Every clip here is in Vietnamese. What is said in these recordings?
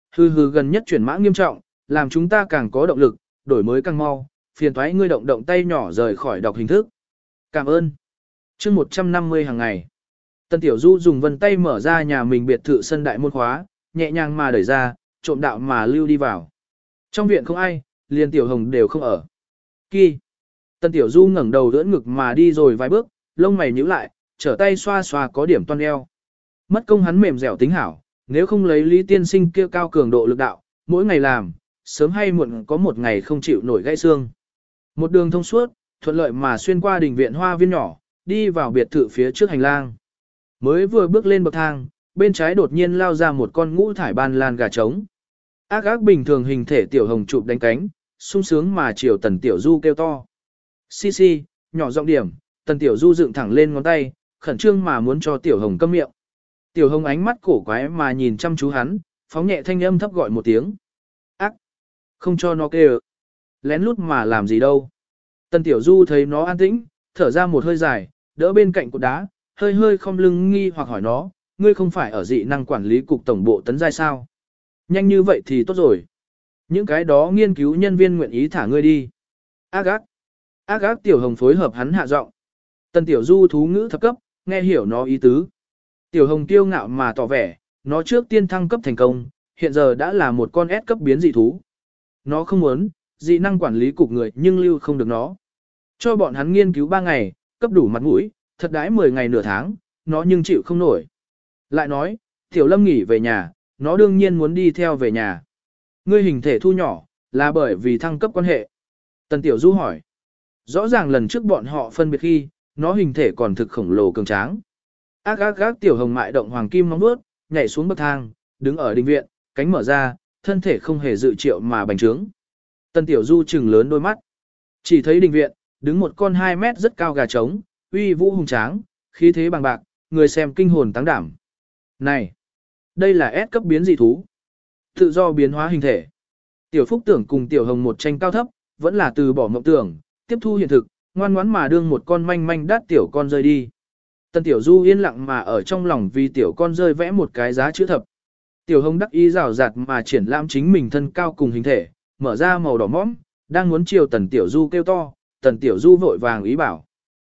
Hừ gần nhất chuyển mã nghiêm trọng, làm chúng ta càng có động lực, đổi mới càng mau, phiền thoái ngươi động động tay nhỏ rời khỏi đọc hình thức. Cảm ơn. Chương 150 hàng ngày. Tần Tiểu Du dùng vân tay mở ra nhà mình biệt thự sân đại môn khóa, nhẹ nhàng mà đẩy ra, trộm đạo mà lưu đi vào. Trong viện không ai, liền Tiểu Hồng đều không ở. Kỳ. Tần Tiểu Du ngẩng đầu đỡ ngực mà đi rồi vài bước, lông mày nhíu lại, trở tay xoa xoa có điểm toan eo. Mất công hắn mềm dẻo tính hảo, nếu không lấy Lý Tiên Sinh kia cao cường độ lực đạo, mỗi ngày làm, sớm hay muộn có một ngày không chịu nổi gãy xương. Một đường thông suốt, thuận lợi mà xuyên qua đình viện hoa viên nhỏ, đi vào biệt thự phía trước hành lang. Mới vừa bước lên bậc thang, bên trái đột nhiên lao ra một con ngũ thải ban lan gà trống. Ác ác bình thường hình thể Tiểu Hồng chụp đánh cánh, sung sướng mà chiều Tần Tiểu Du kêu to. Xi xi, nhỏ giọng điểm, Tần Tiểu Du dựng thẳng lên ngón tay, khẩn trương mà muốn cho Tiểu Hồng câm miệng. Tiểu Hồng ánh mắt cổ quái mà nhìn chăm chú hắn, phóng nhẹ thanh âm thấp gọi một tiếng. Ác, không cho nó kêu. Lén lút mà làm gì đâu. Tần Tiểu Du thấy nó an tĩnh, thở ra một hơi dài, đỡ bên cạnh cột đá, hơi hơi không lưng nghi hoặc hỏi nó, ngươi không phải ở dị năng quản lý cục tổng bộ tấn giai sao? Nhanh như vậy thì tốt rồi. Những cái đó nghiên cứu nhân viên nguyện ý thả ngươi đi. Ác ác. Ác ác Tiểu Hồng phối hợp hắn hạ giọng. Tần Tiểu Du thú ngữ thập cấp, nghe hiểu nó ý tứ. Tiểu Hồng kiêu ngạo mà tỏ vẻ, nó trước tiên thăng cấp thành công, hiện giờ đã là một con S cấp biến dị thú. Nó không muốn, dị năng quản lý cục người nhưng lưu không được nó. Cho bọn hắn nghiên cứu 3 ngày, cấp đủ mặt mũi, thật đãi 10 ngày nửa tháng, nó nhưng chịu không nổi. Lại nói, Tiểu Lâm nghỉ về nhà, nó đương nhiên muốn đi theo về nhà. Ngươi hình thể thu nhỏ, là bởi vì thăng cấp quan hệ. Tần Tiểu Du hỏi. Rõ ràng lần trước bọn họ phân biệt khi, nó hình thể còn thực khổng lồ cường tráng. Ác ác ác Tiểu Hồng mại động hoàng kim móng vuốt, nhảy xuống bậc thang, đứng ở đình viện, cánh mở ra, thân thể không hề dự triệu mà bành trướng. Tần Tiểu Du trừng lớn đôi mắt. Chỉ thấy đình viện, đứng một con 2 mét rất cao gà trống, uy vũ hùng tráng, khí thế bằng bạc, người xem kinh hồn táng đảm. Này, đây là S cấp biến dị thú. Tự do biến hóa hình thể. Tiểu Phúc Tưởng cùng Tiểu Hồng một tranh cao thấp, vẫn là từ bỏ mộng tưởng, tiếp thu hiện thực, ngoan ngoãn mà đương một con manh manh đát tiểu con rơi đi. Tần Tiểu Du yên lặng mà ở trong lòng vì tiểu con rơi vẽ một cái giá chữ thập. Tiểu Hồng đắc ý rào rạt mà triển lãm chính mình thân cao cùng hình thể, mở ra màu đỏ mõm, đang muốn chiều Tần Tiểu Du kêu to, Tần Tiểu Du vội vàng ý bảo.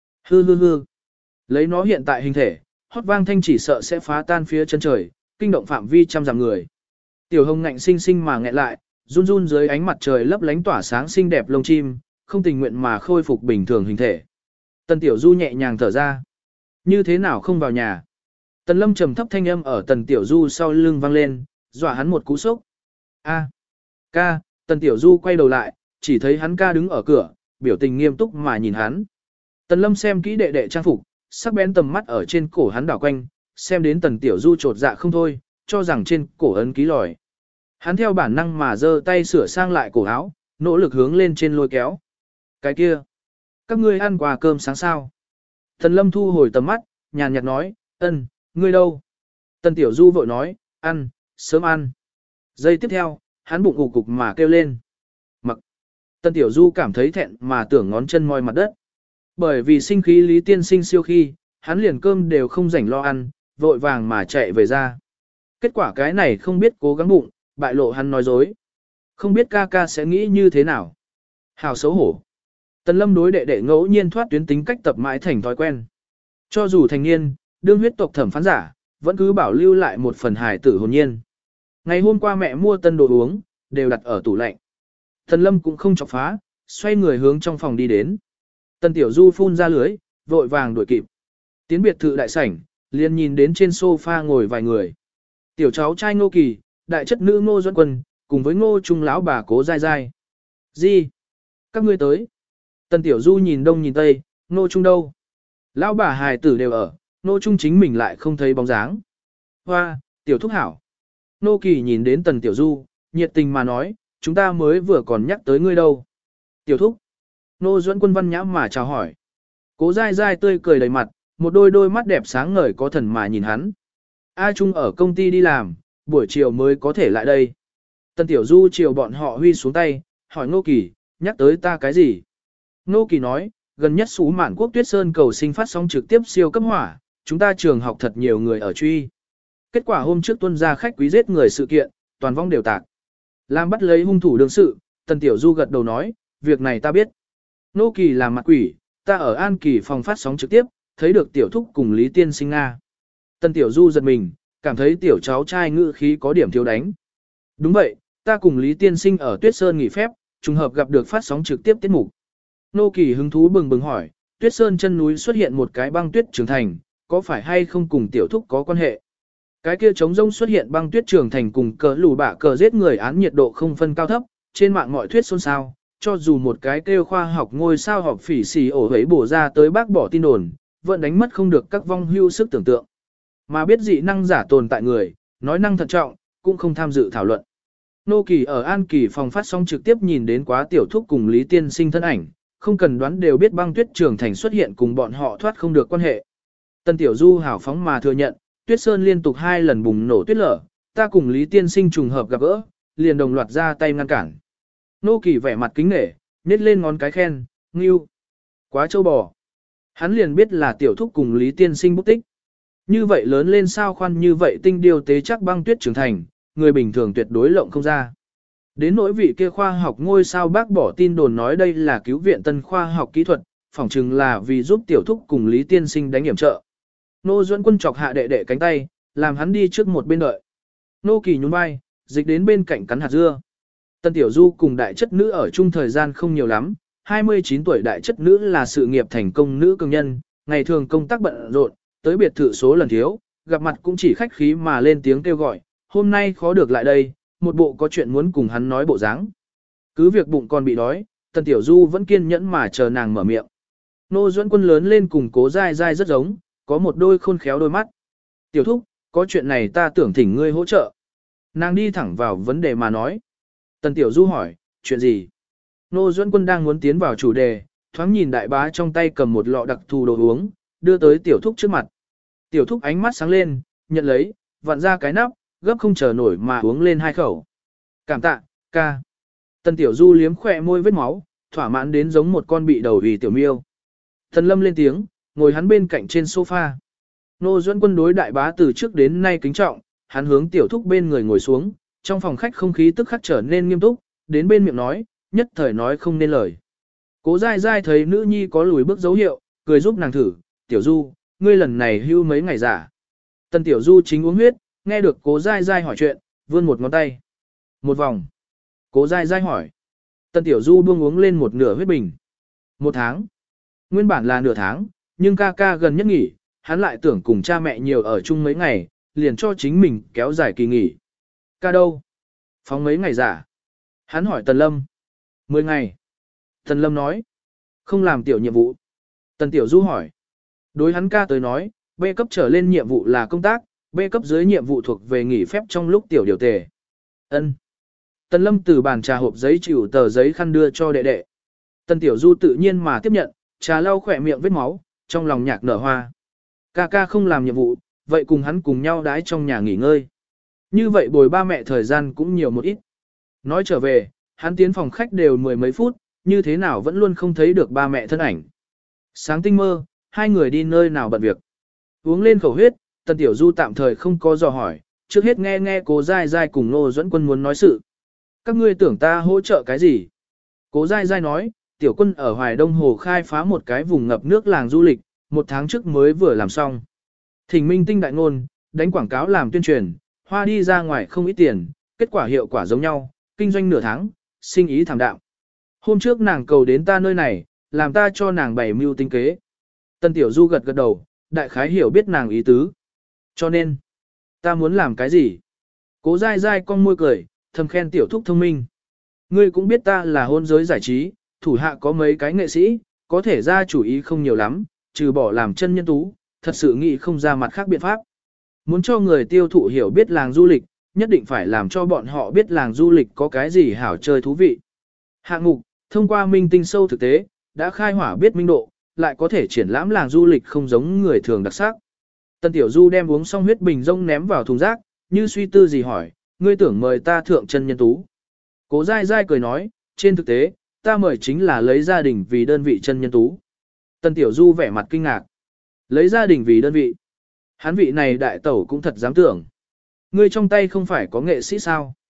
Hư. Lấy nó hiện tại hình thể, hót vang thanh chỉ sợ sẽ phá tan phía chân trời, kinh động phạm vi trăm dặm người. Tiểu Hồng ngạnh sinh sinh mà nghẹn lại, run run dưới ánh mặt trời lấp lánh tỏa sáng xinh đẹp lông chim, không tình nguyện mà khôi phục bình thường hình thể. Tần Tiểu Du nhẹ nhàng thở ra. Như thế nào không vào nhà? Tần Lâm trầm thấp thanh âm ở Tần Tiểu Du sau lưng vang lên, dọa hắn một cú sốc. Ca, Tần Tiểu Du quay đầu lại, chỉ thấy hắn ca đứng ở cửa, biểu tình nghiêm túc mà nhìn hắn. Tần Lâm xem kỹ đệ đệ trang phục, sắc bén tầm mắt ở trên cổ hắn đảo quanh, xem đến Tần Tiểu Du trột dạ không thôi, cho rằng trên cổ ấn ký lòi. Hắn theo bản năng mà giơ tay sửa sang lại cổ áo, nỗ lực hướng lên trên lôi kéo. Cái kia, các ngươi ăn quà cơm sáng sao? Tần Lâm thu hồi tầm mắt, nhàn nhạt nói, ngươi đâu? Tần Tiểu Du vội nói, ăn, sớm ăn. Giây tiếp theo, hắn bụng ủ cục mà kêu lên. Mặc. Tần Tiểu Du cảm thấy thẹn mà tưởng ngón chân moi mặt đất. Bởi vì sinh khí Lý Tiên Sinh siêu khi, hắn liền cơm đều không rảnh lo ăn, vội vàng mà chạy về ra. Kết quả cái này không biết cố gắng bụng, bại lộ hắn nói dối. Không biết ca ca sẽ nghĩ như thế nào. Hào xấu hổ. Tần Lâm đối đệ đệ ngẫu nhiên thoát tuyến tính cách tập mãi thành thói quen. Cho dù thành niên, đương huyết tộc thẩm phán giả, vẫn cứ bảo lưu lại một phần hài tử hồn nhiên. Ngày hôm qua mẹ mua tân đồ uống, đều đặt ở tủ lạnh. Tần Lâm cũng không chọc phá, xoay người hướng trong phòng đi đến. Tần Tiểu Du phun ra lưới, vội vàng đuổi kịp. Tiến biệt thự đại sảnh, liền nhìn đến trên sofa ngồi vài người. Tiểu cháu trai Ngô Kỳ, đại chất nữ Ngô Duẫn Quân, cùng với Ngô Trung lão bà Cố Giai Giai. Gì? Các ngươi tới. Tần Tiểu Du nhìn đông nhìn tây, Ngô Trung đâu? Lão bà hài tử đều ở, Ngô Trung chính mình lại không thấy bóng dáng. Hoa, Tiểu Thúc hảo. Ngô Kỳ nhìn đến Tần Tiểu Du, nhiệt tình mà nói, chúng ta mới vừa còn nhắc tới ngươi đâu. Tiểu Thúc. Ngô Duẫn Quân văn nhã mà chào hỏi. Cố Giai Giai tươi cười đầy mặt, một đôi mắt đẹp sáng ngời có thần mà nhìn hắn. A Trung ở công ty đi làm, buổi chiều mới có thể lại đây. Tần Tiểu Du chiều bọn họ huy xuống tay, hỏi Ngô Kỳ, nhắc tới ta cái gì? Ngô Kỳ nói, gần nhất Sú Mạn Quốc Tuyết Sơn cầu sinh phát sóng trực tiếp siêu cấp hỏa, chúng ta trường học thật nhiều người ở truy. Kết quả hôm trước tuân ra khách quý giết người sự kiện, toàn vong đều tạc. Làm bắt lấy hung thủ đương sự, Tần Tiểu Du gật đầu nói, việc này ta biết. Nô Kỳ làm mặt quỷ, ta ở An Kỳ phòng phát sóng trực tiếp, thấy được Tiểu Thúc cùng Lý Tiên Sinh Nga. Tần Tiểu Du giật mình, cảm thấy tiểu cháu trai ngữ khí có điểm thiếu đánh. Đúng vậy, ta cùng Lý Tiên Sinh ở Tuyết Sơn nghỉ phép, trùng hợp gặp được phát sóng trực tiếp tiết mục. Nô Kỳ hứng thú bừng bừng hỏi, Tuyết Sơn chân núi xuất hiện một cái băng tuyết trường thành, có phải hay không cùng Tiểu Thúc có quan hệ? Cái kia trống rông xuất hiện băng tuyết trường thành cùng cờ lù bạ cờ giết người án nhiệt độ không phân cao thấp, trên mạng mọi thuyết xôn xao, cho dù một cái kêu khoa học ngôi sao họp phỉ xì ổ hấy bổ ra tới bác bỏ tin đồn, vẫn đánh mất không được các vong hưu sức tưởng tượng. Mà biết dị năng giả tồn tại người, nói năng thận trọng, cũng không tham dự thảo luận. Nô Kỳ ở An Kỳ phòng phát sóng trực tiếp nhìn đến quá Tiểu Thúc cùng Lý Tiên Sinh thân ảnh, không cần đoán đều biết băng tuyết trường thành xuất hiện cùng bọn họ thoát không được quan hệ. Tân Tiểu Du hào phóng mà thừa nhận, Tuyết Sơn liên tục 2 lần bùng nổ tuyết lở, ta cùng Lý Tiên Sinh trùng hợp gặp gỡ, liền đồng loạt ra tay ngăn cản. Nô Kỳ vẻ mặt kính nể, nhét lên ngón cái khen, ngưu. Quá châu bò. Hắn liền biết là Tiểu Thúc cùng Lý Tiên Sinh bút tích. Như vậy lớn lên sao khoan như vậy tinh điều tế chắc băng tuyết trưởng thành, người bình thường tuyệt đối lộng không ra. Đến nỗi vị kia khoa học ngôi sao bác bỏ tin đồn nói đây là cứu viện tân khoa học kỹ thuật, phỏng chừng là vì giúp Tiểu Thúc cùng Lý Tiên Sinh đánh hiểm trợ. Nô Duẫn Quân chọc hạ đệ đệ cánh tay, làm hắn đi trước một bên đợi. Nô Kỳ nhún vai, dịch đến bên cạnh cắn hạt dưa. Tân Tiểu Du cùng đại chất nữ ở chung thời gian không nhiều lắm, 29 tuổi đại chất nữ là sự nghiệp thành công nữ cường nhân, ngày thường công tác bận rộn, tới biệt thự số lần thiếu, gặp mặt cũng chỉ khách khí mà lên tiếng kêu gọi, hôm nay khó được lại đây, một bộ có chuyện muốn cùng hắn nói bộ dáng. Cứ việc bụng còn bị đói, Tân Tiểu Du vẫn kiên nhẫn mà chờ nàng mở miệng. Nô Duẫn Quân lớn lên cùng Cố Dai Dai rất giống, có một đôi khôn khéo đôi mắt. Tiểu Thúc, có chuyện này ta tưởng thỉnh ngươi hỗ trợ. Nàng đi thẳng vào vấn đề mà nói. Tần Tiểu Du hỏi, chuyện gì? Nô Duẫn Quân đang muốn tiến vào chủ đề, thoáng nhìn đại bá trong tay cầm một lọ đặc thù đồ uống, đưa tới Tiểu Thúc trước mặt. Tiểu Thúc ánh mắt sáng lên, nhận lấy, vặn ra cái nắp, gấp không chờ nổi mà uống lên 2 khẩu. Cảm tạ, ca. Tần Tiểu Du liếm khỏe môi vết máu, thỏa mãn đến giống một con bị đầu vì tiểu miêu. Tần Lâm lên tiếng, ngồi hắn bên cạnh trên sofa. Nô Duẫn Quân đối đại bá từ trước đến nay kính trọng, hắn hướng Tiểu Thúc bên người ngồi xuống, trong phòng khách không khí tức khắc trở nên nghiêm túc, đến bên miệng nói, nhất thời nói không nên lời. Cố Dai Dai thấy nữ nhi có lùi bước dấu hiệu, cười giúp nàng thử, Tiểu Du, ngươi lần này hưu mấy ngày giả. Tần Tiểu Du chính uống huyết, nghe được Cố Dai Dai hỏi chuyện, vươn một ngón tay. Một vòng. Cố Dai Dai hỏi. Tần Tiểu Du buông uống lên một nửa huyết bình. 1 tháng. Nguyên bản là nửa tháng, nhưng ca ca gần nhất nghỉ, hắn lại tưởng cùng cha mẹ nhiều ở chung mấy ngày, liền cho chính mình kéo dài kỳ nghỉ. Ca đâu? Phóng mấy ngày giả? Hắn hỏi Tần Lâm. 10 ngày. Tần Lâm nói. Không làm tiểu nhiệm vụ. Tần Tiểu Du hỏi. Đối hắn ca tới nói, B cấp trở lên nhiệm vụ là công tác, B cấp dưới nhiệm vụ thuộc về nghỉ phép trong lúc tiểu điều tề. Ân. Tần Lâm từ bàn trà hộp giấy chịu tờ giấy khăn đưa cho đệ đệ. Tần Tiểu Du tự nhiên mà tiếp nhận, trà lau khỏe miệng vết máu, trong lòng nhạc nở hoa. Ca ca không làm nhiệm vụ, vậy cùng hắn cùng nhau đái trong nhà nghỉ ngơi. Như vậy bồi ba mẹ thời gian cũng nhiều một ít. Nói trở về, hắn tiến phòng khách đều 10 mấy phút, như thế nào vẫn luôn không thấy được ba mẹ thân ảnh. Sáng tinh mơ, 2 người đi nơi nào bận việc. Uống lên khẩu huyết, Tần Tiểu Du tạm thời không có dò hỏi, trước hết nghe Cố Dai Dai cùng Nô Duẫn Quân muốn nói sự. Các ngươi tưởng ta hỗ trợ cái gì? Cố Dai Dai nói, Tiểu Quân ở Hoài Đông Hồ khai phá một cái vùng ngập nước làng du lịch, 1 tháng trước mới vừa làm xong. Thỉnh minh tinh đại ngôn, đánh quảng cáo làm tuyên truyền, hoa đi ra ngoài không ít tiền, kết quả hiệu quả giống nhau, kinh doanh nửa tháng, sinh ý thảm đạm. Hôm trước nàng cầu đến ta nơi này, làm ta cho nàng bày mưu tinh kế. Tần Tiểu Du gật gật đầu, đại khái hiểu biết nàng ý tứ. Cho nên, ta muốn làm cái gì? Cố Dai Dai cong môi cười, thầm khen Tiểu Thúc thông minh. Ngươi cũng biết ta là hôn giới giải trí, thủ hạ có mấy cái nghệ sĩ, có thể ra chủ ý không nhiều lắm, trừ bỏ làm chân nhân tú, thật sự nghĩ không ra mặt khác biện pháp. Muốn cho người tiêu thụ hiểu biết làng du lịch, nhất định phải làm cho bọn họ biết làng du lịch có cái gì hảo chơi thú vị. Hạng mục, thông qua minh tinh sâu thực tế, đã khai hỏa biết minh độ, lại có thể triển lãm làng du lịch không giống người thường đặc sắc. Tần Tiểu Du đem uống xong huyết bình rông ném vào thùng rác, như suy tư gì hỏi, ngươi tưởng mời ta thượng chân nhân tú. Cố Dai Dai cười nói, trên thực tế, ta mời chính là lấy gia đình vì đơn vị chân nhân tú. Tần Tiểu Du vẻ mặt kinh ngạc. Lấy gia đình vì đơn vị. Hắn vị này đại tẩu cũng thật dám tưởng. Ngươi trong tay không phải có nghệ sĩ sao?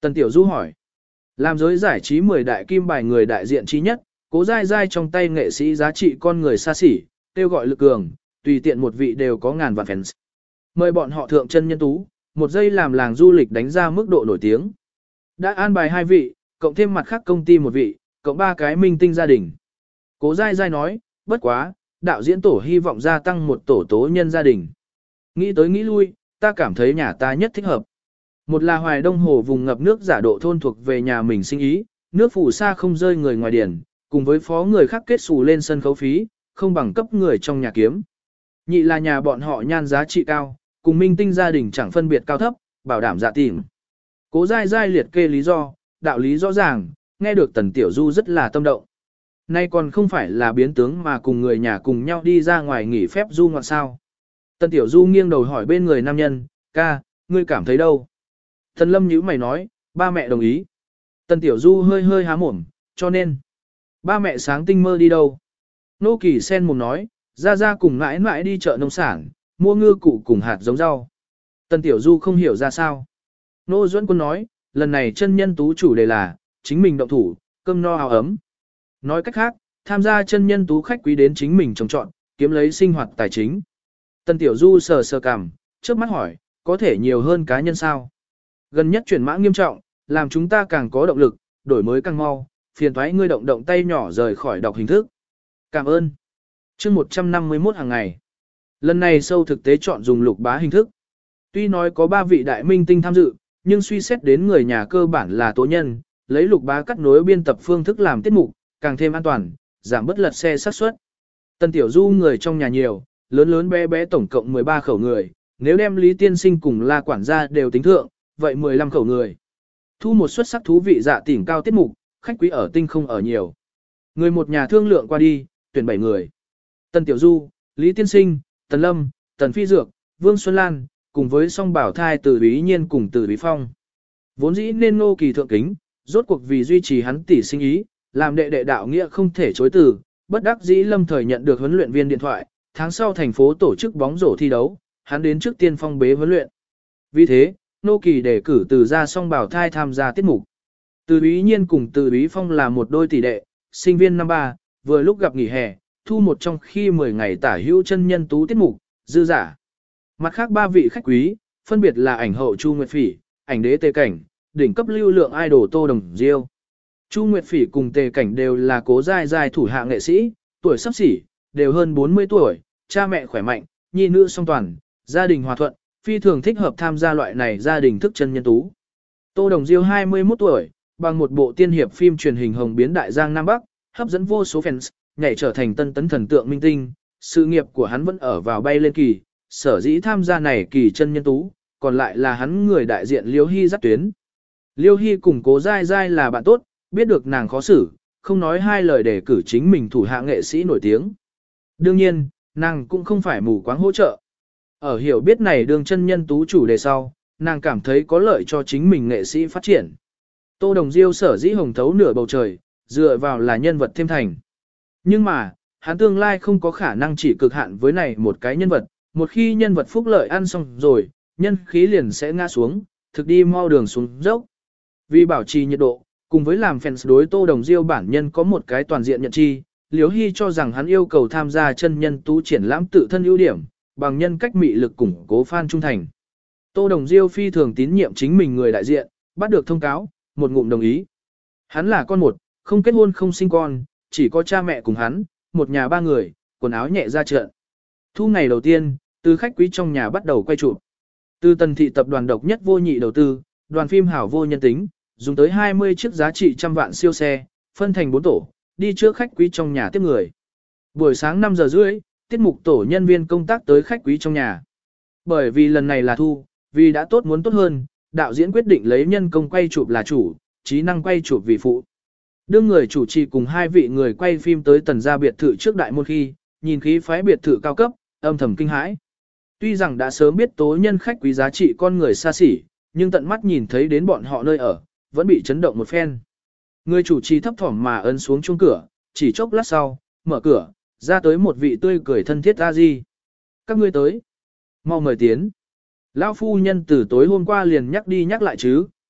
Tần Tiểu Du hỏi. Làm giới giải trí 10 đại kim bài người đại diện trí nhất, Cố Giai Giai trong tay nghệ sĩ giá trị con người xa xỉ, kêu gọi lực cường, tùy tiện một vị đều có ngàn vạn fans. Mời bọn họ thượng chân nhân tú, một giây làm làng du lịch đánh ra mức độ nổi tiếng. Đã an bài 2 vị, cộng thêm mặt khác công ty một vị, cộng 3 cái minh tinh gia đình. Cố Giai Giai nói, bất quá, đạo diễn tổ hy vọng gia tăng một tổ tố nhân gia đình. Nghĩ tới nghĩ lui, ta cảm thấy nhà ta nhất thích hợp. Một là Hoài Đông Hồ vùng ngập nước giả độ thôn thuộc về nhà mình sinh ý, nước phù sa không rơi người ngoài điển, cùng với phó người khác kết xù lên sân khấu phí, không bằng cấp người trong nhà kiếm. Nhị là nhà bọn họ nhan giá trị cao, cùng minh tinh gia đình chẳng phân biệt cao thấp, bảo đảm dạ tìm. Cố Giai Giai liệt kê lý do, đạo lý rõ ràng, nghe được Tần Tiểu Du rất là tâm động. Nay còn không phải là biến tướng mà cùng người nhà cùng nhau đi ra ngoài nghỉ phép du ngoạn sao. Tần Tiểu Du nghiêng đầu hỏi bên người nam nhân, ca, ngươi cảm thấy đâu? Tần Lâm nhíu mày nói, ba mẹ đồng ý. Tần Tiểu Du hơi hơi há mồm, cho nên, ba mẹ sáng tinh mơ đi đâu? Nô Kỳ sen mồm nói, ra cùng mãi mãi đi chợ nông sản, mua ngư cụ cùng hạt giống rau. Tần Tiểu Du không hiểu ra sao. Nô Duẫn Quân nói, lần này chân nhân tú chủ đề là, chính mình động thủ, cơm no áo ấm. Nói cách khác, tham gia chân nhân tú khách quý đến chính mình trồng trọn, kiếm lấy sinh hoạt tài chính. Tần Tiểu Du sờ sờ cằm, trước mắt hỏi, có thể nhiều hơn cá nhân sao? Gần nhất chuyển mã nghiêm trọng, làm chúng ta càng có động lực, đổi mới càng mau, phiền thoái ngươi động tay nhỏ rời khỏi đọc hình thức. Cảm ơn. Chương 151 hàng ngày. Lần này sâu thực tế chọn dùng lục bá hình thức. Tuy nói có 3 vị đại minh tinh tham dự, nhưng suy xét đến người nhà cơ bản là tố nhân, lấy lục bá cắt nối biên tập phương thức làm tiết mục, càng thêm an toàn, giảm bất lật xe xác suất. Tần Tiểu Du người trong nhà nhiều, lớn lớn bé bé tổng cộng 13 khẩu người, nếu đem Lý Tiên Sinh cùng La quản gia đều tính thượng, vậy 15 khẩu người. Thu một xuất sắc thú vị dạ tỉnh cao tiết mục, khách quý ở tinh không ở nhiều. Người một nhà thương lượng qua đi, tuyển 7 người. Tần Tiểu Du, Lý Tiên Sinh, Tần Lâm, Tần Phi Dược, Vương Xuân Lan, cùng với song bảo thai Từ Bí Nhiên cùng Từ Bí Phong. Vốn dĩ nên Ngô Kỳ thượng kính, rốt cuộc vì duy trì hắn tỷ sinh ý, làm đệ đệ đạo nghĩa không thể chối từ, bất đắc dĩ lâm thời nhận được huấn luyện viên điện thoại, tháng sau thành phố tổ chức bóng rổ thi đấu, hắn đến trước tiên phong bế huấn luyện. Vì thế, Ngô Kỳ đề cử Từ ra song bảo thai tham gia tiết mục. Từ Bí Nhiên cùng Từ Bí Phong là một đôi tỷ đệ, sinh viên năm 3, vừa lúc gặp nghỉ hè, thu một trong khi 10 ngày tả hữu chân nhân tú tiết mục, dư giả. Mặt khác 3 vị khách quý, phân biệt là ảnh hậu Chu Nguyệt Phỉ, ảnh đế Tề Cảnh, đỉnh cấp lưu lượng idol Tô Đồng Diêu. Chu Nguyệt Phỉ cùng Tề Cảnh đều là Cố Giai Giai thủ hạ nghệ sĩ, tuổi sắp xỉ, đều hơn 40 tuổi, cha mẹ khỏe mạnh, nhi nữ song toàn, gia đình hòa thuận, phi thường thích hợp tham gia loại này gia đình thức chân nhân tú. Tô Đồng Diêu 21 tuổi, bằng một bộ tiên hiệp phim truyền hình hồng biến đại giang Nam Bắc, hấp dẫn vô số fans, nhảy trở thành tân tấn thần tượng minh tinh, sự nghiệp của hắn vẫn ở vào bay lên kỳ, sở dĩ tham gia này kỳ chân nhân tú, còn lại là hắn người đại diện Liêu Hy dắt tuyến. Liêu Hy cùng Cố Giai Giai là bạn tốt, biết được nàng khó xử, không nói hai lời để cử chính mình thủ hạ nghệ sĩ nổi tiếng. Đương nhiên, nàng cũng không phải mù quáng hỗ trợ. Ở hiểu biết này đường chân nhân tú chủ đề sau, nàng cảm thấy có lợi cho chính mình nghệ sĩ phát triển. Tô Đồng Diêu sở dĩ hồng thấu nửa bầu trời, dựa vào là nhân vật thêm thành. Nhưng mà, hắn tương lai không có khả năng chỉ cực hạn với này một cái nhân vật, một khi nhân vật phúc lợi ăn xong rồi, nhân khí liền sẽ ngã xuống, thực đi mau đường xuống dốc. Vì bảo trì nhiệt độ, cùng với làm fans đối Tô Đồng Diêu bản nhân có một cái toàn diện nhận chi, Liễu Hy cho rằng hắn yêu cầu tham gia chân nhân tú triển lãm tự thân ưu điểm, bằng nhân cách mị lực củng cố fan trung thành. Tô Đồng Diêu phi thường tín nhiệm chính mình người đại diện, bắt được thông cáo, một ngụm đồng ý. Hắn là con một, không kết hôn không sinh con, chỉ có cha mẹ cùng hắn, một nhà 3 người, quần áo nhẹ ra trận. Thu ngày đầu tiên, từ khách quý trong nhà bắt đầu quay chụp. Từ Tần thị tập đoàn độc nhất vô nhị đầu tư, đoàn phim hảo vô nhân tính, dùng tới 20 chiếc giá trị trăm vạn siêu xe, phân thành 4 tổ, đi trước khách quý trong nhà tiếp người. Buổi sáng 5 giờ rưỡi, tiết mục tổ nhân viên công tác tới khách quý trong nhà. Bởi vì lần này là thu, vì đã tốt muốn tốt hơn, đạo diễn quyết định lấy nhân công quay chụp là chủ, trí năng quay chụp vì phụ. Đưa người chủ trì cùng 2 vị người quay phim tới Tần gia biệt thự trước đại môn khi, nhìn khí phái biệt thự cao cấp, âm thầm kinh hãi. Tuy rằng đã sớm biết tố nhân khách quý giá trị con người xa xỉ, nhưng tận mắt nhìn thấy đến bọn họ nơi ở, vẫn bị chấn động một phen. Người chủ trì thấp thỏm mà ấn xuống chuông cửa, chỉ chốc lát sau, mở cửa, ra tới một vị tươi cười thân thiết a di. Các ngươi tới. Mau mời tiến. Lão phu nhân từ tối hôm qua liền nhắc đi nhắc lại chứ,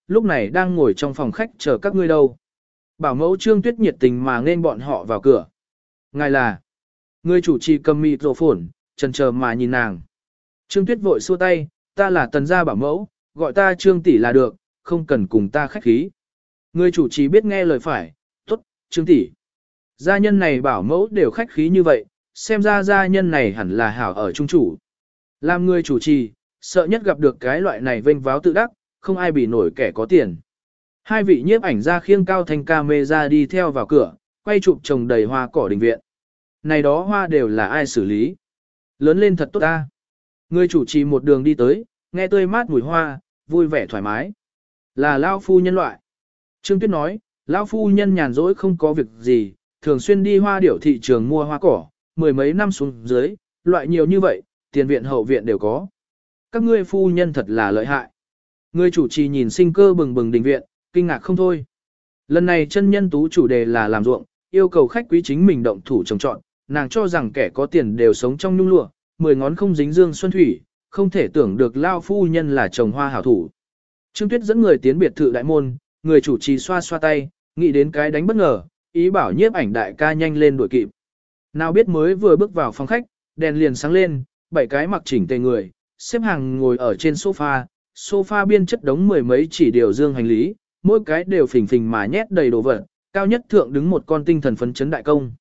lúc này đang ngồi trong phòng khách chờ các ngươi đâu. Bảo mẫu Trương Tuyết nhiệt tình mà nên bọn họ vào cửa. Ngài là, người chủ trì cầm microphone, chần chờ mà nhìn nàng. Trương Tuyết vội xua tay, ta là Tần gia bảo mẫu, gọi ta Trương tỷ là được, không cần cùng ta khách khí. Người chủ trì biết nghe lời phải, tốt, Trương tỷ. Gia nhân này bảo mẫu đều khách khí như vậy, xem ra gia nhân này hẳn là hảo ở trung chủ. Làm người chủ trì, sợ nhất gặp được cái loại này vênh váo tự đắc, không ai bị nổi kẻ có tiền. Hai vị nhiếp ảnh gia khiêng cao thanh camera đi theo vào cửa, quay chụp trồng đầy hoa cỏ đình viện. Này đó hoa đều là ai xử lý? Lớn lên thật tốt ta. Người chủ trì một đường đi tới, nghe tươi mát mùi hoa, vui vẻ thoải mái. Là lão phu nhân loại. Trương Tuyết nói, lão phu nhân nhàn rỗi không có việc gì, thường xuyên đi hoa điểu thị trường mua hoa cỏ, mười mấy năm xuống dưới, loại nhiều như vậy, tiền viện hậu viện đều có. Các ngươi phu nhân thật là lợi hại. Người chủ trì nhìn sinh cơ bừng bừng đình viện, kinh ngạc không thôi. Lần này chân nhân tú chủ đề là làm ruộng, yêu cầu khách quý chính mình động thủ trồng trọt, nàng cho rằng kẻ có tiền đều sống trong nhung lụa, 10 ngón không dính dương xuân thủy, không thể tưởng được lao phu nhân là trồng hoa hảo thủ. Trương Tuyết dẫn người tiến biệt thự đại môn, người chủ trì xoa xoa tay, nghĩ đến cái đánh bất ngờ, ý bảo nhiếp ảnh đại ca nhanh lên đuổi kịp. Nào biết mới vừa bước vào phòng khách, đèn liền sáng lên, 7 cái mặc chỉnh tề người, xếp hàng ngồi ở trên sofa, sofa biên chất đống mười mấy chỉ điều dương hành lý, mỗi cái đều phình phình mà nhét đầy đồ vật, cao nhất thượng đứng một con tinh thần phấn chấn đại công.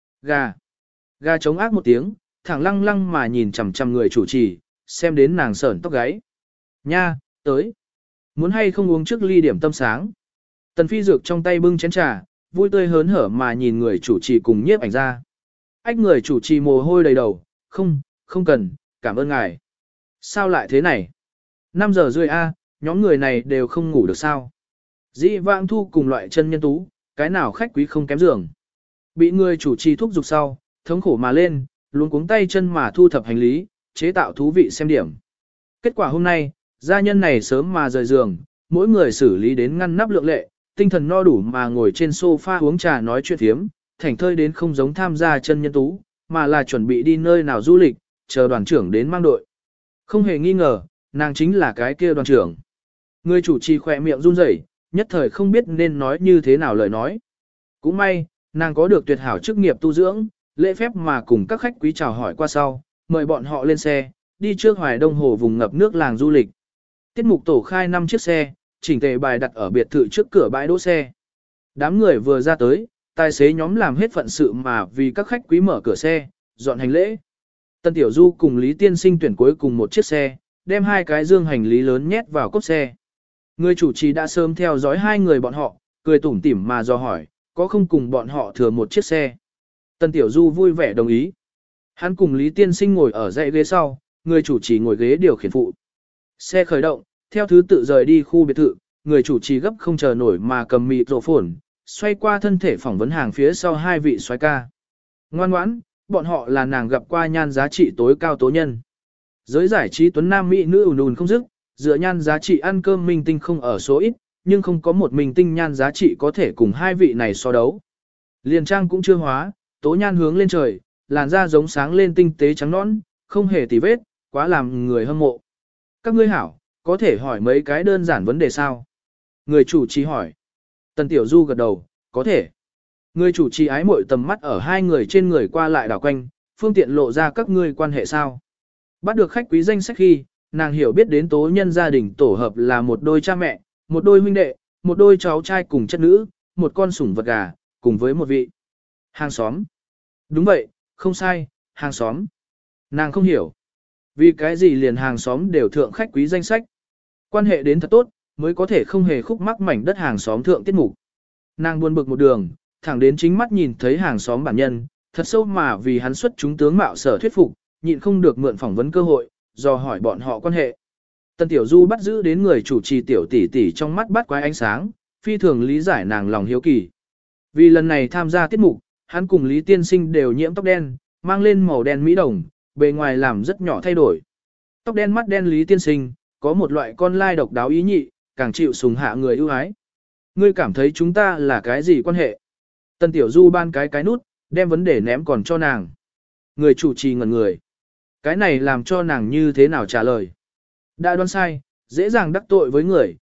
Gà chống ác một tiếng, thẳng lăng lăng mà nhìn chằm chằm người chủ trì, xem đến nàng sởn tóc gáy. Nha, tới. Muốn hay không uống trước ly điểm tâm sáng. Tần Phi Dược trong tay bưng chén trà, vui tươi hớn hở mà nhìn người chủ trì cùng nhiếp ảnh ra. Ách người chủ trì mồ hôi đầy đầu, không cần, cảm ơn ngài. Sao lại thế này? 5 giờ rưỡi a, nhóm người này đều không ngủ được sao? Dĩ vãng thu cùng loại chân nhân tú, cái nào khách quý không kém giường. Bị người chủ trì thúc giục sau, thống khổ mà lên, luống cuống tay chân mà thu thập hành lý, chế tạo thú vị xem điểm. Kết quả hôm nay, gia nhân này sớm mà rời giường, mỗi người xử lý đến ngăn nắp lượng lệ, tinh thần no đủ mà ngồi trên sofa uống trà nói chuyện thiếm, thảnh thơi đến không giống tham gia chân nhân tú, mà là chuẩn bị đi nơi nào du lịch, chờ đoàn trưởng đến mang đội. Không hề nghi ngờ, nàng chính là cái kia đoàn trưởng. Người chủ trì khỏe miệng run rẩy, nhất thời không biết nên nói như thế nào lời nói. Cũng may, nàng có được tuyệt hảo chức nghiệp tu dưỡng, lễ phép mà cùng các khách quý chào hỏi qua sau, mời bọn họ lên xe, đi trước Hoài Đông Hồ vùng ngập nước làng du lịch. Tiết mục tổ khai 5 chiếc xe, chỉnh tề bài đặt ở biệt thự trước cửa bãi đỗ xe. Đám người vừa ra tới, tài xế nhóm làm hết phận sự mà vì các khách quý mở cửa xe, dọn hành lễ. Tân Tiểu Du cùng Lý Tiên Sinh tuyển cuối cùng một chiếc xe, đem 2 cái dương hành lý lớn nhét vào cốp xe. Người chủ trì đã sớm theo dõi 2 người bọn họ, cười tủm tỉm mà dò hỏi, có không cùng bọn họ thừa một chiếc xe. Tân Tiểu Du vui vẻ đồng ý. Hắn cùng Lý Tiên Sinh ngồi ở dãy ghế sau, người chủ trì ngồi ghế điều khiển phụ. Xe khởi động, theo thứ tự rời đi khu biệt thự, người chủ trì gấp không chờ nổi mà cầm microphone, xoay qua thân thể phỏng vấn hàng phía sau 2 vị soái ca. Ngoan ngoãn, bọn họ là nàng gặp qua nhan giá trị tối cao tố nhân. Giới giải trí tuấn nam mỹ nữ ùn ùn không dứt, dựa nhan giá trị ăn cơm minh tinh không ở số ít, nhưng không có một minh tinh nhan giá trị có thể cùng 2 vị này so đấu. Liền trang cũng chưa hóa, tố nhan hướng lên trời, làn da giống sáng lên tinh tế trắng nõn, không hề tì vết, quá làm người hâm mộ. Các ngươi hảo, có thể hỏi mấy cái đơn giản vấn đề sao? Người chủ trì hỏi. Tần Tiểu Du gật đầu, có thể. Người chủ trì ái mội tầm mắt ở 2 người trên người qua lại đảo quanh, phương tiện lộ ra các ngươi quan hệ sao. Bắt được khách quý danh sách khi, nàng hiểu biết đến tố nhân gia đình tổ hợp là một đôi cha mẹ, một đôi huynh đệ, một đôi cháu trai cùng chất nữ, một con sủng vật gà, cùng với một vị hàng xóm. Đúng vậy, không sai, hàng xóm. Nàng không hiểu. Vì cái gì liền hàng xóm đều thượng khách quý danh sách. Quan hệ đến thật tốt, mới có thể không hề khúc mắc mảnh đất hàng xóm thượng tiết mục. Nàng buồn bực một đường, thẳng đến chính mắt nhìn thấy hàng xóm bản nhân, thật sâu mà vì hắn xuất chúng tướng mạo sở thuyết phục, nhịn không được mượn phỏng vấn cơ hội, do hỏi bọn họ quan hệ. Tần Tiểu Du bắt giữ đến người chủ trì tiểu tỷ tỷ trong mắt bắt quái ánh sáng, phi thường lý giải nàng lòng hiếu kỳ. Vì lần này tham gia tiết mục, hắn cùng Lý Tiên Sinh đều nhiễm tóc đen, mang lên màu đen mỹ đồng, bề ngoài làm rất nhỏ thay đổi. Tóc đen mắt đen Lý Tiên Sinh, có một loại con lai độc đáo ý nhị, càng chịu sùng hạ người ưu ái. Ngươi cảm thấy chúng ta là cái gì quan hệ? Tần Tiểu Du ban cái nút, đem vấn đề ném còn cho nàng. Người chủ trì ngẩn người. Cái này làm cho nàng như thế nào trả lời? Đã đoán sai, dễ dàng đắc tội với người,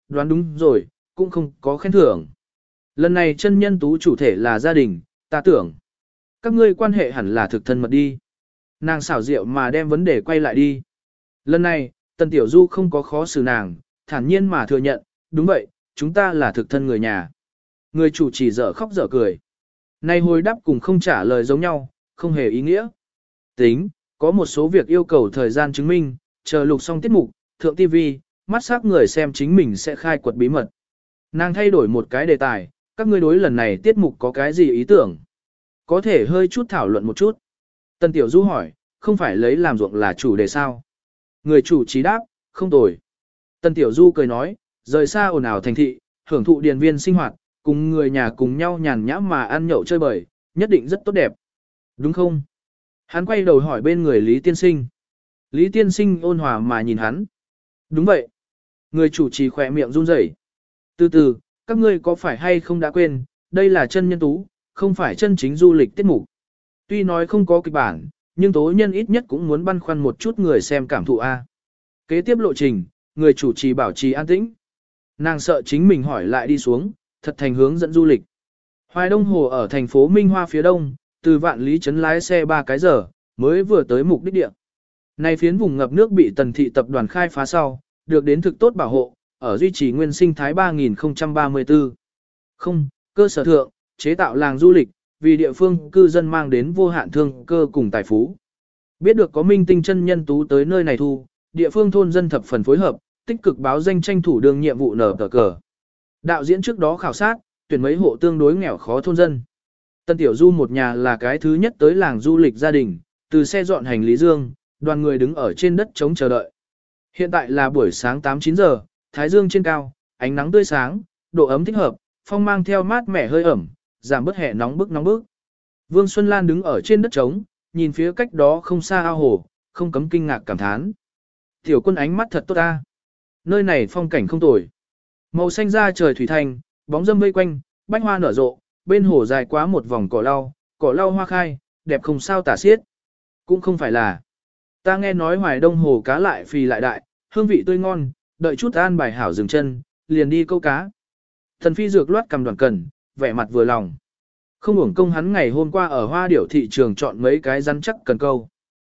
đoán đúng rồi, cũng không có khen thưởng. Lần này chân nhân tú chủ thể là gia đình, ta tưởng. Các ngươi quan hệ hẳn là thực thân mật đi. Nàng xảo diệu mà đem vấn đề quay lại đi. Lần này, Tần Tiểu Du không có khó xử nàng, thản nhiên mà thừa nhận, đúng vậy, chúng ta là thực thân người nhà. Người chủ chỉ dở khóc dở cười. Này hồi đáp cùng không trả lời giống nhau, không hề ý nghĩa. Tính, có một số việc yêu cầu thời gian chứng minh, chờ lục xong tiết mục, thượng TV, mắt sắc người xem chính mình sẽ khai quật bí mật. Nàng thay đổi một cái đề tài, các ngươi đối lần này tiết mục có cái gì ý tưởng? Có thể hơi chút thảo luận một chút. Tần Tiểu Du hỏi, không phải lấy làm ruộng là chủ đề sao? Người chủ trí đáp, không tồi. Tần Tiểu Du cười nói, rời xa ồn ào thành thị, hưởng thụ điền viên sinh hoạt, cùng người nhà cùng nhau nhàn nhã mà ăn nhậu chơi bời, nhất định rất tốt đẹp. Đúng không? Hắn quay đầu hỏi bên người Lý Tiên Sinh. Lý Tiên Sinh ôn hòa mà nhìn hắn. Đúng vậy. Người chủ trì khỏe miệng run rẩy. Từ từ, các ngươi có phải hay không đã quên, đây là chân nhân tú, không phải chân chính du lịch tiết mục. Tuy nói không có kịch bản, nhưng tố nhân ít nhất cũng muốn băn khoăn một chút người xem cảm thụ A. Kế tiếp lộ trình, người chủ trì bảo trì an tĩnh. Nàng sợ chính mình hỏi lại đi xuống, thật thành hướng dẫn du lịch. Hoài Đông Hồ ở thành phố Minh Hoa phía đông, từ Vạn Lý Trấn lái xe 3 cái giờ, mới vừa tới mục đích địa. Nay phiến vùng ngập nước bị Tần thị tập đoàn khai phá sau, được đến thực tốt bảo hộ, ở duy trì nguyên sinh thái 3034. Không, cơ sở thượng, chế tạo làng du lịch, vì địa phương cư dân mang đến vô hạn thương cơ cùng tài phú. Biết được có minh tinh chân nhân tú tới nơi này thu, địa phương thôn dân thập phần phối hợp, tích cực báo danh tranh thủ đương nhiệm vụ nở tờ cờ. Đạo diễn trước đó khảo sát, tuyển mấy hộ tương đối nghèo khó thôn dân. Tân Tiểu Du một nhà là cái thứ nhất tới làng du lịch gia đình, từ xe dọn hành lý dương, đoàn người đứng ở trên đất chống chờ đợi. Hiện tại là buổi sáng 8-9 giờ, thái dương trên cao, ánh nắng tươi sáng, độ ấm thích hợp, phong mang theo mát mẻ hơi ẩm, giảm bớt hè nóng bức. Vương Xuân Lan đứng ở trên đất trống, nhìn phía cách đó không xa ao hồ, không cấm kinh ngạc cảm thán. Tiểu Quân ánh mắt thật tốt ta. Nơi này phong cảnh không tồi. Màu xanh da trời thủy thành, bóng dâm vây quanh, bách hoa nở rộ, bên hồ dài quá một vòng cỏ lau hoa khai, đẹp không sao tả xiết. Cũng không phải là. Ta nghe nói Hoài Đông hồ cá lại phì lại đại, hương vị tươi ngon, đợi chút an bài hảo dừng chân, liền đi câu cá. Thần Phi dược loát cầm đoàn cần, vẻ mặt vừa lòng. Không uổng công hắn ngày hôm qua ở Hoa Điểu thị trường chọn mấy cái rắn chắc cần câu.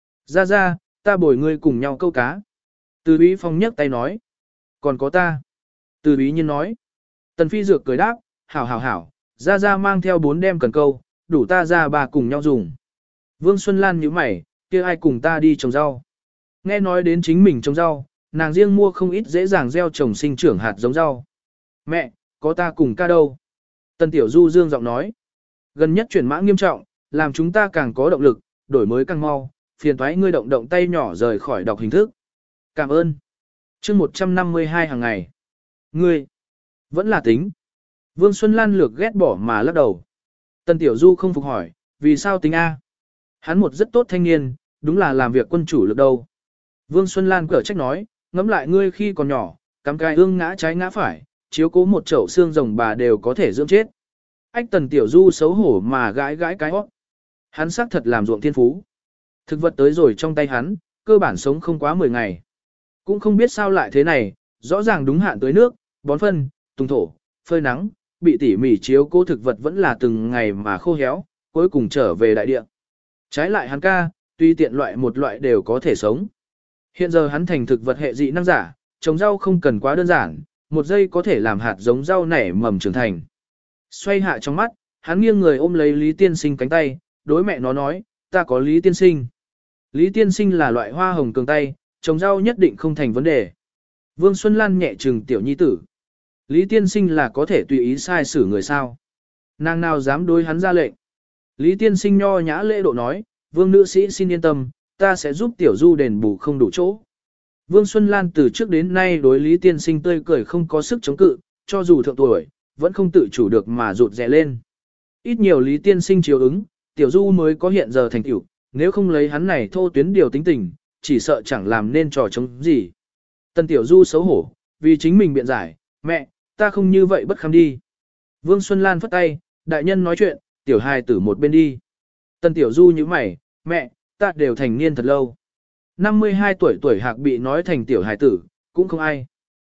Ra, ta bồi ngươi cùng nhau câu cá. Từ Bí Phong nhấc tay nói. Còn có ta. Từ Bí Nhiên nói. Tần Phi dược cười đáp, hảo. Ra mang theo 4 đem cần câu, đủ ta ra bà cùng nhau dùng. Vương Xuân Lan nhíu mày, kia ai cùng ta đi trồng rau. Nghe nói đến chính mình trồng rau, nàng riêng mua không ít dễ dàng gieo trồng sinh trưởng hạt giống rau. Mẹ, có ta cùng ca đâu. Tần Tiểu Du dương giọng nói. Gần nhất chuyển mã nghiêm trọng, làm chúng ta càng có động lực, đổi mới càng mau, phiền thoái ngươi động tay nhỏ rời khỏi đọc hình thức. Cảm ơn. Chương 152 hàng ngày. Ngươi, vẫn là tính. Vương Xuân Lan lược ghét bỏ mà lắc đầu. Tần Tiểu Du không phục hỏi, vì sao tính A? Hắn một rất tốt thanh niên, đúng là làm việc quân chủ lực đâu. Vương Xuân Lan cở trách nói, ngẫm lại ngươi khi còn nhỏ, cắm cái ương ngã trái ngã phải, chiếu cố một chậu xương rồng bà đều có thể dưỡng chết. Ách Tần Tiểu Du xấu hổ mà gãi cái hót. Hắn xác thật làm ruộng thiên phú. Thực vật tới rồi trong tay hắn, cơ bản sống không quá 10 ngày. Cũng không biết sao lại thế này, rõ ràng đúng hạn tưới nước, bón phân, tùng thổ, phơi nắng, bị tỉ mỉ chiếu cố thực vật vẫn là từng ngày mà khô héo, cuối cùng trở về đại địa. Trái lại hắn ca, tuy tiện loại một loại đều có thể sống. Hiện giờ hắn thành thực vật hệ dị năng giả, trồng rau không cần quá đơn giản, một giây có thể làm hạt giống rau nảy mầm trưởng thành. Xoay hạ trong mắt, hắn nghiêng người ôm lấy Lý Tiên Sinh cánh tay, đối mẹ nó nói, ta có Lý Tiên Sinh. Lý Tiên Sinh là loại hoa hồng cường tay, trồng rau nhất định không thành vấn đề. Vương Xuân Lan nhẹ trừng tiểu nhi tử. Lý Tiên Sinh là có thể tùy ý sai xử người sao. Nàng nào dám đối hắn ra lệnh. Lý Tiên Sinh nho nhã lễ độ nói, Vương nữ sĩ xin yên tâm, ta sẽ giúp tiểu du đền bù không đủ chỗ. Vương Xuân Lan từ trước đến nay đối Lý Tiên Sinh tươi cười không có sức chống cự, cho dù thượng tuổi, vẫn không tự chủ được mà rụt rè lên. Ít nhiều Lý Tiên Sinh chiếu ứng, tiểu du mới có hiện giờ thành tiểu, nếu không lấy hắn này thô tuyến điều tính tình, chỉ sợ chẳng làm nên trò chống gì. Tần tiểu du xấu hổ, vì chính mình biện giải, mẹ, ta không như vậy bất kham đi. Vương Xuân Lan phất tay, đại nhân nói chuyện, tiểu hài tử một bên đi. Tần tiểu du như mày, mẹ, ta đều thành niên thật lâu. 52 tuổi hạc bị nói thành tiểu hài tử, cũng không ai.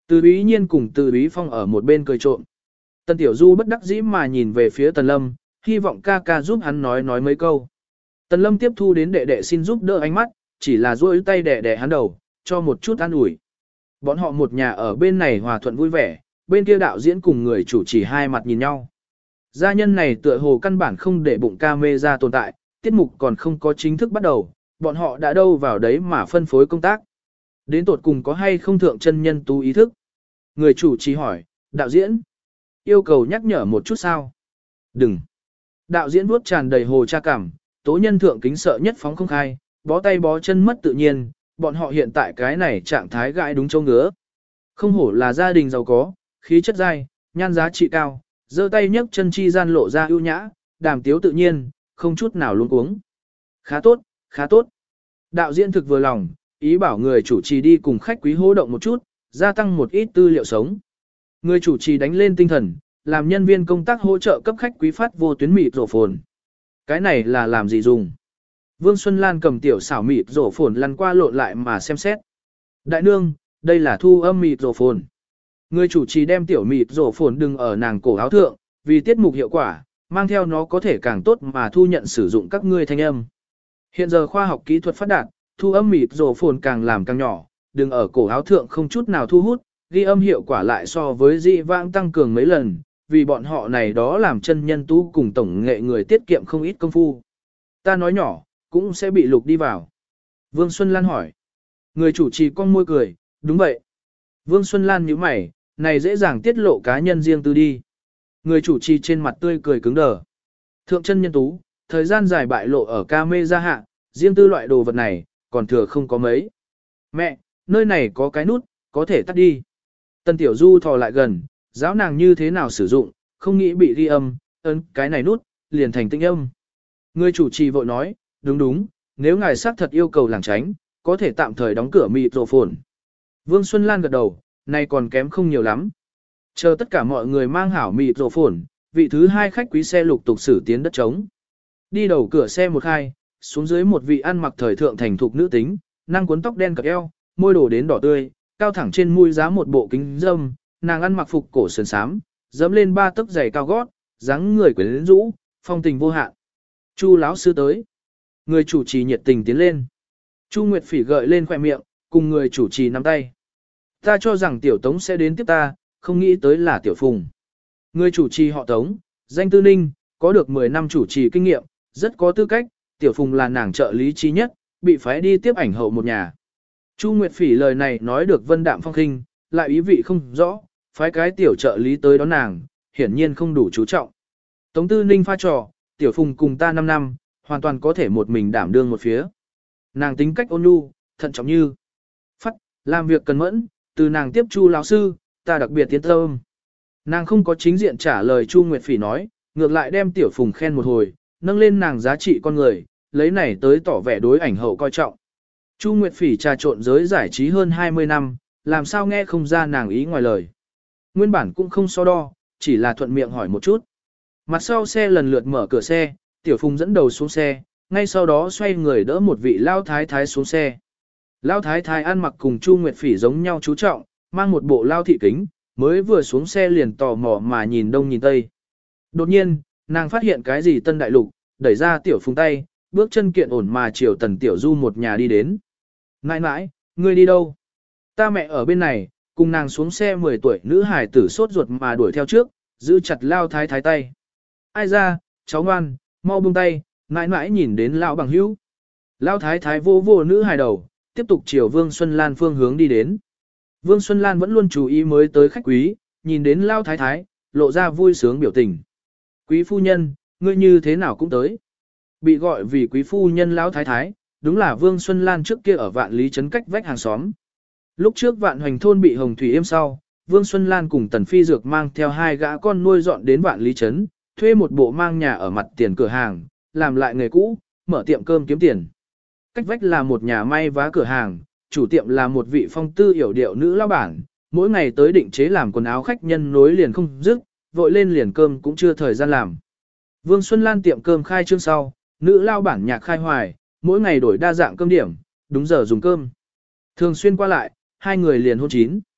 Từ Ý Nhiên cùng Từ Ý Phong ở một bên cười trộm. Tần Tiểu Du bất đắc dĩ mà nhìn về phía Tần Lâm, hy vọng ca ca giúp hắn nói mấy câu. Tần Lâm tiếp thu đến đệ đệ xin giúp đỡ ánh mắt, chỉ là duỗi tay đè đè hắn đầu, cho một chút an ủi. Bọn họ một nhà ở bên này hòa thuận vui vẻ, bên kia đạo diễn cùng người chủ trì hai mặt nhìn nhau. Gia nhân này tựa hồ căn bản không để bụng camera tồn tại, tiết mục còn không có chính thức bắt đầu, bọn họ đã đâu vào đấy mà phân phối công tác. Đến tột cùng có hay không thượng chân nhân tú ý thức? Người chủ trì hỏi, đạo diễn, yêu cầu nhắc nhở một chút sao? Đừng. Đạo diễn vuốt tràn đầy hồ cha cảm, tố nhân thượng kính sợ nhất phóng không khai, bó tay bó chân mất tự nhiên, bọn họ hiện tại cái này trạng thái gãi đúng châu ngứa. Không hổ là gia đình giàu có, khí chất dai, nhan giá trị cao, giơ tay nhấc chân chi gian lộ ra ưu nhã, đàm tiếu tự nhiên, không chút nào luống cuống. Khá tốt, khá tốt. Đạo diễn thực vừa lòng, ý bảo người chủ trì đi cùng khách quý hô động một chút, gia tăng một ít tư liệu sống. Người chủ trì đánh lên tinh thần, làm nhân viên công tác hỗ trợ cấp khách quý phát vô tuyến mịt rổ phồn. Cái này là làm gì dùng? Vương Xuân Lan cầm tiểu xảo mịt rổ phồn lăn qua lộn lại mà xem xét. Đại nương, đây là thu âm mịt rổ phồn. Người chủ trì đem tiểu mịt rổ phồn đừng ở nàng cổ áo thượng, vì tiết mục hiệu quả, mang theo nó có thể càng tốt mà thu nhận sử dụng các ngươi thanh âm. Hiện giờ khoa học kỹ thuật phát đạt, thu âm mịt rổ phồn càng làm càng nhỏ, đừng ở cổ áo thượng không chút nào thu hút, ghi âm hiệu quả lại so với dị vãng tăng cường mấy lần, vì bọn họ này đó làm chân nhân tú cùng tổng nghệ người tiết kiệm không ít công phu. Ta nói nhỏ, cũng sẽ bị lục đi vào. Vương Xuân Lan hỏi. Người chủ trì con môi cười, đúng vậy. Vương Xuân Lan nhíu mày, này dễ dàng tiết lộ cá nhân riêng tư đi. Người chủ trì trên mặt tươi cười cứng đờ. Thượng chân nhân tú, thời gian dài bại lộ ở camera hạ, riêng tư loại đồ vật này, còn thừa không có mấy. Mẹ, nơi này có cái nút, có thể tắt đi. Tân Tiểu Du thò lại gần, giáo nàng như thế nào sử dụng, không nghĩ bị ghi âm, ấn cái này nút, liền thành tĩnh âm. Người chủ trì vội nói, đúng, nếu ngài xác thật yêu cầu làng tránh, có thể tạm thời đóng cửa microphone. Vương Xuân Lan gật đầu, này còn kém không nhiều lắm. Chờ tất cả mọi người mang hảo microphone, vị thứ hai khách quý xe lục tục xử tiến đất trống. Đi đầu cửa xe một khai, xuống dưới một vị ăn mặc thời thượng thành thục nữ tính, năng cuốn tóc đen cặp eo, môi đổ đến đỏ tươi, cao thẳng trên mũi giá một bộ kính dâm, nàng ăn mặc phục cổ sườn xám, dẫm lên 3 tấc giày cao gót, dáng người quyến rũ, phong tình vô hạn. Chu lão sư tới. Người chủ trì nhiệt tình tiến lên. Chu Nguyệt Phỉ gợi lên khóe miệng, cùng người chủ trì nắm tay. Ta cho rằng tiểu Tống sẽ đến tiếp ta, không nghĩ tới là tiểu Phùng. Người chủ trì họ Tống, danh Tư Ninh, có được 10 năm chủ trì kinh nghiệm, rất có tư cách, tiểu Phùng là nàng trợ lý trí nhất, bị phái đi tiếp ảnh hậu một nhà. Chu Nguyệt Phỉ lời này nói được vân đạm phong khinh, lại ý vị không rõ, phái cái tiểu trợ lý tới đón nàng, hiển nhiên không đủ chú trọng. Tống Tư Ninh pha trò, tiểu Phùng cùng ta 5 năm, hoàn toàn có thể một mình đảm đương một phía. Nàng tính cách ôn nhu, thận trọng như phắt, làm việc cần mẫn, từ nàng tiếp Chu lão sư, ta đặc biệt tiến tâm. Nàng không có chính diện trả lời Chu Nguyệt Phỉ nói, ngược lại đem tiểu Phùng khen một hồi, nâng lên nàng giá trị con người, lấy này tới tỏ vẻ đối ảnh hậu coi trọng. Chu Nguyệt Phỉ trà trộn giới giải trí hơn 20 năm, làm sao nghe không ra nàng ý ngoài lời. Nguyên bản cũng không so đo, chỉ là thuận miệng hỏi một chút. Mặt sau xe lần lượt mở cửa xe, tiểu Phùng dẫn đầu xuống xe, ngay sau đó xoay người đỡ một vị lao thái thái xuống xe. Lao thái thái ăn mặc cùng Chu Nguyệt Phỉ giống nhau chú trọng, mang một bộ lao thị kính, mới vừa xuống xe liền tò mò mà nhìn đông nhìn tây. Đột nhiên, nàng phát hiện cái gì tân đại lục, đẩy ra tiểu Phùng tay, bước chân kiện ổn mà chiều Tần Tiểu Du một nhà đi đến. Nãi nãi, ngươi đi đâu? Ta mẹ ở bên này, cùng nàng xuống xe 10 tuổi nữ hài tử sốt ruột mà đuổi theo trước, giữ chặt lao thái thái tay. Ai ra, cháu ngoan, mau buông tay, nãi nãi nhìn đến lão bằng hữu. Lao thái thái vô vô nữ hài đầu, tiếp tục chiều Vương Xuân Lan phương hướng đi đến. Vương Xuân Lan vẫn luôn chú ý mới tới khách quý, nhìn đến lao thái thái, lộ ra vui sướng biểu tình. Quý phu nhân, ngươi như thế nào cũng tới. Bị gọi vì quý phu nhân lão thái thái, đúng là Vương Xuân Lan trước kia ở Vạn Lý trấn cách vách hàng xóm. Lúc trước Vạn Hoành thôn bị Hồng Thủy yêm sau, Vương Xuân Lan cùng Tần Phi Dược mang theo 2 gã con nuôi dọn đến Vạn Lý trấn, thuê một bộ mang nhà ở mặt tiền cửa hàng, làm lại nghề cũ, mở tiệm cơm kiếm tiền. Cách vách là một nhà may vá cửa hàng, chủ tiệm là một vị phong tư hiểu điệu nữ lão bản, mỗi ngày tới định chế làm quần áo khách nhân nối liền không dứt, vội lên liền cơm cũng chưa thời gian làm. Vương Xuân Lan tiệm cơm khai trương sau, nữ lao bản nhạc khai hoài, mỗi ngày đổi đa dạng cơm điểm, đúng giờ dùng cơm. Thường xuyên qua lại, 2 người liền hôn chín.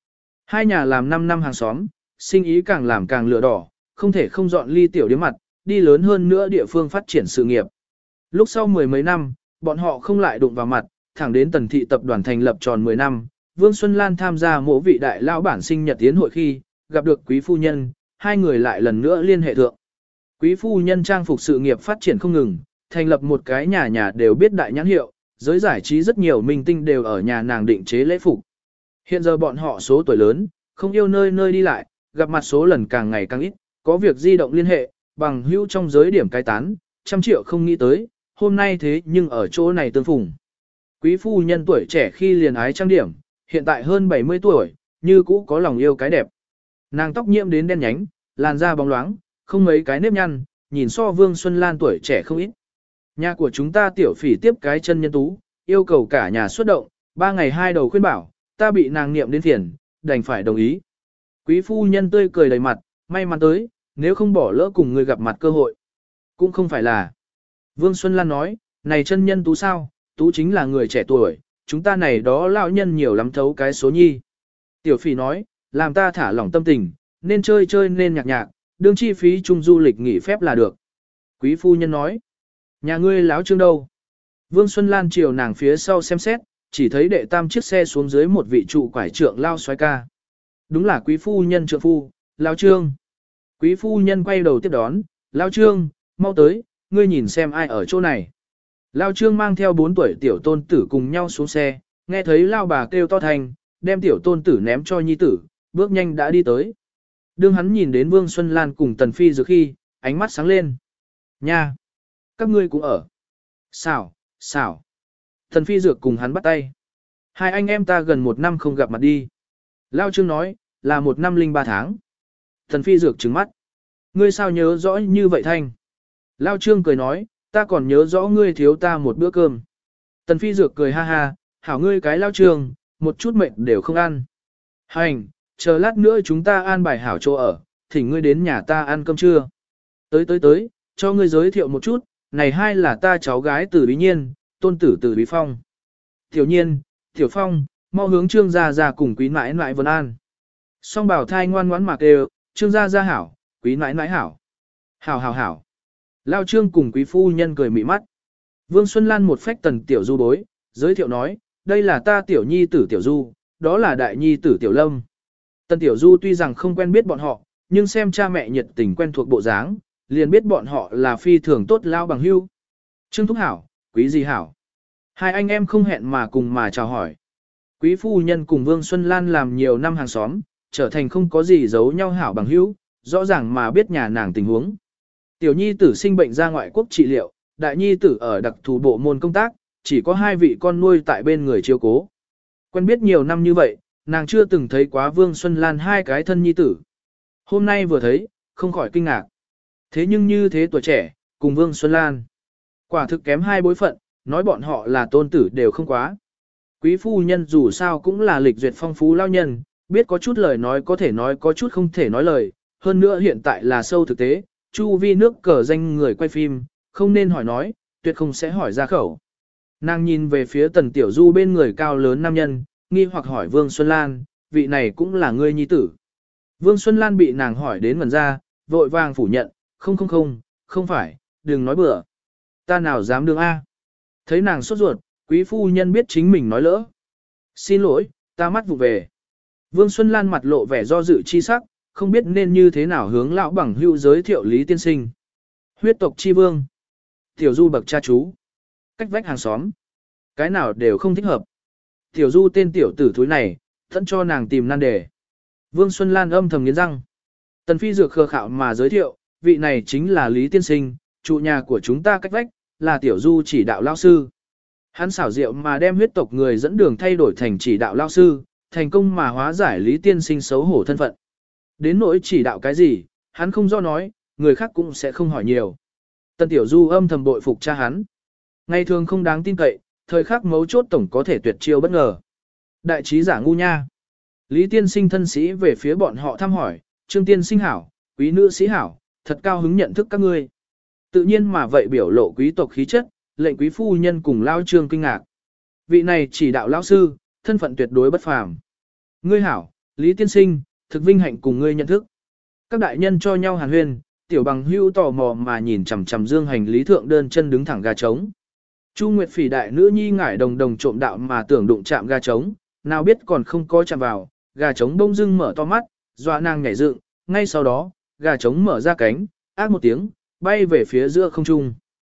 Hai nhà làm 5 năm hàng xóm, sinh ý càng làm càng lửa đỏ, không thể không dọn ly tiểu điếm mặt, đi lớn hơn nữa địa phương phát triển sự nghiệp. Lúc sau mười mấy năm, bọn họ không lại đụng vào mặt, thẳng đến Tần thị tập đoàn thành lập tròn 10 năm, Vương Xuân Lan tham gia mỗi vị đại lão bản sinh nhật tiến hội khi, gặp được quý phu nhân, hai người lại lần nữa liên hệ thượng. Quý phu nhân trang phục sự nghiệp phát triển không ngừng, thành lập một cái nhà nhà đều biết đại nhãn hiệu, giới giải trí rất nhiều minh tinh đều ở nhà nàng định chế lễ phục. Hiện giờ bọn họ số tuổi lớn, không yêu nơi nơi đi lại, gặp mặt số lần càng ngày càng ít, có việc di động liên hệ, bằng hữu trong giới điểm cai tán, 100 triệu không nghĩ tới, hôm nay thế nhưng ở chỗ này tương phùng. Quý phu nhân tuổi trẻ khi liền ái trang điểm, hiện tại hơn 70 tuổi, như cũ có lòng yêu cái đẹp. Nàng tóc nhiễm đến đen nhánh, làn da bóng loáng, không mấy cái nếp nhăn, nhìn so Vương Xuân Lan tuổi trẻ không ít. Nhà của chúng ta tiểu phỉ tiếp cái chân nhân tú, yêu cầu cả nhà xuất động, 3 ngày 2 đầu khuyên bảo, ta bị nàng niệm đến phiền, đành phải đồng ý. Quý phu nhân tươi cười đầy mặt, may mắn tới, nếu không bỏ lỡ cùng người gặp mặt cơ hội. Cũng không phải là. Vương Xuân Lan nói, này chân nhân tú sao, tú chính là người trẻ tuổi, chúng ta này đó lão nhân nhiều lắm thấu cái số nhi. Tiểu phỉ nói, làm ta thả lỏng tâm tình, nên chơi chơi nên nhạc nhạc, đương chi phí chung du lịch nghỉ phép là được. Quý phu nhân nói, nhà ngươi láo trương đâu? Vương Xuân Lan chiều nàng phía sau xem xét, chỉ thấy đệ tam chiếc xe xuống dưới một vị trụ quải trượng lao xoái ca. Đúng là quý phu nhân trượng phu, lao trương. Quý phu nhân quay đầu tiếp đón, lao trương, mau tới, ngươi nhìn xem ai ở chỗ này. Lao trương mang theo 4 tuổi tiểu tôn tử cùng nhau xuống xe, nghe thấy lao bà kêu to thành, đem tiểu tôn tử ném cho nhi tử, bước nhanh đã đi tới. Đương hắn nhìn đến Vương Xuân Lan cùng Tần Phi Dược khi, ánh mắt sáng lên. Nha! Các ngươi cũng ở. Xảo, xảo. Tần Phi Dược cùng hắn bắt tay. Hai anh em ta gần 1 năm không gặp mặt đi. Lao Trương nói, là 1 năm 03 tháng. Tần Phi Dược trừng mắt. Ngươi sao nhớ rõ như vậy Thanh? Lao Trương cười nói, ta còn nhớ rõ ngươi thiếu ta một bữa cơm. Tần Phi Dược cười ha ha, hảo ngươi cái Lao Trương, một chút mệnh đều không ăn. Hành, chờ lát nữa chúng ta an bài hảo chỗ ở, thỉnh ngươi đến nhà ta ăn cơm trưa. Tới, cho ngươi giới thiệu một chút, này hai là ta cháu gái Từ Bí Nhiên, tôn tử Từ Bí Phong. Tiểu Nhiên, Tiểu Phong, mau hướng Trương gia gia cùng quý nãi nãi Vân An. Song bảo thai ngoan ngoãn mà kêu, Trương gia gia hảo, quý nãi nãi hảo. Hảo. Lao Trương cùng quý phu nhân cười mị mắt. Vương Xuân Lan một phách Tần Tiểu Du bối, giới thiệu nói, đây là ta Tiểu Nhi tử Tiểu Du, đó là Đại Nhi tử Tiểu Lâm. Tần Tiểu Du tuy rằng không quen biết bọn họ, nhưng xem cha mẹ nhiệt tình quen thuộc bộ dáng, liền biết bọn họ là phi thường tốt lao bằng hưu. Trương Thúc hảo, quý gì hảo. Hai anh em không hẹn mà cùng mà chào hỏi. Quý phu nhân cùng Vương Xuân Lan làm nhiều năm hàng xóm, trở thành không có gì giấu nhau hảo bằng hữu, rõ ràng mà biết nhà nàng tình huống. Tiểu nhi tử sinh bệnh ra ngoại quốc trị liệu, đại nhi tử ở đặc thù bộ môn công tác, chỉ có 2 vị con nuôi tại bên người chiếu cố. Quen biết nhiều năm như vậy, nàng chưa từng thấy quá Vương Xuân Lan 2 cái thân nhi tử. Hôm nay vừa thấy, không khỏi kinh ngạc. Thế nhưng như thế tuổi trẻ, cùng Vương Xuân Lan. Quả thực kém 2 bối phận, nói bọn họ là tôn tử đều không quá. Quý phu nhân dù sao cũng là lịch duyệt phong phú lao nhân, biết có chút lời nói có thể nói có chút không thể nói lời, hơn nữa hiện tại là sâu thực tế, chu vi nước cờ danh người quay phim, không nên hỏi nói, tuyệt không sẽ hỏi ra khẩu. Nàng nhìn về phía Tần Tiểu Du bên người cao lớn nam nhân, nghi hoặc hỏi Vương Xuân Lan, vị này cũng là ngươi nhi tử. Vương Xuân Lan bị nàng hỏi đến ngần ra, vội vàng phủ nhận, không phải, đừng nói bừa. Ta nào dám đương A. Thấy nàng sốt ruột, quý phu nhân biết chính mình nói lỡ. Xin lỗi, ta mắt vụ về. Vương Xuân Lan mặt lộ vẻ do dự chi sắc, không biết nên như thế nào hướng lão bằng hữu giới thiệu Lý Tiên Sinh. Huyết tộc chi vương. Tiểu Du bậc cha chú. Cách vách hàng xóm. Cái nào đều không thích hợp. Tiểu Du tên tiểu tử thúi này, thẫn cho nàng tìm nan đề. Vương Xuân Lan âm thầm nghiến răng. Tần Phi Dược khờ khạo mà giới thiệu, vị này chính là Lý Tiên Sinh, trụ nhà của chúng ta cách vách, là Tiểu Du chỉ đạo lao sư. Hắn xảo diệu mà đem huyết tộc người dẫn đường thay đổi thành chỉ đạo lao sư, thành công mà hóa giải Lý Tiên Sinh xấu hổ thân phận. Đến nỗi chỉ đạo cái gì, hắn không do nói, người khác cũng sẽ không hỏi nhiều. Tần Tiểu Du âm thầm bội phục cha hắn. Ngày thường không đáng tin cậy, thời khắc mấu chốt tổng có thể tuyệt chiêu bất ngờ. Đại trí giả ngu nha. Lý Tiên Sinh thân sĩ về phía bọn họ thăm hỏi, Trương Tiên Sinh hảo, quý nữ sĩ hảo, thật cao hứng nhận thức các ngươi. Tự nhiên mà vậy biểu lộ quý tộc khí chất, lệnh quý phu nhân cùng lao Trương kinh ngạc. Vị này chỉ đạo lão sư, thân phận tuyệt đối bất phàm. Ngươi hảo, Lý tiên sinh, thực vinh hạnh cùng ngươi nhận thức. Các đại nhân cho nhau hàn huyên, tiểu bằng hưu tò mò mà nhìn chằm chằm Dương Hành Lý thượng đơn chân đứng thẳng gà trống. Chu Nguyệt Phỉ đại nữ nhi ngải đồng đồng trộm đạo mà tưởng đụng chạm gà trống, nào biết còn không có chạm vào, gà trống bông dưng mở to mắt, dọa nàng nhảy dựng, ngay sau đó, gà trống mở ra cánh, ác một tiếng, bay về phía giữa không trung.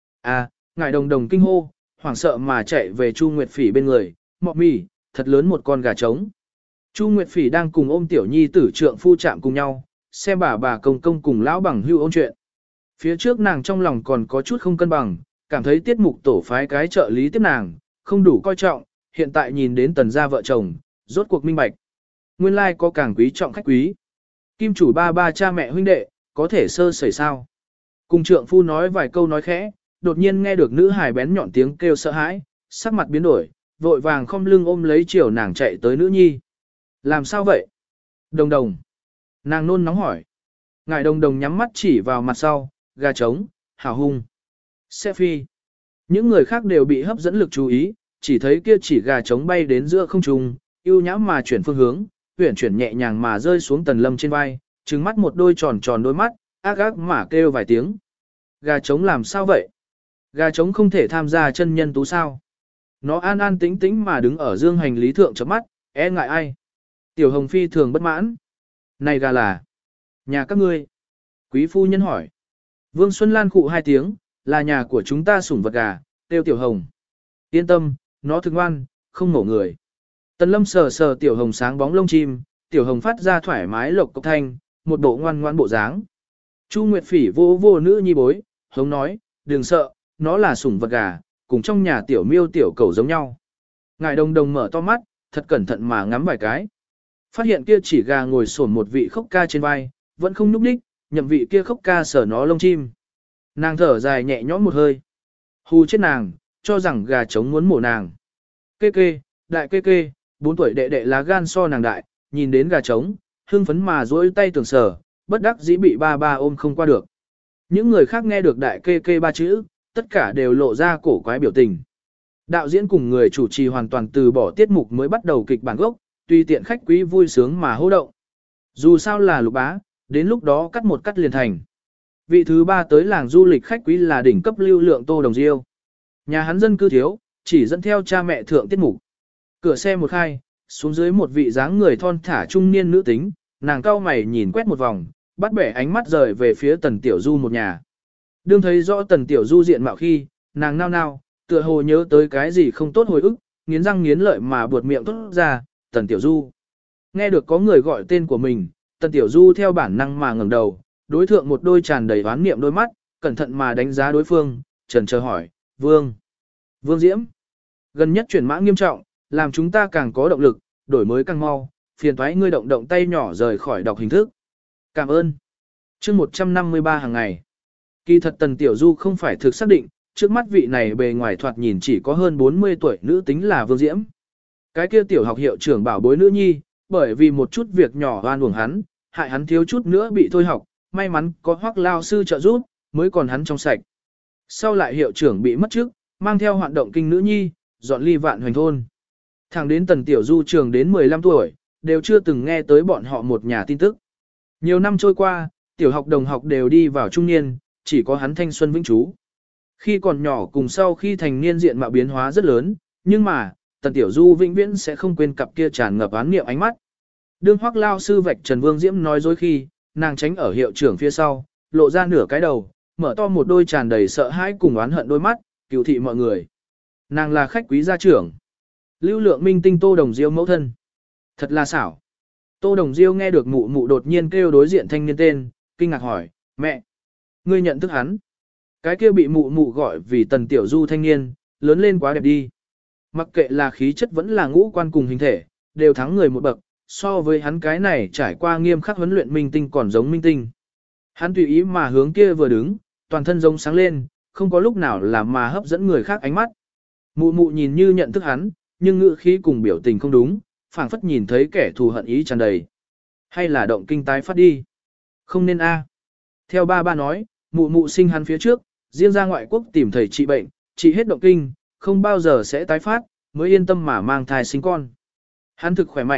À, ngải đồng đồng kinh hô, hoảng sợ mà chạy về Chu Nguyệt Phỉ bên người, mọ mì, thật lớn một con gà trống. Chu Nguyệt Phỉ đang cùng ôm tiểu nhi tử trượng phu chạm cùng nhau, xem bà công công cùng lão bằng hưu ôn chuyện. Phía trước nàng trong lòng còn có chút không cân bằng, cảm thấy tiết mục tổ phái cái trợ lý tiếp nàng, không đủ coi trọng, hiện tại nhìn đến tần gia vợ chồng, rốt cuộc minh bạch. Nguyên lai like có càng quý trọng khách quý. Kim chủ ba cha mẹ huynh đệ, có thể sơ sẩy sao. Cùng trượng phu nói vài câu nói khẽ, đột nhiên nghe được nữ hài bén nhọn tiếng kêu sợ hãi, sắc mặt biến đổi, vội vàng khom lưng ôm lấy chiều nàng chạy tới nữ nhi. Làm sao vậy? Đồng đồng. Nàng nôn nóng hỏi. Ngài đồng đồng nhắm mắt chỉ vào mặt sau, gà trống, hào hung. Xe phi. Những người khác đều bị hấp dẫn lực chú ý, chỉ thấy kia chỉ gà trống bay đến giữa không trung, yêu nhãm mà chuyển phương hướng, huyển chuyển nhẹ nhàng mà rơi xuống tần lâm trên vai, trừng mắt một đôi tròn tròn đôi mắt, ác ác mà kêu vài tiếng. Gà trống làm sao vậy? Gà trống không thể tham gia chân nhân tú sao? Nó an an tĩnh tĩnh mà đứng ở Dương Hành Lý thượng chớp mắt, e ngại ai? Tiểu Hồng Phi thường bất mãn. Này gà là nhà các ngươi. Quý phu nhân hỏi. Vương Xuân Lan khụ hai tiếng, là nhà của chúng ta sủng vật gà, tiêu Tiểu Hồng. Yên tâm, nó thực ngoan, không ngổ người. Tần Lâm sờ sờ Tiểu Hồng sáng bóng lông chim, Tiểu Hồng phát ra thoải mái lộc cốc thanh, một bộ ngoan ngoan bộ dáng. Chu Nguyệt Phỉ vô vô nữ nhi bối, hống nói, đừng sợ, nó là sủng vật gà, cùng trong nhà tiểu miêu tiểu cầu giống nhau. Ngài đồng đồng mở to mắt, thật cẩn thận mà ngắm vài cái. Phát hiện kia chỉ gà ngồi xổm một vị khốc ca trên vai, vẫn không nhúc nhích, nhậm vị kia khốc ca sờ nó lông chim. Nàng thở dài nhẹ nhõm một hơi. Hù chết nàng, cho rằng gà trống muốn mổ nàng. Kê kê, đại kê kê, 4 tuổi đệ đệ lá gan so nàng đại, nhìn đến gà trống, hưng phấn mà duỗi tay tưởng sờ, bất đắc dĩ bị ba ôm không qua được. Những người khác nghe được đại kê kê 3 chữ, tất cả đều lộ ra cổ quái biểu tình. Đạo diễn cùng người chủ trì hoàn toàn từ bỏ tiết mục mới bắt đầu kịch bản gốc, tùy tiện khách quý vui sướng mà hô động. Dù sao là Lục Bá, đến lúc đó cắt một cắt liền thành. Vị thứ 3 tới làng du lịch khách quý là đỉnh cấp lưu lượng Tô Đồng Diêu. Nhà hắn dân cư thiếu, chỉ dẫn theo cha mẹ thượng tiết mục. Cửa xe một khai, xuống dưới một vị dáng người thon thả trung niên nữ tính, nàng cau mày nhìn quét một vòng, bắt bẻ ánh mắt rời về phía Tần Tiểu Du một nhà. Đương thấy rõ Tần Tiểu Du diện mạo khi, nàng nao nao, tựa hồ nhớ tới cái gì không tốt hồi ức, nghiến răng nghiến lợi mà buột miệng thốt ra, Tần Tiểu Du. Nghe được có người gọi tên của mình, Tần Tiểu Du theo bản năng mà ngẩng đầu, đối thượng một đôi tràn đầy oán niệm đôi mắt, cẩn thận mà đánh giá đối phương, chần chờ hỏi, Vương Diễm. Gần nhất chuyển mã nghiêm trọng, làm chúng ta càng có động lực, đổi mới càng mau, phiền toái ngươi động tay nhỏ rời khỏi đọc hình thức. Cảm ơn. Chương 153 hàng ngày. Kỳ thật Tần Tiểu Du không phải thực xác định, trước mắt vị này bề ngoài thoạt nhìn chỉ có hơn 40 tuổi nữ tính là Vương Diễm. Cái kia tiểu học hiệu trưởng bảo bối nữ nhi, bởi vì một chút việc nhỏ oan uổng hắn, hại hắn thiếu chút nữa bị thôi học, may mắn có Hoắc lao sư trợ giúp, mới còn hắn trong sạch. Sau lại hiệu trưởng bị mất chức, mang theo hoạt động kinh nữ nhi, dọn ly Vạn Hoành thôn. Thẳng đến Tần Tiểu Du trường đến 15 tuổi, đều chưa từng nghe tới bọn họ một nhà tin tức. Nhiều năm trôi qua, tiểu học đồng học đều đi vào trung niên, chỉ có hắn thanh xuân vĩnh trú. Khi còn nhỏ cùng sau khi thành niên diện mạo biến hóa rất lớn, nhưng mà, Tần Tiểu Du vĩnh viễn sẽ không quên cặp kia tràn ngập án niệm ánh mắt. Đương Hoắc lao sư vạch Trần Vương Diễm nói dối khi, nàng tránh ở hiệu trưởng phía sau, lộ ra nửa cái đầu, mở to một đôi tràn đầy sợ hãi cùng oán hận đôi mắt, cựu thị mọi người. Nàng là khách quý gia trưởng. Lưu lượng minh tinh Tô Đồng Diêu mẫu thân. Thật là xảo. Tô Đồng Diêu nghe được mụ mụ đột nhiên kêu đối diện thanh niên tên, kinh ngạc hỏi, mẹ, ngươi nhận thức hắn. Cái kia bị mụ mụ gọi vì Tần Tiểu Du thanh niên, lớn lên quá đẹp đi. Mặc kệ là khí chất vẫn là ngũ quan cùng hình thể, đều thắng người một bậc, so với hắn cái này trải qua nghiêm khắc huấn luyện minh tinh còn giống minh tinh. Hắn tùy ý mà hướng kia vừa đứng, toàn thân giống sáng lên, không có lúc nào làm mà hấp dẫn người khác ánh mắt. Mụ mụ nhìn như nhận thức hắn, nhưng ngữ khí cùng biểu tình không đúng, phảng phất nhìn thấy kẻ thù hận ý tràn đầy. Hay là động kinh tái phát đi? Không nên a. Theo ba nói, mụ mụ sinh hắn phía trước, riêng ra ngoại quốc tìm thầy trị bệnh, trị hết động kinh, không bao giờ sẽ tái phát, mới yên tâm mà mang thai sinh con. Hắn thực khỏe mạnh,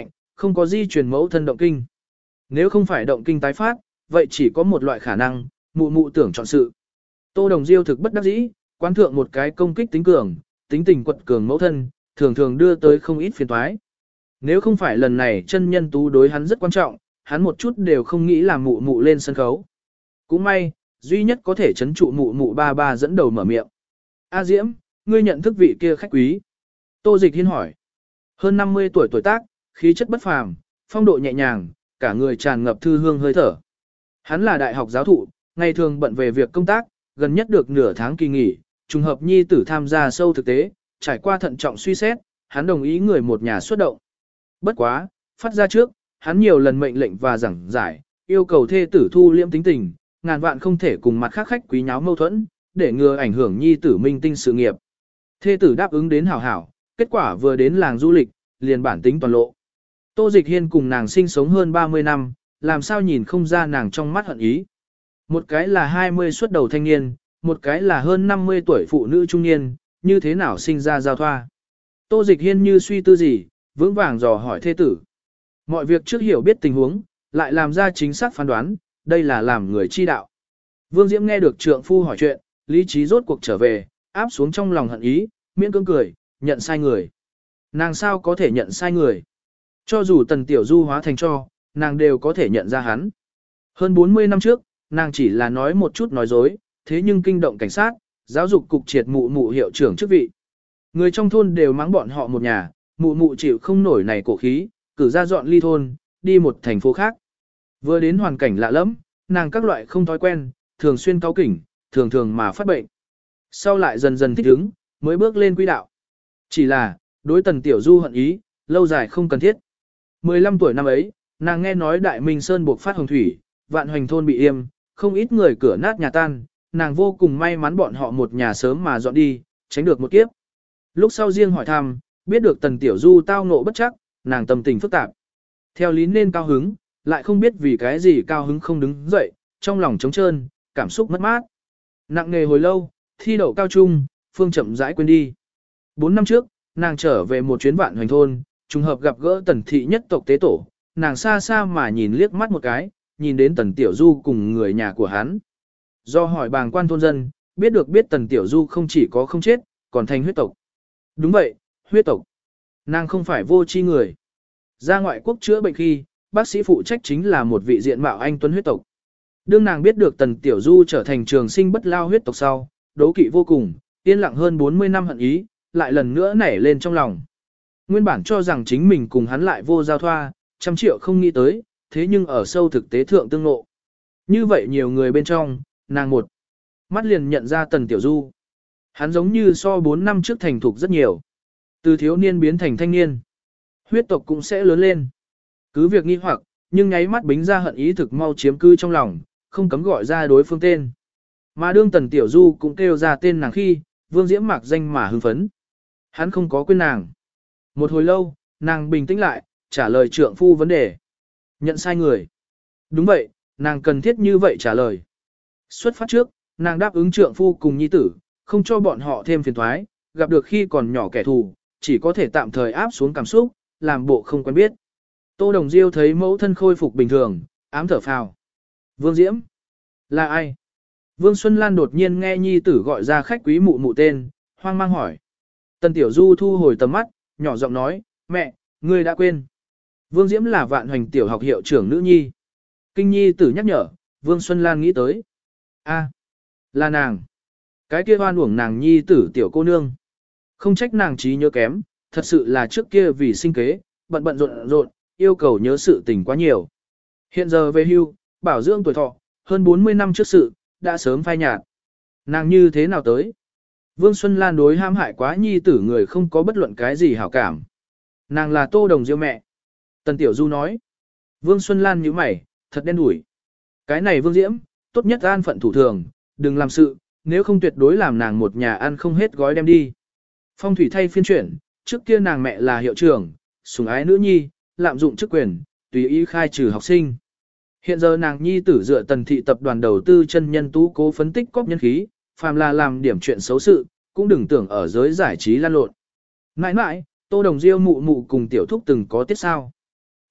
không có di truyền mẫu thân động kinh. Nếu không phải động kinh tái phát, vậy chỉ có một loại khả năng, mụ mụ tưởng chọn sự. Tô Đồng Diêu thực bất đắc dĩ, quán thượng một cái công kích tính cường, tính tình quật cường mẫu thân, thường thường đưa tới không ít phiền toái. Nếu không phải lần này chân nhân tú đối hắn rất quan trọng, hắn một chút đều không nghĩ làm mụ mụ lên sân khấu. Cũng may, duy nhất có thể chấn trụ mụ mụ ba ba dẫn đầu mở miệng. A Diễm, ngươi nhận thức vị kia khách quý. Tô Dịch Hiên hỏi. Hơn 50 tuổi tuổi tác, khí chất bất phàm, phong độ nhẹ nhàng, cả người tràn ngập thư hương hơi thở. Hắn là đại học giáo thụ, ngày thường bận về việc công tác, gần nhất được nửa tháng kỳ nghỉ, trùng hợp nhi tử tham gia sâu thực tế, trải qua thận trọng suy xét, hắn đồng ý người một nhà xuất động. Bất quá, phát ra trước, hắn nhiều lần mệnh lệnh và giảng giải, yêu cầu thê tử thu liễm tính tình, ngàn vạn không thể cùng mặt khác khách quý nháo mâu thuẫn, để ngừa ảnh hưởng nhi tử minh tinh sự nghiệp. Thê tử đáp ứng đến hảo hảo, kết quả vừa đến làng du lịch, liền bản tính toàn lộ. Tô Dịch Hiên cùng nàng sinh sống hơn 30 năm, làm sao nhìn không ra nàng trong mắt hận ý. Một cái là 20 xuất đầu thanh niên, một cái là hơn 50 tuổi phụ nữ trung niên, như thế nào sinh ra giao thoa. Tô Dịch Hiên như suy tư gì, vững vàng dò hỏi thê tử. Mọi việc trước hiểu biết tình huống, lại làm ra chính xác phán đoán, đây là làm người chi đạo. Vương Diễm nghe được trượng phu hỏi chuyện, lý trí rốt cuộc trở về, áp xuống trong lòng hận ý, miễn cưỡng cười, nhận sai người. Nàng sao có thể nhận sai người? Cho dù Tần Tiểu Du hóa thành cho, nàng đều có thể nhận ra hắn. Hơn 40 năm trước, nàng chỉ là nói một chút nói dối, thế nhưng kinh động cảnh sát, giáo dục cục triệt mụ mụ hiệu trưởng chức vị. Người trong thôn đều mắng bọn họ một nhà, mụ mụ chịu không nổi này cổ khí, cử ra dọn ly thôn, đi một thành phố khác. Vừa đến hoàn cảnh lạ lẫm, nàng các loại không thói quen, thường xuyên cáu kỉnh, thường thường mà phát bệnh. Sau lại dần dần thích ứng, mới bước lên quỹ đạo. Chỉ là, đối Tần Tiểu Du hận ý, lâu dài không cần thiết. 15 tuổi năm ấy, nàng nghe nói Đại Minh Sơn buộc phát hồng thủy, vạn hoành thôn bị yêm, không ít người cửa nát nhà tan, nàng vô cùng may mắn bọn họ một nhà sớm mà dọn đi, tránh được một kiếp. Lúc sau riêng hỏi thăm, biết được Tần Tiểu Du tao ngộ bất chắc, nàng tâm tình phức tạp. Theo lý nên cao hứng, lại không biết vì cái gì cao hứng không đứng dậy, trong lòng trống trơn, cảm xúc mất mát. Nặng nề hồi lâu, thi đậu cao trung, Phương chậm rãi quên đi. 4 năm trước, nàng trở về một chuyến vạn hoành thôn, trùng hợp gặp gỡ Tần thị nhất tộc tế tổ, nàng xa xa mà nhìn liếc mắt một cái, nhìn đến Tần Tiểu Du cùng người nhà của hắn. Do hỏi bàng quan thôn dân, biết Tần Tiểu Du không chỉ có không chết, còn thành huyết tộc. Đúng vậy, huyết tộc. Nàng không phải vô tri người. Ra ngoại quốc chữa bệnh khi, bác sĩ phụ trách chính là một vị diện mạo anh tuấn huyết tộc. Đương nàng biết được Tần Tiểu Du trở thành trường sinh bất lao huyết tộc sau, đố kỵ vô cùng, yên lặng hơn 40 năm hận ý, lại lần nữa nảy lên trong lòng. Nguyên bản cho rằng chính mình cùng hắn lại vô giao thoa, 100 triệu không nghĩ tới, thế nhưng ở sâu thực tế thượng tương ngộ. Như vậy nhiều người bên trong, nàng một mắt liền nhận ra Tần Tiểu Du. Hắn giống như so 4 năm trước thành thục rất nhiều. Từ thiếu niên biến thành thanh niên. Huyết tộc cũng sẽ lớn lên. Cứ việc nghi hoặc, nhưng nháy mắt bính ra hận ý thực mau chiếm cư trong lòng, không cấm gọi ra đối phương tên. Mà đương Tần Tiểu Du cũng kêu ra tên nàng khi, Vương Diễm mạc danh mà hưng phấn. Hắn không có quên nàng. Một hồi lâu, nàng bình tĩnh lại, trả lời trượng phu vấn đề. Nhận sai người. Đúng vậy, nàng cần thiết như vậy trả lời. Xuất phát trước, nàng đáp ứng trượng phu cùng nhi tử, không cho bọn họ thêm phiền thoái, gặp được khi còn nhỏ kẻ thù, chỉ có thể tạm thời áp xuống cảm xúc, làm bộ không quen biết. Tô Đồng Diêu thấy mẫu thân khôi phục bình thường, ám thở phào. Vương Diễm? Là ai? Vương Xuân Lan đột nhiên nghe nhi tử gọi ra khách quý mụ mụ tên, hoang mang hỏi. Tần Tiểu Du thu hồi tầm mắt, nhỏ giọng nói, mẹ, ngươi đã quên. Vương Diễm là vạn hoành tiểu học hiệu trưởng nữ nhi. Kinh nhi tử nhắc nhở, Vương Xuân Lan nghĩ tới. A, là nàng. Cái kia hoan uổng nàng nhi tử tiểu cô nương. Không trách nàng trí nhớ kém, thật sự là trước kia vì sinh kế, bận bận rộn rộn, yêu cầu nhớ sự tình quá nhiều. Hiện giờ về hưu, bảo dưỡng tuổi thọ, hơn 40 năm trước sự, đã sớm phai nhạt. Nàng như thế nào tới? Vương Xuân Lan đối hãm hại quá nhi tử người không có bất luận cái gì hảo cảm. Nàng là Tô Đồng Diêu mẹ. Tần Tiểu Du nói. Vương Xuân Lan nhíu mày, thật đen đủi. Cái này Vương Diễm, tốt nhất an phận thủ thường, đừng làm sự, nếu không tuyệt đối làm nàng một nhà ăn không hết gói đem đi. Phong thủy thay phiên chuyển, trước kia nàng mẹ là hiệu trưởng, sủng ái nữ nhi, lạm dụng chức quyền, tùy ý khai trừ học sinh. Hiện giờ nàng nhi tử dựa Tần thị tập đoàn đầu tư chân nhân tú cố phân tích cóp nhân khí, phàm là làm điểm chuyện xấu sự, cũng đừng tưởng ở giới giải trí lan lộn. Mãi mãi, Tô Đồng Diêu mụ mụ cùng tiểu thúc từng có tiết sao.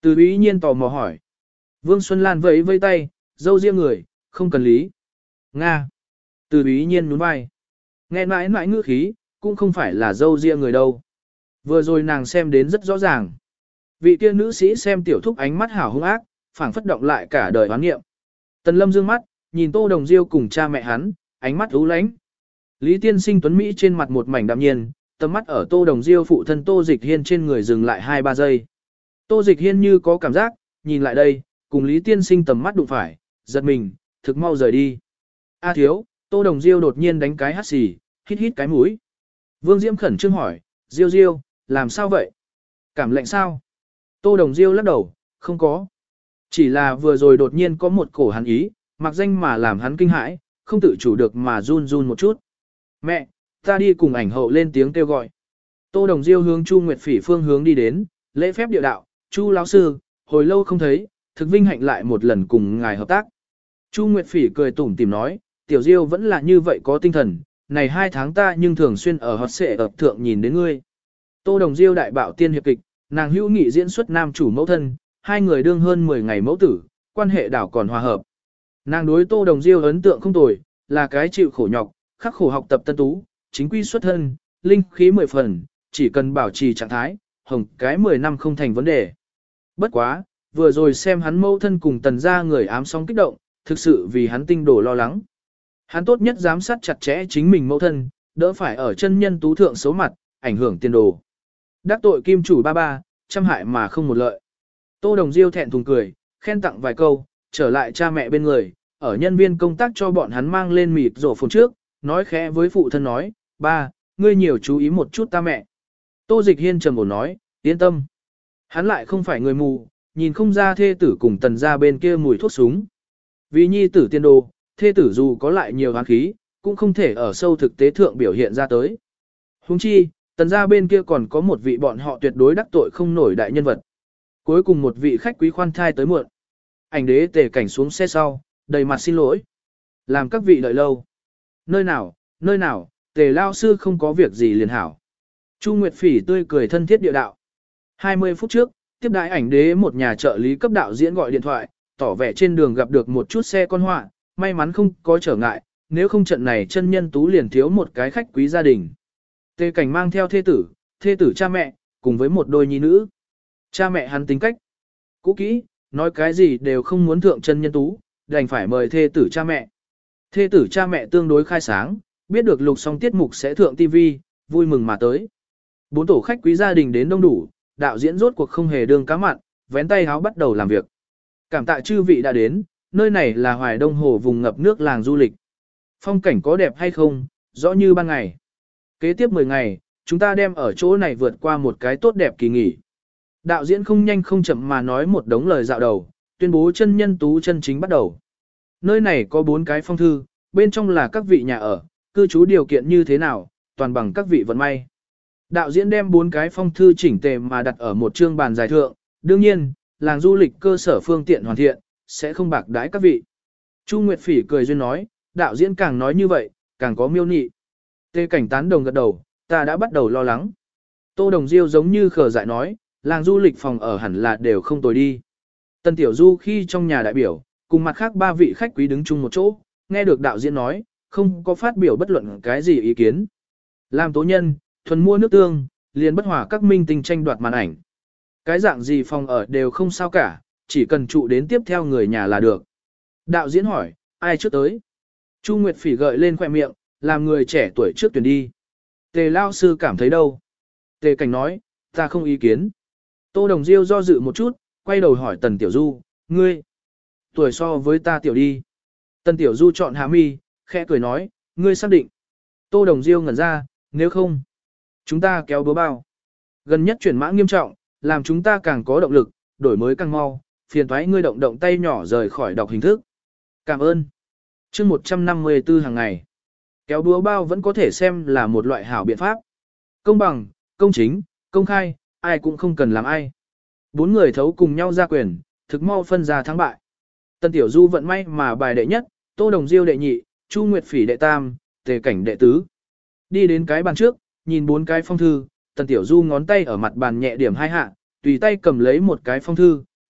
Từ ý nhiên tò mò hỏi. Vương Xuân Lan vẫy vây tay, dâu riêng người, không cần lý. Nga. Từ ý nhiên nhún vai. Nghe mãi mãi ngữ khí, cũng không phải là dâu riêng người đâu. Vừa rồi nàng xem đến rất rõ ràng. Vị kia nữ sĩ xem tiểu thúc ánh mắt hảo hung ác, phảng phất động lại cả đời oán nghiệm. Tần Lâm dương mắt, nhìn Tô Đồng Diêu cùng cha mẹ hắn, ánh mắt u lãnh. Lý Tiên Sinh tuấn Mỹ trên mặt một mảnh đạm nhiên, tầm mắt ở Tô Đồng Diêu phụ thân Tô Dịch Hiên trên người dừng lại 2-3 giây. Tô Dịch Hiên như có cảm giác, nhìn lại đây, cùng Lý Tiên Sinh tầm mắt đụng phải, giật mình, thực mau rời đi. A thiếu, Tô Đồng Diêu đột nhiên đánh cái hắt xì, hít hít cái mũi. Vương Diễm khẩn trương hỏi, Diêu Diêu, làm sao vậy? Cảm lạnh sao? Tô Đồng Diêu lắc đầu, không có. Chỉ là vừa rồi đột nhiên có một cổ hắn ý, mặc danh mà làm hắn kinh hãi, không tự chủ được mà run run một chút. Mẹ, ta đi cùng ảnh hậu lên tiếng kêu gọi. Tô Đồng Diêu hướng Chu Nguyệt Phỉ phương hướng đi đến, lễ phép địa đạo, Chu lão sư, hồi lâu không thấy, thực vinh hạnh lại một lần cùng ngài hợp tác. Chu Nguyệt Phỉ cười tủm tỉm nói, tiểu Diêu vẫn là như vậy có tinh thần, này 2 tháng ta nhưng thường xuyên ở hot xệ ập thượng nhìn đến ngươi. Tô Đồng Diêu đại bạo tiên hiệp kịch, nàng hữu nghị diễn xuất nam chủ mẫu thân, hai người đương hơn 10 ngày mẫu tử, quan hệ đảo còn hòa hợp. Nàng đối Tô Đồng Diêu ấn tượng không tồi, là cái chịu khổ nhọc, khắc khổ học tập tân tú, chính quy xuất thân, linh khí 10 phần, chỉ cần bảo trì trạng thái, hồng cái 10 năm không thành vấn đề. Bất quá, vừa rồi xem hắn mẫu thân cùng tần gia người ám sóng kích động, thực sự vì hắn tinh đổ lo lắng. Hắn tốt nhất giám sát chặt chẽ chính mình mẫu thân, đỡ phải ở chân nhân tú thượng xấu mặt, ảnh hưởng tiền đồ. Đắc tội kim chủ ba ba, trăm hại mà không một lợi. Tô Đồng Diêu thẹn thùng cười, khen tặng vài câu, trở lại cha mẹ bên người, ở nhân viên công tác cho bọn hắn mang lên mịt rổ phồn trước, nói khẽ với phụ thân nói, ba, ngươi nhiều chú ý một chút ta mẹ. Tô Dịch Hiên trầm ổn nói, yên tâm. Hắn lại không phải người mù, nhìn không ra thê tử cùng tần gia bên kia mùi thuốc súng. Vì nhi tử tiên đồ, thê tử dù có lại nhiều hán khí, cũng không thể ở sâu thực tế thượng biểu hiện ra tới. Huống chi, tần gia bên kia còn có một vị bọn họ tuyệt đối đắc tội không nổi đại nhân vật. Cuối cùng một vị khách quý khoan thai tới muộn. Ảnh đế Tề Cảnh xuống xe sau, đầy mặt xin lỗi. Làm các vị đợi lâu. Nơi nào, Tề lao sư không có việc gì liền hảo. Chu Nguyệt Phỉ tươi cười thân thiết địa đạo. 20 phút trước, tiếp đãi ảnh đế một nhà trợ lý cấp đạo diễn gọi điện thoại, tỏ vẻ trên đường gặp được một chút xe con họa, may mắn không có trở ngại, nếu không trận này chân nhân tú liền thiếu một cái khách quý gia đình. Tề Cảnh mang theo thê tử cha mẹ, cùng với một đôi nhi nữ. Cha mẹ hắn tính cách cũ kỹ, nói cái gì đều không muốn thượng chân nhân tú, đành phải mời thê tử cha mẹ. Thê tử cha mẹ tương đối khai sáng, biết được lục xong tiết mục sẽ thượng TV, vui mừng mà tới. 4 tổ khách quý gia đình đến đông đủ, đạo diễn rốt cuộc không hề đương cá mặn, vén tay háo bắt đầu làm việc. Cảm tạ chư vị đã đến, nơi này là Hoài Đông Hồ vùng ngập nước làng du lịch. Phong cảnh có đẹp hay không, rõ như ban ngày. Kế tiếp 10 ngày, chúng ta đem ở chỗ này vượt qua một cái tốt đẹp kỳ nghỉ. Đạo diễn không nhanh không chậm mà nói một đống lời dạo đầu, tuyên bố chân nhân tú chân chính bắt đầu. Nơi này có 4 cái phong thư, bên trong là các vị nhà ở, cư trú điều kiện như thế nào, toàn bằng các vị vận may. Đạo diễn đem 4 cái phong thư chỉnh tề mà đặt ở một chương bàn dài thượng, đương nhiên, làng du lịch cơ sở phương tiện hoàn thiện, sẽ không bạc đãi các vị. Chu Nguyệt Phỉ cười duyên nói, đạo diễn càng nói như vậy, càng có miêu nị. Tề Cảnh tán đồng gật đầu, ta đã bắt đầu lo lắng. Tô Đồng Diêu giống như khờ dại nói, làng du lịch phòng ở hẳn là đều không tồi đi. Tân Tiểu Du khi trong nhà đại biểu, cùng mặt khác 3 vị khách quý đứng chung một chỗ, nghe được đạo diễn nói, không có phát biểu bất luận cái gì ý kiến. Làm tố nhân, thuần mua nước tương, liền bất hòa các minh tinh tranh đoạt màn ảnh. Cái dạng gì phòng ở đều không sao cả, chỉ cần trụ đến tiếp theo người nhà là được. Đạo diễn hỏi, ai trước tới? Chu Nguyệt Phỉ gợi lên khoẻ miệng, làm người trẻ tuổi trước tuyển đi. Tề lao sư cảm thấy đâu? Tề Cảnh nói, ta không ý kiến. Tô Đồng Diêu do dự một chút, quay đầu hỏi Tần Tiểu Du, ngươi, tuổi so với ta tiểu đi. Tần Tiểu Du chọn hạ mi, khẽ cười nói, ngươi xác định. Tô Đồng Diêu ngẩn ra, nếu không, chúng ta kéo búa bao. Gần nhất chuyển mã nghiêm trọng, làm chúng ta càng có động lực, đổi mới càng mau, phiền thoái ngươi động tay nhỏ rời khỏi đọc hình thức. Cảm ơn. Chương 154 hàng ngày. Kéo búa bao vẫn có thể xem là một loại hảo biện pháp. Công bằng, công chính, công khai, ai cũng không cần làm ai. 4 người thấu cùng nhau ra quyền, thực mau phân ra thắng bại. Tân Tiểu Du vận may mà bài đệ nhất, Tô Đồng Diêu đệ nhị, Chu Nguyệt Phỉ đệ tam, Tề Cảnh đệ tứ. Đi đến cái bàn trước, nhìn 4 cái phong thư, Tần Tiểu Du ngón tay ở mặt bàn nhẹ điểm 2 hạ, tùy tay cầm lấy một cái phong thư,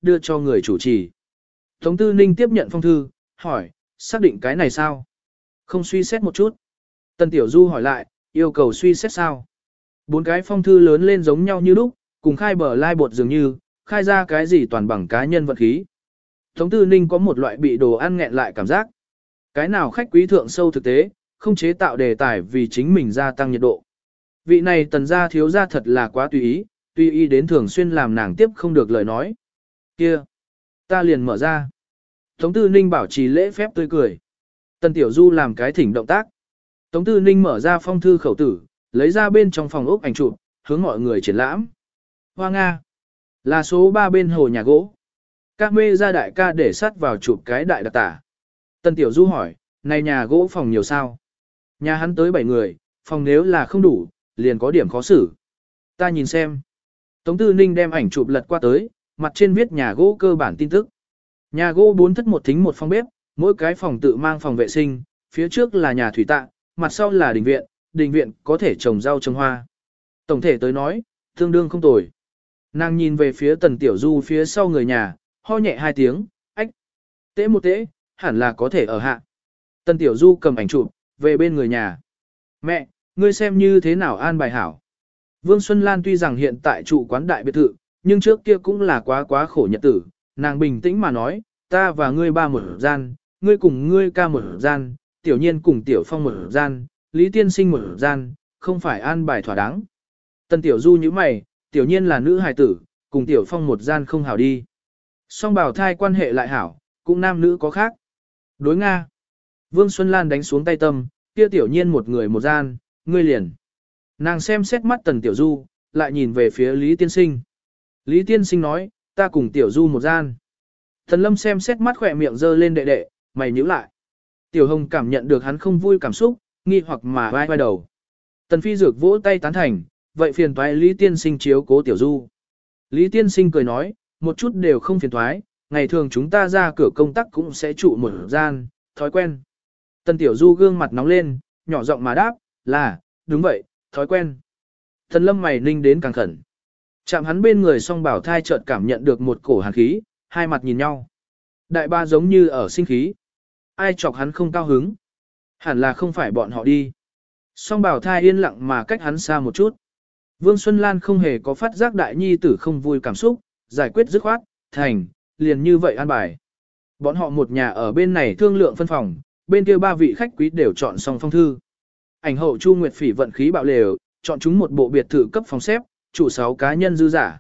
đưa cho người chủ trì. Tống Tư Ninh tiếp nhận phong thư, hỏi, xác định cái này sao? Không suy xét một chút. Tần Tiểu Du hỏi lại, yêu cầu suy xét sao? 4 cái phong thư lớn lên giống nhau như lúc, cùng khai bờ lai bột dường như, khai ra cái gì toàn bằng cá nhân vật khí. Tống Tư Ninh có một loại bị đồ ăn nghẹn lại cảm giác. Cái nào khách quý thượng sâu thực tế, không chế tạo đề tài vì chính mình gia tăng nhiệt độ. Vị này tần gia thiếu gia thật là quá tùy ý đến thường xuyên làm nàng tiếp không được lời nói. Kia, ta liền mở ra. Tống Tư Ninh bảo trì lễ phép tươi cười. Tần Tiểu Du làm cái thỉnh động tác. Tống Tư Ninh mở ra phong thư khẩu tử, lấy ra bên trong phòng ốc ảnh chụp, hướng mọi người triển lãm. Hoa Nga, là số 3 bên hồ nhà gỗ. Các mê ra đại ca để sát vào chụp cái đại đặc tả. Tần Tiểu Du hỏi, này nhà gỗ phòng nhiều sao? Nhà hắn tới 7 người, phòng nếu là không đủ, liền có điểm khó xử. Ta nhìn xem. Tống Tư Ninh đem ảnh chụp lật qua tới, mặt trên viết nhà gỗ cơ bản tin tức. Nhà gỗ 4 thất 1 thính 1 phòng bếp, mỗi cái phòng tự mang phòng vệ sinh, phía trước là nhà thủy tạ, mặt sau là đình viện có thể trồng rau trồng hoa. Tổng thể tới nói, tương đương không tồi. Nàng nhìn về phía Tần Tiểu Du phía sau người nhà, ho nhẹ 2 tiếng, ách. Tễ một tễ, hẳn là có thể ở hạ. Tần Tiểu Du cầm ảnh chụp, về bên người nhà. Mẹ, ngươi xem như thế nào an bài hảo. Vương Xuân Lan tuy rằng hiện tại trụ quán đại biệt thự, nhưng trước kia cũng là quá khổ nhật tử. Nàng bình tĩnh mà nói, ta và ngươi ba một gian, ngươi cùng ngươi ca một gian, Tiểu Nhiên cùng Tiểu Phong một gian, Lý Tiên Sinh một gian, không phải an bài thỏa đáng. Tần Tiểu Du như mày, Tiểu Nhiên là nữ hài tử, cùng Tiểu Phong một gian không hảo đi. Song bào thai quan hệ lại hảo, cũng nam nữ có khác. Đối Nga. Vương Xuân Lan đánh xuống tay tâm, kia Tiểu Nhiên một người một gian, ngươi liền. Nàng xem xét mắt Tần Tiểu Du, lại nhìn về phía Lý Tiên Sinh. Lý Tiên Sinh nói, ta cùng Tiểu Du một gian. Tần Lâm xem xét mắt khỏe miệng dơ lên đệ, mày nhíu lại. Tiểu Hồng cảm nhận được hắn không vui cảm xúc, nghi hoặc mà vai đầu. Tần Phi Dược vỗ tay tán thành, vậy phiền toái Lý Tiên Sinh chiếu cố Tiểu Du. Lý Tiên Sinh cười nói, một chút đều không phiền toái, ngày thường chúng ta ra cửa công tác cũng sẽ trụ một gian, thói quen. Tần Tiểu Du gương mặt nóng lên, nhỏ giọng mà đáp, là, đúng vậy, thói quen. Tần Lâm mày ninh đến càng khẩn. Chạm hắn bên người song bảo thai chợt cảm nhận được một cổ hàn khí, hai mặt nhìn nhau. Đại ba giống như ở sinh khí. Ai chọc hắn không cao hứng? Hẳn là không phải bọn họ đi. Song bảo thai yên lặng mà cách hắn xa một chút. Vương Xuân Lan không hề có phát giác đại nhi tử không vui cảm xúc, giải quyết dứt khoát, thành, liền như vậy an bài. Bọn họ một nhà ở bên này thương lượng phân phòng, bên kia 3 vị khách quý đều chọn xong phong thư. Ảnh hậu Chu Nguyệt Phỉ vận khí bạo lều, chọn chúng một bộ biệt thự cấp phòng xếp, chủ 6 cá nhân dư giả.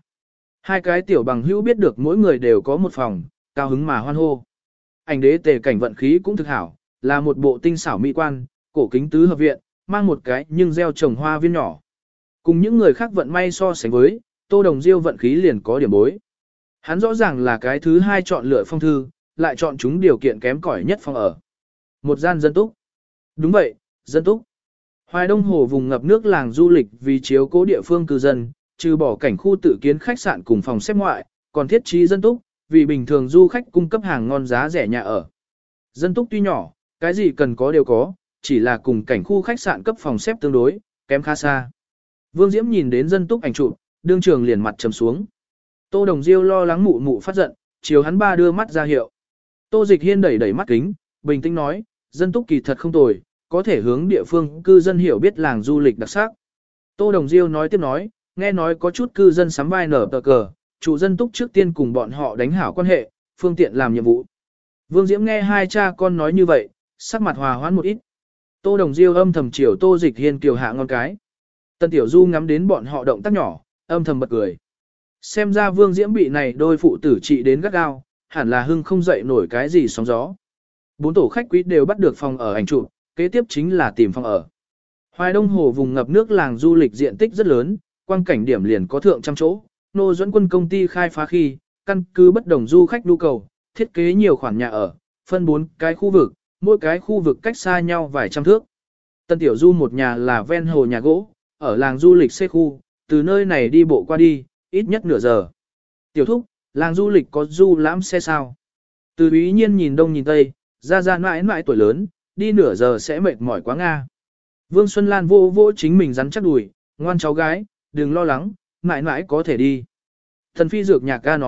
2 cái tiểu bằng hữu biết được mỗi người đều có một phòng, cao hứng mà hoan hô. Ảnh đế tề cảnh vận khí cũng thực hảo, là một bộ tinh xảo mỹ quan, cổ kính tứ hợp viện, mang một cái nhưng gieo trồng hoa viên nhỏ. Cùng những người khác vận may so sánh với, Tô Đồng Diêu vận khí liền có điểm bối. Hắn rõ ràng là cái thứ 2 chọn lựa phong thư, lại chọn chúng điều kiện kém cỏi nhất phòng ở. Một gian dân túc. Đúng vậy, dân túc. Hoài Đông Hồ vùng ngập nước làng du lịch vì chiếu cố địa phương cư dân, trừ bỏ cảnh khu tự kiến khách sạn cùng phòng xếp ngoại, còn thiết trí dân túc, vì bình thường du khách cung cấp hàng ngon giá rẻ nhà ở. Dân túc tuy nhỏ, cái gì cần có đều có, chỉ là cùng cảnh khu khách sạn cấp phòng xếp tương đối, kém khá xa. Vương Diễm nhìn đến dân túc ảnh chụp, đương trường liền mặt trầm xuống. Tô Đồng Diêu lo lắng mụ mụ phát giận, chiều hắn ba đưa mắt ra hiệu. Tô Dịch Hiên đẩy mắt kính, bình tĩnh nói, dân túc kỳ thật không tồi, có thể hướng địa phương cư dân hiểu biết làng du lịch đặc sắc. Tô Đồng Diêu nói tiếp nói, nghe nói có chút cư dân sắm vai nở tờ cờ, chủ dân túc trước tiên cùng bọn họ đánh hảo quan hệ, phương tiện làm nhiệm vụ. Vương Diễm nghe hai cha con nói như vậy, sắc mặt hòa hoãn một ít. Tô Đồng Diêu âm thầm chiều Tô Dịch Hiên kiều hạ ngon cái. Tân Tiểu Du ngắm đến bọn họ động tác nhỏ, âm thầm bật cười. Xem ra Vương Diễm bị này đôi phụ tử trị đến gắt gao, hẳn là hưng không dậy nổi cái gì sóng gió. 4 tổ khách quý đều bắt được phòng ở ảnh chụp, kế tiếp chính là tìm phòng ở. Hoài Đông Hồ vùng ngập nước làng du lịch diện tích rất lớn, quang cảnh điểm liền có thượng trăm chỗ. Nô Duẫn Quân công ty khai phá khi, căn cứ bất đồng du khách nhu cầu, thiết kế nhiều khoản nhà ở, phân 4 cái khu vực, mỗi cái khu vực cách xa nhau vài trăm thước. Tân Tiểu Du một nhà là ven hồ nhà gỗ, ở làng du lịch C khu, từ nơi này đi bộ qua đi, ít nhất nửa giờ. Tiểu thúc, làng du lịch có du lãm xe sao? Từ Ý Nhiên nhìn đông nhìn tây, ra mãi mãi tuổi lớn, đi nửa giờ sẽ mệt mỏi quá Nga. Vương Xuân Lan vô vô chính mình rắn chắc đùi, ngoan cháu gái, đừng lo lắng, mãi mãi có thể đi. Thần Phi Dược Nhạc ca nói,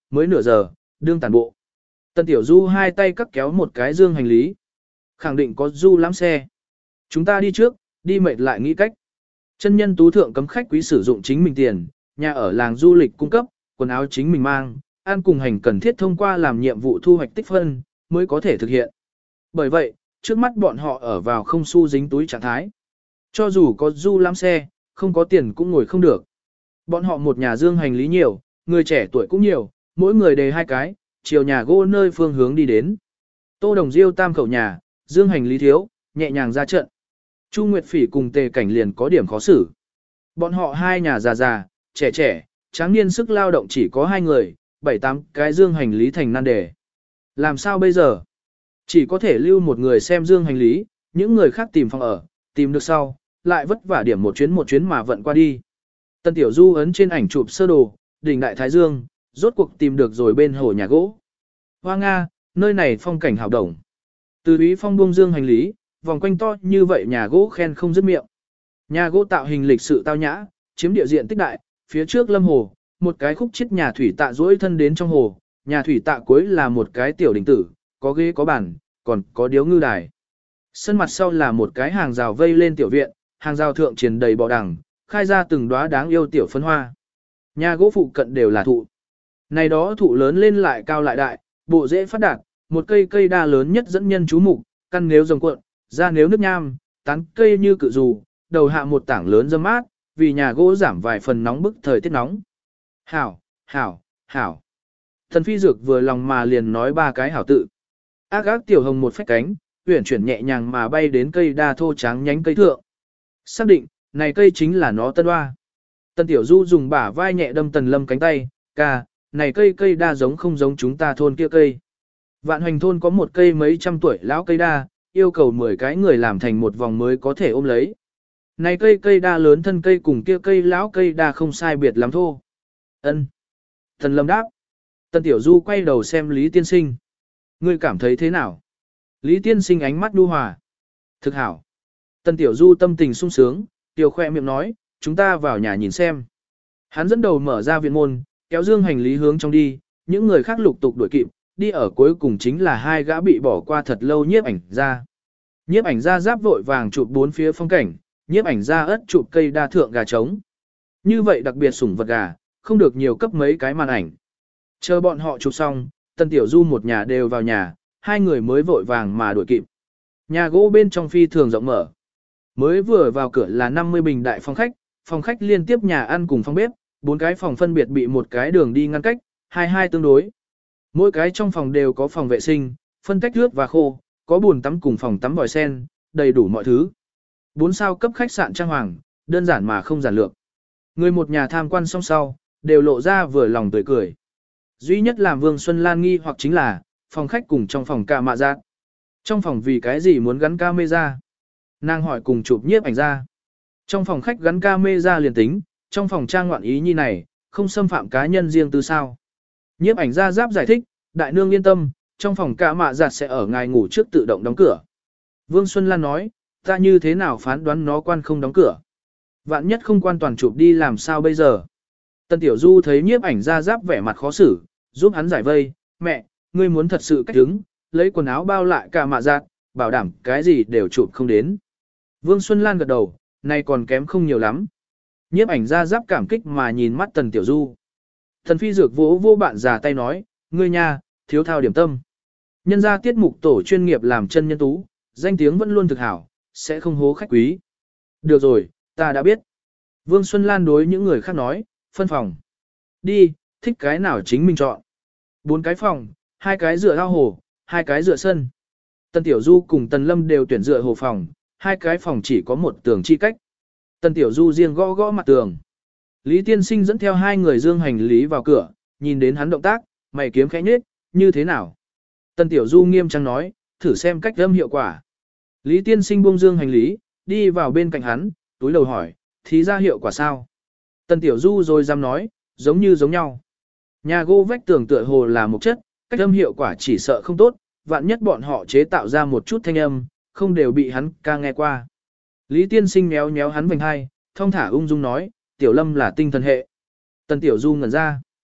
mới nửa giờ, đương tàn bộ. Tần Tiểu Du hai tay cắt kéo một cái dương hành lý. Khẳng định có du lãm xe. Chúng ta đi trước, đi mệt lại nghĩ cách. Chân nhân tú thượng cấm khách quý sử dụng chính mình tiền, nhà ở làng du lịch cung cấp, quần áo chính mình mang, ăn cùng hành cần thiết thông qua làm nhiệm vụ thu hoạch tích phân, mới có thể thực hiện. Bởi vậy, trước mắt bọn họ ở vào không xu dính túi trạng thái. Cho dù có du lãm xe, không có tiền cũng ngồi không được. Bọn họ một nhà dương hành lý nhiều, người trẻ tuổi cũng nhiều, mỗi người đề hai cái, chiều nhà gỗ nơi phương hướng đi đến. Tô Đồng Diêu tam khẩu nhà, dương hành lý thiếu, nhẹ nhàng ra trận. Chu Nguyệt Phỉ cùng Tề Cảnh liền có điểm khó xử. Bọn họ hai nhà già già, trẻ trẻ, tráng niên sức lao động chỉ có hai người, 7-8 cái dương hành lý thành nan đề. Làm sao bây giờ? Chỉ có thể lưu một người xem dương hành lý, những người khác tìm phòng ở, tìm được sau, lại vất vả điểm một chuyến mà vận qua đi. Tân Tiểu Du ấn trên ảnh chụp sơ đồ, đỉnh Đại Thái Dương, rốt cuộc tìm được rồi bên hồ nhà gỗ. Hoa Nga, nơi này phong cảnh hào đồng. Từ Úy Phong buông dương hành lý, vòng quanh to như vậy nhà gỗ khen không dứt miệng. Nhà gỗ tạo hình lịch sự tao nhã, chiếm địa diện tích đại, phía trước lâm hồ, một cái khúc chiết nhà thủy tạ duỗi thân đến trong hồ, nhà thủy tạ cuối là một cái tiểu đình tử, có ghế có bàn, còn có điếu ngư đài. Sân mặt sau là một cái hàng rào vây lên tiểu viện, hàng rào thượng triền đầy bò đằng, khai ra từng đóa đáng yêu tiểu phấn hoa. Nhà gỗ phụ cận đều là thụ. Này đó thụ lớn lên lại cao lại đại, bộ rễ phát đạt, một cây cây đa lớn nhất dẫn nhân chú mục, căn nếu rồng cuộn, ra nếu nước nham, tán cây như cự dù, đầu hạ một tảng lớn dâm mát, vì nhà gỗ giảm vài phần nóng bức thời tiết nóng. Hảo, hảo, hảo. Thần phi dược vừa lòng mà liền nói ba cái hảo tự. Ác ác tiểu hồng một phách cánh, uyển chuyển nhẹ nhàng mà bay đến cây đa thô tráng nhánh cây thượng. Xác định, này cây chính là nó tân hoa. Tân tiểu du dùng bả vai nhẹ đâm tần lâm cánh tay, ca, này cây đa giống không giống chúng ta thôn kia cây. Vạn Hoành thôn có một cây mấy trăm tuổi lão cây đa, yêu cầu 10 cái người làm thành một vòng mới có thể ôm lấy. Này cây đa lớn thân cây cùng kia cây lão cây đa không sai biệt lắm thô. Ân. Tần lâm đáp. Tần tiểu du quay đầu xem Lý Tiên Sinh. Ngươi cảm thấy thế nào? Lý Tiên Sinh ánh mắt nhu hòa. Thực hảo. Tần tiểu du tâm tình sung sướng, tiểu khoe miệng nói, chúng ta vào nhà nhìn xem. Hắn dẫn đầu mở ra viện môn, kéo dương hành lý hướng trong đi, những người khác lục tục đuổi kịp, đi ở cuối cùng chính là hai gã bị bỏ qua thật lâu nhiếp ảnh ra. Nhiếp ảnh ra giáp vội vàng chụp bốn phía phong cảnh, nhiếp ảnh ra ất chụp cây đa thượng gà trống. Như vậy đặc biệt sủng vật gà, không được nhiều cấp mấy cái màn ảnh. Chờ bọn họ chụp xong, Tần Tiểu Du một nhà đều vào nhà, hai người mới vội vàng mà đuổi kịp. Nhà gỗ bên trong phi thường rộng mở. Mới vừa vào cửa là 50 bình đại phòng khách liên tiếp nhà ăn cùng phòng bếp, 4 cái phòng phân biệt bị một cái đường đi ngăn cách, hai tương đối. Mỗi cái trong phòng đều có phòng vệ sinh, phân tách ướt và khô, có bồn tắm cùng phòng tắm vòi sen, đầy đủ mọi thứ. 4 sao cấp khách sạn trang hoàng, đơn giản mà không giản lược. Người một nhà tham quan xong sau, đều lộ ra vừa lòng tươi cười. Duy nhất làm Vương Xuân Lan nghi hoặc chính là, phòng khách cùng trong phòng ca mạ giác. Trong phòng vì cái gì muốn gắn camera? Nàng hỏi cùng chụp nhiếp ảnh ra. Trong phòng khách gắn camera liền tính, trong phòng trang ngoạn ý như này, không xâm phạm cá nhân riêng tư sao. Nhiếp ảnh ra giáp giải thích, đại nương yên tâm, trong phòng ca mạ giặt sẽ ở ngài ngủ trước tự động đóng cửa. Vương Xuân Lan nói, ta như thế nào phán đoán nó quan không đóng cửa. Vạn nhất không quan toàn chụp đi làm sao bây giờ. Tân Tiểu Du thấy nhiếp ảnh ra giáp vẻ mặt khó xử, giúp hắn giải vây, mẹ, ngươi muốn thật sự cách đứng, lấy quần áo bao lại cả mạ giặt, bảo đảm cái gì đều chụp không đến. Vương Xuân Lan gật đầu, này còn kém không nhiều lắm. Nhiếp ảnh ra giáp cảm kích mà nhìn mắt Tần Tiểu Du. Thần phi dược vỗ vô bạn già tay nói, ngươi nha, thiếu thao điểm tâm. Nhân ra tiết mục tổ chuyên nghiệp làm chân nhân tú, danh tiếng vẫn luôn thực hảo, sẽ không hố khách quý. Được rồi, ta đã biết. Vương Xuân Lan đối những người khác nói, phân phòng. Đi, thích cái nào chính mình chọn. 4 cái phòng, 2 cái dựa ao hồ, 2 cái dựa sân. Tần Tiểu Du cùng Tần Lâm đều tuyển dựa hồ phòng, 2 cái phòng chỉ có một tường chi cách. Tần Tiểu Du riêng gõ gõ mặt tường. Lý Tiên Sinh dẫn theo 2 người dương hành lý vào cửa, nhìn đến hắn động tác, mày kiếm khẽ nhếch, như thế nào? Tần Tiểu Du nghiêm trang nói, thử xem cách âm hiệu quả. Lý Tiên Sinh buông dương hành lý, đi vào bên cạnh hắn, túi đầu hỏi, thí ra hiệu quả sao? Tần Tiểu Du rồi dám nói, giống như giống nhau. Nhà gỗ vách tường tựa hồ là một chất, cách âm hiệu quả chỉ sợ không tốt, vạn nhất bọn họ chế tạo ra một chút thanh âm, không đều bị hắn ca nghe qua. Lý Tiên Sinh méo méo hắn vành hai, thong thả ung dung nói, Tiểu Lâm là tinh thần hệ. Tần Tiểu Du ngẩn ra.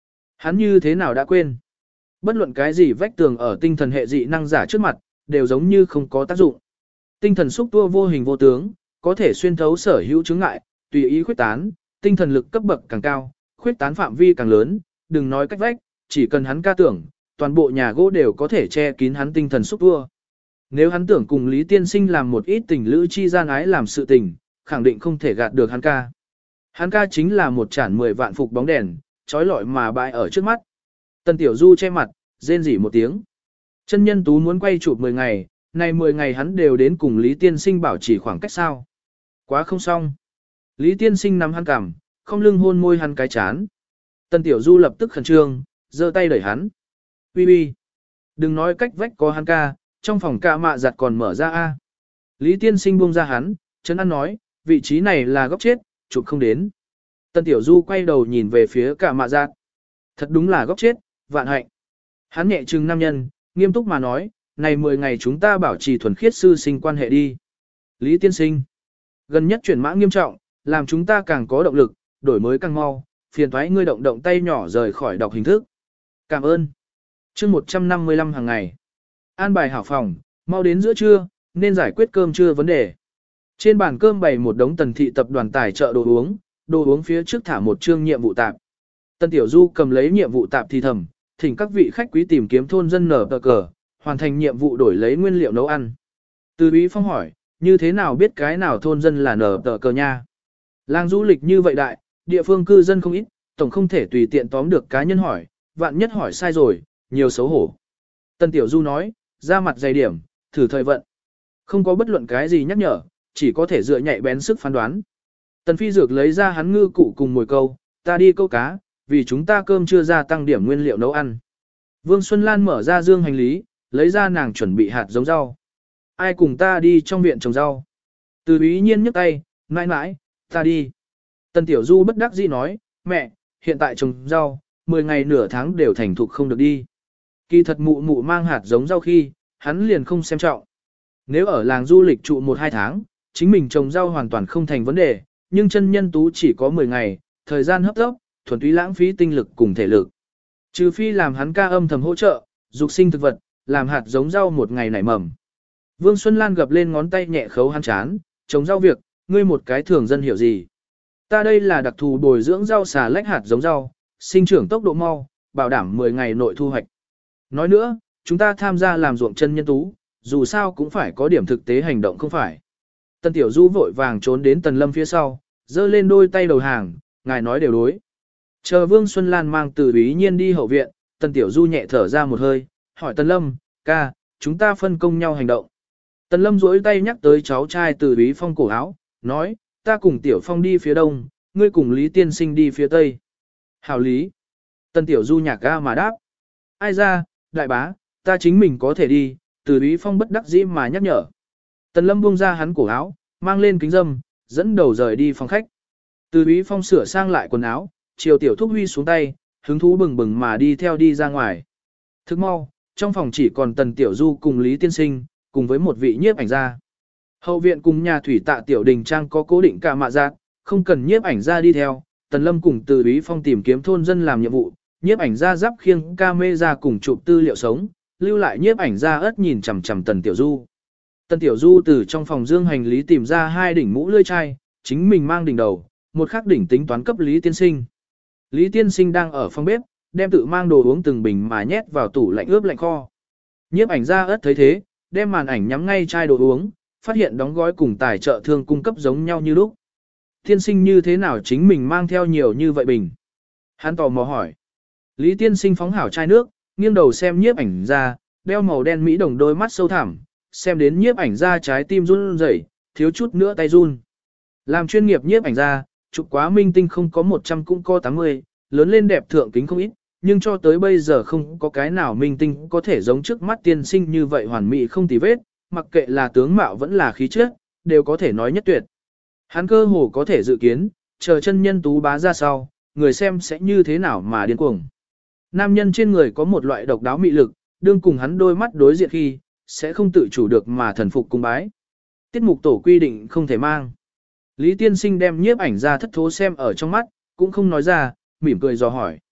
Hắn như thế nào đã quên? Bất luận cái gì vách tường ở tinh thần hệ dị năng giả trước mặt, đều giống như không có tác dụng. Tinh thần xúc tua vô hình vô tướng, có thể xuyên thấu sở hữu chứng ngại, tùy ý khuyết tán, tinh thần lực cấp bậc càng cao, khuyết tán phạm vi càng lớn, đừng nói cách vách, chỉ cần hắn ca tưởng, toàn bộ nhà gỗ đều có thể che kín hắn tinh thần xúc tua. Nếu hắn tưởng cùng Lý Tiên Sinh làm một ít tình lữ chi gian ái làm sự tình, khẳng định không thể gạt được hắn ca. Hắn ca chính là một chản 10 vạn phục bóng đèn, trói lọi mà bại ở trước mắt. Tần Tiểu Du che mặt, rên rỉ một tiếng. Chân nhân tú muốn quay chụp 10 ngày, này 10 ngày hắn đều đến cùng Lý Tiên Sinh bảo trì khoảng cách sao. Quá không xong. Lý Tiên Sinh nắm hắn cằm, không lưng hôn môi hắn cái chán. Tần Tiểu Du lập tức khẩn trương, giơ tay đẩy hắn. Bi bi. Đừng nói cách vách có hắn ca, trong phòng ca mạ giặt còn mở ra a. Lý Tiên Sinh buông ra hắn, Trấn An nói, vị trí này là góc chết, chụp không đến. Tần Tiểu Du quay đầu nhìn về phía cả mạ giặt. Thật đúng là góc chết, vạn hạnh. Hắn nhẹ trừng nam nhân, nghiêm túc mà nói, này 10 ngày chúng ta bảo trì thuần khiết sư sinh quan hệ đi. Lý Tiên Sinh. Gần nhất chuyển mã nghiêm trọng, làm chúng ta càng có động lực, đổi mới càng mau, phiền thoái ngươi động động tay nhỏ rời khỏi đọc hình thức. Cảm ơn. Chương 155 hàng ngày. An bài hảo phòng, mau đến giữa trưa, nên giải quyết cơm trưa vấn đề. Trên bàn cơm bày một đống Tần thị tập đoàn tài trợ đồ uống phía trước thả một chương nhiệm vụ tạp. Tần Tiểu Du cầm lấy nhiệm vụ tạp thì thầm, thỉnh các vị khách quý tìm kiếm thôn dân nở tờ cờ, hoàn thành nhiệm vụ đổi lấy nguyên liệu nấu ăn. Từ Bí Phong hỏi, như thế nào biết cái nào thôn dân là nở tờ cờ nha? Làng du lịch như vậy đại, địa phương cư dân không ít, tổng không thể tùy tiện tóm được cá nhân hỏi, vạn nhất hỏi sai rồi, nhiều xấu hổ. Tần Tiểu Du nói, ra mặt dày điểm, thử thời vận. Không có bất luận cái gì nhắc nhở, chỉ có thể dựa nhạy bén sức phán đoán. Tần Phi Dược lấy ra hắn ngư cụ cùng mồi câu, ta đi câu cá, vì chúng ta cơm chưa ra tăng điểm nguyên liệu nấu ăn. Vương Xuân Lan mở ra dương hành lý, lấy ra nàng chuẩn bị hạt giống rau. Ai cùng ta đi trong viện trồng rau? Từ Ý Nhiên nhấc tay, mãi mãi, ta đi. Tần Tiểu Du bất đắc dĩ nói, mẹ, hiện tại trồng rau, 10 ngày nửa tháng đều thành thục không được đi. Kỳ thật mụ mụ mang hạt giống rau khi, hắn liền không xem trọng. Nếu ở làng du lịch trụ 1-2 tháng, chính mình trồng rau hoàn toàn không thành vấn đề, nhưng chân nhân tú chỉ có 10 ngày, thời gian hấp tốc, thuần túy lãng phí tinh lực cùng thể lực. Trừ phi làm hắn ca âm thầm hỗ trợ, dục sinh thực vật, làm hạt giống rau một ngày nảy mầm. Vương Xuân Lan gập lên ngón tay nhẹ khấu hắn chán, trồng rau việc, ngươi một cái thường dân hiểu gì. Ta đây là đặc thù bồi dưỡng rau xà lách hạt giống rau, sinh trưởng tốc độ mau, bảo đảm 10 ngày nội thu hoạch. Nói nữa, chúng ta tham gia làm ruộng chân nhân tú, dù sao cũng phải có điểm thực tế hành động không phải. Tần Tiểu Du vội vàng trốn đến Tần Lâm phía sau, giơ lên đôi tay đầu hàng, ngài nói đều đối. Chờ Vương Xuân Lan mang Từ Ý Nhiên đi hậu viện, Tần Tiểu Du nhẹ thở ra một hơi, hỏi Tần Lâm, ca, chúng ta phân công nhau hành động. Tần Lâm duỗi tay nhắc tới cháu trai Từ Ý Phong cổ áo, nói, ta cùng Tiểu Phong đi phía đông, ngươi cùng Lý Tiên Sinh đi phía tây. Hảo lý. Tần Tiểu Du nhạc ga mà đáp. Ai ra, đại bá, ta chính mình có thể đi, Từ Ý Phong bất đắc dĩ mà nhắc nhở. Tần Lâm buông ra hắn cổ áo, mang lên kính râm, dẫn đầu rời đi phòng khách. Từ Ý Phong sửa sang lại quần áo, chiều Tiểu Thúc Huy xuống tay, hứng thú bừng bừng mà đi theo đi ra ngoài. Thức mau, trong phòng chỉ còn Tần Tiểu Du cùng Lý Tiên Sinh, cùng với một vị nhiếp ảnh gia. Hậu viện cùng nhà thủy tạ Tiểu Đình Trang có cố định cả mạ giác, không cần nhiếp ảnh gia đi theo. Tần Lâm cùng Từ Ý Phong tìm kiếm thôn dân làm nhiệm vụ, nhiếp ảnh gia giáp khiêng camera cùng chụp tư liệu sống, lưu lại nhiếp ảnh gia ớt nhìn chằm chằm Tần Tiểu Du. Tần Tiểu Du từ trong phòng dương hành lý tìm ra 2 đỉnh mũ lưỡi chai, chính mình mang đỉnh đầu, một khác đỉnh tính toán cấp Lý Tiên Sinh. Lý Tiên Sinh đang ở phòng bếp, đem tự mang đồ uống từng bình mà nhét vào tủ lạnh ướp lạnh kho. Nhiếp ảnh gia ớt thấy thế, đem màn ảnh nhắm ngay chai đồ uống, phát hiện đóng gói cùng tài trợ thương cung cấp giống nhau như lúc. Tiên Sinh như thế nào chính mình mang theo nhiều như vậy bình? Hắn tò mò hỏi. Lý Tiên Sinh phóng hảo chai nước, nghiêng đầu xem nhiếp ảnh gia, đeo màu đen mỹ đồng đôi mắt sâu thẳm, xem đến nhiếp ảnh gia trái tim run rẩy, thiếu chút nữa tay run. Làm chuyên nghiệp nhiếp ảnh gia, chụp quá minh tinh không có 100 cũng có 80, lớn lên đẹp thượng kính không ít, nhưng cho tới bây giờ không có cái nào minh tinh có thể giống trước mắt tiên sinh như vậy hoàn mỹ không tì vết, mặc kệ là tướng mạo vẫn là khí chất, đều có thể nói nhất tuyệt. Hắn cơ hồ có thể dự kiến, chờ chân nhân tú bá ra sau, người xem sẽ như thế nào mà điên cuồng. Nam nhân trên người có một loại độc đáo mị lực, đương cùng hắn đôi mắt đối diện khi, sẽ không tự chủ được mà thần phục cung bái. Tiết mục tổ quy định không thể mang. Lý Tiên Sinh đem nhiếp ảnh ra thất thố xem ở trong mắt, cũng không nói ra, mỉm cười dò hỏi.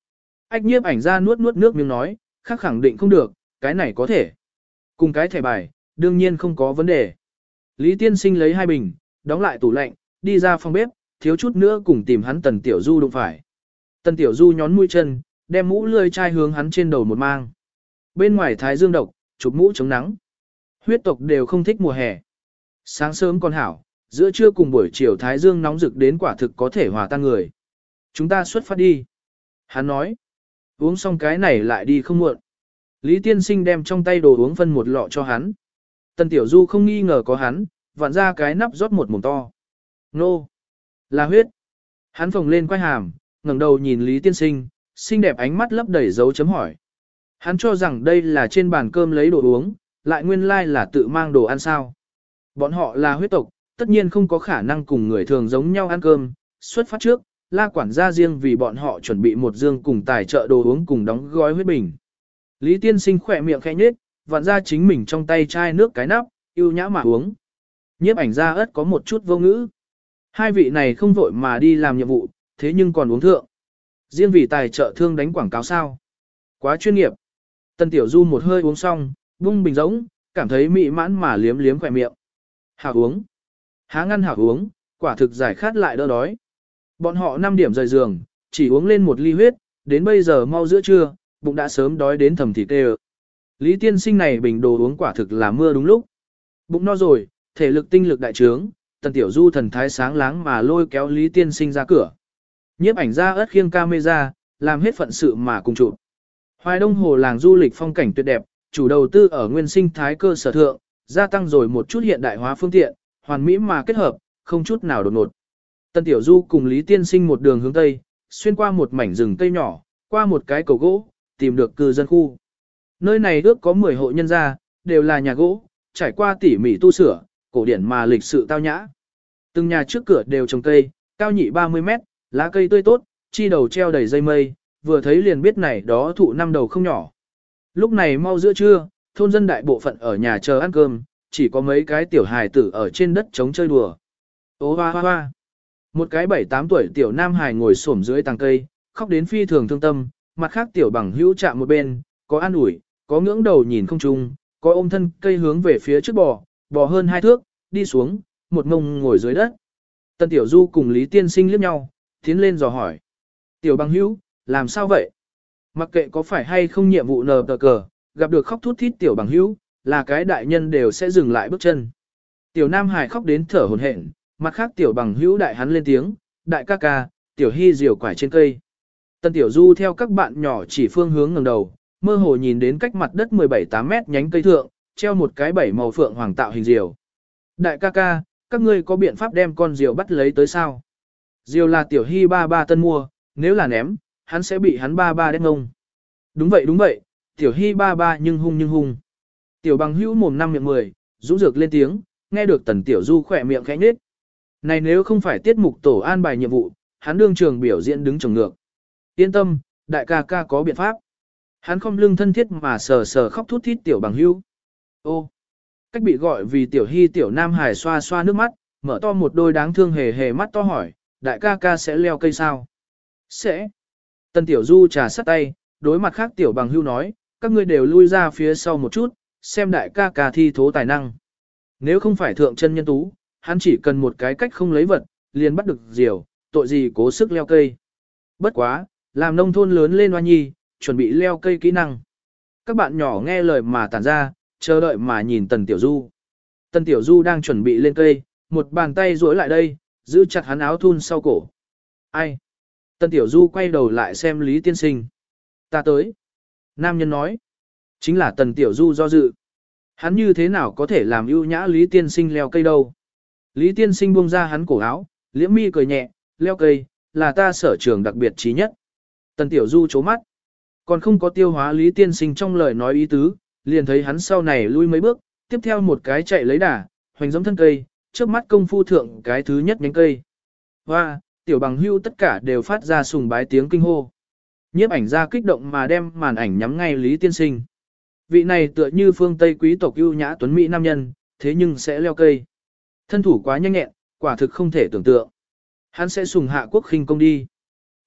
Ách nhiếp ảnh ra nuốt nuốt nước miếng nói, khác khẳng định không được, cái này có thể. Cùng cái thẻ bài, đương nhiên không có vấn đề. Lý tiên sinh lấy 2 bình, đóng lại tủ lạnh, đi ra phòng bếp, thiếu chút nữa cùng tìm hắn Tần Tiểu Du đụng phải. Tần Tiểu Du nhón mũi chân, đem mũ lươi chai hướng hắn trên đầu một mang. Bên ngoài thái dương độc, chụp mũ chống nắng. Huyết tộc đều không thích mùa hè. Sáng sớm còn hảo, giữa trưa cùng buổi chiều thái dương nóng rực đến quả thực có thể hòa tan người. Chúng ta xuất phát đi. Hắn nói. Uống xong cái này lại đi không muộn. Lý tiên sinh đem trong tay đồ uống phân một lọ cho hắn. Tần Tiểu Du không nghi ngờ có hắn, vặn ra cái nắp rót một mồm to. Nô! Là huyết. Hắn phồng lên quay hàm, ngẩng đầu nhìn Lý tiên sinh, xinh đẹp ánh mắt lấp đầy dấu chấm hỏi. Hắn cho rằng đây là trên bàn cơm lấy đồ uống, lại nguyên lai là tự mang đồ ăn sao. Bọn họ là huyết tộc, tất nhiên không có khả năng cùng người thường giống nhau ăn cơm. Xuất phát trước, La quản gia riêng vì bọn họ chuẩn bị một dương cùng tài trợ đồ uống cùng đóng gói huyết bình. Lý tiên sinh khỏe miệng khẽ nhếch, vặn ra chính mình trong tay chai nước cái nắp, yêu nhã mà uống. Nhiếp ảnh gia ớt có một chút vô ngữ. Hai vị này không vội mà đi làm nhiệm vụ, thế nhưng còn uống thượng. Riêng vì tài trợ thương đánh quảng cáo sao. Quá chuyên nghiệp. Tần Tiểu Du một hơi uống xong, vung bình giống, cảm thấy mị mãn mà liếm liếm khỏe miệng. Hảo uống. Há ngăn hảo uống, quả thực giải khát lại đỡ đói. Bọn họ 5 điểm rời giường, chỉ uống lên một ly huyết, đến bây giờ mau giữa trưa, bụng đã sớm đói đến thầm thịt tê. Lý tiên sinh này bình đồ uống quả thực là mưa đúng lúc. Bụng no rồi, thể lực tinh lực đại trướng, Tần Tiểu Du thần thái sáng láng mà lôi kéo Lý tiên sinh ra cửa. Nhiếp ảnh ra ớt khiêng camera, làm hết phận sự mà cùng chụp. Hoài Đông Hồ làng du lịch phong cảnh tuyệt đẹp, chủ đầu tư ở nguyên sinh thái cơ sở thượng, gia tăng rồi một chút hiện đại hóa phương tiện, hoàn mỹ mà kết hợp, không chút nào đột ngột. Tần Tiểu Du cùng Lý tiên sinh một đường hướng tây, xuyên qua một mảnh rừng cây nhỏ, qua một cái cầu gỗ, tìm được cư dân khu. Nơi này ước có 10 hộ nhân gia, đều là nhà gỗ, trải qua tỉ mỉ tu sửa, cổ điển mà lịch sự tao nhã. Từng nhà trước cửa đều trồng cây, cao nhị 30 mét, lá cây tươi tốt, chi đầu treo đầy dây mây, vừa thấy liền biết này đó thụ 5 đầu không nhỏ. Lúc này mau giữa trưa, thôn dân đại bộ phận ở nhà chờ ăn cơm, chỉ có mấy cái tiểu hài tử ở trên đất trống chơi đùa. Ô hoa hoa hoa. Một cái 7-8 tuổi tiểu nam hài ngồi xổm dưới tàng cây, khóc đến phi thường thương tâm, mặt khác tiểu bằng hữu chạm một bên, có an ủi, có ngưỡng đầu nhìn không trung, có ôm thân cây hướng về phía trước bò hơn 2 thước, đi xuống, một ngông ngồi dưới đất. Tần Tiểu Du cùng Lý tiên sinh liếc nhau, tiến lên dò hỏi. Tiểu bằng hữu, làm sao vậy? Mặc kệ có phải hay không nhiệm vụ nờ tờ cờ, gặp được khóc thút thít tiểu bằng hữu, là cái đại nhân đều sẽ dừng lại bước chân. Tiểu Nam Hải khóc đến thở hổn hển, mặt khác tiểu bằng hữu đại hắn lên tiếng, đại ca ca, tiểu hy diều quải trên cây. Tần Tiểu Du theo các bạn nhỏ chỉ phương hướng ngẩng đầu, mơ hồ nhìn đến cách mặt đất 17-8 mét nhánh cây thượng, treo một cái 7 màu phượng hoàng tạo hình diều. Đại ca ca, các ngươi có biện pháp đem con diều bắt lấy tới sao? Diều là tiểu hy ba ba tân mua, nếu là ném, hắn sẽ bị hắn ba ba đét ngông. Đúng vậy, tiểu hy ba ba nhưng hung. Tiểu bằng hữu mồm 5 miệng 10, rũ rược lên tiếng, nghe được Tần Tiểu Du khỏe miệng khẽ nhếch. Này nếu không phải tiết mục tổ an bài nhiệm vụ, hắn đương trường biểu diễn đứng trồng ngược. Yên tâm, đại ca ca có biện pháp. Hắn không lưng thân thiết mà sờ sờ khóc thút thít tiểu bằng hữu. Ô, cách bị gọi vì tiểu hy tiểu nam hải xoa xoa nước mắt, mở to một đôi đáng thương hề hề mắt to hỏi, đại ca ca sẽ leo cây sao? Sẽ. Tần Tiểu Du trà sắt tay, đối mặt khác tiểu bằng hữu nói, các ngươi đều lui ra phía sau một chút, xem đại ca ca thi thố tài năng. Nếu không phải thượng chân nhân tú, hắn chỉ cần một cái cách không lấy vật, liền bắt được diều, tội gì cố sức leo cây. Bất quá, làm nông thôn lớn lên hoa nhi, chuẩn bị leo cây kỹ năng. Các bạn nhỏ nghe lời mà tản ra, chờ đợi mà nhìn Tần Tiểu Du. Tần Tiểu Du đang chuẩn bị lên cây, một bàn tay duỗi lại đây, giữ chặt hắn áo thun sau cổ. Ai? Tần Tiểu Du quay đầu lại xem Lý tiên sinh. Ta tới. Nam nhân nói. Chính là Tần Tiểu Du do dự. Hắn như thế nào có thể làm ưu nhã Lý tiên sinh leo cây đâu? Lý tiên sinh buông ra hắn cổ áo, liễm mi cười nhẹ, leo cây, là ta sở trường đặc biệt trí nhất. Tần Tiểu Du chố mắt. Còn không có tiêu hóa Lý tiên sinh trong lời nói ý tứ, liền thấy hắn sau này lui mấy bước, tiếp theo một cái chạy lấy đà, hoành giống thân cây, trước mắt công phu thượng cái thứ nhất nhánh cây. Hoa, tiểu bằng hưu tất cả đều phát ra sùng bái tiếng kinh hô. Nhiếp ảnh ra kích động mà đem màn ảnh nhắm ngay Lý tiên sinh. Vị này tựa như phương Tây quý tộc ưu nhã tuấn mỹ nam nhân, thế nhưng sẽ leo cây. Thân thủ quá nhanh nhẹn, quả thực không thể tưởng tượng. Hắn sẽ sùng hạ quốc khinh công đi.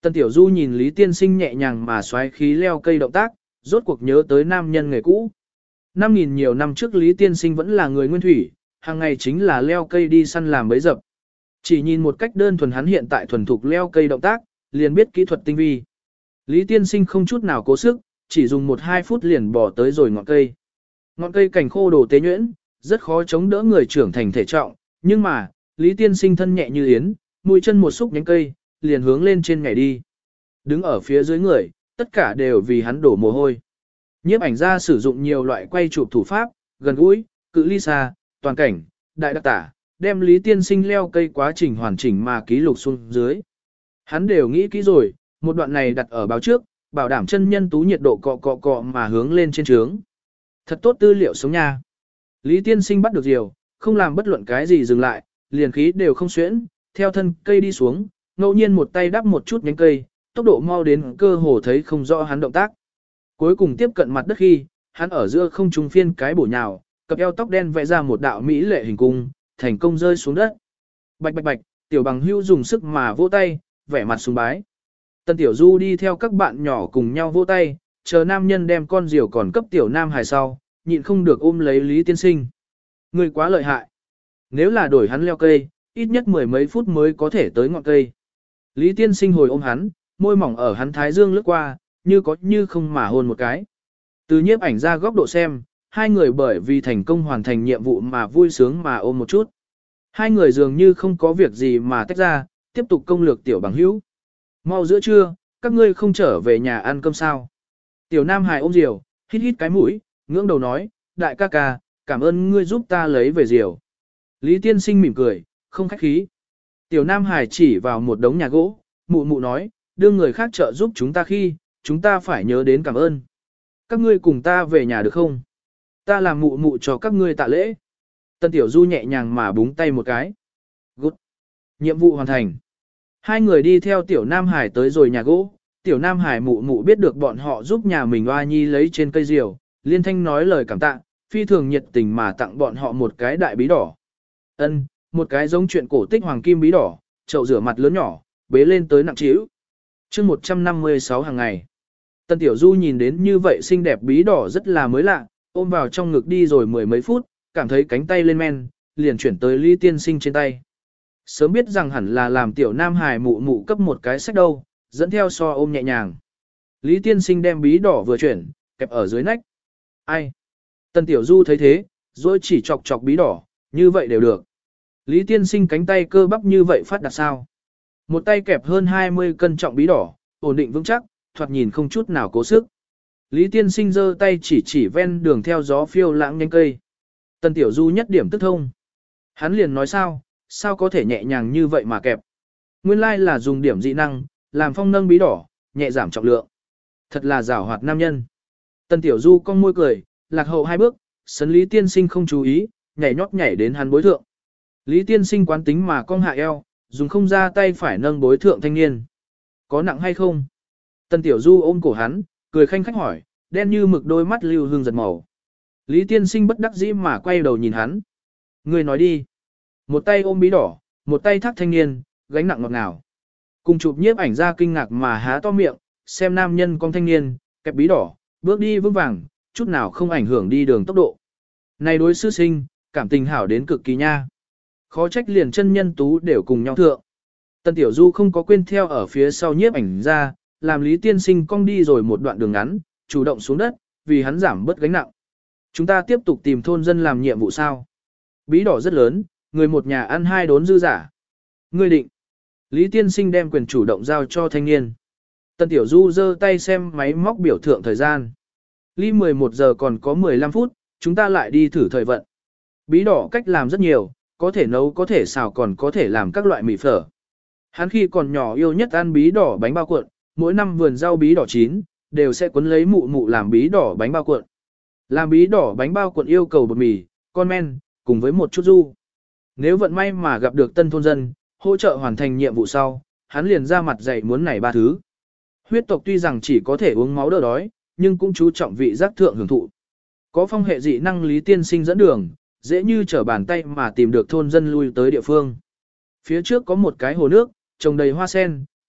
Tân Tiểu Du nhìn Lý Tiên Sinh nhẹ nhàng mà xoáy khí leo cây động tác, rốt cuộc nhớ tới nam nhân nghề cũ. 5.000 nhiều năm trước Lý Tiên Sinh vẫn là người nguyên thủy, hàng ngày chính là leo cây đi săn làm bẫy dập. Chỉ nhìn một cách đơn thuần hắn hiện tại thuần thục leo cây động tác, liền biết kỹ thuật tinh vi. Lý Tiên Sinh không chút nào cố sức, chỉ dùng 1-2 phút liền bỏ tới rồi ngọn cây. Ngọn cây cảnh khô đồ tế nhuyễn, rất khó chống đỡ người trưởng thành thể trọng, nhưng mà, Lý Tiên Sinh thân nhẹ như yến, mũi chân một xúc nhánh cây, liền hướng lên trên nhảy đi. Đứng ở phía dưới người, tất cả đều vì hắn đổ mồ hôi. Nhiếp ảnh gia sử dụng nhiều loại quay chụp thủ pháp, gần gũi, cự ly xa, toàn cảnh, đại đặc tả, đem Lý Tiên Sinh leo cây quá trình hoàn chỉnh mà ký lục xuống dưới. Hắn đều nghĩ kỹ rồi, một đoạn này đặt ở báo trước, bảo đảm chân nhân tú nhiệt độ cọ mà hướng lên trên trướng. Thật tốt tư liệu sống nha. Lý Tiên Sinh bắt được diều, không làm bất luận cái gì dừng lại, liền khí đều không xuyễn, theo thân cây đi xuống, ngẫu nhiên một tay đắp một chút nhánh cây, tốc độ mau đến cơ hồ thấy không rõ hắn động tác. Cuối cùng tiếp cận mặt đất khi, hắn ở giữa không trung phiên cái bổ nhào, cặp eo tóc đen vẽ ra một đạo mỹ lệ hình cung, thành công rơi xuống đất. Bạch bạch bạch, Tiểu Bằng Hưu dùng sức mà vỗ tay, vẻ mặt sùng bái. Tân Tiểu Du đi theo các bạn nhỏ cùng nhau vỗ tay, chờ nam nhân đem con diều còn cấp Tiểu Nam Hải sau, nhịn không được ôm lấy Lý Tiên Sinh. Người quá lợi hại. Nếu là đổi hắn leo cây, ít nhất 10 mấy phút mới có thể tới ngọn cây. Lý Tiên Sinh hồi ôm hắn, môi mỏng ở hắn thái dương lướt qua, như có như không mà hôn một cái. Từ nhiếp ảnh ra góc độ xem, hai người bởi vì thành công hoàn thành nhiệm vụ mà vui sướng mà ôm một chút. Hai người dường như không có việc gì mà tách ra, tiếp tục công lược Tiểu Bằng Hữu. Mau giữa trưa, các ngươi không trở về nhà ăn cơm sao? Tiểu Nam Hải ôm diều, hít hít cái mũi, ngưỡng đầu nói, đại ca ca, cảm ơn ngươi giúp ta lấy về diều. Lý Tiên Sinh mỉm cười, không khách khí. Tiểu Nam Hải chỉ vào một đống nhà gỗ, mụ mụ nói, đưa người khác trợ giúp chúng ta khi, chúng ta phải nhớ đến cảm ơn. Các ngươi cùng ta về nhà được không? Ta làm mụ mụ cho các ngươi tạ lễ. Tân Tiểu Du nhẹ nhàng mà búng tay một cái. Good. Nhiệm vụ hoàn thành. Hai người đi theo Tiểu Nam Hải tới rồi nhà gỗ. Tiểu Nam Hải mụ mụ biết được bọn họ giúp nhà mình oa nhi lấy trên cây diều, liên thanh nói lời cảm tạ, phi thường nhiệt tình mà tặng bọn họ một cái đại bí đỏ. Ân, một cái giống chuyện cổ tích hoàng kim bí đỏ, chậu rửa mặt lớn nhỏ, bế lên tới nặng trĩu. Chương 156 hàng ngày. Tân Tiểu Du nhìn đến như vậy xinh đẹp bí đỏ rất là mới lạ, ôm vào trong ngực đi rồi 10 mấy phút, cảm thấy cánh tay lên men, liền chuyển tới Lý Tiên Sinh trên tay. Sớm biết rằng hẳn là làm Tiểu Nam Hải mụ mụ cấp một cái sách đâu, dẫn theo so ôm nhẹ nhàng. Lý Tiên Sinh đem bí đỏ vừa chuyển, kẹp ở dưới nách. Ai? Tân Tiểu Du thấy thế, rồi chỉ chọc chọc bí đỏ, như vậy đều được. Lý Tiên Sinh cánh tay cơ bắp như vậy phát đạt sao? Một tay kẹp hơn 20 cân trọng bí đỏ, ổn định vững chắc, thoạt nhìn không chút nào cố sức. Lý Tiên Sinh giơ tay chỉ ven đường theo gió phiêu lãng nhánh cây. Tân Tiểu Du nhất điểm tức thông. Hắn liền nói sao có thể nhẹ nhàng như vậy mà kẹp. Nguyên lai là dùng điểm dị năng, làm phong nâng bí đỏ, nhẹ giảm trọng lượng. Thật là giảo hoạt nam nhân. Tân Tiểu Du cong môi cười, lạc hậu 2 bước, sấn Lý Tiên Sinh không chú ý, nhảy nhót nhảy đến hắn bối thượng. Lý Tiên Sinh quán tính mà cong hạ eo, dùng không ra tay phải nâng bối thượng thanh niên. Có nặng hay không? Tân Tiểu Du ôm cổ hắn, cười khanh khách hỏi, đen như mực đôi mắt lưu hương giật màu. Lý Tiên Sinh bất đắc dĩ mà quay đầu nhìn hắn. Người nói đi. Một tay ôm bí đỏ, một tay thác thanh niên, gánh nặng ngọt ngào. Cùng chụp nhiếp ảnh ra kinh ngạc mà há to miệng, xem nam nhân con thanh niên, kẹp bí đỏ, bước đi vững vàng, chút nào không ảnh hưởng đi đường tốc độ. Này đối sư sinh, cảm tình hảo đến cực kỳ nha. Khó trách liền chân nhân tú đều cùng nhau thượng. Tân Tiểu Du không có quên theo ở phía sau nhiếp ảnh ra, làm Lý Tiên Sinh cong đi rồi một đoạn đường ngắn, chủ động xuống đất, vì hắn giảm bớt gánh nặng. Chúng ta tiếp tục tìm thôn dân làm nhiệm vụ sao? Bí đỏ rất lớn, người một nhà ăn 2 đốn dư giả. Ngươi định. Lý Tiên Sinh đem quyền chủ động giao cho thanh niên. Tân Tiểu Du giơ tay xem máy móc biểu thượng thời gian. Ly 11 giờ còn có 15 phút, chúng ta lại đi thử thời vận. Bí đỏ cách làm rất nhiều, có thể nấu có thể xào còn có thể làm các loại mì phở. Hắn khi còn nhỏ yêu nhất ăn bí đỏ bánh bao cuộn, mỗi năm vườn rau bí đỏ chín, đều sẽ cuốn lấy mụ mụ làm bí đỏ bánh bao cuộn. Làm bí đỏ bánh bao cuộn yêu cầu bột mì, con men, cùng với một chút du. Nếu vận may mà gặp được tân thôn dân, hỗ trợ hoàn thành nhiệm vụ sau, hắn liền ra mặt dạy muốn này 3 thứ. Huyết tộc tuy rằng chỉ có thể uống máu đỡ đói, nhưng cũng chú trọng vị giác thượng hưởng thụ. Có phong hệ dị năng Lý Tiên Sinh dẫn đường, dễ như trở bàn tay mà tìm được thôn dân lui tới địa phương. Phía trước có một cái hồ nước, trồng đầy hoa sen,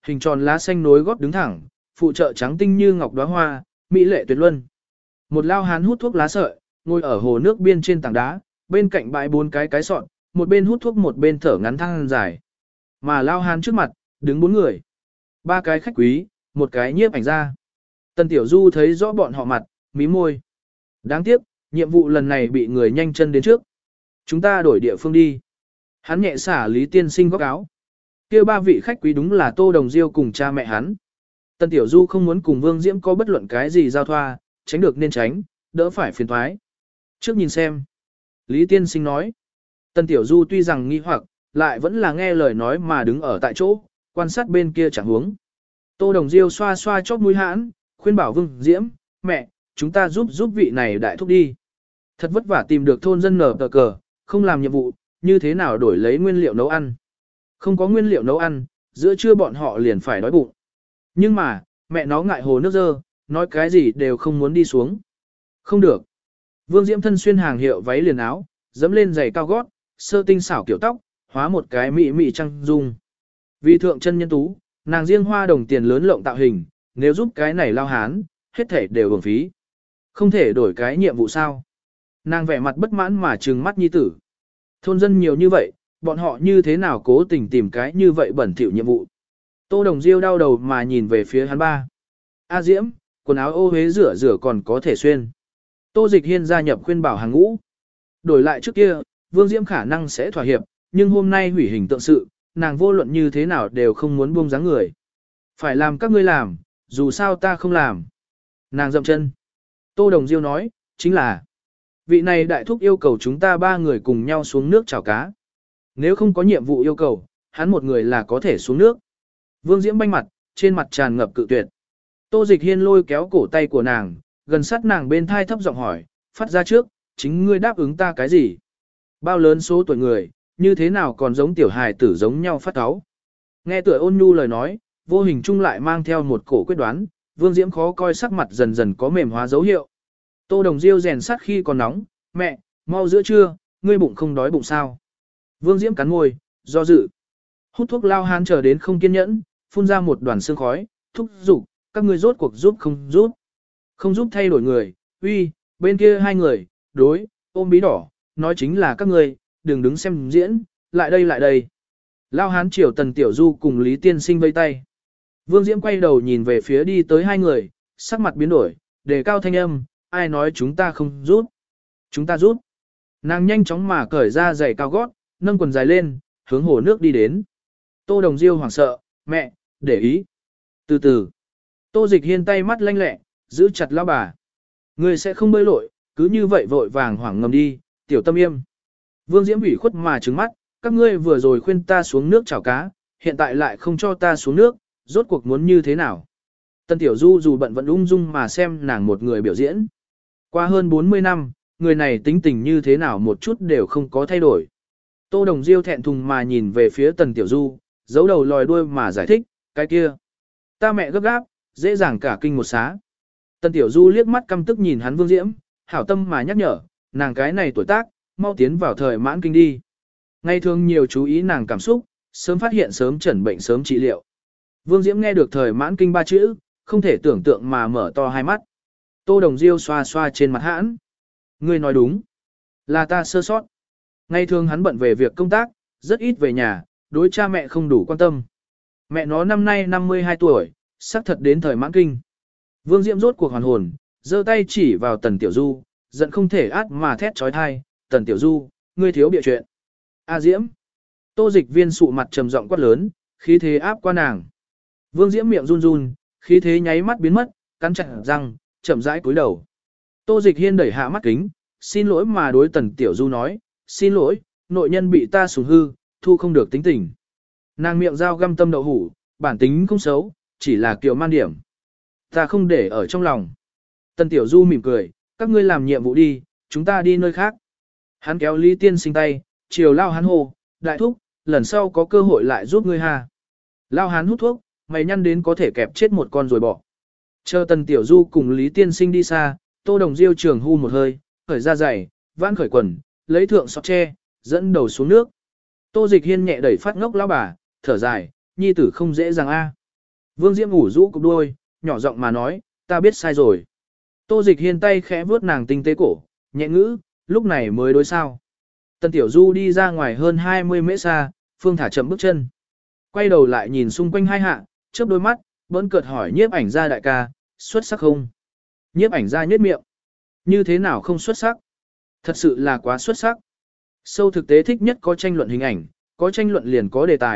hình tròn lá xanh nối gót đứng thẳng, phụ trợ trắng tinh như ngọc đóa hoa, mỹ lệ tuyệt luân. Một lao hán hút thuốc lá sợi, ngồi ở hồ nước biên trên tảng đá, bên cạnh bãi 4 cái sọn, một bên hút thuốc một bên thở ngắn than dài. Mà lao hán trước mặt, đứng 4 người. 3 cái khách quý, một cái nhiếp ảnh gia. Tần Tiểu Du thấy rõ bọn họ mặt, mí môi. Đáng tiếc, nhiệm vụ lần này bị người nhanh chân đến trước. Chúng ta đổi địa phương đi. Hắn nhẹ xả Lý Tiên Sinh góc áo. Kia 3 vị khách quý đúng là Tô Đồng Diêu cùng cha mẹ hắn. Tần Tiểu Du không muốn cùng Vương Diễm có bất luận cái gì giao thoa, tránh được nên tránh, đỡ phải phiền toái. Trước nhìn xem. Lý Tiên Sinh nói. Tần Tiểu Du tuy rằng nghi hoặc, lại vẫn là nghe lời nói mà đứng ở tại chỗ, quan sát bên kia chẳng huống. Tô Đồng Diêu xoa xoa chóp mũi hãn, khuyên bảo Vương Diễm, mẹ, chúng ta giúp vị này đại thúc đi. Thật vất vả tìm được thôn dân nở tờ cờ, không làm nhiệm vụ, như thế nào đổi lấy nguyên liệu nấu ăn. Không có nguyên liệu nấu ăn, giữa trưa bọn họ liền phải đói bụng. Nhưng mà, mẹ nó ngại hồ nước dơ, nói cái gì đều không muốn đi xuống. Không được. Vương Diễm thân xuyên hàng hiệu váy liền áo, dẫm lên giày cao gót, sơ tinh xảo kiểu tóc, hóa một cái mị mị trăng dung. Vì thượng chân nhân tú, nàng riêng hoa đồng tiền lớn lộng tạo hình, nếu giúp cái này lao hán, hết thể đều uổng phí. Không thể đổi cái nhiệm vụ sao. Nàng vẻ mặt bất mãn mà trừng mắt nhi tử. Thôn dân nhiều như vậy, bọn họ như thế nào cố tình tìm cái như vậy bẩn thỉu nhiệm vụ. Tô Đồng Diêu đau đầu mà nhìn về phía hắn ba. A Diễm, quần áo ô huế rửa còn có thể xuyên. Tô Dịch Hiên gia nhập khuyên bảo hàng ngũ. Đổi lại trước kia, Vương Diễm khả năng sẽ thỏa hiệp, nhưng hôm nay hủy hình tượng sự, nàng vô luận như thế nào đều không muốn buông dáng người. Phải làm các ngươi làm, dù sao ta không làm. Nàng dậm chân. Tô Đồng Diêu nói, chính là vị này đại thúc yêu cầu chúng ta 3 người cùng nhau xuống nước chảo cá. Nếu không có nhiệm vụ yêu cầu, hắn một người là có thể xuống nước. Vương Diễm banh mặt, trên mặt tràn ngập cự tuyệt. Tô Dịch Hiên lôi kéo cổ tay của nàng, gần sát nàng bên thai thấp giọng hỏi, phát ra trước, chính ngươi đáp ứng ta cái gì? Bao lớn số tuổi người, như thế nào còn giống tiểu hài tử giống nhau phát cáu? Nghe tuổi ôn nhu lời nói, vô hình chung lại mang theo một cổ quyết đoán, Vương Diễm khó coi sắc mặt dần dần có mềm hóa dấu hiệu. Tô Đồng Diêu rèn sát khi còn nóng, mẹ, mau giữa trưa, ngươi bụng không đói bụng sao? Vương Diễm cắn môi, do dự. Hút thuốc lao hán chờ đến không kiên nhẫn, phun ra một đoàn sương khói, thúc giục, các ngươi rốt cuộc giúp không giúp. Không giúp thay đổi người, uy, bên kia 2 người, đối, ôm bí đỏ, nói chính là các ngươi, đừng đứng xem diễn, lại đây lại đây. Lao hán chiều Tần Tiểu Du cùng Lý Tiên Sinh vây tay. Vương Diễm quay đầu nhìn về phía đi tới 2 người, sắc mặt biến đổi, đề cao thanh âm, ai nói chúng ta không giúp. Chúng ta giúp. Nàng nhanh chóng mà cởi ra giày cao gót, nâng quần dài lên, hướng hồ nước đi đến. Tô Đồng Diêu hoảng sợ, mẹ, để ý. Từ từ. Tô Dịch Hiên tay mắt lanh lẹ, giữ chặt lão bà. Người sẽ không bơi lội, cứ như vậy vội vàng hoảng ngầm đi, tiểu tâm im. Vương Diễm ủy khuất mà trừng mắt, các ngươi vừa rồi khuyên ta xuống nước chảo cá, hiện tại lại không cho ta xuống nước, rốt cuộc muốn như thế nào. Tân Tiểu Du dù bận vẫn ung dung mà xem nàng một người biểu diễn. Qua hơn 40 năm, người này tính tình như thế nào một chút đều không có thay đổi. Tô Đồng Diêu thẹn thùng mà nhìn về phía Tần Tiểu Du, giấu đầu lòi đuôi mà giải thích, cái kia. Ta mẹ gấp gáp, dễ dàng cả kinh một xá. Tần Tiểu Du liếc mắt căm tức nhìn hắn Vương Diễm, hảo tâm mà nhắc nhở, nàng cái này tuổi tác, mau tiến vào thời mãn kinh đi. Ngày thường nhiều chú ý nàng cảm xúc, sớm phát hiện sớm chẩn bệnh sớm trị liệu. Vương Diễm nghe được thời mãn kinh 3 chữ, không thể tưởng tượng mà mở to hai mắt. Tô Đồng Diêu xoa xoa trên mặt hãn. Ngươi nói đúng. Là ta sơ sót. Ngày thường hắn bận về việc công tác, rất ít về nhà, đối cha mẹ không đủ quan tâm. Mẹ nó năm nay 52 tuổi, xác thật đến thời mãn kinh. Vương Diễm rốt cuộc hoàn hồn, giơ tay chỉ vào Tần Tiểu Du, giận không thể át mà thét trói thai. Tần Tiểu Du, ngươi thiếu bịa chuyện. A Diễm. Tô Dịch Viên sụ mặt trầm giọng quát lớn, khí thế áp qua nàng. Vương Diễm miệng run run, khí thế nháy mắt biến mất, cắn chặt răng, chậm rãi cúi đầu. Tô Dịch Hiên đẩy hạ mắt kính, xin lỗi mà đối Tần Tiểu Du nói, xin lỗi, nội nhân bị ta sủng hư, thu không được tính tình. Nàng miệng dao găm tâm đậu hủ, bản tính không xấu, chỉ là kiều man điểm. Ta không để ở trong lòng. Tần Tiểu Du mỉm cười, các ngươi làm nhiệm vụ đi, chúng ta đi nơi khác. Hắn kéo Lý Tiên Sinh tay, chiều lao hắn hồ, đại thúc, lần sau có cơ hội lại giúp ngươi ha. Lao hắn hút thuốc, mày nhăn đến có thể kẹp chết một con rồi bỏ. Chờ Tần Tiểu Du cùng Lý Tiên Sinh đi xa, Tô Đồng Diêu trường hu một hơi, khởi ra giày, vãn khởi quần, lấy thượng sọt tre, dẫn đầu xuống nước. Tô Dịch Hiên nhẹ đẩy phát ngốc lão bà, thở dài, nhi tử không dễ dàng a. Vương Diễm ủ rũ cục đuôi, nhỏ giọng mà nói, ta biết sai rồi. Tô Dịch Hiên tay khẽ vuốt nàng tinh tế cổ, nhẹ ngữ, lúc này mới đối sao. Tần Tiểu Du đi ra ngoài hơn 20 mễ xa, Phương thả chậm bước chân. Quay đầu lại nhìn xung quanh hai hạ, chớp đôi mắt, bỡn cợt hỏi nhiếp ảnh gia đại ca, xuất sắc không? Nhiếp ảnh gia nhếch miệng. Như thế nào không xuất sắc? Thật sự là quá xuất sắc. Sâu thực tế thích nhất có tranh luận hình ảnh, có tranh luận liền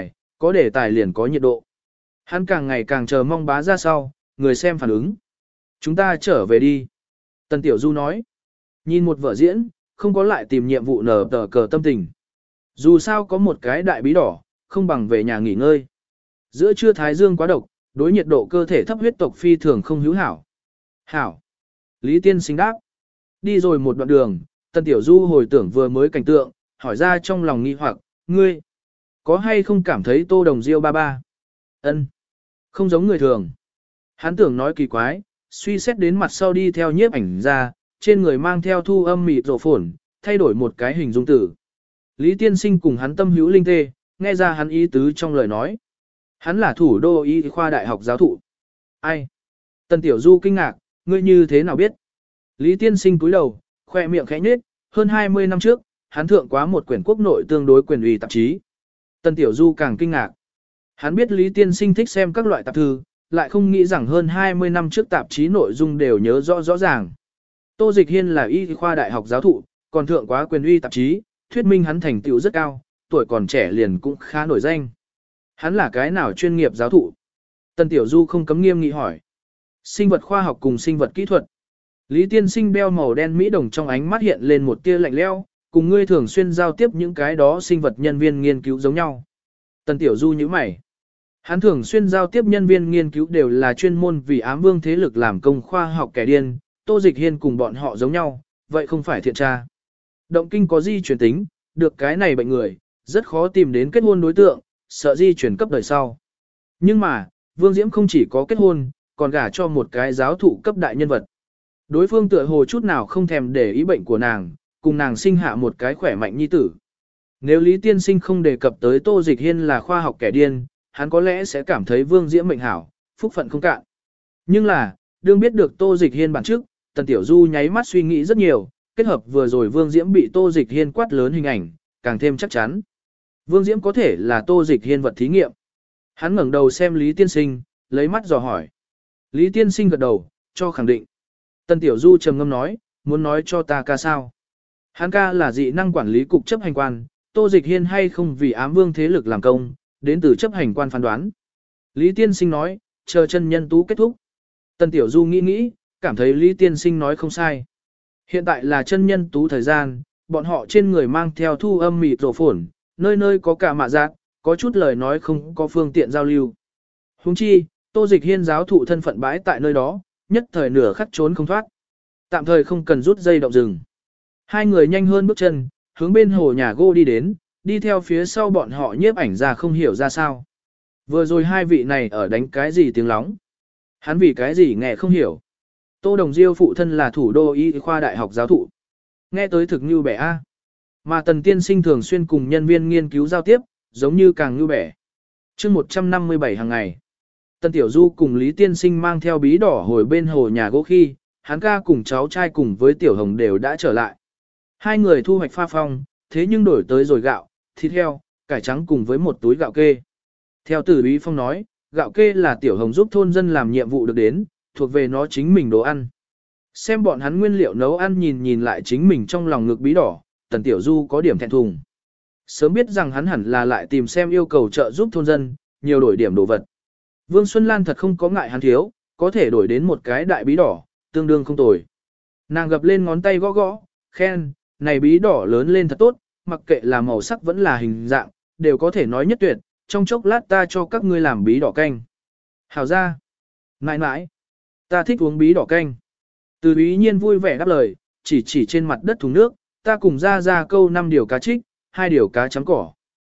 có đề tài liền có nhiệt độ. Hắn càng ngày càng chờ mong bá ra sau, người xem phản ứng. Chúng ta trở về đi. Tần Tiểu Du nói. Nhìn một vở diễn, không có lại tìm nhiệm vụ nở tờ cờ tâm tình. Dù sao có một cái đại bí đỏ, không bằng về nhà nghỉ ngơi. Giữa trưa thái dương quá độc, đối nhiệt độ cơ thể thấp huyết tộc phi thường không hữu hảo. Hảo. Lý Tiên Sinh đáp. Đi rồi một đoạn đường, Tần Tiểu Du hồi tưởng vừa mới cảnh tượng, hỏi ra trong lòng nghi hoặc, ngươi, có hay không cảm thấy Tô Đồng Diêu ba ba? Ân, không giống người thường. Hắn tưởng nói kỳ quái, suy xét đến mặt sau đi theo nhiếp ảnh ra, trên người mang theo thu âm mịt rổ phồn, thay đổi một cái hình dung tử. Lý Tiên Sinh cùng hắn tâm hữu linh tê, nghe ra hắn ý tứ trong lời nói. Hắn là thủ đô y khoa đại học giáo thụ. Ai? Tần Tiểu Du kinh ngạc, ngươi như thế nào biết? Lý Tiên Sinh cúi đầu, khoe miệng khẽ nhếch, hơn 20 năm trước, hắn thượng quá một quyển quốc nội tương đối quyền uy tạp chí. Tần Tiểu Du càng kinh ngạc. Hắn biết Lý Tiên Sinh thích xem các loại tạp thư, lại không nghĩ rằng hơn 20 năm trước tạp chí nội dung đều nhớ rõ rõ ràng. Tô Dịch Hiên là y khoa đại học giáo thụ, còn thượng quá quyền uy tạp chí, thuyết minh hắn thành tựu rất cao, tuổi còn trẻ liền cũng khá nổi danh. Hắn là cái nào chuyên nghiệp giáo thụ? Tần Tiểu Du không cấm nghiêm nghị hỏi. Sinh vật khoa học cùng sinh vật kỹ thuật. Lý Tiên Sinh đeo màu đen mỹ đồng trong ánh mắt hiện lên một tia lạnh lẽo, cùng ngươi thường xuyên giao tiếp những cái đó sinh vật nhân viên nghiên cứu giống nhau. Tần Tiểu Du nhíu mày. Hắn thường xuyên giao tiếp nhân viên nghiên cứu đều là chuyên môn vì ám vương thế lực làm công khoa học kẻ điên, Tô Dịch Hiên cùng bọn họ giống nhau, vậy không phải thiện tra. Động kinh có di truyền tính, được cái này bệnh người, rất khó tìm đến kết hôn đối tượng, sợ di truyền cấp đời sau. Nhưng mà, Vương Diễm không chỉ có kết hôn, còn gả cho một cái giáo thụ cấp đại nhân vật. Đối phương tựa hồ chút nào không thèm để ý bệnh của nàng, cùng nàng sinh hạ một cái khỏe mạnh nhi tử. Nếu Lý Tiên Sinh không đề cập tới Tô Dịch Hiên là khoa học kẻ điên, hắn có lẽ sẽ cảm thấy Vương Diễm mệnh hảo, phúc phận không cạn. Nhưng là, đương biết được Tô Dịch Hiên bản trước, Tần Tiểu Du nháy mắt suy nghĩ rất nhiều, kết hợp vừa rồi Vương Diễm bị Tô Dịch Hiên quát lớn hình ảnh, càng thêm chắc chắn. Vương Diễm có thể là Tô Dịch Hiên vật thí nghiệm. Hắn ngẩng đầu xem Lý Tiên Sinh, lấy mắt dò hỏi. Lý Tiên Sinh gật đầu, cho khẳng định. Tần Tiểu Du trầm ngâm nói, muốn nói cho ta ca sao. Hắn ca là dị năng quản lý cục chấp hành quan, Tô Dịch Hiên hay không vì ám vương thế lực làm công, đến từ chấp hành quan phán đoán. Lý Tiên Sinh nói, chờ chân nhân tú kết thúc. Tần Tiểu Du nghĩ nghĩ, cảm thấy Lý Tiên Sinh nói không sai. Hiện tại là chân nhân tú thời gian, bọn họ trên người mang theo thu âm mịt rổ phồn, nơi nơi có cả mạ giác, có chút lời nói không có phương tiện giao lưu. Huống chi, Tô Dịch Hiên giáo thụ thân phận bãi tại nơi đó, nhất thời nửa khắc trốn không thoát. Tạm thời không cần rút dây động rừng. Hai người nhanh hơn bước chân, hướng bên hồ nhà gỗ đi đến, đi theo phía sau bọn họ nhiếp ảnh ra không hiểu ra sao. Vừa rồi hai vị này ở đánh cái gì tiếng lóng. Hắn vì cái gì nghe không hiểu. Tô Đồng Diêu phụ thân là thủ đô y khoa đại học giáo thụ. Nghe tới thực như bẻ A. Mà Tần Tiên Sinh thường xuyên cùng nhân viên nghiên cứu giao tiếp, giống như càng như bẻ. chương 157 hàng ngày. Tần Tiểu Du cùng Lý Tiên Sinh mang theo bí đỏ hồi bên hồ nhà gỗ khi, hắn ca cùng cháu trai cùng với Tiểu Hồng đều đã trở lại. Hai người thu hoạch pha phong, thế nhưng đổi tới rồi gạo, thịt heo, cải trắng cùng với một túi gạo kê. Theo Tử Úy Phong nói, gạo kê là Tiểu Hồng giúp thôn dân làm nhiệm vụ được đến, thuộc về nó chính mình đồ ăn. Xem bọn hắn nguyên liệu nấu ăn nhìn lại chính mình trong lòng ngực bí đỏ, Tần Tiểu Du có điểm thẹn thùng. Sớm biết rằng hắn hẳn là lại tìm xem yêu cầu trợ giúp thôn dân, nhiều đổi điểm đồ vật. Vương Xuân Lan thật không có ngại hắn thiếu, có thể đổi đến một cái đại bí đỏ, tương đương không tồi. Nàng gập lên ngón tay gõ gõ, khen, này bí đỏ lớn lên thật tốt, mặc kệ là màu sắc vẫn là hình dạng, đều có thể nói nhất tuyệt, trong chốc lát ta cho các ngươi làm bí đỏ canh. Hảo ra, mãi mãi, ta thích uống bí đỏ canh. Từ Úy Nhiên vui vẻ đáp lời, chỉ trên mặt đất thùng nước, ta cùng ra câu 5 điều cá trích, 2 điều cá chấm cỏ.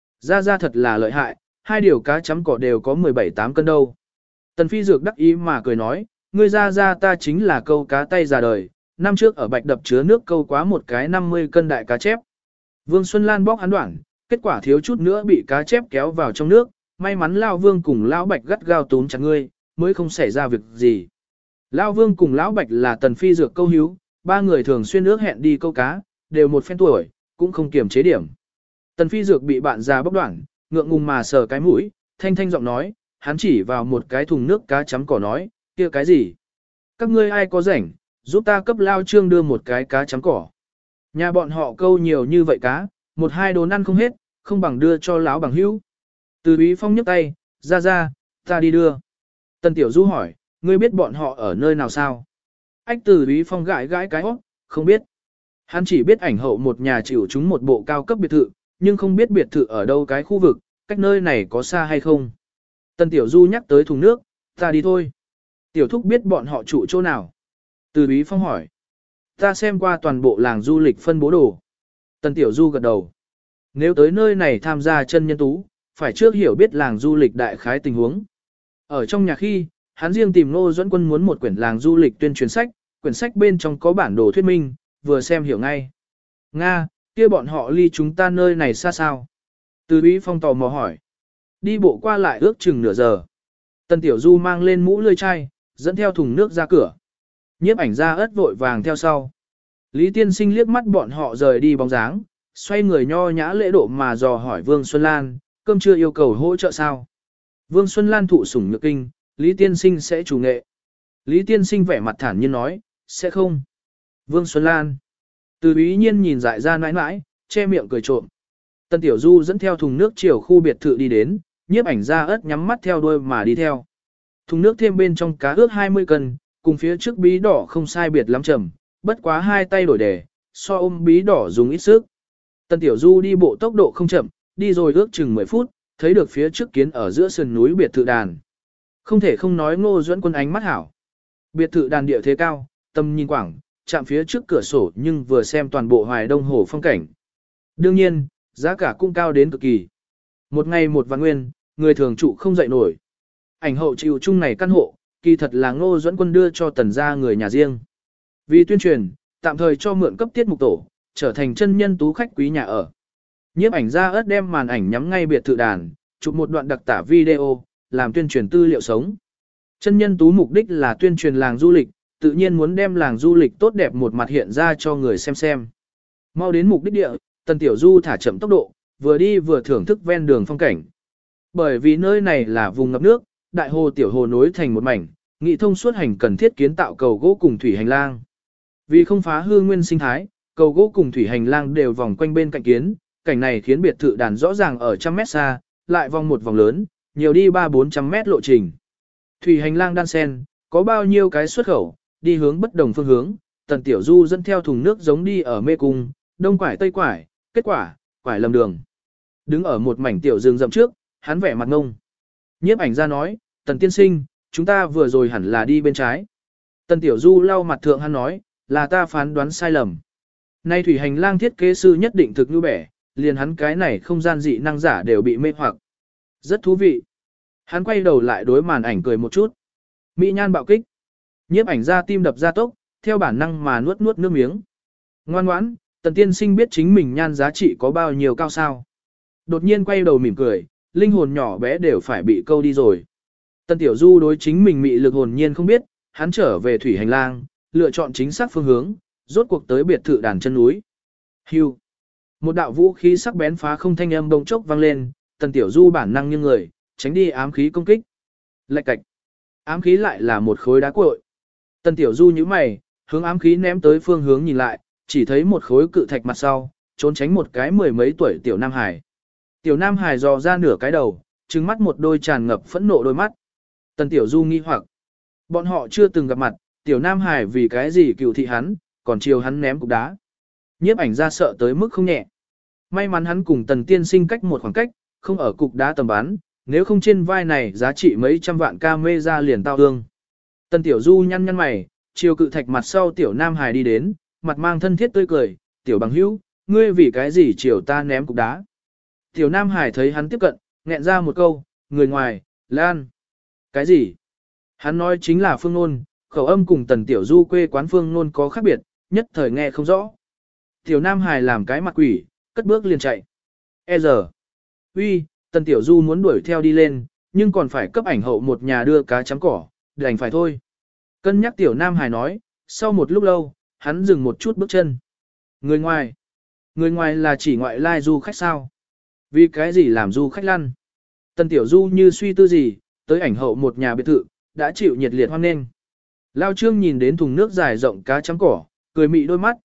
Ra thật là lợi hại, 2 điều cá chấm cỏ đều có 17-8 cân đâu. Tần Phi Dược đắc ý mà cười nói, ngươi ra ta chính là câu cá tay già đời, năm trước ở bạch đập chứa nước câu quá một cái 50 cân đại cá chép. Vương Xuân Lan bóc hắn đoạn, kết quả thiếu chút nữa bị cá chép kéo vào trong nước, may mắn Lão Vương cùng Lão Bạch gắt gao túm chặt ngươi, mới không xảy ra việc gì. Lão Vương cùng Lão Bạch là Tần Phi Dược câu hiếu, ba người thường xuyên ước hẹn đi câu cá, đều một phen tuổi, cũng không kiềm chế điểm. Tần Phi Dược bị bạn già bóc đoạn, ngượng ngùng mà sờ cái mũi, thanh thanh giọng nói, hắn chỉ vào một cái thùng nước cá chấm cỏ nói, kia cái gì? Các ngươi ai có rảnh, giúp ta cấp Lao Trương đưa một cái cá chấm cỏ. Nhà bọn họ câu nhiều như vậy cá, một hai đốn ăn không hết, không bằng đưa cho lão bằng hữu. Từ Ý Phong nhấc tay, ra, ta đi đưa. Tần Tiểu Du hỏi, ngươi biết bọn họ ở nơi nào sao? Ách Từ Ý Phong gãi cái hót, không biết. Hắn chỉ biết ảnh hậu một nhà chịu chúng một bộ cao cấp biệt thự, nhưng không biết biệt thự ở đâu cái khu vực, cách nơi này có xa hay không. Tần Tiểu Du nhắc tới thùng nước, ta đi thôi. Tiểu Thúc biết bọn họ trụ chỗ nào? Từ Ý Phong hỏi. Ta xem qua toàn bộ làng du lịch phân bố đồ. Tần Tiểu Du gật đầu. Nếu tới nơi này tham gia chân nhân tú, phải trước hiểu biết làng du lịch đại khái tình huống. Ở trong nhà khi, hắn riêng tìm Ngô Duẫn Quân muốn một quyển làng du lịch tuyên truyền sách, quyển sách bên trong có bản đồ thuyết minh, vừa xem hiểu ngay. Nga, kia bọn họ ly chúng ta nơi này xa sao? Từ Ý Phong tò mò hỏi. Đi bộ qua lại ước chừng nửa giờ. Tần Tiểu Du mang lên mũ lươi chai, dẫn theo thùng nước ra cửa. Nhiếp ảnh ra ớt vội vàng theo sau. Lý Tiên Sinh liếc mắt bọn họ rời đi bóng dáng, xoay người nho nhã lễ độ mà dò hỏi Vương Xuân Lan, cơm trưa yêu cầu hỗ trợ sao? Vương Xuân Lan thụ sủng nhược kinh, Lý Tiên Sinh sẽ chủ nghệ. Lý Tiên Sinh vẻ mặt thản nhiên nói, sẽ không. Vương Xuân Lan. Từ Ý Nhiên nhìn dại ra nãi nãi, che miệng cười trộm. Tần Tiểu Du dẫn theo thùng nước chiều khu biệt thự đi đến, nhiếp ảnh ra ớt nhắm mắt theo đuôi mà đi theo. Thùng nước thêm bên trong cá ước 20 cân, cùng phía trước bí đỏ không sai biệt lắm trầm, bất quá hai tay đổi đề, so ôm bí đỏ dùng ít sức. Tần Tiểu Du đi bộ tốc độ không chậm, đi rồi ước chừng 10 phút, thấy được phía trước kiến ở giữa sườn núi biệt thự đàn. Không thể không nói Ngô Duẫn Quân ánh mắt hảo. Biệt thự đàn địa thế cao, tầm nhìn quảng, chạm phía trước cửa sổ nhưng vừa xem toàn bộ Hoài Đông Hồ phong cảnh. Đương nhiên, giá cả cũng cao đến cực kỳ. Một ngày một vạn nguyên, người thường trụ không dậy nổi. Ảnh hậu chịu chung này căn hộ, kỳ thật là Ngô Duẫn Quân đưa cho Tần gia người nhà riêng. Vì tuyên truyền, tạm thời cho mượn cấp tiết mục tổ, trở thành chân nhân tú khách quý nhà ở. Nhiếp ảnh ra ớt đem màn ảnh nhắm ngay biệt thự đàn, chụp một đoạn đặc tả video, làm tuyên truyền tư liệu sống. Chân nhân tú mục đích là tuyên truyền làng du lịch, tự nhiên muốn đem làng du lịch tốt đẹp một mặt hiện ra cho người xem. Mau đến mục đích địa, Tần Tiểu Du thả chậm tốc độ, vừa đi vừa thưởng thức ven đường phong cảnh. Bởi vì nơi này là vùng ngập nước, đại hồ tiểu hồ nối thành một mảnh, nghị thông suốt hành cần thiết kiến tạo cầu gỗ cùng thủy hành lang. Vì không phá hư nguyên sinh thái, cầu gỗ cùng thủy hành lang đều vòng quanh bên cạnh kiến, cảnh này khiến biệt thự đàn rõ ràng ở trăm mét xa, lại vòng một vòng lớn, nhiều đi 300-400 mét lộ trình. Thủy hành lang đan sen, có bao nhiêu cái xuất khẩu, đi hướng bất đồng phương hướng, Tần Tiểu Du dẫn theo thùng nước giống đi ở mê cung, đông quải tây quải, kết quả, quải lầm đường. Đứng ở một mảnh tiểu rừng rậm trước, hắn vẻ mặt ngông. Nhiếp ảnh ra nói, Tần tiên sinh, chúng ta vừa rồi hẳn là đi bên trái. Tần Tiểu Du lau mặt thượng hắn nói, là ta phán đoán sai lầm. Nay thủy hành lang thiết kế sư nhất định thực như bẻ, liền hắn cái này không gian dị năng giả đều bị mê hoặc. Rất thú vị. Hắn quay đầu lại đối màn ảnh cười một chút. Mỹ nhan bạo kích. Nhiếp ảnh ra tim đập ra tốc, theo bản năng mà nuốt nước miếng. Ngoan ngoãn, Tần tiên sinh biết chính mình nhan giá trị có bao nhiêu cao sao. Đột nhiên quay đầu mỉm cười, linh hồn nhỏ bé đều phải bị câu đi rồi. Tần Tiểu Du đối chính mình mị lực hồn nhiên không biết, hắn trở về thủy hành lang, lựa chọn chính xác phương hướng, rốt cuộc tới biệt thự đàn chân núi. Hưu. Một đạo vũ khí sắc bén phá không thanh âm bỗng chốc vang lên, Tần Tiểu Du bản năng nghiêng người, tránh đi ám khí công kích. Lạch cạch. Ám khí lại là một khối đá cuội. Tần Tiểu Du nhíu mày, hướng ám khí ném tới phương hướng nhìn lại, chỉ thấy một khối cự thạch mặt sau, trốn tránh một cái mười mấy tuổi tiểu Nam Hải. Tiểu Nam Hải dò ra nửa cái đầu, trừng mắt một đôi tràn ngập phẫn nộ đôi mắt. Tần Tiểu Du nghi hoặc. Bọn họ chưa từng gặp mặt, tiểu Nam Hải vì cái gì cựu thị hắn, còn chiều hắn ném cục đá. Nhiếp ảnh ra sợ tới mức không nhẹ. May mắn hắn cùng Tần tiên sinh cách một khoảng cách, không ở cục đá tầm bắn, nếu không trên vai này giá trị mấy trăm vạn camera liền tao hương. Tần Tiểu Du nhăn nhăn mày, chiều cự thạch mặt sau tiểu Nam Hải đi đến, mặt mang thân thiết tươi cười, tiểu bằng hữu, ngươi vì cái gì chiều ta ném cục đá. Tiểu Nam Hải thấy hắn tiếp cận, nghẹn ra một câu, người ngoài, Lan. Cái gì? Hắn nói chính là Phương Nôn, khẩu âm cùng Tần Tiểu Du quê quán Phương Nôn có khác biệt, nhất thời nghe không rõ. Tiểu Nam Hải làm cái mặt quỷ, cất bước liền chạy. E giờ. Uy, Tần Tiểu Du muốn đuổi theo đi lên, nhưng còn phải cấp ảnh hậu một nhà đưa cá chấm cỏ, đành phải thôi. Cân nhắc Tiểu Nam Hải nói, sau một lúc lâu, hắn dừng một chút bước chân. Người ngoài. Người ngoài là chỉ ngoại lai du khách sao? Vì cái gì làm du khách lăn? Tần Tiểu Du như suy tư gì, tới ảnh hậu một nhà biệt thự, đã chịu nhiệt liệt hoan nghênh. Lao Trương nhìn đến thùng nước dài rộng cá chấm cỏ, cười mị đôi mắt,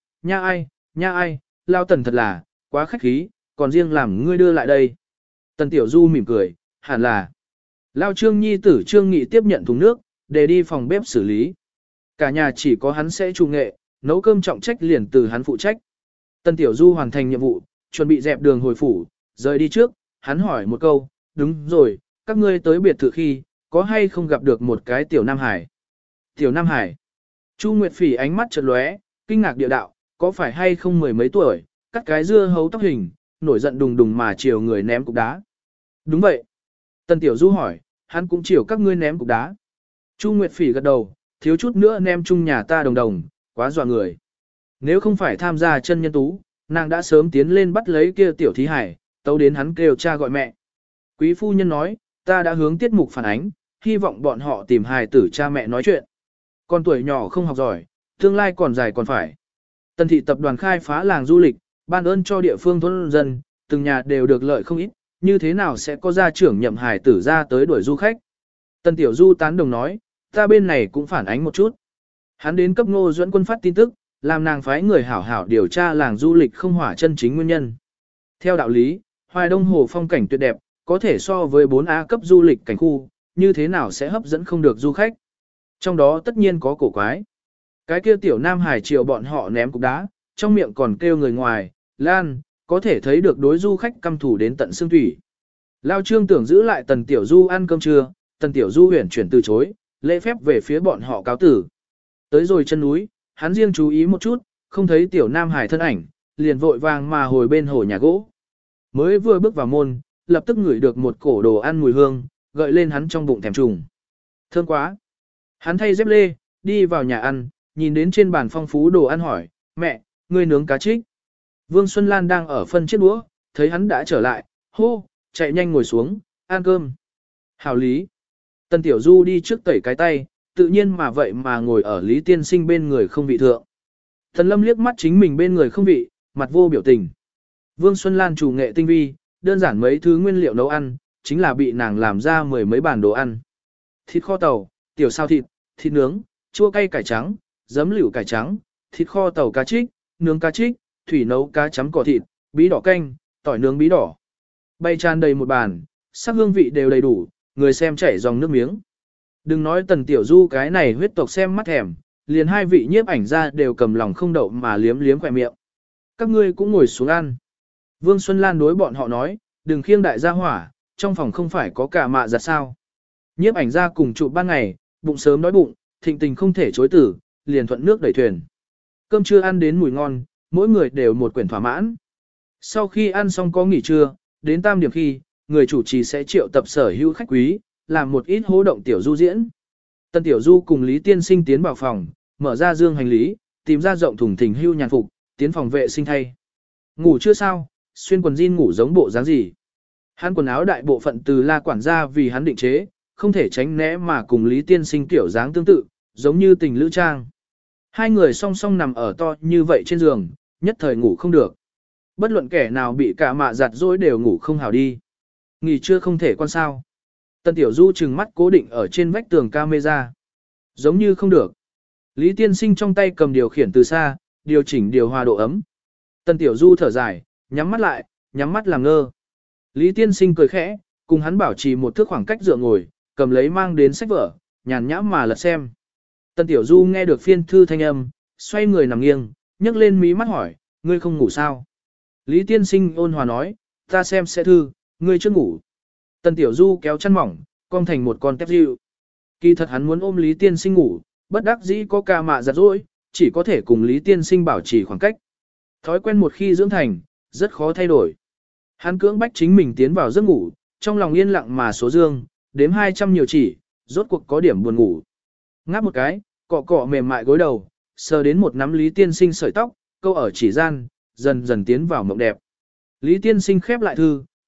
nha ai, Lao Tần thật là, quá khách khí, còn riêng làm ngươi đưa lại đây. Tần Tiểu Du mỉm cười, hẳn là. Lao Trương nhi tử Trương Nghị tiếp nhận thùng nước, để đi phòng bếp xử lý. Cả nhà chỉ có hắn sẽ chủ nghệ, nấu cơm trọng trách liền từ hắn phụ trách. Tần Tiểu Du hoàn thành nhiệm vụ, chuẩn bị dẹp đường hồi phủ, rời đi trước, hắn hỏi một câu, đúng rồi, các ngươi tới biệt thự khi, có hay không gặp được một cái Tiểu Nam Hải? Tiểu Nam Hải. Chu Nguyệt Phỉ ánh mắt chợt lóe, kinh ngạc địa đạo, có phải hay không mười mấy tuổi, cắt cái dưa hấu tóc hình, nổi giận đùng đùng mà chiều người ném cục đá. Đúng vậy. Tần Tiểu Du hỏi, hắn cũng chiều các ngươi ném cục đá. Chu Nguyệt Phỉ gật đầu, thiếu chút nữa ném chung nhà ta đồng đồng, quá dọa người. Nếu không phải tham gia chân nhân tú, nàng đã sớm tiến lên bắt lấy kia Tiểu Thí Hải, tấu đến hắn kêu cha gọi mẹ. Quý phu nhân nói, ta đã hướng tiết mục phản ánh, hy vọng bọn họ tìm hài tử cha mẹ nói chuyện. Con tuổi nhỏ không học giỏi, tương lai còn dài còn phải. Tần thị tập đoàn khai phá làng du lịch, ban ơn cho địa phương thôn dân, từng nhà đều được lợi không ít, như thế nào sẽ có gia trưởng nhậm hài tử ra tới đuổi du khách. Tần Tiểu Du tán đồng nói, ta bên này cũng phản ánh một chút. Hắn đến cấp Ngô Duẫn Quân phát tin tức, làm nàng phái người hảo hảo điều tra làng du lịch không hỏa chân chính nguyên nhân. Theo đạo lý, Hoài Đông Hồ phong cảnh tuyệt đẹp, có thể so với 4A cấp du lịch cảnh khu, như thế nào sẽ hấp dẫn không được du khách. Trong đó tất nhiên có cổ quái. Cái kia Tiểu Nam Hải chiều bọn họ ném cục đá, trong miệng còn kêu người ngoài, Lan, có thể thấy được đối du khách căm thủ đến tận xương thủy. Lao Trương tưởng giữ lại Tần Tiểu Du ăn cơm trưa, Tần Tiểu Du huyển chuyển từ chối, lễ phép về phía bọn họ cáo tử. Tới rồi chân núi, hắn riêng chú ý một chút, không thấy Tiểu Nam Hải thân ảnh, liền vội vàng mà hồi bên hồ nhà gỗ. Mới vừa bước vào môn, lập tức ngửi được một cổ đồ ăn mùi hương, gợi lên hắn trong bụng thèm trùng. Thơm quá! Hắn thay dép lê, đi vào nhà ăn, nhìn đến trên bàn phong phú đồ ăn hỏi, mẹ, ngươi nướng cá trích. Vương Xuân Lan đang ở phân chiếc đũa, thấy hắn đã trở lại, hô, chạy nhanh ngồi xuống, ăn cơm. Hảo lý. Tần Tiểu Du đi trước tẩy cái tay, tự nhiên mà vậy mà ngồi ở Lý Tiên Sinh bên người không vị thượng. Thần Lâm liếc mắt chính mình bên người không vị, mặt vô biểu tình. Vương Xuân Lan chủ nghệ tinh vi, đơn giản mấy thứ nguyên liệu nấu ăn, chính là bị nàng làm ra mười mấy bàn đồ ăn. Thịt kho tàu, tiểu sao thịt, thịt nướng, chua cay cải trắng, giấm lửu cải trắng, thịt kho tàu cá trích, nướng cá trích, thủy nấu cá chấm cỏ thịt, bí đỏ canh, tỏi nướng bí đỏ. Bày tràn đầy một bàn, sắc hương vị đều đầy đủ, người xem chảy dòng nước miếng. Đừng nói Tần Tiểu Du cái này huyết tộc xem mắt thèm, liền hai vị nhiếp ảnh ra đều cầm lòng không đậu mà liếm liếm khỏe miệng. Các ngươi cũng ngồi xuống ăn. Vương Xuân Lan đối bọn họ nói, đừng khiêng đại gia hỏa, trong phòng không phải có cả mạ giặt sao. Nhiếp ảnh ra cùng chụp ban ngày, bụng sớm đói bụng, thịnh tình không thể chối tử, liền thuận nước đẩy thuyền. Cơm trưa ăn đến mùi ngon, mỗi người đều một quyển thỏa mãn. Sau khi ăn xong có nghỉ trưa, đến tam điểm khi, người chủ trì sẽ triệu tập sở hữu khách quý, làm một ít hô động tiểu du diễn. Tân Tiểu Du cùng Lý Tiên Sinh tiến vào phòng, mở ra dương hành lý, tìm ra rộng thùng thình hưu nhàn phục, tiến phòng vệ sinh thay. Ngủ chưa sao, xuyên quần jean ngủ giống bộ dáng gì. Hắn quần áo đại bộ phận từ La quản gia vì hắn định chế, không thể tránh né mà cùng Lý Tiên Sinh tiểu dáng tương tự, giống như tình lữ trang. Hai người song song nằm ở to như vậy trên giường, nhất thời ngủ không được. Bất luận kẻ nào bị cả mạ giặt dối đều ngủ không hào đi. Nghỉ trưa không thể quan sao. Tân Tiểu Du trừng mắt cố định ở trên vách tường camera. Giống như không được. Lý Tiên Sinh trong tay cầm điều khiển từ xa, điều chỉnh điều hòa độ ấm. Tân Tiểu Du thở dài, nhắm mắt lại, nhắm mắt làm ngơ. Lý Tiên Sinh cười khẽ, cùng hắn bảo trì một thước khoảng cách dựa ngồi, cầm lấy mang đến sách vở, nhàn nhã mà lật xem. Tân Tiểu Du nghe được phiên thư thanh âm, xoay người nằm nghiêng, nhấc lên mí mắt hỏi, ngươi không ngủ sao? Lý Tiên Sinh ôn hòa nói, ta xem sẽ thư, ngươi chưa ngủ. Tân Tiểu Du kéo chăn mỏng, cong thành một con tép dịu. Kỳ thật hắn muốn ôm Lý Tiên Sinh ngủ, bất đắc dĩ có ca mạ giặt dỗi, chỉ có thể cùng Lý Tiên Sinh bảo trì khoảng cách. Thói quen một khi dưỡng thành, rất khó thay đổi. Hắn cưỡng bách chính mình tiến vào giấc ngủ, trong lòng yên lặng mà số dương, đếm 200 nhiều chỉ, rốt cuộc có điểm buồn ngủ. Ngáp một cái, cọ cọ mềm mại gối đầu, sờ đến một nắm Lý Tiên Sinh sợi tóc, câu ở chỉ gian, dần dần tiến vào mộng đẹp. Lý Tiên Sinh khép lại thư,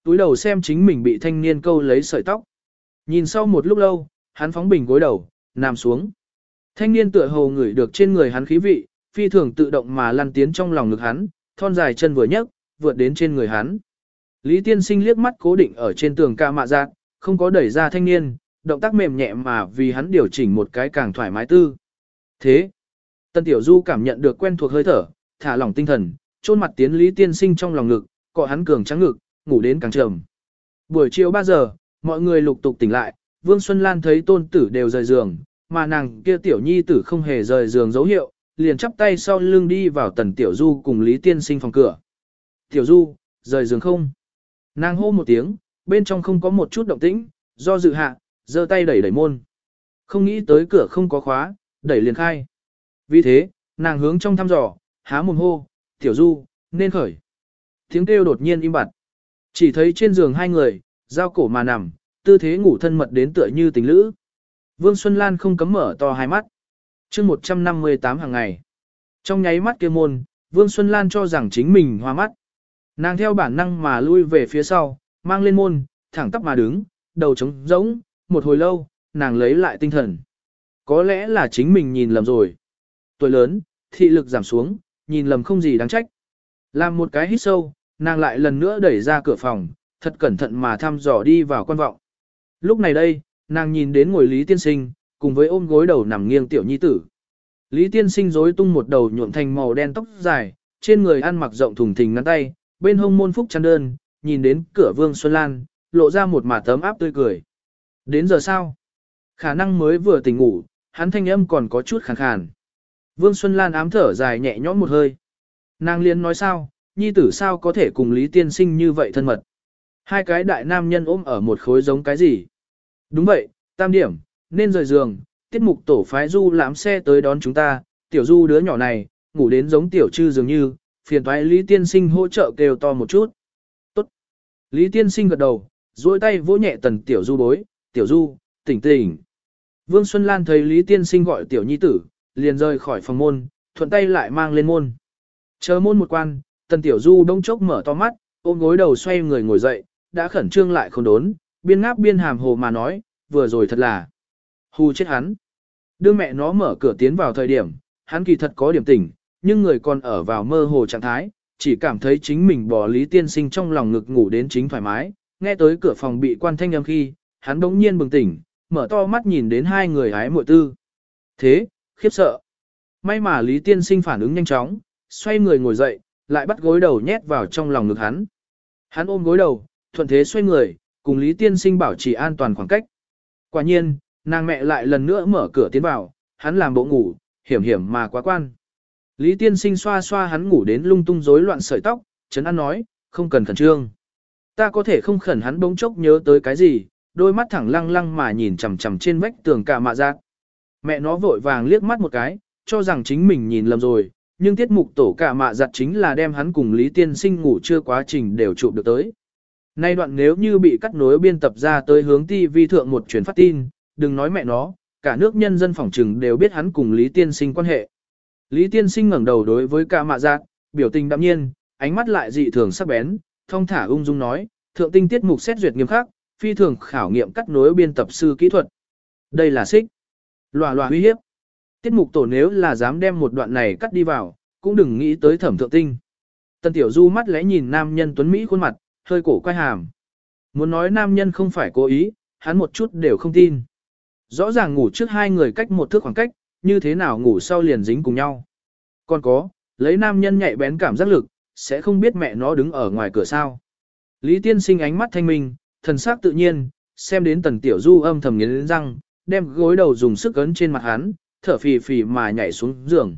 túi đầu xem chính mình bị thanh niên câu lấy sợi tóc. Nhìn sau một lúc lâu, hắn phóng bình gối đầu, nằm xuống. Thanh niên tựa hồ ngửi được trên người hắn khí vị, phi thường tự động mà lăn tiến trong lòng ngực hắn, thon dài chân vừa nhấc, vượt đến trên người hắn. Lý Tiên Sinh liếc mắt cố định ở trên tường ca mạ giác, không có đẩy ra thanh niên, động tác mềm nhẹ mà vì hắn điều chỉnh một cái càng thoải mái tư. Thế, Tân Tiểu Du cảm nhận được quen thuộc hơi thở, thả lỏng tinh thần, chôn mặt tiến Lý Tiên Sinh trong lòng ngực, cọ hắn cường trắng ngực, ngủ đến càng trầm. Buổi chiều 3 giờ, mọi người lục tục tỉnh lại, Vương Xuân Lan thấy tôn tử đều rời giường, mà nàng kia tiểu nhi tử không hề rời giường dấu hiệu, liền chắp tay sau lưng đi vào Tần Tiểu Du cùng Lý Tiên Sinh phòng cửa. Tiểu Du, rời giường không? Nàng hô một tiếng, bên trong không có một chút động tĩnh, do dự hạ, giơ tay đẩy đẩy môn. Không nghĩ tới cửa không có khóa, đẩy liền khai. Vì thế, nàng hướng trong thăm dò, há mồm hô, Tiểu Du, nên khởi. Tiếng kêu đột nhiên im bặt. Chỉ thấy trên giường hai người, giao cổ mà nằm, tư thế ngủ thân mật đến tựa như tình lữ. Vương Xuân Lan không cấm mở to hai mắt. Chương 158 hàng ngày. Trong nháy mắt kia môn, Vương Xuân Lan cho rằng chính mình hoa mắt. Nàng theo bản năng mà lui về phía sau, mang lên môn, thẳng tắp mà đứng, đầu trống rỗng, một hồi lâu, nàng lấy lại tinh thần. Có lẽ là chính mình nhìn lầm rồi. Tuổi lớn, thị lực giảm xuống, nhìn lầm không gì đáng trách. Làm một cái hít sâu, nàng lại lần nữa đẩy ra cửa phòng, thật cẩn thận mà thăm dò đi vào quan vọng. Lúc này đây, nàng nhìn đến ngồi Lý Tiên Sinh, cùng với ôm gối đầu nằm nghiêng tiểu nhi tử. Lý Tiên Sinh rối tung một đầu nhuộm thành màu đen tóc dài, trên người ăn mặc rộng thùng thình ngắn tay, bên hông môn phúc chăn đơn, nhìn đến cửa Vương Xuân Lan, lộ ra một mả tấm áp tươi cười. Đến giờ sao? Khả năng mới vừa tỉnh ngủ, hắn thanh âm còn có chút khàn khàn. Vương Xuân Lan ám thở dài nhẹ nhõm một hơi. Nàng liên nói sao, nhi tử sao có thể cùng Lý Tiên Sinh như vậy thân mật. Hai cái đại nam nhân ôm ở một khối giống cái gì? Đúng vậy, tam điểm, nên rời giường, tiết mục tổ phái Du lãm xe tới đón chúng ta, tiểu Du đứa nhỏ này, ngủ đến giống tiểu trư dường như, phiền toái Lý Tiên Sinh hỗ trợ kêu to một chút. Tốt. Lý Tiên Sinh gật đầu, duỗi tay vỗ nhẹ Tần Tiểu Du bối, Tiểu Du, tỉnh tỉnh. Vương Xuân Lan thấy Lý Tiên Sinh gọi tiểu nhi tử, liền rời khỏi phòng môn, thuận tay lại mang lên môn. Chờ môn một quan, Tần Tiểu Du đông chốc mở to mắt, ôm gối đầu xoay người ngồi dậy, đã khẩn trương lại không đốn, biên ngáp biên hàm hồ mà nói, vừa rồi thật là hù chết hắn. Đưa mẹ nó mở cửa tiến vào thời điểm, hắn kỳ thật có điểm tỉnh, nhưng người còn ở vào mơ hồ trạng thái, chỉ cảm thấy chính mình bỏ Lý Tiên Sinh trong lòng ngực ngủ đến chính thoải mái, nghe tới cửa phòng bị quan thanh âm khi, hắn bỗng nhiên bừng tỉnh, mở to mắt nhìn đến hai người hái muội tư. Thế, khiếp sợ. May mà Lý Tiên Sinh phản ứng nhanh chóng, xoay người ngồi dậy, lại bắt gối đầu nhét vào trong lòng ngực hắn. Hắn ôm gối đầu, thuận thế xoay người, cùng Lý Tiên Sinh bảo trì an toàn khoảng cách. Quả nhiên, nàng mẹ lại lần nữa mở cửa tiến vào, hắn làm bộ ngủ, hiểm hiểm mà quá quan. Lý Tiên Sinh xoa xoa hắn ngủ đến lung tung rối loạn sợi tóc, Trấn An nói, không cần khẩn trương. Ta có thể không khẩn, hắn bỗng chốc nhớ tới cái gì, đôi mắt thẳng lăng lăng mà nhìn chằm chằm trên vách tường cả mạ giác. Mẹ nó vội vàng liếc mắt một cái, cho rằng chính mình nhìn lầm rồi, nhưng tiết mục tổ cả mạ giặt chính là đem hắn cùng Lý Tiên Sinh ngủ chưa quá trình đều chụp được tới. Nay đoạn nếu như bị cắt nối biên tập ra tới hướng TV thượng một truyền phát tin, đừng nói mẹ nó, cả nước nhân dân phỏng trừng đều biết hắn cùng Lý Tiên Sinh quan hệ. Lý Tiên Sinh ngẩng đầu đối với cả mạ giác, biểu tình đạm nhiên, ánh mắt lại dị thường sắc bén, thong thả ung dung nói, thượng tinh tiết mục xét duyệt nghiêm khắc, phi thường khảo nghiệm cắt nối biên tập sư kỹ thuật. Đây là xích. Lòa lòa uy hiếp. Tiết mục tổ nếu là dám đem một đoạn này cắt đi vào, cũng đừng nghĩ tới thẩm thượng tinh. Tần Tiểu Du mắt lẽ nhìn nam nhân tuấn Mỹ khuôn mặt, hơi cổ quay hàm. Muốn nói nam nhân không phải cố ý, hắn một chút đều không tin. Rõ ràng ngủ trước hai người cách một thước khoảng cách, như thế nào ngủ sau liền dính cùng nhau. Còn có, lấy nam nhân nhạy bén cảm giác lực, sẽ không biết mẹ nó đứng ở ngoài cửa sao. Lý Tiên Sinh ánh mắt thanh minh, thần sắc tự nhiên, xem đến Tần Tiểu Du âm thầm nghiến răng, đem gối đầu dùng sức ấn trên mặt hắn, thở phì phì mà nhảy xuống giường.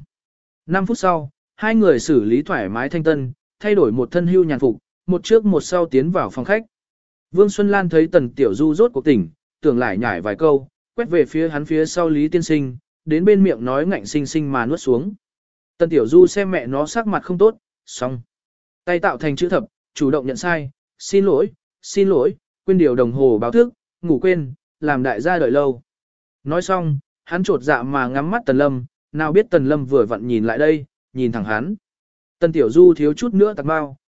5 phút sau, hai người xử lý thoải mái thanh tân, thay đổi một thân hưu nhàn phục, một trước một sau tiến vào phòng khách. Vương Xuân Lan thấy Tần Tiểu Du rốt cuộc tỉnh, tưởng lại nhảy vài câu, quét về phía hắn phía sau Lý Tiên Sinh, đến bên miệng nói ngạnh sinh sinh mà nuốt xuống. Tần Tiểu Du xem mẹ nó sắc mặt không tốt, xong. Tay tạo thành chữ thập, chủ động nhận sai, xin lỗi, quên điều đồng hồ báo thức, ngủ quên, làm đại gia đợi lâu. Nói xong, hắn trột dạ mà ngắm mắt Tần Lâm, nào biết Tần Lâm vừa vặn nhìn lại đây, nhìn thẳng hắn. Tần Tiểu Du thiếu chút nữa tạc bao,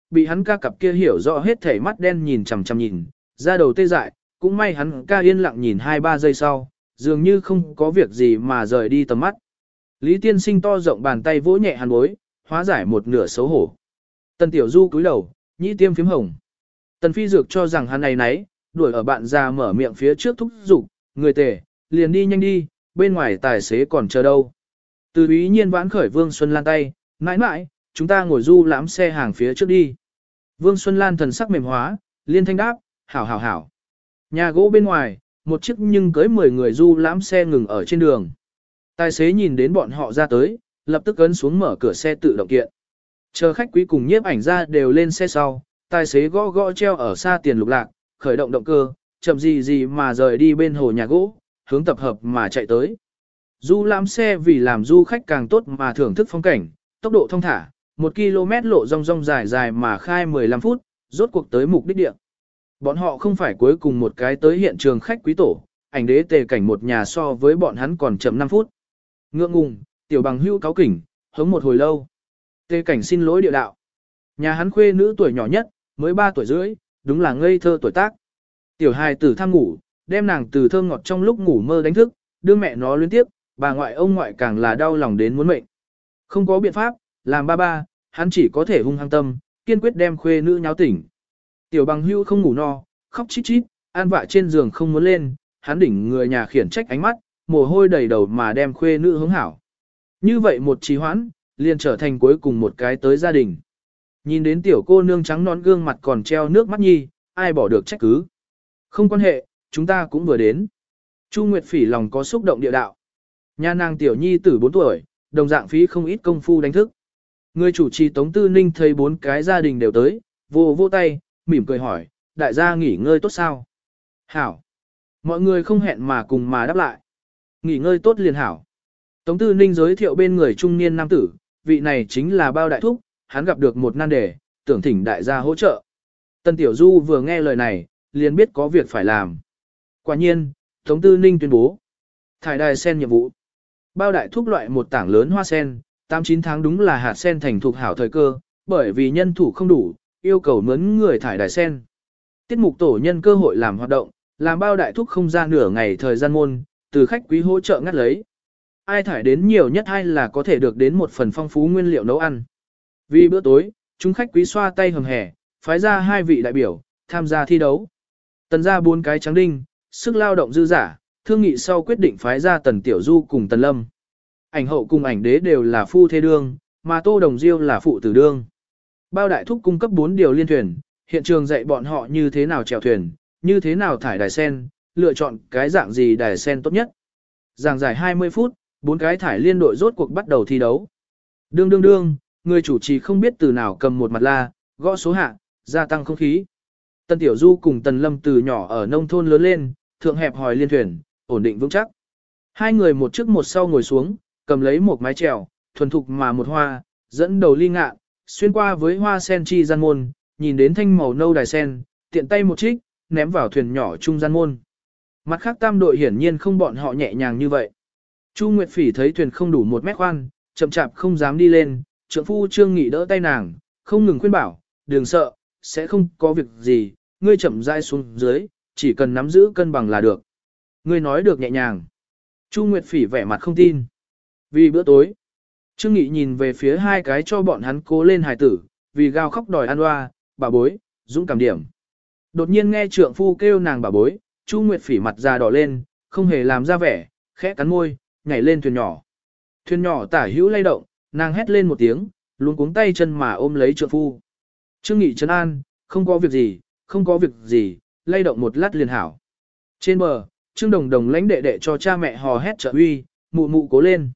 bị hắn ca cặp kia hiểu rõ hết thảy mắt đen nhìn chằm chằm nhìn, ra đầu tê dại, cũng may hắn ca yên lặng nhìn 2-3 giây sau, dường như không có việc gì mà rời đi tầm mắt. Lý Tiên Sinh to rộng bàn tay vỗ nhẹ hắn bối, hóa giải một nửa xấu hổ. Tần Tiểu Du cúi đầu, nhĩ tiêm phím hồng. Tần Phi Dược cho rằng hắn này nấy, đuổi ở bạn già mở miệng phía trước thúc giục, người tề, liền đi nhanh đi, bên ngoài tài xế còn chờ đâu. Từ ý nhiên vãn khởi Vương Xuân Lan tay, mãi mãi, chúng ta ngồi du lãm xe hàng phía trước đi. Vương Xuân Lan thần sắc mềm hóa, liên thanh đáp, hảo hảo hảo. Nhà gỗ bên ngoài, một chiếc nhưng cưới 10 người du lãm xe ngừng ở trên đường. Tài xế nhìn đến bọn họ ra tới, lập tức ấn xuống mở cửa xe tự động kiện. Chờ khách quý cùng nhiếp ảnh ra đều lên xe sau, tài xế gõ gõ treo ở xa tiền lục lạc, khởi động động cơ, chậm gì gì mà rời đi bên hồ nhà gỗ, hướng tập hợp mà chạy tới. Du lãm xe vì làm du khách càng tốt mà thưởng thức phong cảnh, tốc độ thông thả, 1 km lộ rong rong dài dài mà khai 15 phút, rốt cuộc tới mục đích địa. Bọn họ không phải cuối cùng một cái tới hiện trường khách quý tổ, ảnh đế tề cảnh một nhà so với bọn hắn còn chậm 5 phút. Ngượng ngùng, tiểu bằng hưu cáo kỉnh, hống một hồi lâu. Tề cảnh xin lỗi địa đạo. Nhà hắn khuê nữ tuổi nhỏ nhất, mới 3 tuổi rưỡi, đúng là ngây thơ tuổi tác. Tiểu hài tử tham ngủ, đem nàng từ thơm ngọt trong lúc ngủ mơ đánh thức, đưa mẹ nó liên tiếp, bà ngoại ông ngoại càng là đau lòng đến muốn mệnh. Không có biện pháp, làm ba, hắn chỉ có thể hung hăng tâm, kiên quyết đem khuê nữ nháo tỉnh. Tiểu bằng hưu không ngủ no, khóc chít chít, an vạ trên giường không muốn lên, hắn đỉnh người nhà khiển trách ánh mắt, mồ hôi đầy đầu mà đem khuê nữ hướng hảo. Như vậy một trì hoãn, liền trở thành cuối cùng một cái tới gia đình. Nhìn đến tiểu cô nương trắng nón gương mặt còn treo nước mắt nhi, ai bỏ được trách cứ. Không quan hệ, chúng ta cũng vừa đến. Chu Nguyệt Phỉ lòng có xúc động địa đạo. Nhà nàng tiểu nhi tử 4 tuổi, đồng dạng phí không ít công phu đánh thức. Người chủ trì Tống Tư Ninh thấy 4 cái gia đình đều tới, vô tay, mỉm cười hỏi, đại gia nghỉ ngơi tốt sao? Hảo. Mọi người không hẹn mà cùng mà đáp lại. Nghỉ ngơi tốt liền hảo. Tống Tư Ninh giới thiệu bên người trung niên nam tử, vị này chính là Bao Đại Thúc, hắn gặp được một nan đề, tưởng thỉnh đại gia hỗ trợ. Tân Tiểu Du vừa nghe lời này, liền biết có việc phải làm. Quả nhiên, Tống Tư Ninh tuyên bố. Thải đài sen nhiệm vụ. Bao Đại Thúc loại một tảng lớn hoa sen, 8-9 tháng đúng là hạt sen thành thục hảo thời cơ, bởi vì nhân thủ không đủ, yêu cầu mướn người thải đài sen. Tiết mục tổ nhân cơ hội làm hoạt động, làm Bao Đại Thúc không ra nửa ngày thời gian môn, từ khách quý hỗ trợ ngắt lấy. Ai thải đến nhiều nhất hay là có thể được đến một phần phong phú nguyên liệu nấu ăn. Vì bữa tối, chúng khách quý xoa tay hầm hè, phái ra 2 vị đại biểu, tham gia thi đấu. Tần ra 4 cái trắng đinh, sức lao động dư giả, thương nghị sau quyết định phái ra Tần Tiểu Du cùng Tần Lâm. Ảnh hậu cùng ảnh đế đều là phu thê đương, mà Tô Đồng Diêu là phụ tử đương. Bao Đại Thúc cung cấp 4 điều liên thuyền, hiện trường dạy bọn họ như thế nào chèo thuyền, như thế nào thải đài sen, lựa chọn cái dạng gì đài sen tốt nhất. Giảng giải 20 phút, 4 cái thải liên đội rốt cuộc bắt đầu thi đấu. Đương, người chủ trì không biết từ nào cầm một mặt la, gõ số hạ, gia tăng không khí. Tần Tiểu Du cùng Tần Lâm từ nhỏ ở nông thôn lớn lên, thượng hẹp hòi liên thuyền, ổn định vững chắc. 2 người một trước một sau ngồi xuống, cầm lấy một mái chèo, thuần thục mà một hoa, dẫn đầu ly ngạ, xuyên qua với hoa sen chi gian môn, nhìn đến thanh màu nâu đài sen, tiện tay một trích, ném vào thuyền nhỏ trung gian môn. Mặt khác tam đội hiển nhiên không bọn họ nhẹ nhàng như vậy. Chu Nguyệt Phỉ thấy thuyền không đủ 1 mét khoan, chậm chạp không dám đi lên, trượng phu Trương Nghị đỡ tay nàng, không ngừng khuyên bảo, đừng sợ, sẽ không có việc gì, ngươi chậm rãi xuống dưới, chỉ cần nắm giữ cân bằng là được. Ngươi nói được nhẹ nhàng. Chu Nguyệt Phỉ vẻ mặt không tin. Vì bữa tối, Trương Nghị nhìn về phía 2 cái cho bọn hắn cố lên hài tử, vì gào khóc đòi ăn hoa, bà bối, dũng cảm điểm. Đột nhiên nghe trượng phu kêu nàng bà bối, Chu Nguyệt Phỉ mặt già đỏ lên, không hề làm ra vẻ, khẽ cắn môi, nhảy lên thuyền nhỏ. Thuyền nhỏ tả hữu lay động, nàng hét lên một tiếng, luống cuống tay chân mà ôm lấy trượng phu. Trương Nghị trấn an, không có việc gì, lay động một lát liền hảo. Trên bờ, Trương Đồng Đồng lãnh đệ đệ cho cha mẹ hò hét trợ uy, mụ mụ cố lên.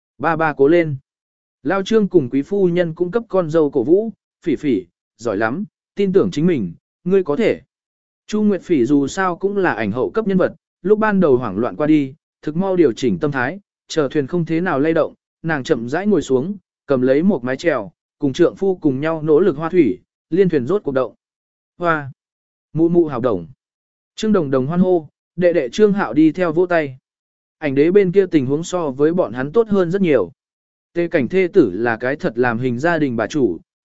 Ba cố lên. Lao Trương cùng quý phu nhân cung cấp con dâu cổ vũ, Phỉ Phỉ, giỏi lắm, tin tưởng chính mình, ngươi có thể. Chu Nguyệt Phỉ dù sao cũng là ảnh hậu cấp nhân vật, lúc ban đầu hoảng loạn qua đi, thực mau điều chỉnh tâm thái, chờ thuyền không thế nào lay động, nàng chậm rãi ngồi xuống, cầm lấy một mái chèo, cùng trượng phu cùng nhau nỗ lực hoa thủy, liên thuyền rốt cuộc động. Hoa! Mụ mụ hào đồng. Trương Đồng Đồng hoan hô, đệ đệ Trương Hạo đi theo vỗ tay. Ảnh đế bên kia tình huống so với bọn hắn tốt hơn rất nhiều. Tê cảnh thê tử là cái thật làm hình gia đình bà chủ,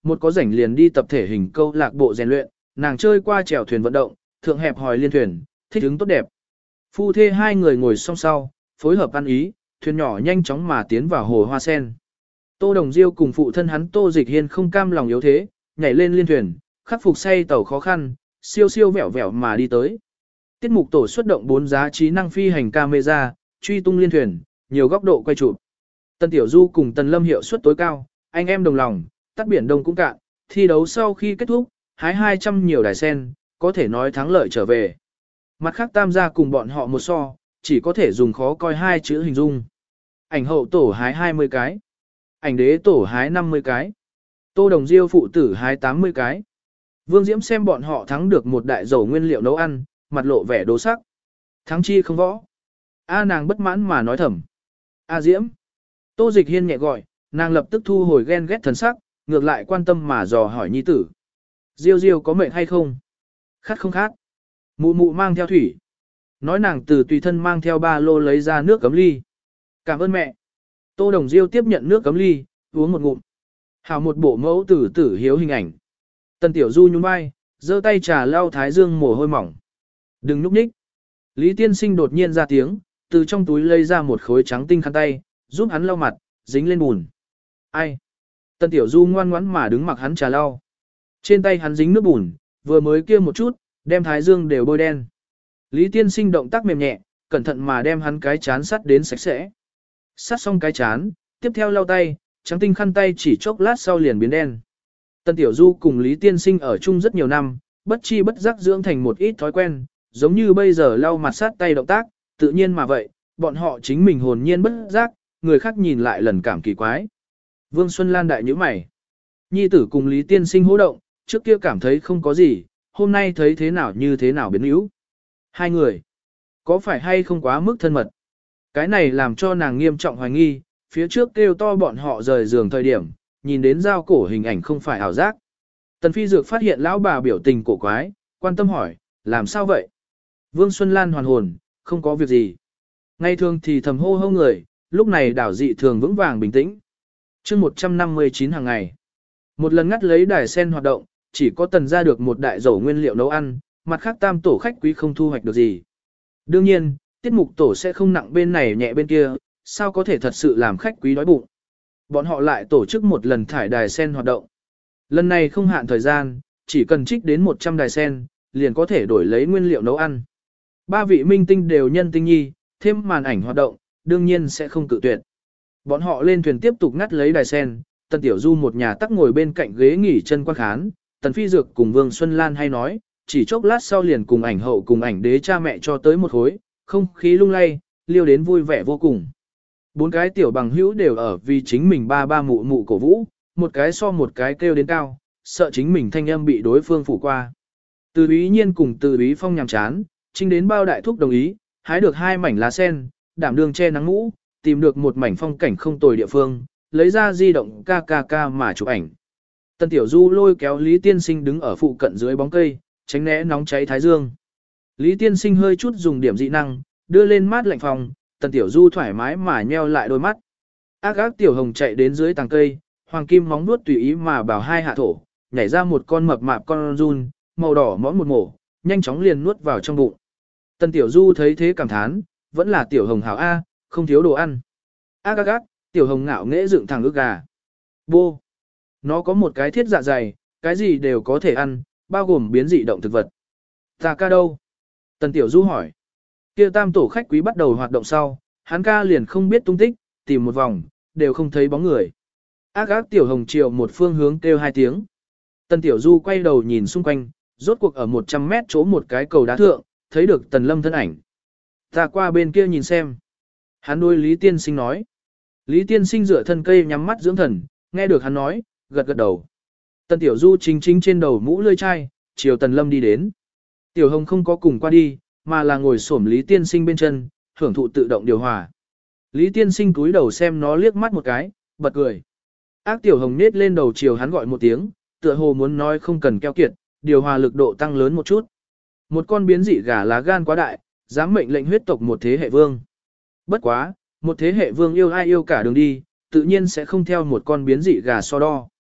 một có rảnh liền đi tập thể hình câu lạc bộ rèn luyện, nàng chơi qua chèo thuyền vận động, thượng hẹp hòi liên thuyền, thích ứng tốt đẹp. Phu thê hai người ngồi song sau, phối hợp ăn ý, thuyền nhỏ nhanh chóng mà tiến vào hồ hoa sen. Tô Đồng Diêu cùng phụ thân hắn Tô Dịch Hiên không cam lòng yếu thế, nhảy lên liên thuyền, khắc phục say tàu khó khăn, siêu siêu vẹo vẹo mà đi tới. Tiết mục tổ xuất động 4 giá trí năng phi hành camera, truy tung liên thuyền, nhiều góc độ quay chụp. Tân Tiểu Du cùng Tần Lâm hiệu suất tối cao, anh em đồng lòng, tắt biển đông cũng cạn, thi đấu sau khi kết thúc, hái 200 nhiều đài sen, có thể nói thắng lợi trở về. Mặt khác tam gia cùng bọn họ một so, chỉ có thể dùng khó coi hai chữ hình dung. Ảnh hậu tổ hái 20 cái, ảnh đế tổ hái 50 cái, Tô Đồng Diêu phụ tử hái 80 cái. Vương Diễm xem bọn họ thắng được một đại dầu nguyên liệu nấu ăn, mặt lộ vẻ đố sắc. Thắng chi không võ. A nàng bất mãn mà nói thầm. A Diễm. Tô Dịch Hiên nhẹ gọi, nàng lập tức thu hồi ghen ghét thần sắc, ngược lại quan tâm mà dò hỏi nhi tử. Diêu Diêu có mệt hay không? Khát không khát? Mụ mụ mang theo thủy. Nói nàng từ tùy thân mang theo ba lô lấy ra nước cấm ly. Cảm ơn mẹ. Tô Đồng Diêu tiếp nhận nước cấm ly, uống một ngụm. Hảo một bộ mẫu tử tử hiếu hình ảnh. Tần Tiểu Du nhún vai, giơ tay trà lau thái dương mồ hôi mỏng. Đừng núp ních. Lý Tiên Sinh đột nhiên ra tiếng, từ trong túi lấy ra một khối trắng tinh khăn tay, giúp hắn lau mặt, dính lên bùn. Ai? Tần Tiểu Du ngoan ngoãn mà đứng mặc hắn trà lau. Trên tay hắn dính nước bùn, vừa mới kia một chút, đem thái dương đều bôi đen. Lý Tiên Sinh động tác mềm nhẹ, cẩn thận mà đem hắn cái chán sắt đến sạch sẽ. Sắt xong cái chán, tiếp theo lau tay, trắng tinh khăn tay chỉ chốc lát sau liền biến đen. Tần Tiểu Du cùng Lý Tiên Sinh ở chung rất nhiều năm, bất chi bất giác dưỡng thành một ít thói quen, giống như bây giờ lau mặt sát tay động tác, tự nhiên mà vậy, bọn họ chính mình hồn nhiên bất giác, người khác nhìn lại lần cảm kỳ quái. Vương Xuân Lan đại nhíu mày. Nhi tử cùng Lý Tiên Sinh hô động, trước kia cảm thấy không có gì, hôm nay thấy thế nào như thế nào biến yếu. Hai người, có phải hay không quá mức thân mật? Cái này làm cho nàng nghiêm trọng hoài nghi, phía trước kêu to bọn họ rời giường thời điểm, nhìn đến giao cổ hình ảnh không phải ảo giác. Tần Phi Dược phát hiện lão bà biểu tình cổ quái, quan tâm hỏi, làm sao vậy? Vương Xuân Lan hoàn hồn, không có việc gì. Ngày thường thì thầm hô hô người, lúc này đảo dị thường vững vàng bình tĩnh. chương 159 hàng ngày. Một lần ngắt lấy đài sen hoạt động, chỉ có tần ra được một đại dầu nguyên liệu nấu ăn, mặt khác tam tổ khách quý không thu hoạch được gì. Đương nhiên, tiết mục tổ sẽ không nặng bên này nhẹ bên kia, sao có thể thật sự làm khách quý đói bụng. Bọn họ lại tổ chức một lần thải đài sen hoạt động. Lần này không hạn thời gian, chỉ cần trích đến 100 đài sen, liền có thể đổi lấy nguyên liệu nấu ăn. Ba vị minh tinh đều nhân tinh nhi, thêm màn ảnh hoạt động, đương nhiên sẽ không cự tuyệt. Bọn họ lên thuyền tiếp tục ngắt lấy đài sen, Tần Tiểu Du một nhà tắc ngồi bên cạnh ghế nghỉ chân quan khán, Tần Phi Dược cùng Vương Xuân Lan hay nói, chỉ chốc lát sau liền cùng ảnh hậu cùng ảnh đế cha mẹ cho tới một khối, không khí lung lay, liêu đến vui vẻ vô cùng. Bốn cái tiểu bằng hữu đều ở vì chính mình ba ba mụ mụ cổ vũ, một cái so một cái kêu đến cao, sợ chính mình thanh âm bị đối phương phủ qua. Từ Ý Nhiên cùng Từ Ý Phong nhàm chán, trinh đến bao đại thúc đồng ý, hái được 2 mảnh lá sen, đảm đường che nắng mũ, tìm được một mảnh phong cảnh không tồi địa phương, lấy ra di động ca mà chụp ảnh. Tần Tiểu Du lôi kéo Lý Tiên Sinh đứng ở phụ cận dưới bóng cây, tránh né nóng cháy thái dương. Lý Tiên Sinh hơi chút dùng điểm dị năng, đưa lên mát lạnh phòng, Tần Tiểu Du thoải mái mà nheo lại đôi mắt. Ác ác Tiểu Hồng chạy đến dưới tàng cây, hoàng kim móng nuốt tùy ý mà bảo hai hạ thổ, nhảy ra một con mập mạp con run, màu đỏ mõm một mổ, nhanh chóng liền nuốt vào trong bụng. Tần Tiểu Du thấy thế cảm thán, vẫn là Tiểu Hồng hảo A, không thiếu đồ ăn. Ác ác ác, Tiểu Hồng ngạo nghễ dựng thẳng ức gà. Bô! Nó có một cái thiết dạ dày, cái gì đều có thể ăn, bao gồm biến dị động thực vật. Ta ca đâu? Tần Tiểu Du hỏi. Kia tam tổ khách quý bắt đầu hoạt động sau, hắn ca liền không biết tung tích, tìm một vòng, đều không thấy bóng người. Ác ác Tiểu Hồng chiều một phương hướng kêu 2 tiếng. Tần Tiểu Du quay đầu nhìn xung quanh, rốt cuộc ở 100 mét chỗ một cái cầu đá thượng, thấy được Tần Lâm thân ảnh. Ta qua bên kia nhìn xem. Hắn đối Lý Tiên Sinh nói. Lý Tiên Sinh dựa thân cây nhắm mắt dưỡng thần, nghe được hắn nói, gật gật đầu. Tần Tiểu Du chính trên đầu mũ lươi chai, chiều Tần Lâm đi đến. Tiểu Hồng không có cùng qua đi, mà là ngồi xổm Lý Tiên Sinh bên chân, hưởng thụ tự động điều hòa. Lý Tiên Sinh cúi đầu xem nó liếc mắt một cái, bật cười. Ác Tiểu Hồng nết lên đầu chiều hắn gọi một tiếng, tựa hồ muốn nói không cần keo kiệt, điều hòa lực độ tăng lớn một chút. Một con biến dị gà lá gan quá đại, dám mệnh lệnh huyết tộc một thế hệ vương. Bất quá, một thế hệ vương yêu ai yêu cả đường đi, tự nhiên sẽ không theo một con biến dị gà so đo.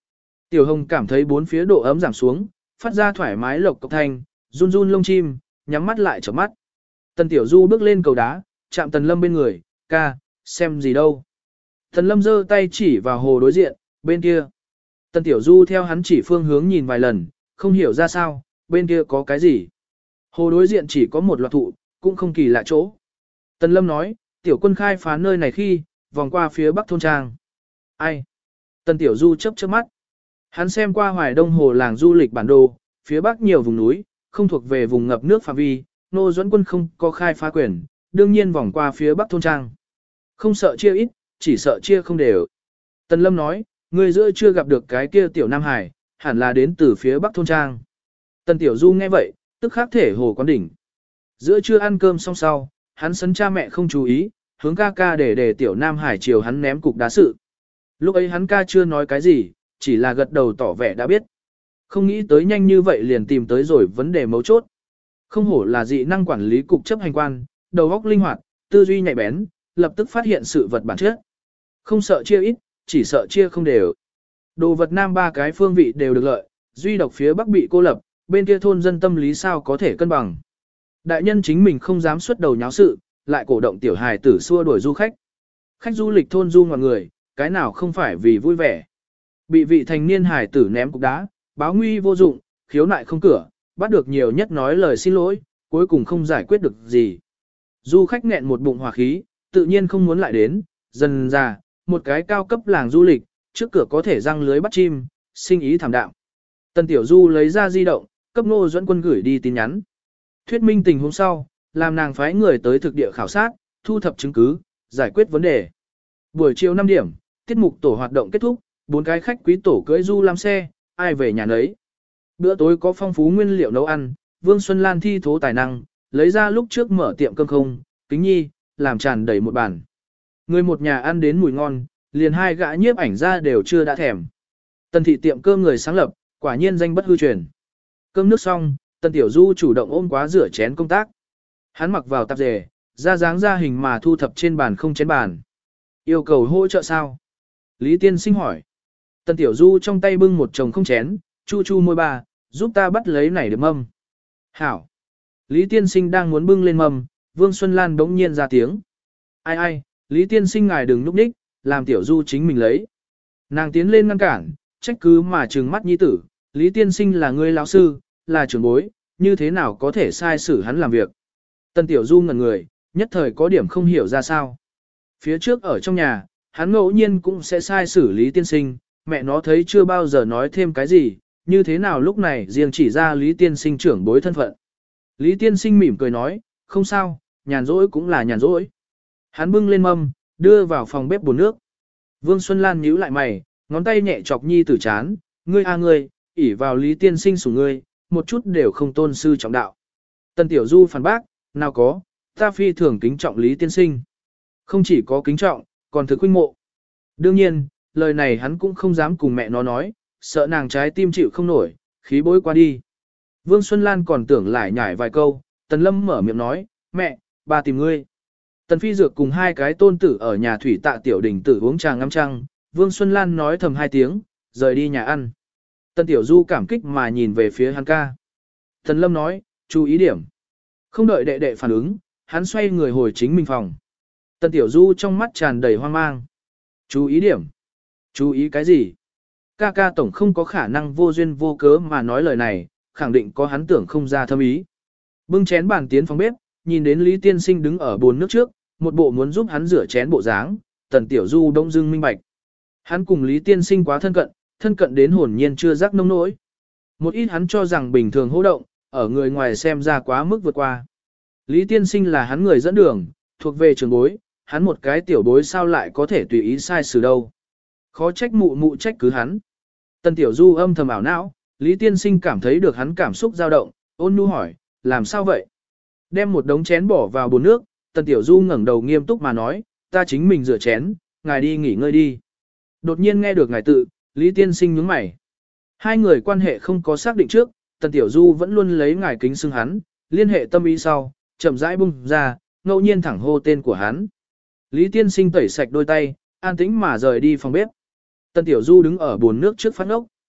Tiểu Hồng cảm thấy bốn phía độ ấm giảm xuống, phát ra thoải mái lộc cộc thanh, run run lông chim, nhắm mắt lại chớp mắt. Tần Tiểu Du bước lên cầu đá, chạm Tần Lâm bên người, ca, xem gì đâu. Tần Lâm giơ tay chỉ vào hồ đối diện, bên kia. Tần Tiểu Du theo hắn chỉ phương hướng nhìn vài lần, không hiểu ra sao, bên kia có cái gì. Hồ đối diện chỉ có một loạt thụ, cũng không kỳ lạ chỗ. Tần Lâm nói, Tiểu Quân khai phá nơi này khi, vòng qua phía bắc thôn trang. Ai? Tần Tiểu Du chớp chớp mắt. Hắn xem qua Hoài Đông hồ làng du lịch bản đồ, phía bắc nhiều vùng núi, không thuộc về vùng ngập nước phạm vi, Nô Duẫn Quân không có khai phá quyền, đương nhiên vòng qua phía bắc thôn trang. Không sợ chia ít, chỉ sợ chia không đều. Tần Lâm nói, người giữa chưa gặp được cái kia Tiểu Nam Hải, hẳn là đến từ phía bắc thôn trang. Tần Tiểu Du nghe vậy, tức khắc thể hồ quán đỉnh. Giữa trưa ăn cơm xong sau, hắn sấn cha mẹ không chú ý, hướng ca ca để Tiểu Nam Hải chiều hắn ném cục đá sự. Lúc ấy hắn ca chưa nói cái gì, chỉ là gật đầu tỏ vẻ đã biết. Không nghĩ tới nhanh như vậy liền tìm tới rồi vấn đề mấu chốt. Không hổ là dị năng quản lý cục chấp hành quan, đầu óc linh hoạt, tư duy nhạy bén, lập tức phát hiện sự vật bản chất. Không sợ chia ít, chỉ sợ chia không đều. Đồ vật nam ba cái phương vị đều được lợi, duy độc phía bắc bị cô lập, bên kia thôn dân tâm lý sao có thể cân bằng. Đại nhân chính mình không dám xuất đầu nháo sự, lại cổ động tiểu hài tử xua đuổi du khách. Khách du lịch thôn du ngoạn người, cái nào không phải vì vui vẻ. Bị vị thành niên hài tử ném cục đá, báo nguy vô dụng, khiếu nại không cửa, bắt được nhiều nhất nói lời xin lỗi, cuối cùng không giải quyết được gì. Du khách nghẹn một bụng hỏa khí, tự nhiên không muốn lại đến, dần ra, một cái cao cấp làng du lịch, trước cửa có thể răng lưới bắt chim, sinh ý thảm đạm. Tần Tiểu Du lấy ra di động, cấp Ngô Duẫn Quân gửi đi tin nhắn. Thuyết minh tình huống sau, làm nàng phái người tới thực địa khảo sát, thu thập chứng cứ, giải quyết vấn đề. Buổi chiều 5 điểm, tiết mục tổ hoạt động kết thúc, 4 cái khách quý tổ cưỡi du làm xe, ai về nhà nấy. Bữa tối có phong phú nguyên liệu nấu ăn, Vương Xuân Lan thi thố tài năng, lấy ra lúc trước mở tiệm cơm không, kính nhi, làm tràn đầy một bàn. Người một nhà ăn đến mùi ngon, liền hai gã nhiếp ảnh ra đều chưa đã thèm. Tần thị tiệm cơm người sáng lập, quả nhiên danh bất hư truyền. Cơm nước xong, Tần Tiểu Du chủ động ôm quá rửa chén công tác. Hắn mặc vào tạp dề, ra dáng ra hình mà thu thập trên bàn không chén bàn. Yêu cầu hỗ trợ sao? Lý Tiên Sinh hỏi. Tần Tiểu Du trong tay bưng một chồng không chén, chu chu môi bà, giúp ta bắt lấy này được mâm. Hảo. Lý Tiên Sinh đang muốn bưng lên mâm, Vương Xuân Lan bỗng nhiên ra tiếng. Ai ai, Lý Tiên Sinh ngài đừng núp ních, làm Tiểu Du chính mình lấy. Nàng tiến lên ngăn cản, trách cứ mà trừng mắt nhi tử, Lý Tiên Sinh là người lão sư, là trưởng bối, như thế nào có thể sai xử hắn làm việc. Tần Tiểu Du ngẩn người, nhất thời có điểm không hiểu ra sao. Phía trước ở trong nhà, hắn ngẫu nhiên cũng sẽ sai xử Lý Tiên Sinh, mẹ nó thấy chưa bao giờ nói thêm cái gì, như thế nào lúc này riêng chỉ ra Lý Tiên Sinh trưởng bối thân phận. Lý Tiên Sinh mỉm cười nói, không sao, nhàn rỗi cũng là nhàn rỗi. Hắn bưng lên mâm, đưa vào phòng bếp bồn nước. Vương Xuân Lan nhíu lại mày, ngón tay nhẹ chọc nhi tử chán, ngươi a ngươi, ỉ vào Lý Tiên Sinh sủng ngươi, một chút đều không tôn sư trọng đạo. Tần Tiểu Du phản bác, nào có, ta phi thường kính trọng Lý Tiên Sinh. Không chỉ có kính trọng, còn thực huynh mộ. Đương nhiên, lời này hắn cũng không dám cùng mẹ nó nói, sợ nàng trái tim chịu không nổi, khí bối qua đi. Vương Xuân Lan còn tưởng lại nhải vài câu, Tần Lâm mở miệng nói, mẹ, bà tìm ngươi. Tần Phi Dược cùng hai cái tôn tử ở nhà thủy tạ tiểu đình tử uống trà ngắm trăng, Vương Xuân Lan nói thầm 2 tiếng, rời đi nhà ăn. Tần Tiểu Du cảm kích mà nhìn về phía hắn ca. Tần Lâm nói, chú ý điểm. Không đợi đệ đệ phản ứng, hắn xoay người hồi chính mình phòng. Tần Tiểu Du trong mắt tràn đầy hoang mang. Chú ý điểm. Chú ý cái gì? Ca ca tổng không có khả năng vô duyên vô cớ mà nói lời này, khẳng định có hắn tưởng không ra thâm ý. Bưng chén bàn tiến phòng bếp, nhìn đến Lý Tiên Sinh đứng ở bồn nước trước, một bộ muốn giúp hắn rửa chén bộ dáng, Tần Tiểu Du đông dưng minh bạch. Hắn cùng Lý Tiên Sinh quá thân cận đến hồn nhiên chưa rắc nông nỗi. Một ít hắn cho rằng bình thường hô động, ở người ngoài xem ra quá mức vượt qua. Lý Tiên Sinh là hắn người dẫn đường, thuộc về trường bối, hắn một cái tiểu bối sao lại có thể tùy ý sai xử đâu. Khó trách mụ mụ trách cứ hắn. Tần Tiểu Du âm thầm ảo não, Lý Tiên Sinh cảm thấy được hắn cảm xúc dao động, ôn nhu hỏi, làm sao vậy? Đem một đống chén bỏ vào bồn nước, Tần Tiểu Du ngẩng đầu nghiêm túc mà nói, ta chính mình rửa chén, ngài đi nghỉ ngơi đi. Đột nhiên nghe được ngài tự, Lý Tiên Sinh nhướng mày. Hai người quan hệ không có xác định trước, Tần Tiểu Du vẫn luôn lấy ngài kính xưng hắn, liên hệ tâm ý sau, chậm rãi bung ra, ngẫu nhiên thẳng hô tên của hắn. Lý Tiên Sinh tẩy sạch đôi tay, an tĩnh mà rời đi phòng bếp. Tần Tiểu Du đứng ở bồn nước trước phát ngốc.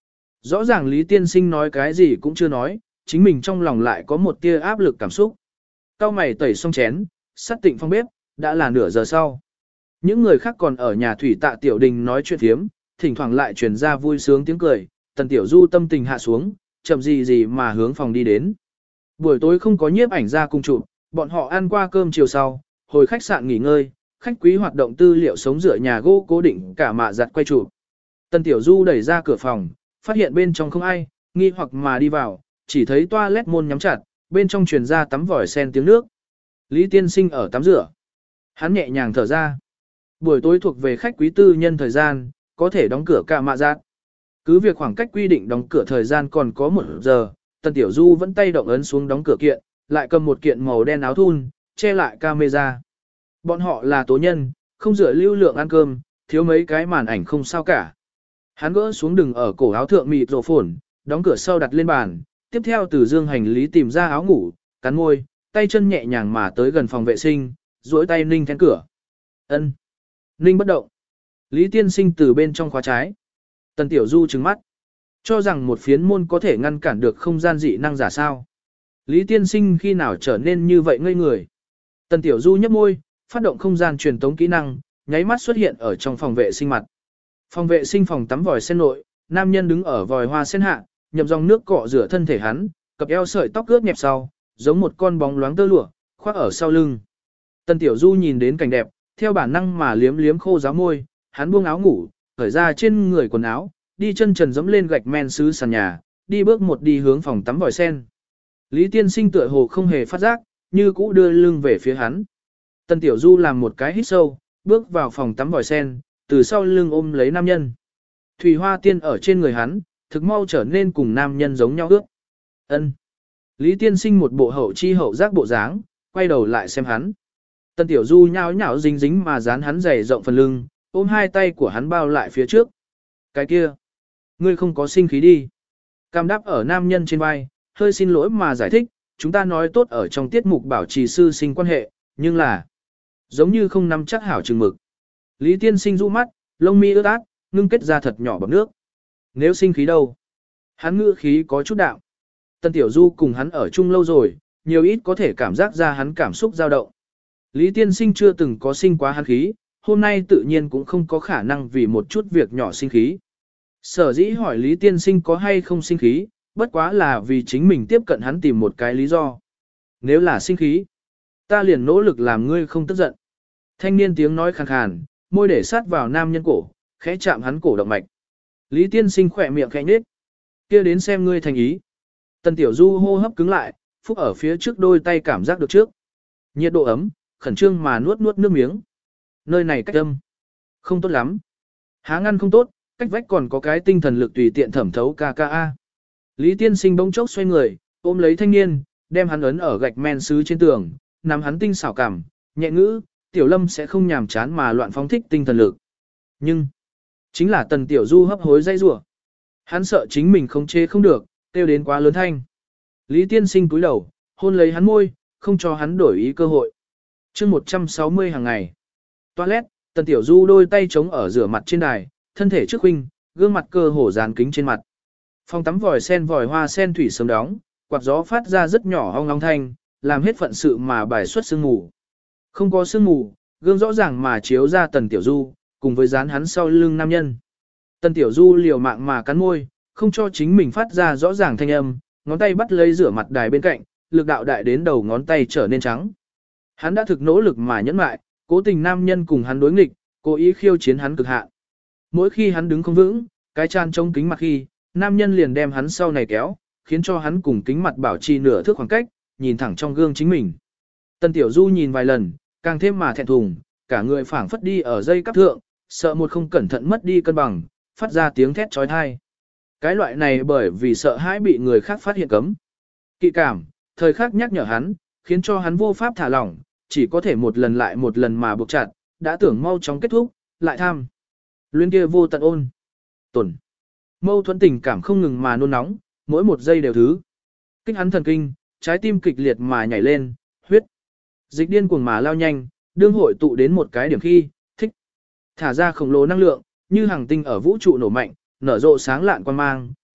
Rõ ràng Lý Tiên Sinh nói cái gì cũng chưa nói, chính mình trong lòng lại có một tia áp lực cảm xúc. Cao mày tẩy xong chén, sát tịnh phong bếp, đã là nửa giờ sau. Những người khác còn ở nhà thủy tạ tiểu đình nói chuyện thiếm, thỉnh thoảng lại truyền ra vui sướng tiếng cười, Tần Tiểu Du tâm tình hạ xuống, chậm gì gì mà hướng phòng đi đến. Buổi tối không có nhiếp ảnh ra cùng chụp, bọn họ ăn qua cơm chiều sau, hồi khách sạn nghỉ ngơi, khách quý hoạt động tư liệu sống dựa nhà gỗ cố định cả mạ giặt quay chụp. Tần Tiểu Du đẩy ra cửa phòng, phát hiện bên trong không ai, nghi hoặc mà đi vào, chỉ thấy toilet môn nhắm chặt, bên trong truyền ra tắm vòi sen tiếng nước. Lý Tiên Sinh ở tắm rửa. Hắn nhẹ nhàng thở ra. Buổi tối thuộc về khách quý tư nhân thời gian, có thể đóng cửa cả mạ giặt. Cứ việc khoảng cách quy định đóng cửa thời gian còn có 1 giờ, Tần Tiểu Du vẫn tay động ấn xuống đóng cửa kiện, lại cầm một kiện màu đen áo thun, che lại camera. Bọn họ là tố nhân, không dựa lưu lượng ăn cơm, thiếu mấy cái màn ảnh không sao cả. Hắn gỡ xuống đừng ở cổ áo thượng mịt rổ phồn, đóng cửa sau đặt lên bàn, tiếp theo từ dương hành lý tìm ra áo ngủ, cắn môi, tay chân nhẹ nhàng mà tới gần phòng vệ sinh, duỗi tay ninh then cửa. Ân. Ninh bất động. Lý Tiên Sinh từ bên trong khóa trái. Tần Tiểu Du trừng mắt. Cho rằng một phiến môn có thể ngăn cản được không gian dị năng giả sao. Lý Tiên Sinh khi nào trở nên như vậy ngây người. Tần Tiểu Du nhấp môi, phát động không gian truyền tống kỹ năng, nháy mắt xuất hiện ở trong phòng vệ sinh mặt. Phòng vệ sinh phòng tắm vòi sen nội, nam nhân đứng ở vòi hoa sen hạ, nhậm dòng nước cọ rửa thân thể hắn, cặp eo sợi tóc ướt nhẹp sau, giống một con bóng loáng tơ lụa, khoác ở sau lưng. Tần Tiểu Du nhìn đến cảnh đẹp, theo bản năng mà liếm liếm khô ráo môi, hắn buông áo ngủ, cởi ra trên người quần áo, đi chân trần dẫm lên gạch men sứ sàn nhà, đi bước một đi hướng phòng tắm vòi sen. Lý Tiên Sinh tựa hồ không hề phát giác, như cũ đưa lưng về phía hắn. Tần Tiểu Du làm một cái hít sâu, bước vào phòng tắm vòi sen, từ sau lưng ôm lấy nam nhân. Thủy hoa tiên ở trên người hắn, thực mau trở nên cùng nam nhân giống nhau ước. Ân. Lý Tiên Sinh một bộ hậu chi hậu giác bộ dáng, quay đầu lại xem hắn. Tần Tiểu Du nhão nhão dính dính mà dán hắn dày rộng phần lưng, ôm hai tay của hắn bao lại phía trước. Cái kia, ngươi không có sinh khí đi. Cam đáp ở nam nhân trên vai, hơi xin lỗi mà giải thích, chúng ta nói tốt ở trong tiết mục bảo trì sư sinh quan hệ, nhưng là giống như không nắm chắc hảo chừng mực. Lý Tiên Sinh rũ mắt, lông mi ướt át, ngưng kết ra thật nhỏ bọt nước. Nếu sinh khí đâu? Hắn ngữ khí có chút đạo. Tần Tiểu Du cùng hắn ở chung lâu rồi, nhiều ít có thể cảm giác ra hắn cảm xúc dao động. Lý Tiên Sinh chưa từng có sinh quá hắn khí, hôm nay tự nhiên cũng không có khả năng vì một chút việc nhỏ sinh khí. Sở dĩ hỏi Lý Tiên Sinh có hay không sinh khí, bất quá là vì chính mình tiếp cận hắn tìm một cái lý do. Nếu là sinh khí, ta liền nỗ lực làm ngươi không tức giận. Thanh niên tiếng nói khàn khàn, môi để sát vào nam nhân cổ, khẽ chạm hắn cổ động mạch. Lý Tiên Sinh khỏe miệng khẽ nhếch. Kia đến xem ngươi thành ý. Tần Tiểu Du hô hấp cứng lại, phúc ở phía trước đôi tay cảm giác được trước. Nhiệt độ ấm, khẩn trương mà nuốt nuốt nước miếng. Nơi này cách âm không tốt lắm. Há ngăn không tốt, cách vách còn có cái tinh thần lực tùy tiện thẩm thấu KKA. Lý Tiên Sinh bỗng chốc xoay người, ôm lấy thanh niên, đem hắn ấn ở gạch men sứ trên tường, nắm hắn tinh xảo cảm, nhẹ ngữ, Tiểu Lâm sẽ không nhàm chán mà loạn phóng thích tinh thần lực. Nhưng, chính là Tần Tiểu Du hấp hối dây rủa. Hắn sợ chính mình khống chế không được, kêu đến quá lớn thanh. Lý Tiên Sinh cúi đầu, hôn lấy hắn môi, không cho hắn đổi ý cơ hội. chương 160 hàng ngày. Toilet, Tần Tiểu Du đôi tay chống ở rửa mặt trên đài, thân thể trước huynh, gương mặt cơ hổ dán kính trên mặt. Phòng tắm vòi sen vòi hoa sen thủy sớm đóng, quạt gió phát ra rất nhỏ ong ong thanh, làm hết phận sự mà bài xuất sương mù. Không có sương mù, gương rõ ràng mà chiếu ra Tần Tiểu Du, cùng với dán hắn sau lưng nam nhân. Tần Tiểu Du liều mạng mà cắn môi, không cho chính mình phát ra rõ ràng thanh âm, ngón tay bắt lấy rửa mặt đài bên cạnh, lực đạo đại đến đầu ngón tay trở nên trắng. Hắn đã thực nỗ lực mà nhẫn mại, cố tình nam nhân cùng hắn đối nghịch, cố ý khiêu chiến hắn cực hạn. Mỗi khi hắn đứng không vững, cái chan trông kính mặt khi, nam nhân liền đem hắn sau này kéo, khiến cho hắn cùng kính mặt bảo trì nửa thước khoảng cách, nhìn thẳng trong gương chính mình. Tần Tiểu Du nhìn vài lần, càng thêm mà thẹn thùng, cả người phảng phất đi ở dây cáp thượng, sợ một không cẩn thận mất đi cân bằng, phát ra tiếng thét chói tai. Cái loại này bởi vì sợ hãi bị người khác phát hiện cấm. Kỵ cảm, thời khắc nhắc nhở hắn, khiến cho hắn vô pháp thả lỏng, chỉ có thể một lần lại một lần mà buộc chặt, đã tưởng mau chóng kết thúc, lại tham. Luyến kia vô tận ôn. Tổn. Mâu thuẫn tình cảm không ngừng mà nôn nóng, mỗi một giây đều thứ. Kích hắn thần kinh, trái tim kịch liệt mà nhảy lên, huyết. Dịch điên cuồng mà lao nhanh, đương hội tụ đến một cái điểm khi, thích. Thả ra khổng lồ năng lượng, như hàng tinh ở vũ trụ nổ mạnh, nở rộ sáng lạn quan mang,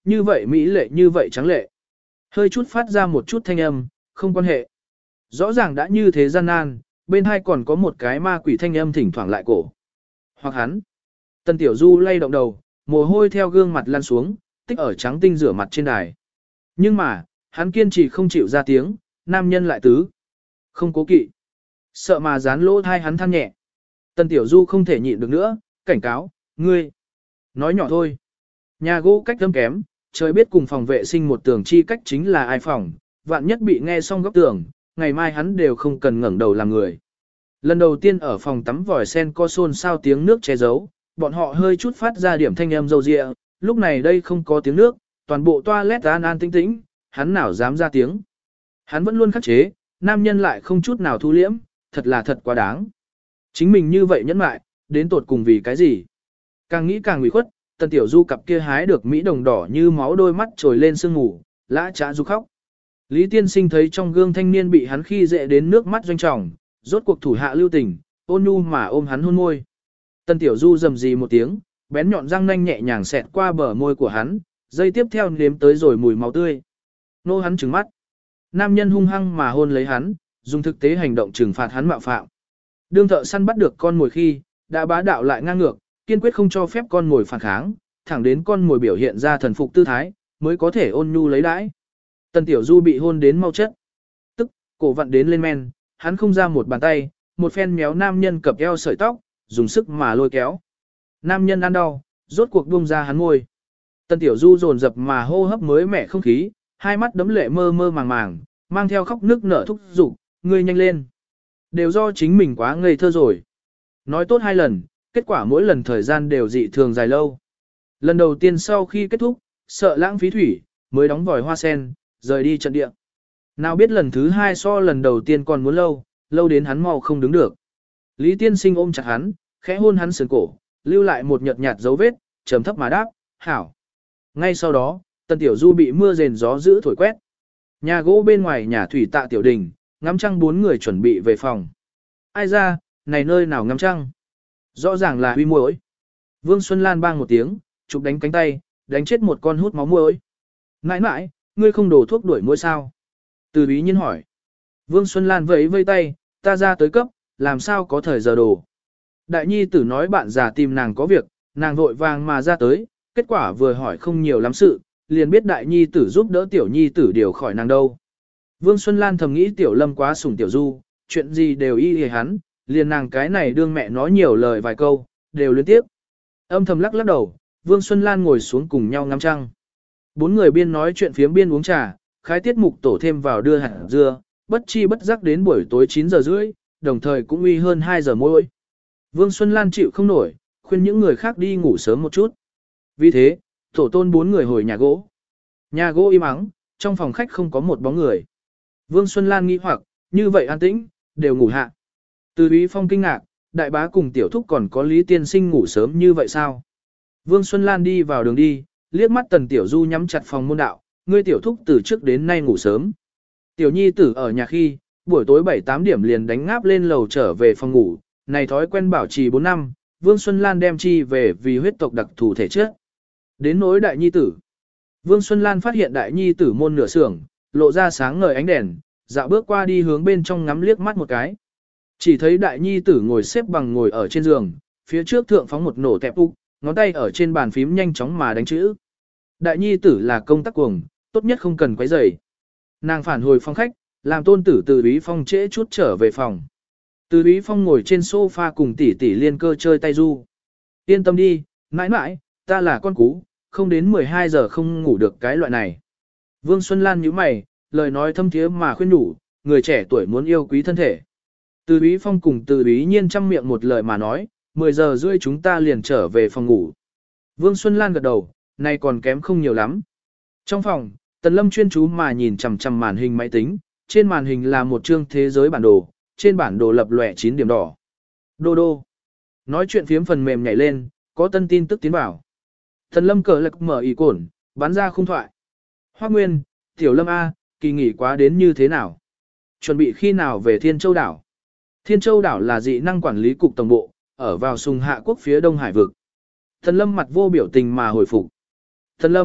như vậy mỹ lệ như vậy trắng lệ. Hơi chút phát ra một chút thanh âm, không quan hệ. Rõ ràng đã như thế gian nan, bên hai còn có một cái ma quỷ thanh âm thỉnh thoảng lại cổ. Hoặc hắn. Tần Tiểu Du lay động đầu, mồ hôi theo gương mặt lăn xuống, tích ở trắng tinh rửa mặt trên đài. Nhưng mà, hắn kiên trì không chịu ra tiếng, nam nhân lại tứ. Không cố kỵ. Sợ mà dán lỗ thai hắn than nhẹ. Tần Tiểu Du không thể nhịn được nữa, cảnh cáo, ngươi. Nói nhỏ thôi. Nhà gỗ cách thâm kém, trời biết cùng phòng vệ sinh một tường chi cách chính là ai phòng, vạn nhất bị nghe xong góc tường, ngày mai hắn đều không cần ngẩng đầu làm người. Lần đầu tiên ở phòng tắm vòi sen co xôn sao tiếng nước che giấu, bọn họ hơi chút phát ra điểm thanh âm dâu dịa, lúc này đây không có tiếng nước, toàn bộ toilet an an tĩnh tĩnh, hắn nào dám ra tiếng. Hắn vẫn luôn khắc chế, nam nhân lại không chút nào thu liễm, thật là thật quá đáng. Chính mình như vậy nhẫn mại, đến tột cùng vì cái gì? Càng nghĩ càng ủy khuất, Tần Tiểu Du cặp kia hái được mỹ đồng đỏ như máu đôi mắt trồi lên sương ngủ, lã trá du khóc. Lý Tiên Sinh thấy trong gương thanh niên bị hắn khi dễ đến nước mắt doanh trọng, rốt cuộc thủ hạ lưu tình, ôn nhu mà ôm hắn hôn môi. Tần Tiểu Du rầm rì một tiếng, bén nhọn răng nanh nhẹ nhàng xẹt qua bờ môi của hắn, dây tiếp theo nếm tới rồi mùi máu tươi. Nô hắn trừng mắt. Nam nhân hung hăng mà hôn lấy hắn, dùng thực tế hành động trừng phạt hắn mạo phạm. Đương thợ săn bắt được con mồi khi, đã bá đạo lại ngang ngược, kiên quyết không cho phép con mồi phản kháng, thẳng đến con mồi biểu hiện ra thần phục tư thái, mới có thể ôn nhu lấy đãi. Tần Tiểu Du bị hôn đến mau chất. Tức, cổ vặn đến lên men, hắn không ra một bàn tay, một phen méo nam nhân cập eo sợi tóc, dùng sức mà lôi kéo. Nam nhân ăn đau, rốt cuộc buông ra hắn ngôi. Tần Tiểu Du dồn dập mà hô hấp mới mẻ không khí, hai mắt đấm lệ mơ mơ màng màng, mang theo khóc nước nở thúc giục, ngươi nhanh lên. Đều do chính mình quá ngây thơ rồi. Nói tốt 2 lần, kết quả mỗi lần thời gian đều dị thường dài lâu. Lần đầu tiên sau khi kết thúc, sợ lãng phí thủy, mới đóng vòi hoa sen, rời đi trận địa. Nào biết lần thứ 2 so lần đầu tiên còn muốn lâu, lâu đến hắn mau không đứng được. Lý Tiên Sinh ôm chặt hắn, khẽ hôn hắn sườn cổ, lưu lại một nhợt nhạt dấu vết, trầm thấp mà đáp, hảo. Ngay sau đó, Tần Tiểu Du bị mưa rền gió dữ thổi quét. Nhà gỗ bên ngoài nhà thủy tạ tiểu đình, ngắm trăng 4 người chuẩn bị về phòng. Ai ra, này nơi nào ngắm trăng? Rõ ràng là huy muỗi. Vương Xuân Lan bang một tiếng, chụp đánh cánh tay, đánh chết một con hút máu muỗi. Nãi nãi, ngươi không đổ thuốc đuổi muỗi sao? Từ bí nhiên hỏi. Vương Xuân Lan vẫy vây tay, ta ra tới cấp, làm sao có thời giờ đổ. Đại nhi tử nói bạn già tìm nàng có việc, nàng vội vàng mà ra tới, kết quả vừa hỏi không nhiều lắm sự, liền biết đại nhi tử giúp đỡ tiểu nhi tử điều khỏi nàng đâu. Vương Xuân Lan thầm nghĩ tiểu lâm quá sủng tiểu du, chuyện gì đều y hề hắn, liền nàng cái này đương mẹ nói nhiều lời vài câu, đều liên tiếp. Âm thầm lắc lắc đầu, Vương Xuân Lan ngồi xuống cùng nhau ngắm trăng. 4 người biên nói chuyện phiếm biên uống trà, khái tiết mục tổ thêm vào đưa hạt dưa, bất chi bất giác đến buổi tối 9 giờ rưỡi, đồng thời cũng uy hơn 2 giờ mỗi. Vương Xuân Lan chịu không nổi, khuyên những người khác đi ngủ sớm một chút. Vì thế, tổ tôn 4 người hồi nhà gỗ. Nhà gỗ im ắng, trong phòng khách không có một bóng người. Vương Xuân Lan nghĩ hoặc, như vậy an tĩnh, đều ngủ hạ. Từ Ý Phong kinh ngạc, đại bá cùng tiểu thúc còn có Lý Tiên Sinh ngủ sớm như vậy sao? Vương Xuân Lan đi vào đường đi, liếc mắt Tần Tiểu Du nhắm chặt phòng môn đạo, ngươi tiểu thúc từ trước đến nay ngủ sớm. Tiểu nhi tử ở nhà khi, buổi tối 7-8 điểm liền đánh ngáp lên lầu trở về phòng ngủ, này thói quen bảo trì 4 năm, Vương Xuân Lan đem chi về vì huyết tộc đặc thù thể chất. Đến nỗi đại nhi tử. Vương Xuân Lan phát hiện đại nhi tử môn nửa xưởng, lộ ra sáng ngời ánh đèn, dạo bước qua đi hướng bên trong ngắm liếc mắt một cái. Chỉ thấy đại nhi tử ngồi xếp bằng ngồi ở trên giường, phía trước thượng phóng một nổ tẹp úc, ngón tay ở trên bàn phím nhanh chóng mà đánh chữ. Đại nhi tử là công tác cuồng, tốt nhất không cần quấy rầy. Nàng phản hồi phòng khách, làm tôn tử Từ Ý Phong trễ chút trở về phòng. Từ Ý Phong ngồi trên sofa cùng tỷ tỷ liên cơ chơi tay du. Yên tâm đi, mãi mãi, ta là con cú, không đến 12 giờ không ngủ được cái loại này. Vương Xuân Lan nhíu mày, lời nói thâm thiế mà khuyên nhủ, người trẻ tuổi muốn yêu quý thân thể. Từ Ý Phong cùng Từ Ý Nhiên chăm miệng một lời mà nói, 10 giờ rưỡi chúng ta liền trở về phòng ngủ. Vương Xuân Lan gật đầu, này còn kém không nhiều lắm. Trong phòng, Tần Lâm chuyên chú mà nhìn chằm chằm màn hình máy tính, trên màn hình là một chương thế giới bản đồ, trên bản đồ lập lòe 9 điểm đỏ. Đô đô. Nói chuyện phiếm phần mềm nhảy lên, có tân tin tức tiến vào. Tần Lâm cờ lực mở ý cổn, bắn ra khung thoại. Hoác Nguyên, Tiểu Lâm A, kỳ nghỉ quá đến như thế nào? Chuẩn bị khi nào về Thiên Châu đảo? Thiên Châu đảo là dị năng quản lý cục tổng bộ, ở vào Sùng Hạ quốc phía Đông Hải vực. Tần Lâm mặt vô biểu tình mà hồi phục. Tần Lâm,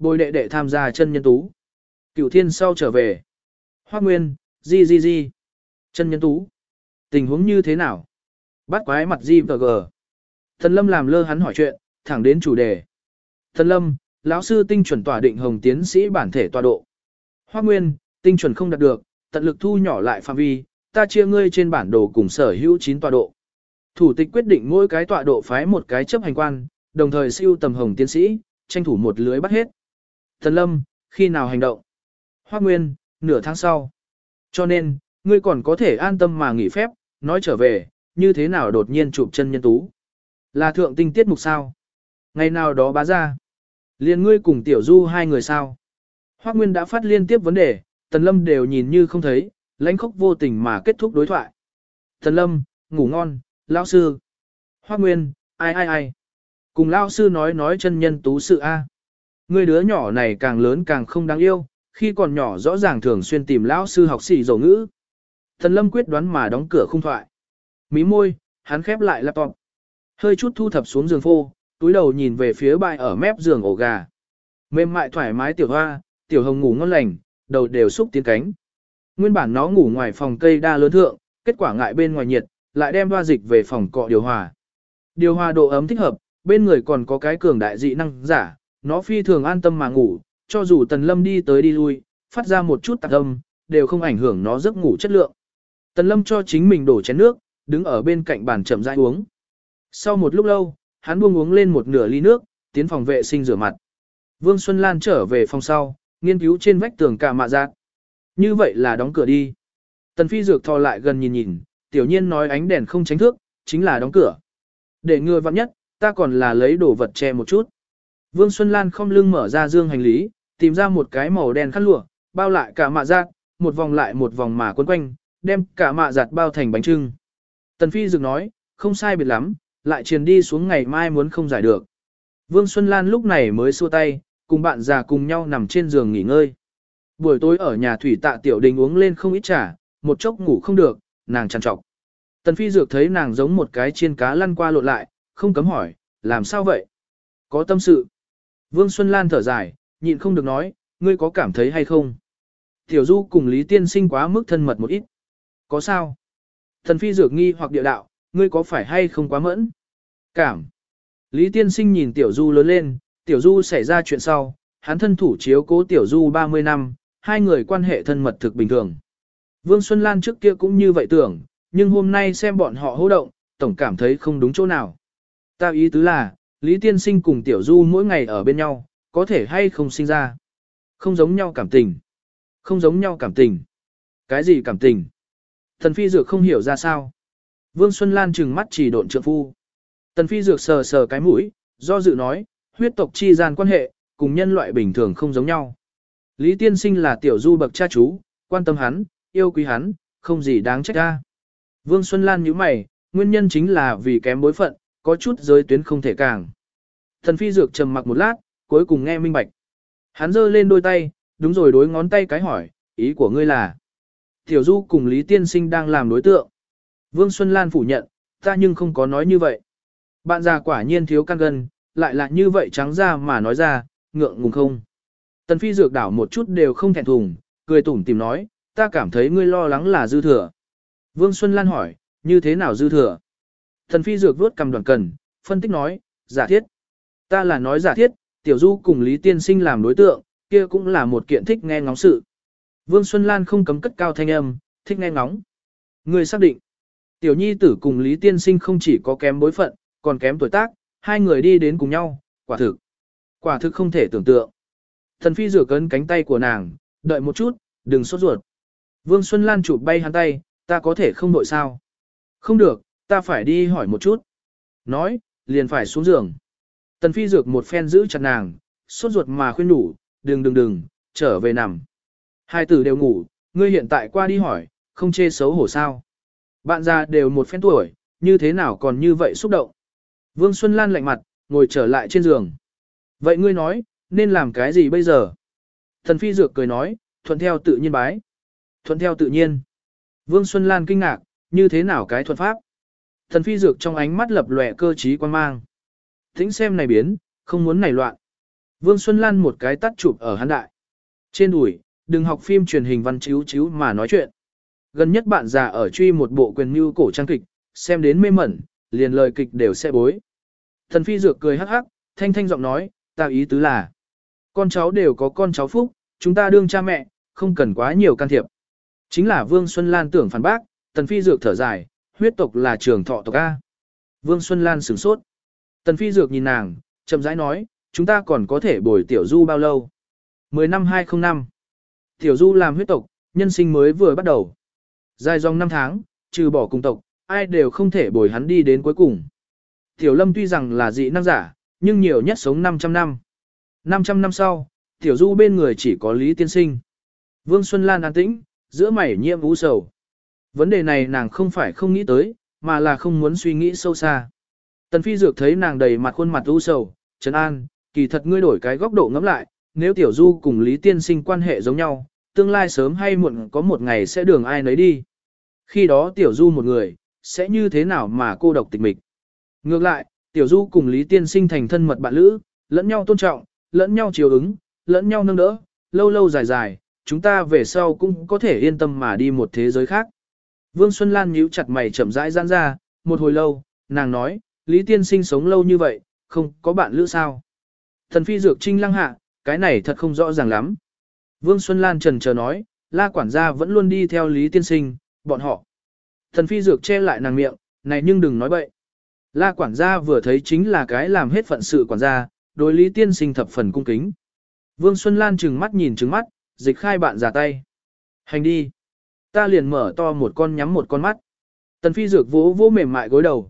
bồi đệ đệ tham gia chân nhân tú. Cửu thiên sau trở về. Hoác Nguyên, gì. Chân nhân tú. Tình huống như thế nào? Bắt quái mặt gì và gờ. Thần Lâm làm lơ hắn hỏi chuyện, thẳng đến chủ đề. Thần Lâm, lão sư tinh chuẩn tỏa định hồng tiến sĩ bản thể tọa độ. Hoác Nguyên, tinh chuẩn không đạt được, tận lực thu nhỏ lại phạm vi, ta chia ngươi trên bản đồ cùng sở hữu 9 tọa độ. Thủ tịch quyết định mỗi cái tọa độ phái một cái chấp hành quan, đồng thời siêu tầm hồng tiến sĩ, tranh thủ một lưới bắt hết. Thần Lâm, khi nào hành động? Hoác Nguyên, nửa tháng sau. Cho nên, ngươi còn có thể an tâm mà nghỉ phép, nói trở về, như thế nào đột nhiên chụp chân nhân tú. Là thượng tinh tiết mục sao? Ngày nào đó bá ra. Liên ngươi cùng Tiểu Du hai người sao? Hoác Nguyên đã phát liên tiếp vấn đề, Tần Lâm đều nhìn như không thấy, lãnh khốc vô tình mà kết thúc đối thoại. Tần Lâm, ngủ ngon, lão sư. Hoác Nguyên, ai. Cùng lão sư nói chân nhân tú sự A. Ngươi đứa nhỏ này càng lớn càng không đáng yêu, khi còn nhỏ rõ ràng thường xuyên tìm lão sư học sĩ dầu ngữ. Tần Lâm quyết đoán mà đóng cửa không thoại. Mí môi, hắn khép lại laptop. Hơi chút thu thập xuống giường phô, túi đầu nhìn về phía bài ở mép giường ổ gà. Mềm mại thoải mái tiểu hoa, tiểu hồng ngủ ngon lành, đầu đều xúc tiến cánh. Nguyên bản nó ngủ ngoài phòng cây đa lớn thượng, kết quả ngại bên ngoài nhiệt, lại đem hoa dịch về phòng cọ điều hòa. Điều hòa độ ấm thích hợp, bên người còn có cái cường đại dị năng giả, nó phi thường an tâm mà ngủ, cho dù Tần Lâm đi tới đi lui, phát ra một chút tạc âm, đều không ảnh hưởng nó giấc ngủ chất lượng. Tần Lâm cho chính mình đổ chén nước, đứng ở bên cạnh bàn chậm rãi uống. Sau một lúc lâu, hắn buông uống lên một nửa ly nước, tiến phòng vệ sinh rửa mặt. Vương Xuân Lan trở về phòng sau, nghiên cứu trên vách tường cả mạ giác. Như vậy là đóng cửa đi. Tần Phi Dược thò lại gần nhìn, tiểu nhiên nói ánh đèn không tránh thước, chính là đóng cửa. Để ngừa vặn nhất, ta còn là lấy đồ vật che một chút. Vương Xuân Lan không lưng mở ra dương hành lý, tìm ra một cái màu đen khăn lụa, bao lại cả mạ giác, một vòng lại một vòng mà quấn quanh, đem cả mạ giặt bao thành bánh trưng. Tần Phi Dược nói, không sai biệt lắm, lại truyền đi xuống ngày mai muốn không giải được. Vương Xuân Lan lúc này mới xua tay, cùng bạn già cùng nhau nằm trên giường nghỉ ngơi. Buổi tối ở nhà thủy tạ tiểu đình uống lên không ít trà, một chốc ngủ không được, nàng trằn trọc. Tần Phi Dược thấy nàng giống một cái chiên cá lăn qua lộn lại, không cấm hỏi, làm sao vậy? Có tâm sự. Vương Xuân Lan thở dài, nhịn không được nói, ngươi có cảm thấy hay không? Tiểu Du cùng Lý Tiên Sinh quá mức thân mật một ít. Có sao? Tần Phi Dược nghi hoặc địa đạo, ngươi có phải hay không quá mẫn? Cảm. Lý Tiên Sinh nhìn Tiểu Du lớn lên, Tiểu Du xảy ra chuyện sau, hắn thân thủ chiếu cố Tiểu Du 30 năm, hai người quan hệ thân mật thực bình thường. Vương Xuân Lan trước kia cũng như vậy tưởng, nhưng hôm nay xem bọn họ hô động, tổng cảm thấy không đúng chỗ nào. Ta ý tứ là, Lý Tiên Sinh cùng Tiểu Du mỗi ngày ở bên nhau, có thể hay không sinh ra. Không giống nhau cảm tình. Không giống nhau cảm tình. Cái gì cảm tình? Tần Phi Dược không hiểu ra sao. Vương Xuân Lan trừng mắt chỉ độn trượng phu. Tần Phi Dược sờ sờ cái mũi, do dự nói, huyết tộc chi gian quan hệ, cùng nhân loại bình thường không giống nhau. Lý Tiên Sinh là Tiểu Du bậc cha chú, quan tâm hắn, yêu quý hắn, không gì đáng trách ra. Vương Xuân Lan nhíu mày, nguyên nhân chính là vì kém bối phận, có chút giới tuyến không thể càng. Tần Phi Dược trầm mặc một lát, cuối cùng nghe minh bạch. Hắn giơ lên đôi tay, đúng rồi đối ngón tay cái hỏi, ý của ngươi là. Tiểu Du cùng Lý Tiên Sinh đang làm đối tượng. Vương Xuân Lan phủ nhận, ta nhưng không có nói như vậy. Bạn già quả nhiên thiếu căn gân, lại là như vậy trắng ra mà nói ra, ngượng ngùng không. Tần Phi Dược đảo một chút đều không thẹn thùng, cười tủm tìm nói, ta cảm thấy ngươi lo lắng là dư thừa. Vương Xuân Lan hỏi, như thế nào dư thừa? Tần Phi Dược vuốt cầm đoàn cần, phân tích nói, giả thiết. Ta là nói giả thiết, Tiểu Du cùng Lý Tiên Sinh làm đối tượng, kia cũng là một kiện thích nghe ngóng sự. Vương Xuân Lan không cấm cất cao thanh âm, thích nghe ngóng. Ngươi xác định, Tiểu Nhi tử cùng Lý Tiên Sinh không chỉ có kém bối phận, còn kém tuổi tác, hai người đi đến cùng nhau, quả thực không thể tưởng tượng. Tần Phi Dược cấn cánh tay của nàng, đợi một chút, đừng sốt ruột. Vương Xuân Lan chụp bay hắn tay, ta có thể không đội sao? Không được, ta phải đi hỏi một chút. Nói, liền phải xuống giường. Tần Phi Dược một phen giữ chặt nàng, sốt ruột mà khuyên nhủ, đừng, trở về nằm. Hai tử đều ngủ, ngươi hiện tại qua đi hỏi, không chê xấu hổ sao? Bạn già đều một phen tuổi, như thế nào còn như vậy xúc động? Vương Xuân Lan lạnh mặt, ngồi trở lại trên giường. Vậy ngươi nói, nên làm cái gì bây giờ? Tần Phi Dược cười nói, thuận theo tự nhiên bái. Thuận theo tự nhiên. Vương Xuân Lan kinh ngạc, như thế nào cái thuận pháp? Tần Phi Dược trong ánh mắt lập lòe cơ trí quan mang. Thính xem này biến, không muốn này loạn. Vương Xuân Lan một cái tắt chụp ở hắn đại. Trên đùi, đừng học phim truyền hình văn chiếu chiếu mà nói chuyện. Gần nhất bạn già ở truy một bộ quyền mưu cổ trang kịch, xem đến mê mẩn, liền lời kịch đều sẽ bối. Thần Phi Dược cười hắc hắc, thanh thanh giọng nói, ta ý tứ là, con cháu đều có con cháu phúc, chúng ta đương cha mẹ, không cần quá nhiều can thiệp. Chính là Vương Xuân Lan tưởng phản bác, Tần Phi Dược thở dài, huyết tộc là trường thọ tộc A. Vương Xuân Lan sửng sốt. Tần Phi Dược nhìn nàng, chậm rãi nói, chúng ta còn có thể bồi Tiểu Du bao lâu? 10 năm 2005. Tiểu Du làm huyết tộc, nhân sinh mới vừa bắt đầu. Dài dòng 5 tháng, trừ bỏ cùng tộc, ai đều không thể bồi hắn đi đến cuối cùng. Tiểu Lâm tuy rằng là dị năng giả, nhưng nhiều nhất sống 500 năm. 500 năm sau, Tiểu Du bên người chỉ có Lý Tiên Sinh. Vương Xuân Lan an tĩnh, giữa mày nhiễm u sầu. Vấn đề này nàng không phải không nghĩ tới, mà là không muốn suy nghĩ sâu xa. Tần Phi Dược thấy nàng đầy mặt khuôn mặt u sầu, trấn an, kỳ thật ngươi đổi cái góc độ ngẫm lại, nếu Tiểu Du cùng Lý Tiên Sinh quan hệ giống nhau, tương lai sớm hay muộn có một ngày sẽ đường ai nấy đi. Khi đó Tiểu Du một người, sẽ như thế nào mà cô độc tịch mịch. Ngược lại, Tiểu Du cùng Lý Tiên Sinh thành thân mật bạn lữ, lẫn nhau tôn trọng, lẫn nhau chiều ứng, lẫn nhau nâng đỡ, lâu lâu dài dài, chúng ta về sau cũng có thể yên tâm mà đi một thế giới khác. Vương Xuân Lan nhíu chặt mày chậm rãi giãn ra, một hồi lâu, nàng nói, Lý Tiên Sinh sống lâu như vậy, không có bạn lữ sao. Thần Phi Dược trinh lăng hạ, cái này thật không rõ ràng lắm. Vương Xuân Lan trần chờ nói, La quản gia vẫn luôn đi theo Lý Tiên Sinh, bọn họ. Thần Phi Dược che lại nàng miệng, này nhưng đừng nói bậy. La quản gia vừa thấy chính là cái làm hết phận sự quản gia, đối Lý Tiên Sinh thập phần cung kính. Vương Xuân Lan trừng mắt nhìn trừng mắt, dịch khai bạn già tay. Hành đi. Ta liền mở to một con nhắm một con mắt. Tần Phi Dược vỗ vỗ mềm mại gối đầu,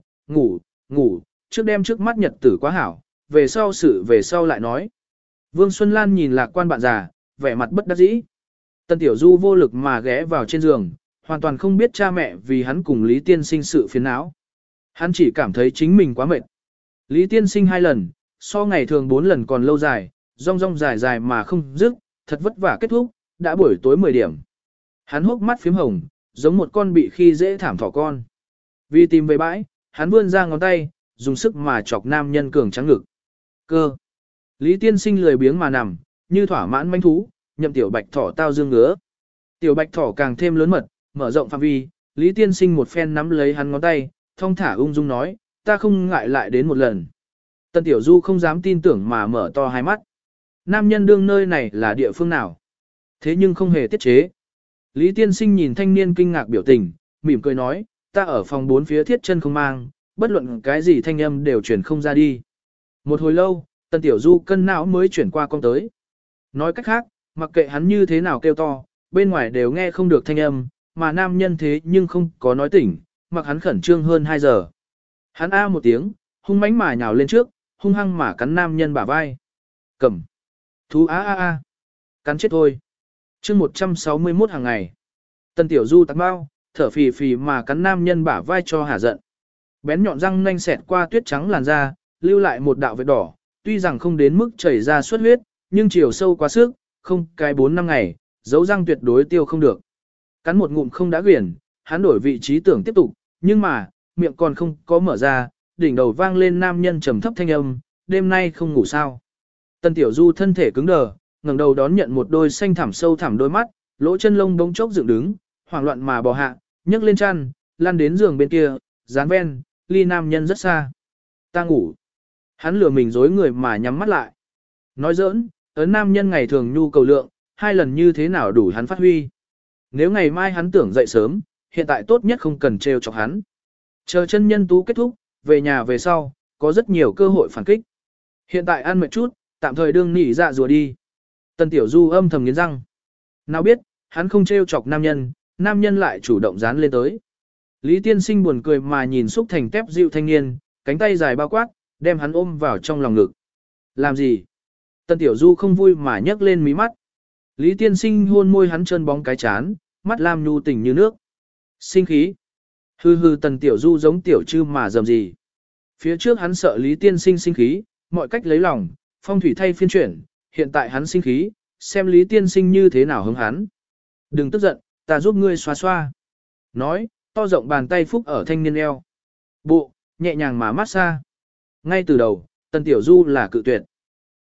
ngủ, trước đem trước mắt nhật tử quá hảo, về sau lại nói. Vương Xuân Lan nhìn lạc quan bạn già, vẻ mặt bất đắc dĩ. Tần Tiểu Du vô lực mà ghé vào trên giường, hoàn toàn không biết cha mẹ vì hắn cùng Lý Tiên Sinh sự phiền não. Hắn chỉ cảm thấy chính mình quá mệt. Lý Tiên Sinh 2 lần, so ngày thường 4 lần còn lâu dài, rong dài mà không dứt, thật vất vả kết thúc, đã buổi tối 10 điểm. Hắn hốc mắt phím hồng, giống một con bị khi dễ thảm thỏ con. Vì tìm về bãi, hắn vươn ra ngón tay, dùng sức mà chọc nam nhân cường trắng ngực. Cơ. Lý Tiên Sinh lười biếng mà nằm, như thỏa mãn manh thú, nhậm tiểu bạch thỏ tao dương ngứa. Tiểu bạch thỏ càng thêm lớn mật, mở rộng phạm vi, Lý Tiên Sinh một phen nắm lấy hắn ngón tay, thong thả ung dung nói, ta không ngại lại đến một lần. Tân Tiểu Du không dám tin tưởng mà mở to hai mắt. Nam nhân đương nơi này là địa phương nào? Thế nhưng không hề tiết chế. Lý Tiên Sinh nhìn thanh niên kinh ngạc biểu tình, mỉm cười nói, ta ở phòng 4 phía thiết chân không mang, bất luận cái gì thanh âm đều chuyển không ra đi. Một hồi lâu, Tân Tiểu Du cân não mới chuyển qua con tới. Nói cách khác, mặc kệ hắn như thế nào kêu to, bên ngoài đều nghe không được thanh âm, mà nam nhân thế nhưng không có nói tỉnh, mặc hắn khẩn trương hơn 2 giờ. Hắn a một tiếng, hung mãnh mà nhào lên trước, hung hăng mà cắn nam nhân bả vai. Cầm. Thú a. Cắn chết thôi. Chương 161 hàng ngày. Tân Tiểu Du tắc bao, thở phì phì mà cắn nam nhân bả vai cho hả giận. Bén nhọn răng nanh xẹt qua tuyết trắng làn da, lưu lại một đạo vết đỏ, tuy rằng không đến mức chảy ra xuất huyết, nhưng chiều sâu quá sức, không cái 4-5 ngày, dấu răng tuyệt đối tiêu không được. Cắn một ngụm không đã quyển, hắn đổi vị trí tưởng tiếp tục, nhưng mà, miệng còn không có mở ra, đỉnh đầu vang lên nam nhân trầm thấp thanh âm, đêm nay không ngủ sao. Tân Tiểu Du thân thể cứng đờ, ngẩng đầu đón nhận một đôi xanh thẳm sâu thẳm đôi mắt, lỗ chân lông bỗng chốc dựng đứng, hoảng loạn mà bò hạ, nhấc lên chăn, lăn đến giường bên kia, dán ven, ly nam nhân rất xa. Ta ngủ. Hắn lừa mình dối người mà nhắm mắt lại. Nói giỡn, ấn nam nhân ngày thường nhu cầu lượng, 2 lần như thế nào đủ hắn phát huy. Nếu ngày mai hắn tưởng dậy sớm, hiện tại tốt nhất không cần trêu chọc hắn. Chờ chân nhân tú kết thúc, về nhà về sau, có rất nhiều cơ hội phản kích. Hiện tại ăn mệt chút, tạm thời đương nỉ dạ rùa đi. Tần Tiểu Du âm thầm nghiến răng. Nào biết, hắn không trêu chọc nam nhân lại chủ động dán lên tới. Lý Tiên Sinh buồn cười mà nhìn xúc thành tép dịu thanh niên, cánh tay dài bao quát, đem hắn ôm vào trong lòng ngực. Làm gì? Tần Tiểu Du không vui mà nhấc lên mí mắt. Lý Tiên Sinh hôn môi hắn trơn bóng cái chán, mắt lam nhu tình như nước. Sinh khí. Hừ Tần Tiểu Du giống tiểu trư mà dầm gì. Phía trước hắn sợ Lý Tiên Sinh sinh khí, mọi cách lấy lòng, phong thủy thay phiên chuyển, hiện tại hắn sinh khí, xem Lý Tiên Sinh như thế nào hứng hắn. Đừng tức giận, ta giúp ngươi xoa xoa. Nói, to rộng bàn tay phúc ở thanh niên eo. Bộ, nhẹ nhàng mà mát xa. Ngay từ đầu, Tần Tiểu Du là cự tuyệt.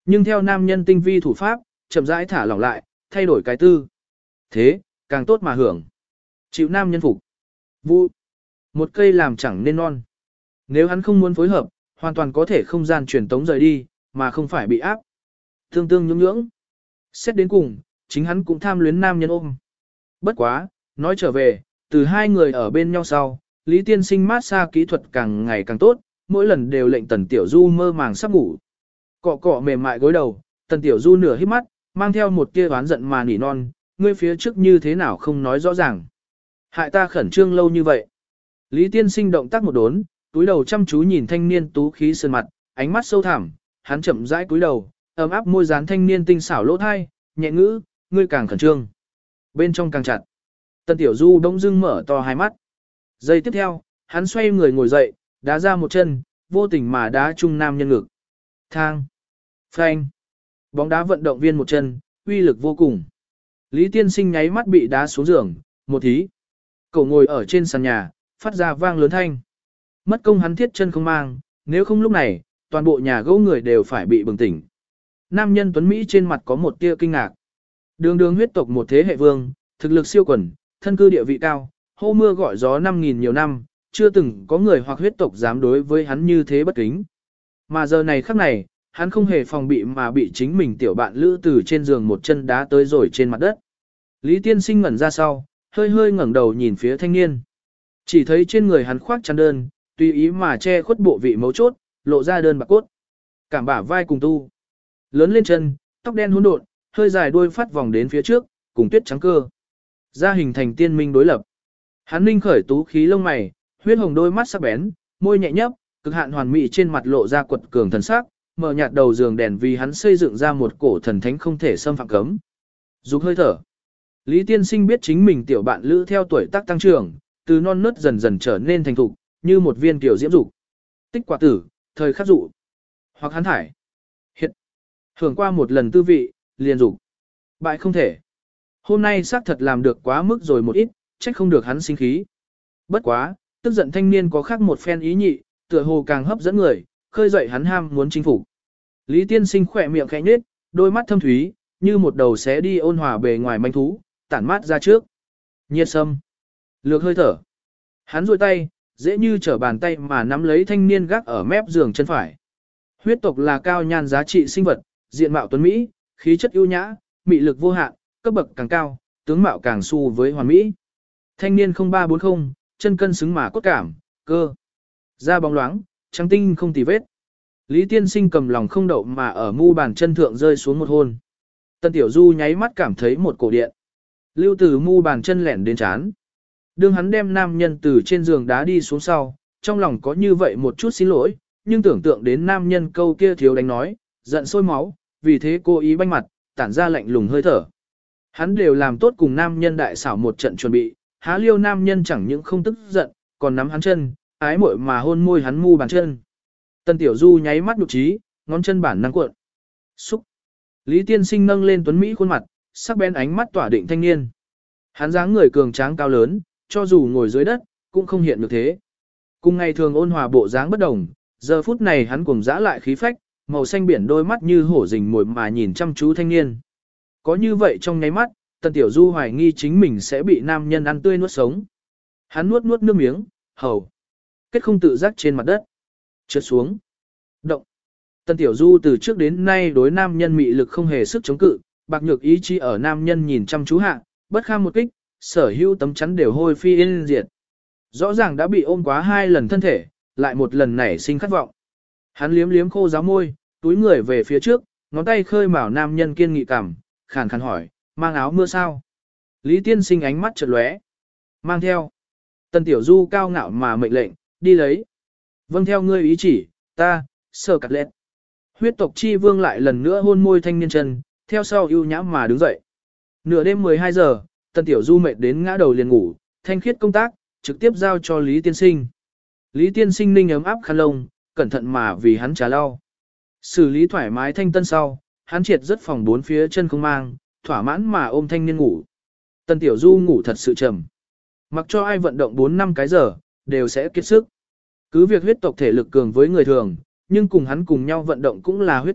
Nhưng theo nam nhân tinh vi thủ pháp, chậm rãi thả lỏng lại, thay đổi cái tư. Thế, càng tốt mà hưởng. Chịu nam nhân phục. Vụ. Một cây làm chẳng nên non. Nếu hắn không muốn phối hợp, hoàn toàn có thể không gian truyền tống rời đi, mà không phải bị áp. Tương tương nhưỡng nhưỡng. Xét đến cùng, chính hắn cũng tham luyến nam nhân ôm. Bất quá, nói trở về, từ hai người ở bên nhau sau, Lý Tiên Sinh mát xa kỹ thuật càng ngày càng tốt, mỗi lần đều lệnh Tần Tiểu Du mơ màng sắp ngủ. Cọ cọ mềm mại gối đầu, Tần Tiểu Du nửa hít mắt, mang theo một tia oán giận mà nỉ non, ngươi phía trước như thế nào không nói rõ ràng. Hại ta khẩn trương lâu như vậy. Lý Tiên Sinh động tác một đốn, túi đầu chăm chú nhìn thanh niên tú khí sơn mặt, ánh mắt sâu thẳm, hắn chậm rãi cúi đầu, ấm áp môi dán thanh niên tinh xảo lỗ thai, nhẹ ngữ, ngươi càng khẩn trương. Bên trong càng chặt. Tần Tiểu Du bỗng dưng mở to hai mắt. Giây tiếp theo, hắn xoay người ngồi dậy, đá ra một chân, vô tình mà đá trung nam nhân ngực. Thang. Phanh. Bóng đá vận động viên một chân, uy lực vô cùng. Lý Tiên Sinh nháy mắt bị đá xuống giường, một thí. Cậu ngồi ở trên sàn nhà, phát ra vang lớn thanh. Mất công hắn thiết chân không mang, nếu không lúc này, toàn bộ nhà gỗ người đều phải bị bừng tỉnh. Nam nhân tuấn Mỹ trên mặt có một tia kinh ngạc. Đường đường huyết tộc một thế hệ vương, thực lực siêu quần, thân cư địa vị cao, hô mưa gọi gió 5.000 nhiều năm, chưa từng có người hoặc huyết tộc dám đối với hắn như thế bất kính. Mà giờ này khắc này, hắn không hề phòng bị mà bị chính mình tiểu bạn lữ từ trên giường một chân đá tới rồi trên mặt đất. Lý Tiên Sinh ngẩn ra sau, hơi hơi ngẩng đầu nhìn phía thanh niên. Chỉ thấy trên người hắn khoác chăn đơn, tùy ý mà che khuất bộ vị mấu chốt, lộ ra đơn bạc cốt. Cảm bả vai cùng tu. Lớn lên chân, tóc đen hỗn độn, hơi dài đuôi phát vòng đến phía trước, cùng tuyết trắng cơ. Ra hình thành tiên minh đối lập. Hắn ninh khởi tú khí lông mày, huyết hồng đôi mắt sắc bén, môi nhẹ nhấp, cực hạn hoàn mỹ trên mặt lộ ra quật cường thần sắc, mở nhạt đầu giường đèn vì hắn xây dựng ra một cổ thần thánh không thể xâm phạm cấm. Dục hơi thở. Lý Tiên Sinh biết chính mình tiểu bạn lữ theo tuổi tác tăng trưởng, từ non nớt dần dần trở nên thành thục, như một viên tiểu diễm dục. Tích quả tử, thời khắc dụ. Hoặc hắn thải. Hiện. Hưởng qua một lần tư vị, liền dục. Bại không thể. Hôm nay xác thật làm được quá mức rồi một ít, trách không được hắn sinh khí. Bất quá, tức giận thanh niên có khác một phen ý nhị, tựa hồ càng hấp dẫn người, khơi dậy hắn ham muốn chinh phục. Lý Tiên Sinh khỏe miệng khẽ nhếch, đôi mắt thâm thúy, như một đầu xé đi ôn hòa bề ngoài manh thú, tản mát ra trước. Nhiệt sâm. Lược hơi thở. Hắn duỗi tay, dễ như trở bàn tay mà nắm lấy thanh niên gác ở mép giường chân phải. Huyết tộc là cao nhan giá trị sinh vật, diện mạo tuấn mỹ, khí chất ưu nhã, mị lực vô hạn, cấp bậc càng cao, tướng mạo càng xu với hoàn mỹ. Thanh niên 0340, chân cân xứng mà cốt cảm, cơ. Da bóng loáng, trắng tinh không tì vết. Lý Tiên Sinh cầm lòng không đậu mà ở mu bàn chân thượng rơi xuống một hôn. Tân Tiểu Du nháy mắt cảm thấy một cổ điện. Lưu từ mu bàn chân lẻn đến chán. Đương hắn đem nam nhân từ trên giường đá đi xuống sau, trong lòng có như vậy một chút xin lỗi, nhưng tưởng tượng đến nam nhân câu kia thiếu đánh nói, giận sôi máu, vì thế cô ý banh mặt, tản ra lạnh lùng hơi thở. Hắn đều làm tốt cùng nam nhân đại xảo một trận chuẩn bị, há liêu nam nhân chẳng những không tức giận, còn nắm hắn chân, ái muội mà hôn môi hắn mu bàn chân. Tân Tiểu Du nháy mắt nhục trí, ngón chân bản năng cuộn. Xúc. Lý Tiên Sinh nâng lên tuấn Mỹ khuôn mặt, sắc bén ánh mắt tỏa định thanh niên. Hắn dáng người cường tráng cao lớn, cho dù ngồi dưới đất, cũng không hiện được thế. Cùng ngày thường ôn hòa bộ dáng bất đồng, giờ phút này hắn cuồng dã lại khí phách, màu xanh biển đôi mắt như hổ rình mồi mà nhìn chăm chú thanh niên. Có như vậy trong nháy mắt, Tần Tiểu Du hoài nghi chính mình sẽ bị nam nhân ăn tươi nuốt sống. Hắn nuốt nuốt nước miếng, hầu. Kết không tự giác trên mặt đất. Trượt xuống. Động. Tần Tiểu Du từ trước đến nay đối nam nhân mị lực không hề sức chống cự, bạc nhược ý chí ở nam nhân nhìn chăm chú hạ, bất kham một kích, sở hữu tấm chắn đều hôi phi yên diệt. Rõ ràng đã bị ôm quá 2 lần thân thể, lại một lần nảy sinh khát vọng. Hắn liếm liếm khô giáo môi, túi người về phía trước, ngón tay khơi mào nam nhân kiên nghị cảm, khàn khàn hỏi, mang áo mưa sao? Lý Tiên Sinh ánh mắt chợt lóe. Mang theo. Tần Tiểu Du cao ngạo mà mệnh lệnh, đi lấy. Vâng theo ngươi ý chỉ, ta, sờ cắt lẹt. Huyết tộc chi vương lại lần nữa hôn môi thanh niên chân, theo sau ưu nhã mà đứng dậy. Nửa đêm 12 giờ, Tần Tiểu Du mệt đến ngã đầu liền ngủ, thanh khiết công tác, trực tiếp giao cho Lý Tiên Sinh. Lý Tiên Sinh ninh ấm áp khăn lông, cẩn thận mà vì hắn trà lau. Xử lý thoải mái thanh tân sau, hắn triệt rất phòng 4 phía chân không mang, thỏa mãn mà ôm thanh niên ngủ. Tần Tiểu Du ngủ thật sự trầm. Mặc cho ai vận động 4-5 cái giờ, đều sẽ kiệt sức. Cứ việc huyết tộc thể lực cường với người thường, nhưng cùng hắn cùng nhau vận động cũng là huyết tộc,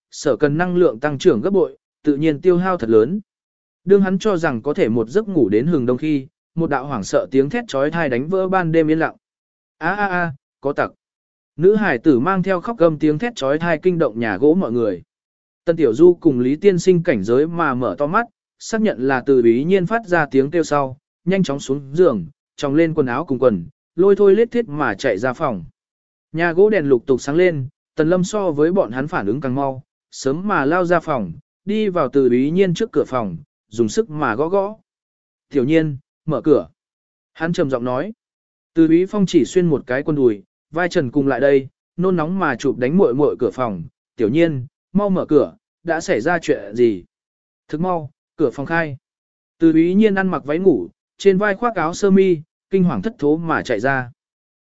sở cần năng lượng tăng trưởng gấp bội, tự nhiên tiêu hao thật lớn. Đương hắn cho rằng có thể một giấc ngủ đến hừng đông khi, một đạo hoảng sợ tiếng thét chói tai đánh vỡ ban đêm yên lặng. A a a, có tặc. Nữ hải tử mang theo khóc gầm tiếng thét chói tai kinh động nhà gỗ mọi người. Tân Tiểu Du cùng Lý Tiên Sinh cảnh giới mà mở to mắt, xác nhận là từ ý nhiên phát ra tiếng kêu sau, nhanh chóng xuống giường, tròng lên quần áo cùng quần, lôi thôi lết thiết mà chạy ra phòng. Nhà gỗ đèn lục tục sáng lên, Tần Lâm so với bọn hắn phản ứng càng mau, sớm mà lao ra phòng, đi vào từ ý nhiên trước cửa phòng, dùng sức mà gõ gõ. Tiểu nhiên, mở cửa. Hắn trầm giọng nói. Từ ý phong chỉ xuyên một cái quần đùi, vai trần cùng lại đây, nôn nóng mà chụp đánh muội muội cửa phòng. Tiểu nhiên, mau mở cửa, đã xảy ra chuyện gì? Thức mau, cửa phòng khai. Từ ý nhiên ăn mặc váy ngủ, trên vai khoác áo sơ mi, kinh hoàng thất thố mà chạy ra.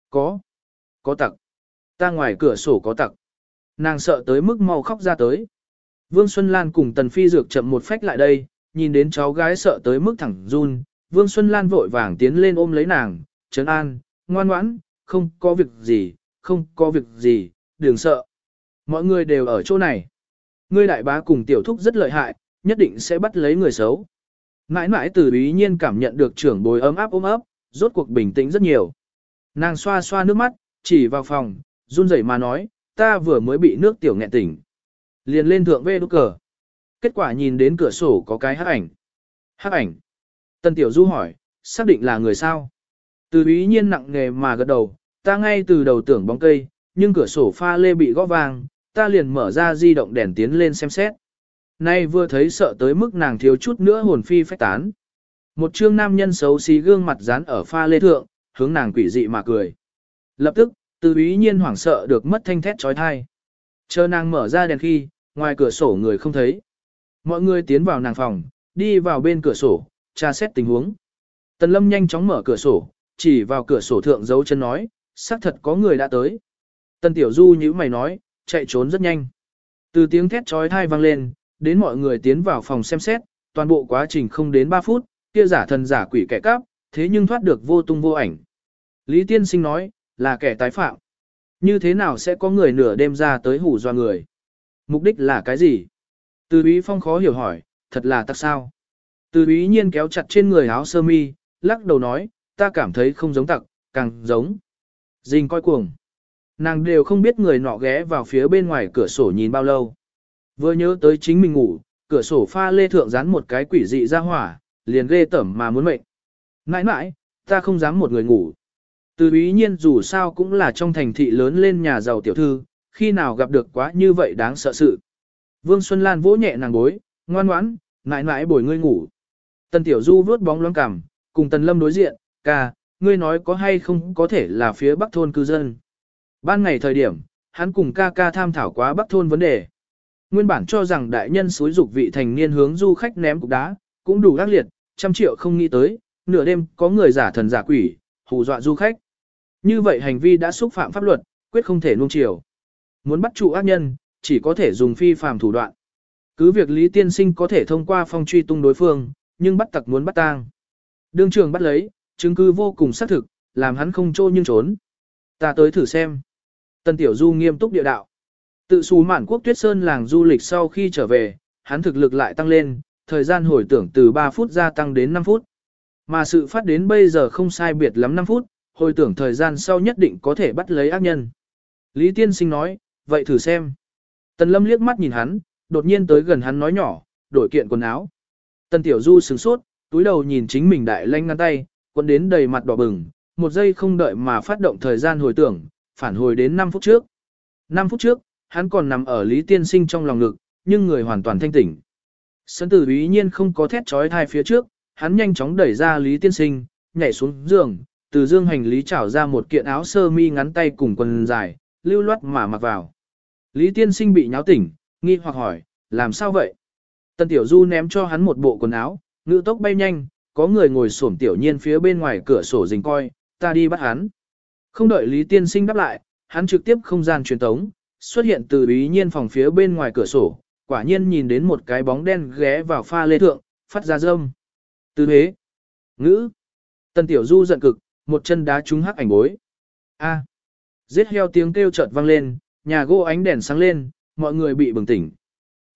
Có tặc. Ta ngoài cửa sổ có tặc. Nàng sợ tới mức mau khóc ra tới. Vương Xuân Lan cùng Tần Phi Dược chậm một phách lại đây, nhìn đến cháu gái sợ tới mức thẳng run. Vương Xuân Lan vội vàng tiến lên ôm lấy nàng, trấn an, ngoan ngoãn, không có việc gì, không có việc gì, đừng sợ. Mọi người đều ở chỗ này. Ngươi đại bá cùng tiểu thúc rất lợi hại, nhất định sẽ bắt lấy người xấu. Mãi mãi từ ý nhiên cảm nhận được trưởng bối ấm áp ôm ấp, rốt cuộc bình tĩnh rất nhiều. Nàng xoa xoa nước mắt, chỉ vào phòng, run rẩy mà nói, ta vừa mới bị nước tiểu nghẹn tỉnh. Liền lên thượng vê đút cờ. Kết quả nhìn đến cửa sổ có cái hắc ảnh. Hắc ảnh. Tân Tiểu Du hỏi, xác định là người sao? Từ ý nhiên nặng nề mà gật đầu, ta ngay từ đầu tưởng bóng cây, nhưng cửa sổ pha lê bị gõ vang, ta liền mở ra di động đèn tiến lên xem xét. Nay vừa thấy sợ tới mức nàng thiếu chút nữa hồn phi phách tán. Một trương nam nhân xấu xí gương mặt dán ở pha lê thượng, hướng nàng quỷ dị mà cười. Lập tức, từ ý nhiên hoảng sợ được mất thanh thét trói thai. Chờ nàng mở ra đèn khi, ngoài cửa sổ người không thấy. Mọi người tiến vào nàng phòng, đi vào bên cửa sổ, tra xét tình huống. Tần Lâm nhanh chóng mở cửa sổ, chỉ vào cửa sổ thượng dấu chân nói, xác thật có người đã tới. Tần Tiểu Du nhíu mày nói, chạy trốn rất nhanh. Từ tiếng thét trói thai vang lên, đến mọi người tiến vào phòng xem xét, toàn bộ quá trình không đến 3 phút, kia giả thần giả quỷ kẻ cắp, thế nhưng thoát được vô tung vô ảnh. Lý Tiên Sinh nói, là kẻ tái phạm. Như thế nào sẽ có người nửa đêm ra tới hù dọa người? Mục đích là cái gì? Từ Ý Phong khó hiểu hỏi, thật là tặc sao? Từ Ý Nhiên kéo chặt trên người áo sơ mi, lắc đầu nói, ta cảm thấy không giống tặc, càng giống Dình coi cuồng. Nàng đều không biết người nọ ghé vào phía bên ngoài cửa sổ nhìn bao lâu. Vừa nhớ tới chính mình ngủ, cửa sổ pha lê thượng dán một cái quỷ dị ra hỏa, liền ghê tởm mà muốn mệnh. Mãi mãi, ta không dám một người ngủ. Từ Ý Nhiên dù sao cũng là trong thành thị lớn lên nhà giàu tiểu thư, khi nào gặp được quá như vậy đáng sợ sự. Vương Xuân Lan vỗ nhẹ nàng gối, ngoan ngoãn, mãi mãi bồi ngươi ngủ. Tần Tiểu Du vuốt bóng loáng cằm, cùng Tần Lâm đối diện, ca, ngươi nói có hay không có thể là phía bắc thôn cư dân. Ban ngày thời điểm, hắn cùng ca ca tham thảo quá bắc thôn vấn đề. Nguyên bản cho rằng đại nhân xúi dục vị thành niên hướng du khách ném cục đá, cũng đủ ác liệt, 100 triệu không nghĩ tới, nửa đêm có người giả thần giả quỷ, hù dọa du khách. Như vậy hành vi đã xúc phạm pháp luật, quyết không thể nuông chiều. Muốn bắt trụ ác nhân, chỉ có thể dùng phi phàm thủ đoạn. Cứ việc Lý Tiên Sinh có thể thông qua phong truy tung đối phương, nhưng bắt tặc muốn bắt tang. Đương trường bắt lấy, chứng cứ vô cùng xác thực, làm hắn không trô nhưng trốn. Ta tới thử xem. Tân Tiểu Du nghiêm túc địa đạo. Tự xú mạn quốc Tuyết Sơn làng du lịch sau khi trở về, hắn thực lực lại tăng lên, thời gian hồi tưởng từ 3 phút gia tăng đến 5 phút. Mà sự phát đến bây giờ không sai biệt lắm 5 phút, hồi tưởng thời gian sau nhất định có thể bắt lấy ác nhân. Lý Tiên Sinh nói, vậy thử xem. Tần Lâm liếc mắt nhìn hắn, đột nhiên tới gần hắn nói nhỏ, đổi kiện quần áo. Tần Tiểu Du sửng sốt, túi đầu nhìn chính mình đại lanh ngăn tay, quần đến đầy mặt đỏ bừng, một giây không đợi mà phát động thời gian hồi tưởng, phản hồi đến 5 phút trước. 5 phút trước, hắn còn nằm ở Lý Tiên Sinh trong lòng ngực, nhưng người hoàn toàn thanh tỉnh. Sơn Tử Ý nhiên không có thét trói thai phía trước, hắn nhanh chóng đẩy ra Lý Tiên Sinh, nhảy xuống giường, từ dương hành lý trảo ra một kiện áo sơ mi ngắn tay cùng quần dài, lưu loát mà mặc vào. Lý Tiên Sinh bị nháo tỉnh, nghi hoặc hỏi, làm sao vậy? Tần Tiểu Du ném cho hắn một bộ quần áo, ngữ tốc bay nhanh, có người ngồi xổm tiểu nhiên phía bên ngoài cửa sổ rình coi, ta đi bắt hắn. Không đợi Lý Tiên Sinh đáp lại, hắn trực tiếp không gian truyền tống, xuất hiện từ Ý Nhiên phòng phía bên ngoài cửa sổ, quả nhiên nhìn đến một cái bóng đen ghé vào pha lê thượng, phát ra râm. Từ thế, ngữ, Tần Tiểu Du giận cực, một chân đá trúng hắc ảnh bối. A, giết heo tiếng kêu chợt vang lên, nhà gỗ ánh đèn sáng lên, mọi người bị bừng tỉnh.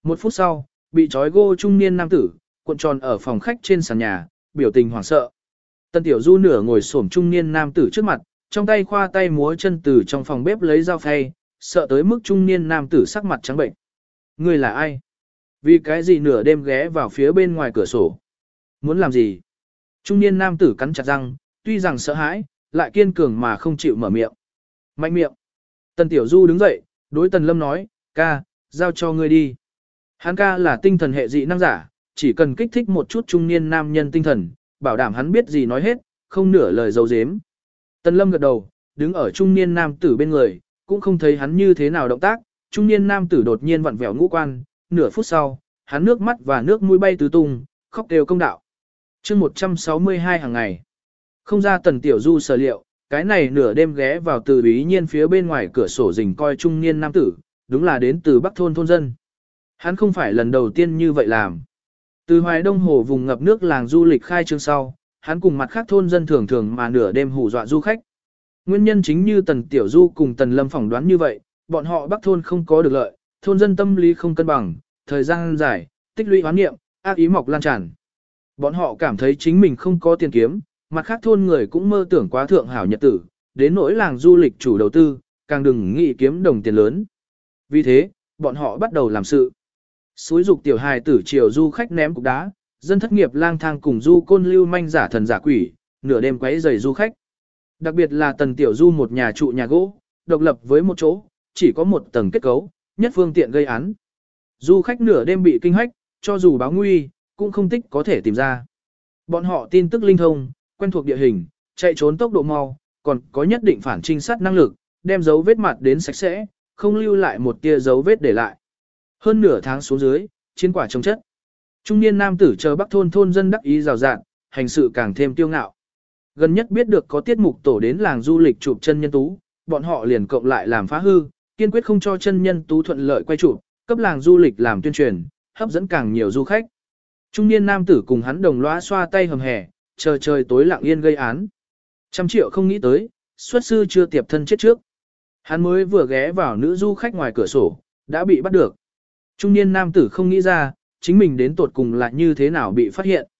Một phút sau, bị trói gô trung niên nam tử, cuộn tròn ở phòng khách trên sàn nhà, biểu tình hoảng sợ. Tân Tiểu Du nửa ngồi xổm trung niên nam tử trước mặt, trong tay khoa tay múa chân từ trong phòng bếp lấy dao phay, sợ tới mức trung niên nam tử sắc mặt trắng bệnh. Ngươi là ai? Vì cái gì nửa đêm ghé vào phía bên ngoài cửa sổ? Muốn làm gì? Trung niên nam tử cắn chặt răng, tuy rằng sợ hãi, lại kiên cường mà không chịu mở miệng. Mạnh miệng. Tần Tiểu Du đứng dậy, đối Tần Lâm nói, ca, giao cho ngươi đi. Hắn ca là tinh thần hệ dị năng giả, chỉ cần kích thích một chút trung niên nam nhân tinh thần, bảo đảm hắn biết gì nói hết, không nửa lời giấu giếm. Tần Lâm gật đầu, đứng ở trung niên nam tử bên người, cũng không thấy hắn như thế nào động tác, trung niên nam tử đột nhiên vặn vẹo ngũ quan, nửa phút sau, hắn nước mắt và nước mũi bay tứ tung, khóc đều công đạo. Chương 162 hàng ngày. Không ra Tần Tiểu Du sở liệu, cái này nửa đêm ghé vào từ ý nhiên phía bên ngoài cửa sổ rình coi trung niên nam tử, đúng là đến từ Bắc thôn thôn dân. Hắn không phải lần đầu tiên như vậy làm. Từ Hoài Đông Hồ vùng ngập nước làng du lịch khai trương sau, hắn cùng mặt khác thôn dân thường thường mà nửa đêm hù dọa du khách. Nguyên nhân chính như Tần Tiểu Du cùng Tần Lâm phỏng đoán như vậy, bọn họ Bắc thôn không có được lợi, thôn dân tâm lý không cân bằng, thời gian dài, tích lũy hoán niệm, ác ý mọc lan tràn. Bọn họ cảm thấy chính mình không có tiền kiếm, mặt khác thôn người cũng mơ tưởng quá thượng hảo nhật tử, đến nỗi làng du lịch chủ đầu tư, càng đừng nghĩ kiếm đồng tiền lớn. Vì thế, bọn họ bắt đầu làm sự. Xúi dục tiểu hài tử chiều du khách ném cục đá, dân thất nghiệp lang thang cùng du côn lưu manh giả thần giả quỷ, nửa đêm quấy rầy du khách. Đặc biệt là Tần Tiểu Du một nhà trụ nhà gỗ, độc lập với một chỗ, chỉ có một tầng kết cấu, nhất phương tiện gây án. Du khách nửa đêm bị kinh hách, cho dù báo nguy, cũng không tích có thể tìm ra. Bọn họ tin tức linh thông, quen thuộc địa hình, chạy trốn tốc độ mau, còn có nhất định phản trinh sát năng lực, đem dấu vết mặt đến sạch sẽ, không lưu lại một tia dấu vết để lại. Hơn nửa tháng xuống dưới, chiến quả trồng chất. Trung niên nam tử chờ Bắc thôn thôn dân đắc ý rào rạt, hành sự càng thêm tiêu ngạo. Gần nhất biết được có tiết mục tổ đến làng du lịch chụp chân nhân tú, bọn họ liền cộng lại làm phá hư, kiên quyết không cho chân nhân tú thuận lợi quay chụp, cấp làng du lịch làm tuyên truyền, hấp dẫn càng nhiều du khách. Trung niên nam tử cùng hắn đồng lõa xoa tay hầm hè, chờ trời tối lặng yên gây án. 100 triệu không nghĩ tới, xuất sư chưa tiệp thân chết trước. Hắn mới vừa ghé vào nữ du khách ngoài cửa sổ, đã bị bắt được. Trung niên nam tử không nghĩ ra, chính mình đến tột cùng là như thế nào bị phát hiện.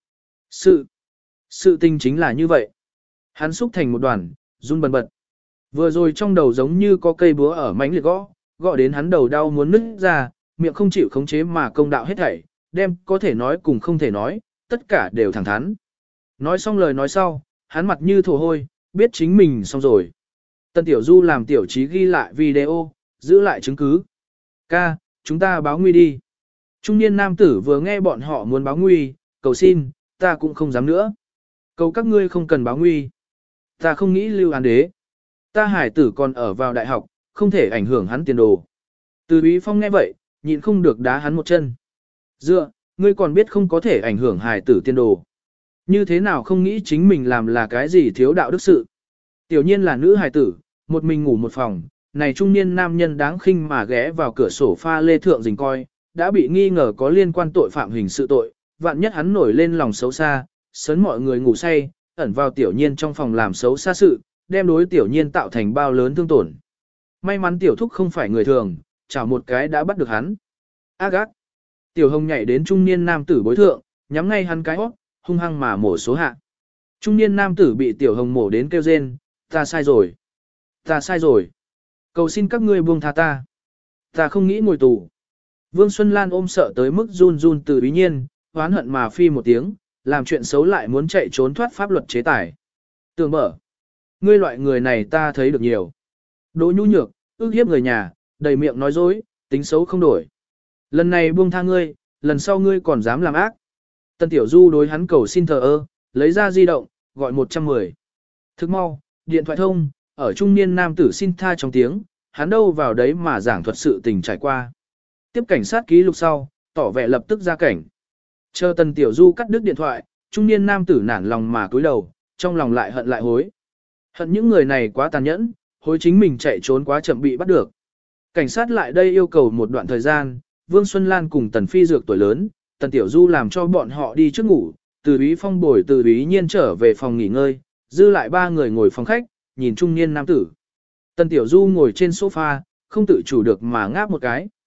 Sự tình chính là như vậy. Hắn xúc thành một đoàn, run bần bật. Vừa rồi trong đầu giống như có cây búa ở mánh liệt gõ đến hắn đầu đau muốn nứt ra, miệng không chịu khống chế mà công đạo hết thảy, đem có thể nói cùng không thể nói, tất cả đều thẳng thắn. Nói xong lời nói sau, hắn mặt như thổ hôi, biết chính mình xong rồi. Tân Tiểu Du làm tiểu trí ghi lại video, giữ lại chứng cứ. Ca, chúng ta báo nguy đi. Trung niên nam tử vừa nghe bọn họ muốn báo nguy, cầu xin, ta cũng không dám nữa. Cầu các ngươi không cần báo nguy. Ta không nghĩ lưu án đế. Ta hải tử còn ở vào đại học, không thể ảnh hưởng hắn tiền đồ. Từ Bí Phong nghe vậy, nhịn không được đá hắn một chân. Dựa, ngươi còn biết không có thể ảnh hưởng hải tử tiền đồ. Như thế nào không nghĩ chính mình làm là cái gì thiếu đạo đức sự. Tiểu nhiên là nữ hải tử, một mình ngủ một phòng, này trung niên nam nhân đáng khinh mà ghé vào cửa sổ pha lê thượng rình coi, đã bị nghi ngờ có liên quan tội phạm hình sự tội, vạn nhất hắn nổi lên lòng xấu xa, sớn mọi người ngủ say, ẩn vào tiểu nhiên trong phòng làm xấu xa sự, đem đối tiểu nhiên tạo thành bao lớn thương tổn. May mắn tiểu thúc không phải người thường, chảo một cái đã bắt được hắn. Ác ác. Tiểu hồng nhảy đến trung niên nam tử bối thượng, nhắm ngay hắn cái hót, hung hăng mà mổ số hạ. Trung niên nam tử bị tiểu hồng mổ đến kêu rên, ta sai rồi. Ta sai rồi. Cầu xin các ngươi buông tha ta. Ta không nghĩ ngồi tù. Vương Xuân Lan ôm sợ tới mức run run từ ý nhiên, oán hận mà phi một tiếng, làm chuyện xấu lại muốn chạy trốn thoát pháp luật chế tài. Tường mở. Ngươi loại người này ta thấy được nhiều. Đỗ nhu nhược, ước hiếp người nhà, đầy miệng nói dối, tính xấu không đổi. Lần này buông tha ngươi, lần sau ngươi còn dám làm ác. Tân Tiểu Du đối hắn cầu xin thờ ơ, lấy ra di động, gọi 110. Thức mau, điện thoại thông, ở trung niên nam tử xin tha trong tiếng, hắn đâu vào đấy mà giảng thuật sự tình trải qua. Tiếp cảnh sát ký lục sau, tỏ vẻ lập tức ra cảnh. Chờ Tần Tiểu Du cắt đứt điện thoại, trung niên nam tử nản lòng mà cúi đầu, trong lòng lại hận lại hối. Hận những người này quá tàn nhẫn, hối chính mình chạy trốn quá chậm bị bắt được. Cảnh sát lại đây yêu cầu một đoạn thời gian, Vương Xuân Lan cùng Tần Phi Dược tuổi lớn, Tần Tiểu Du làm cho bọn họ đi trước ngủ, Từ Ý Phong bồi Từ Ý Nhiên trở về phòng nghỉ ngơi, dư lại ba người ngồi phòng khách, nhìn trung niên nam tử. Tần Tiểu Du ngồi trên sofa, không tự chủ được mà ngáp một cái.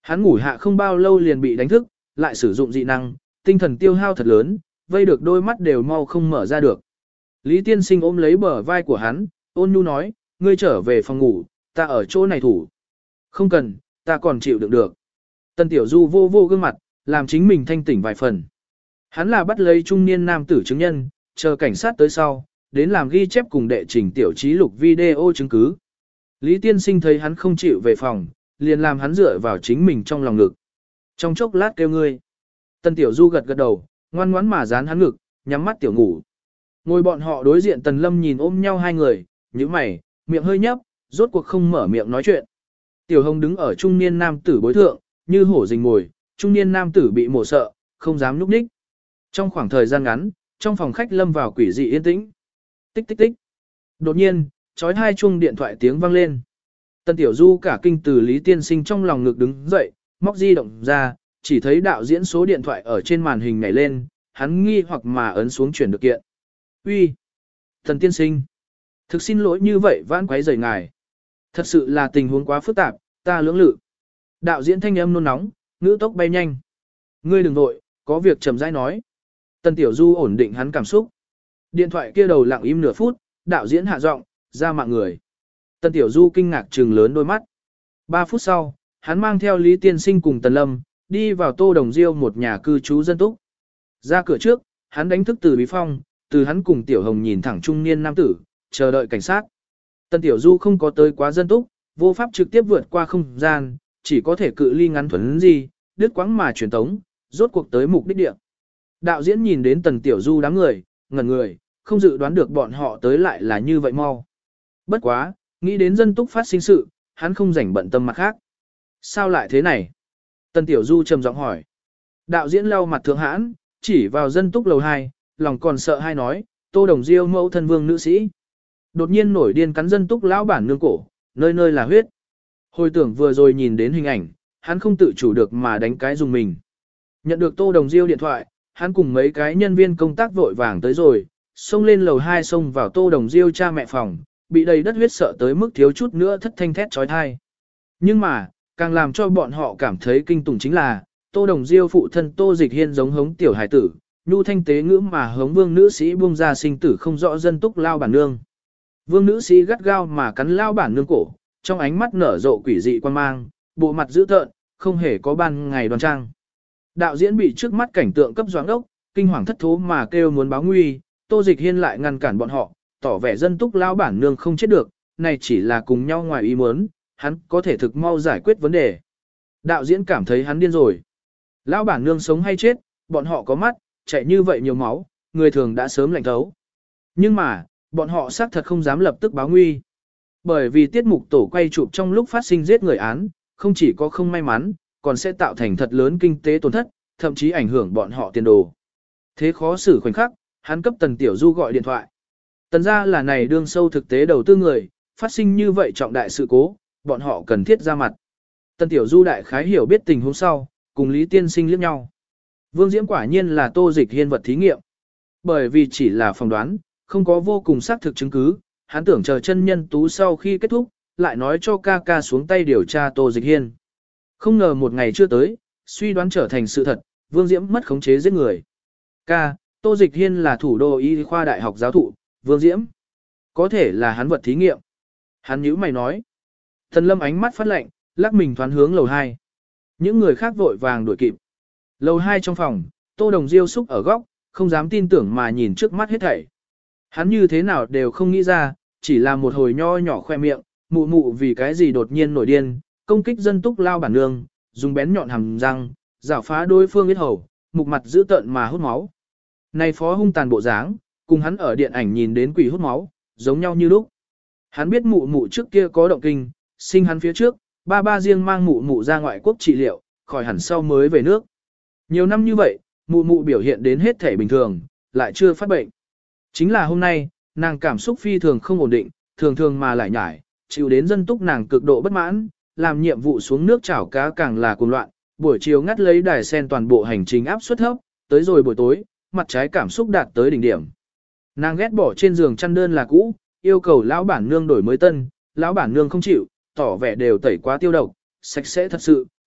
Hắn ngủ hạ không bao lâu liền bị đánh thức, lại sử dụng dị năng, tinh thần tiêu hao thật lớn, vây được đôi mắt đều mau không mở ra được. Lý Tiên Sinh ôm lấy bờ vai của hắn, ôn nhu nói, ngươi trở về phòng ngủ, ta ở chỗ này thủ. Không cần, ta còn chịu đựng được. Tần Tiểu Du vô vô gương mặt, làm chính mình thanh tỉnh vài phần. Hắn là bắt lấy trung niên nam tử chứng nhân, chờ cảnh sát tới sau, đến làm ghi chép cùng đệ trình tiểu trí lục video chứng cứ. Lý Tiên Sinh thấy hắn không chịu về phòng, liền làm hắn dựa vào chính mình trong lòng ngực. Trong chốc lát kêu ngươi. Tần Tiểu Du gật gật đầu, ngoan ngoãn mà dán hắn ngực, nhắm mắt tiểu ngủ. Ngồi bọn họ đối diện Tần Lâm nhìn ôm nhau hai người, nhíu mày, miệng hơi nhấp, rốt cuộc không mở miệng nói chuyện. Tiểu Hồng đứng ở trung niên nam tử bối thượng, như hổ rình mồi, trung niên nam tử bị mổ sợ, không dám nhúc nhích. Trong khoảng thời gian ngắn, trong phòng khách lâm vào quỷ dị yên tĩnh. Tích tích tích. Đột nhiên, chói hai chuông điện thoại tiếng vang lên. Tần Tiểu Du cả kinh từ Lý Tiên Sinh trong lòng ngực đứng dậy, móc di động ra, chỉ thấy đạo diễn số điện thoại ở trên màn hình nhảy lên, hắn nghi hoặc mà ấn xuống chuyển được kiện. Uy, Tần Tiên Sinh, thực xin lỗi như vậy vãn quấy rầy ngài. Thật sự là tình huống quá phức tạp, ta lưỡng lự. Đạo diễn thanh âm nôn nóng, ngữ tốc bay nhanh. Ngươi đừng vội, có việc chậm rãi nói. Tần Tiểu Du ổn định hắn cảm xúc. Điện thoại kia đầu lặng im nửa phút, đạo diễn hạ giọng, ra mạng người. Tần Tiểu Du kinh ngạc trừng lớn đôi mắt. 3 phút sau, hắn mang theo Lý Tiên Sinh cùng Tần Lâm, đi vào Tô Đồng Diêu một nhà cư trú dân túc. Ra cửa trước, hắn đánh thức Từ Bí Phong, từ hắn cùng Tiểu Hồng nhìn thẳng trung niên nam tử, chờ đợi cảnh sát. Tần Tiểu Du không có tới quá dân túc, vô pháp trực tiếp vượt qua không gian, chỉ có thể cự ly ngắn thuần gì, đứt quãng mà truyền tống, rốt cuộc tới mục đích địa. Đạo diễn nhìn đến Tần Tiểu Du đám người, ngẩn người, không dự đoán được bọn họ tới lại là như vậy mau. Bất quá, nghĩ đến dân túc phát sinh sự, hắn không rảnh bận tâm mặt khác. Sao lại thế này? Tần Tiểu Du trầm giọng hỏi. Đạo diễn lau mặt thượng hãn, chỉ vào dân túc lầu 2, lòng còn sợ hai nói, Tô Đồng Diêu mẫu thân vương nữ sĩ. Đột nhiên nổi điên cắn dân túc lão bản nương cổ, nơi nơi là huyết. Hồi tưởng vừa rồi nhìn đến hình ảnh, hắn không tự chủ được mà đánh cái dùng mình. Nhận được Tô Đồng Diêu điện thoại, hắn cùng mấy cái nhân viên công tác vội vàng tới rồi, xông lên lầu 2 xông vào Tô Đồng Diêu cha mẹ phòng, bị đầy đất huyết sợ tới mức thiếu chút nữa thất thanh thét trói thai. Nhưng mà, càng làm cho bọn họ cảm thấy kinh tủng chính là, Tô Đồng Diêu phụ thân Tô Dịch Hiên giống hống tiểu hải tử, nhu thanh tế ngữ mà hống vương nữ sĩ buông ra sinh tử không rõ dân túc lao bản nương. Vương nữ sĩ gắt gao mà cắn lao bản nương cổ, trong ánh mắt nở rộ quỷ dị quan mang, bộ mặt dữ tợn, không hề có ban ngày đoan trang. Đạo diễn bị trước mắt cảnh tượng cấp doáng ốc, kinh hoàng thất thố mà kêu muốn báo nguy, Tô Dịch Hiên lại ngăn cản bọn họ, tỏ vẻ dân túc lao bản nương không chết được, này chỉ là cùng nhau ngoài ý muốn, hắn có thể thực mau giải quyết vấn đề. Đạo diễn cảm thấy hắn điên rồi. Lão bản nương sống hay chết, bọn họ có mắt, chạy như vậy nhiều máu, người thường đã sớm lạnh thấu. Nhưng mà, bọn họ xác thật không dám lập tức báo nguy. Bởi vì tiết mục tổ quay chụp trong lúc phát sinh giết người án, không chỉ có không may mắn, còn sẽ tạo thành thật lớn kinh tế tổn thất, thậm chí ảnh hưởng bọn họ tiền đồ. Thế khó xử khoảnh khắc, hắn cấp Tần Tiểu Du gọi điện thoại. Tần ra là này đương sâu thực tế đầu tư người, phát sinh như vậy trọng đại sự cố, bọn họ cần thiết ra mặt. Tần Tiểu Du đại khái hiểu biết tình huống sau, cùng Lý Tiên Sinh liếc nhau. Vương Diễm quả nhiên là Tô Dịch Hiên vật thí nghiệm. Bởi vì chỉ là phỏng đoán, không có vô cùng xác thực chứng cứ, hắn tưởng chờ chân nhân tú sau khi kết thúc, lại nói cho ca ca xuống tay điều tra Tô Dịch Hiên. Không ngờ một ngày chưa tới, suy đoán trở thành sự thật, Vương Diễm mất khống chế giết người. Ca, Tô Dịch Hiên là thủ đô y khoa đại học giáo thụ, Vương Diễm. Có thể là hắn vật thí nghiệm. Hắn nhíu mày nói. Thần Lâm ánh mắt phát lạnh, lắc mình thoán hướng lầu 2. Những người khác vội vàng đuổi kịp. Lầu 2 trong phòng, Tô Đồng Diêu xúc ở góc, không dám tin tưởng mà nhìn trước mắt hết thảy. Hắn như thế nào đều không nghĩ ra, chỉ là một hồi nho nhỏ khoe miệng, mụ mụ vì cái gì đột nhiên nổi điên, công kích dân túc lao bản nương, dùng bén nhọn hàm răng, rảo phá đối phương huyết hầu, mục mặt dữ tợn mà hút máu. Này phó hung tàn bộ dáng, cùng hắn ở điện ảnh nhìn đến quỷ hút máu, giống nhau như lúc. Hắn biết mụ mụ trước kia có động kinh, sinh hắn phía trước, ba riêng mang mụ mụ ra ngoại quốc trị liệu, khỏi hẳn sau mới về nước. Nhiều năm như vậy, mụ mụ biểu hiện đến hết thể bình thường, lại chưa phát bệnh. Chính là hôm nay, nàng cảm xúc phi thường không ổn định, thường thường mà lại nhải, chịu đến dân túc nàng cực độ bất mãn, làm nhiệm vụ xuống nước chảo cá càng là cuồng loạn, buổi chiều ngắt lấy đài sen toàn bộ hành trình áp suất thấp, tới rồi buổi tối, mặt trái cảm xúc đạt tới đỉnh điểm. Nàng ghét bỏ trên giường chăn đơn là cũ, yêu cầu lão bản nương đổi mới tân, lão bản nương không chịu, tỏ vẻ đều tẩy quá tiêu độc, sạch sẽ thật sự,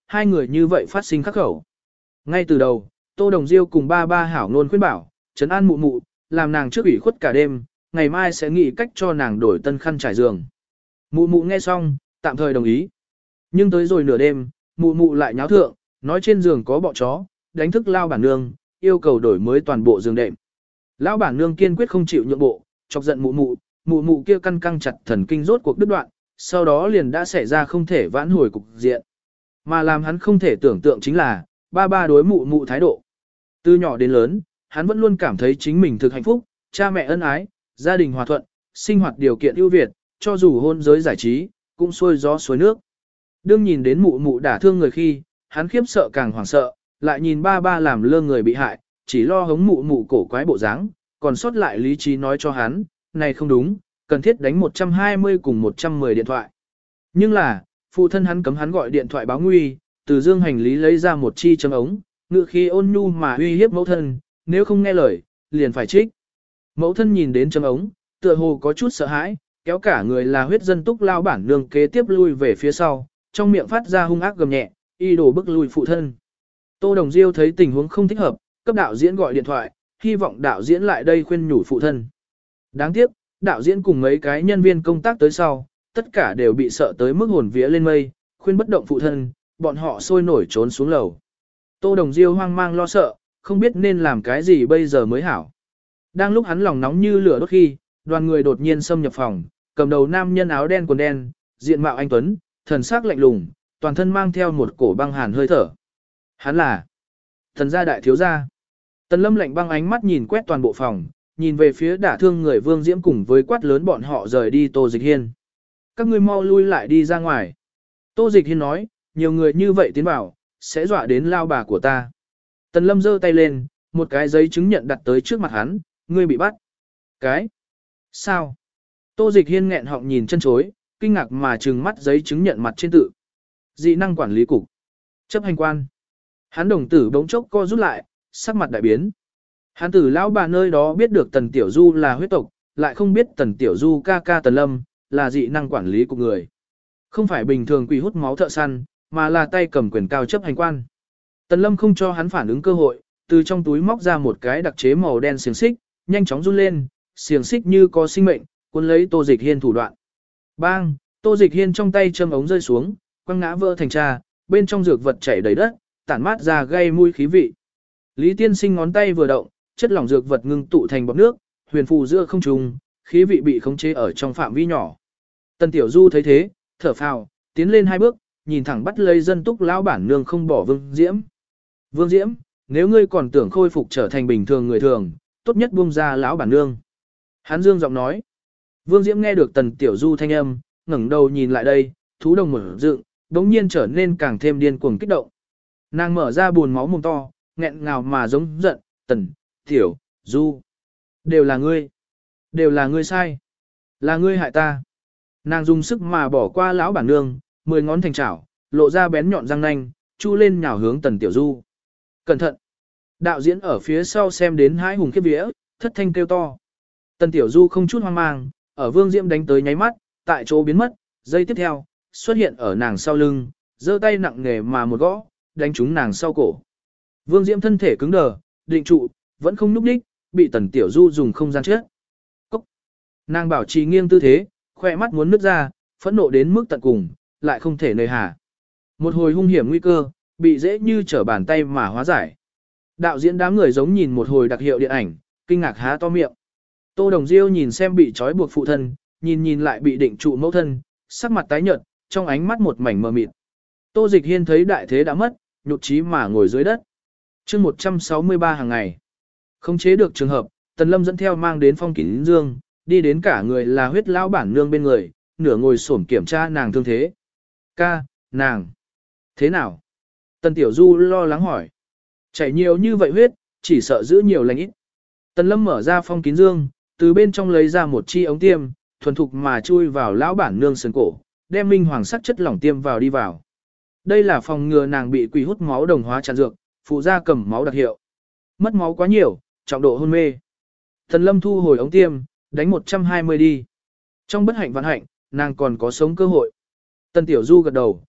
hai người như vậy phát sinh khắc khẩu. Ngay từ đầu, Tô Đồng Diêu cùng ba ba hảo nôn khuyên bảo, trấn an mụ mụ, làm nàng trước ủy khuất cả đêm, ngày mai sẽ nghĩ cách cho nàng đổi tân khăn trải giường. Mụ mụ nghe xong, tạm thời đồng ý. Nhưng tới rồi nửa đêm, mụ mụ lại nháo thượng, nói trên giường có bọ chó, đánh thức lao bản nương, yêu cầu đổi mới toàn bộ giường đệm. Lão bản nương kiên quyết không chịu nhượng bộ, chọc giận mụ mụ kia căng căng chặt thần kinh rốt cuộc đứt đoạn, sau đó liền đã xảy ra không thể vãn hồi cục diện. Mà làm hắn không thể tưởng tượng chính là, ba ba đối mụ mụ thái độ. Từ nhỏ đến lớn, hắn vẫn luôn cảm thấy chính mình thực hạnh phúc, cha mẹ ân ái, gia đình hòa thuận, sinh hoạt điều kiện ưu việt, cho dù hôn giới giải trí, cũng xuôi gió xuôi nước. Đương nhìn đến mụ mụ đả thương người khi, hắn khiếp sợ càng hoảng sợ, lại nhìn ba ba làm lơ người bị hại, chỉ lo hống mụ mụ cổ quái bộ dáng, còn sót lại lý trí nói cho hắn, này không đúng, cần thiết đánh 120 cùng 110 điện thoại. Nhưng là, phụ thân hắn cấm hắn gọi điện thoại báo nguy, từ dương hành lý lấy ra một chi châm ống, ngự khi ôn nhu mà uy hiếp mẫu thân, nếu không nghe lời, liền phải trích. Mẫu thân nhìn đến châm ống, tựa hồ có chút sợ hãi, kéo cả người là huyết dân túc lao bản nương kế tiếp lui về phía sau, trong miệng phát ra hung ác gầm nhẹ, y đổ bức lui phụ thân. Tô Đồng Diêu thấy tình huống không thích hợp, cấp đạo diễn gọi điện thoại, hy vọng đạo diễn lại đây khuyên nhủ phụ thân. Đáng tiếc, đạo diễn cùng mấy cái nhân viên công tác tới sau, tất cả đều bị sợ tới mức hồn vía lên mây, khuyên bất động phụ thân, bọn họ sôi nổi trốn xuống lầu. Tô Đồng Diêu hoang mang lo sợ, không biết nên làm cái gì bây giờ mới hảo. Đang lúc hắn lòng nóng như lửa đốt khi, đoàn người đột nhiên xâm nhập phòng, cầm đầu nam nhân áo đen quần đen, diện mạo anh tuấn, thần sắc lạnh lùng, toàn thân mang theo một cổ băng hàn hơi thở. Hắn là Thần gia đại thiếu gia. Tần Lâm lạnh băng ánh mắt nhìn quét toàn bộ phòng, nhìn về phía đả thương người Vương Diễm cùng với quát lớn bọn họ rời đi Tô Dịch Hiên. Các ngươi mau lui lại đi ra ngoài. Tô Dịch Hiên nói, nhiều người như vậy tiến vào, sẽ dọa đến lao bà của ta. Tần Lâm giơ tay lên, một cái giấy chứng nhận đặt tới trước mặt hắn, ngươi bị bắt. Cái? Sao? Tô Dịch Hiên nghẹn họng nhìn chân chối, kinh ngạc mà trừng mắt giấy chứng nhận mặt trên tự. Dị năng quản lý cục. Chấp hành quan. Hắn đồng tử bỗng chốc co rút lại, sắc mặt đại biến. Hắn từ lão bà nơi đó biết được Tần Tiểu Du là huyết tộc, lại không biết Tần Tiểu Du ca ca Tần Lâm, là dị năng quản lý của người. Không phải bình thường quỷ hút máu thợ săn, mà là tay cầm quyền cao chấp hành quan. Tần Lâm không cho hắn phản ứng cơ hội, từ trong túi móc ra một cái đặc chế màu đen xiềng xích, nhanh chóng run lên, xiềng xích như có sinh mệnh, cuốn lấy Tô Dịch Hiên thủ đoạn. Bang, Tô Dịch Hiên trong tay châm ống rơi xuống, quăng ngã vỡ thành trà, bên trong dược vật chảy đầy đất, tản mát ra gây mùi khí vị. Lý Tiên Sinh ngón tay vừa động, chất lỏng dược vật ngưng tụ thành bọt nước, huyền phù giữa không trung, khí vị bị khống chế ở trong phạm vi nhỏ. Tần Tiểu Du thấy thế, thở phào, tiến lên hai bước, nhìn thẳng bắt lấy dân túc lão bản nương không bỏ Vương Diễm. Vương Diễm, nếu ngươi còn tưởng khôi phục trở thành bình thường người thường, tốt nhất buông ra lão bản nương. Hắn dương giọng nói. Vương Diễm nghe được Tần Tiểu Du thanh âm, ngẩng đầu nhìn lại đây, thú đồng mở dựng, đống nhiên trở nên càng thêm điên cuồng kích động. Nàng mở ra buồn máu mồm to, nghẹn ngào mà giống giận, Tần, Tiểu, Du. Đều là ngươi sai. Là ngươi hại ta. Nàng dùng sức mà bỏ qua lão bản nương, 10 ngón thành chảo, lộ ra bén nhọn răng nanh, chu lên nhào hướng Tần Tiểu Du. Cẩn thận. Đạo diễn ở phía sau xem đến hãi hùng khiếp vía, thất thanh kêu to. Tần Tiểu Du không chút hoang mang, ở Vương Diễm đánh tới nháy mắt, tại chỗ biến mất, giây tiếp theo, xuất hiện ở nàng sau lưng, giơ tay nặng nề mà một gõ, đánh trúng nàng sau cổ. Vương Diễm thân thể cứng đờ, định trụ, vẫn không nhúc đích, bị Tần Tiểu Du dùng không gian chết. Cốc. Nàng bảo trì nghiêng tư thế, khoe mắt muốn nứt ra, phẫn nộ đến mức tận cùng, lại không thể nơi hà. Một hồi hung hiểm nguy cơ, bị dễ như trở bàn tay mà hóa giải. Đạo diễn đám người giống nhìn một hồi đặc hiệu điện ảnh, kinh ngạc há to miệng. Tô Đồng Diêu nhìn xem bị trói buộc phụ thân, nhìn lại bị định trụ mẫu thân, sắc mặt tái nhợt, trong ánh mắt một mảnh mờ mịt. Tô Dịch Hiên thấy đại thế đã mất, nhụt chí mà ngồi dưới đất. Chương 163 hàng ngày. Không chế được trường hợp, Tần Lâm dẫn theo mang đến Phong Kính Dương, đi đến cả người là huyết lão bản nương bên người, nửa ngồi xổm kiểm tra nàng thương thế. Ca, nàng. Thế nào? Tần Tiểu Du lo lắng hỏi. Chảy nhiều như vậy huyết, chỉ sợ giữ nhiều lành ít. Tần Lâm mở ra Phong Kín Dương, từ bên trong lấy ra một chi ống tiêm, thuần thục mà chui vào lão bản nương sườn cổ, đem minh hoàng sắc chất lỏng tiêm vào đi vào. Đây là phòng ngừa nàng bị quỷ hút máu đồng hóa tràn dược, phụ gia cầm máu đặc hiệu. Mất máu quá nhiều, trọng độ hôn mê. Tần Lâm thu hồi ống tiêm, đánh 120 đi. Trong bất hạnh vạn hạnh, nàng còn có sống cơ hội. Tần Tiểu Du gật đầu,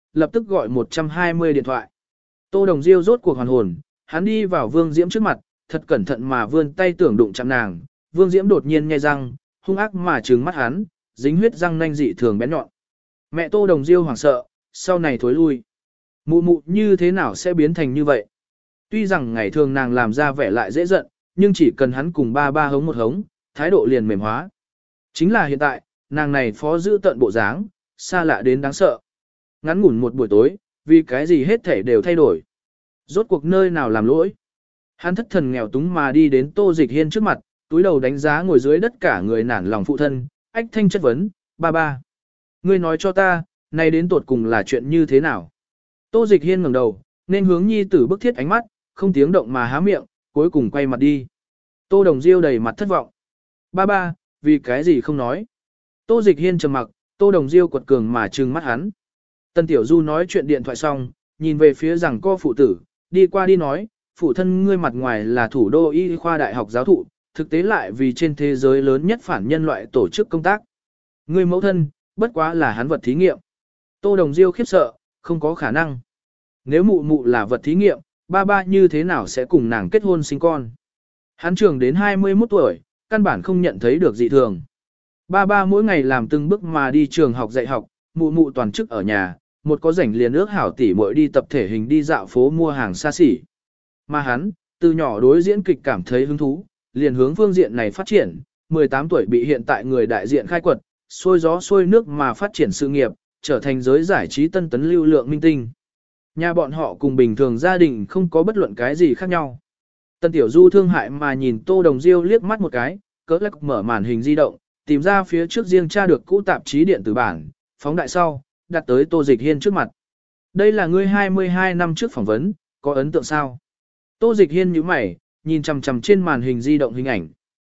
lập tức gọi 120 điện thoại. Tô Đồng Diêu rốt cuộc hoàn hồn, hắn đi vào Vương Diễm trước mặt, thật cẩn thận mà vươn tay tưởng đụng chạm nàng. Vương Diễm đột nhiên nhe răng, hung ác mà trừng mắt hắn, dính huyết răng nanh dị thường bén nhọn. Mẹ Tô Đồng Diêu hoảng sợ, sau này thối lui. Mụ mụ như thế nào sẽ biến thành như vậy? Tuy rằng ngày thường nàng làm ra vẻ lại dễ giận, nhưng chỉ cần hắn cùng ba ba hống một hống, thái độ liền mềm hóa. Chính là hiện tại, nàng này phó giữ tận bộ dáng, xa lạ đến đáng sợ. Ngắn ngủn một buổi tối, vì cái gì hết thể đều thay đổi. Rốt cuộc nơi nào làm lỗi. Hắn thất thần nghèo túng mà đi đến Tô Dịch Hiên trước mặt, túi đầu đánh giá ngồi dưới đất cả người nản lòng phụ thân, ách thanh chất vấn, ba ba. Ngươi nói cho ta, này đến tột cùng là chuyện như thế nào? Tô Dịch Hiên ngẩng đầu, nên hướng nhi tử bức thiết ánh mắt, không tiếng động mà há miệng, cuối cùng quay mặt đi. Tô Đồng Diêu đầy mặt thất vọng. Ba ba, vì cái gì không nói? Tô Dịch Hiên trầm mặc, Tô Đồng Diêu quật cường mà trừng mắt hắn. Tân Tiểu Du nói chuyện điện thoại xong, nhìn về phía rằng co phụ tử, đi qua đi nói, phụ thân ngươi mặt ngoài là thủ đô y khoa đại học giáo thụ, thực tế lại vì trên thế giới lớn nhất phản nhân loại tổ chức công tác. Ngươi mẫu thân, bất quá là hắn vật thí nghiệm. Tô Đồng Diêu khiếp sợ, không có khả năng. Nếu mụ mụ là vật thí nghiệm, ba ba như thế nào sẽ cùng nàng kết hôn sinh con? Hắn trưởng đến 21 tuổi, căn bản không nhận thấy được dị thường. Ba ba mỗi ngày làm từng bước mà đi trường học dạy học, mụ mụ toàn chức ở nhà, một có rảnh liền ước hảo tỷ muội đi tập thể hình đi dạo phố mua hàng xa xỉ. Mà hắn, từ nhỏ đối diễn kịch cảm thấy hứng thú, liền hướng phương diện này phát triển, 18 tuổi bị hiện tại người đại diện khai quật, xôi gió xôi nước mà phát triển sự nghiệp, trở thành giới giải trí tân tấn lưu lượng minh tinh. Nhà bọn họ cùng bình thường gia đình không có bất luận cái gì khác nhau. Tân Tiểu Du thương hại mà nhìn Tô Đồng Diêu liếc mắt một cái, cỡ lắc mở màn hình di động, tìm ra phía trước riêng tra được cũ tạp chí điện tử bản, phóng đại sau, đặt tới Tô Dịch Hiên trước mặt. Đây là ngươi 22 năm trước phỏng vấn, có ấn tượng sao? Tô Dịch Hiên nhíu mày, nhìn chằm chằm trên màn hình di động hình ảnh.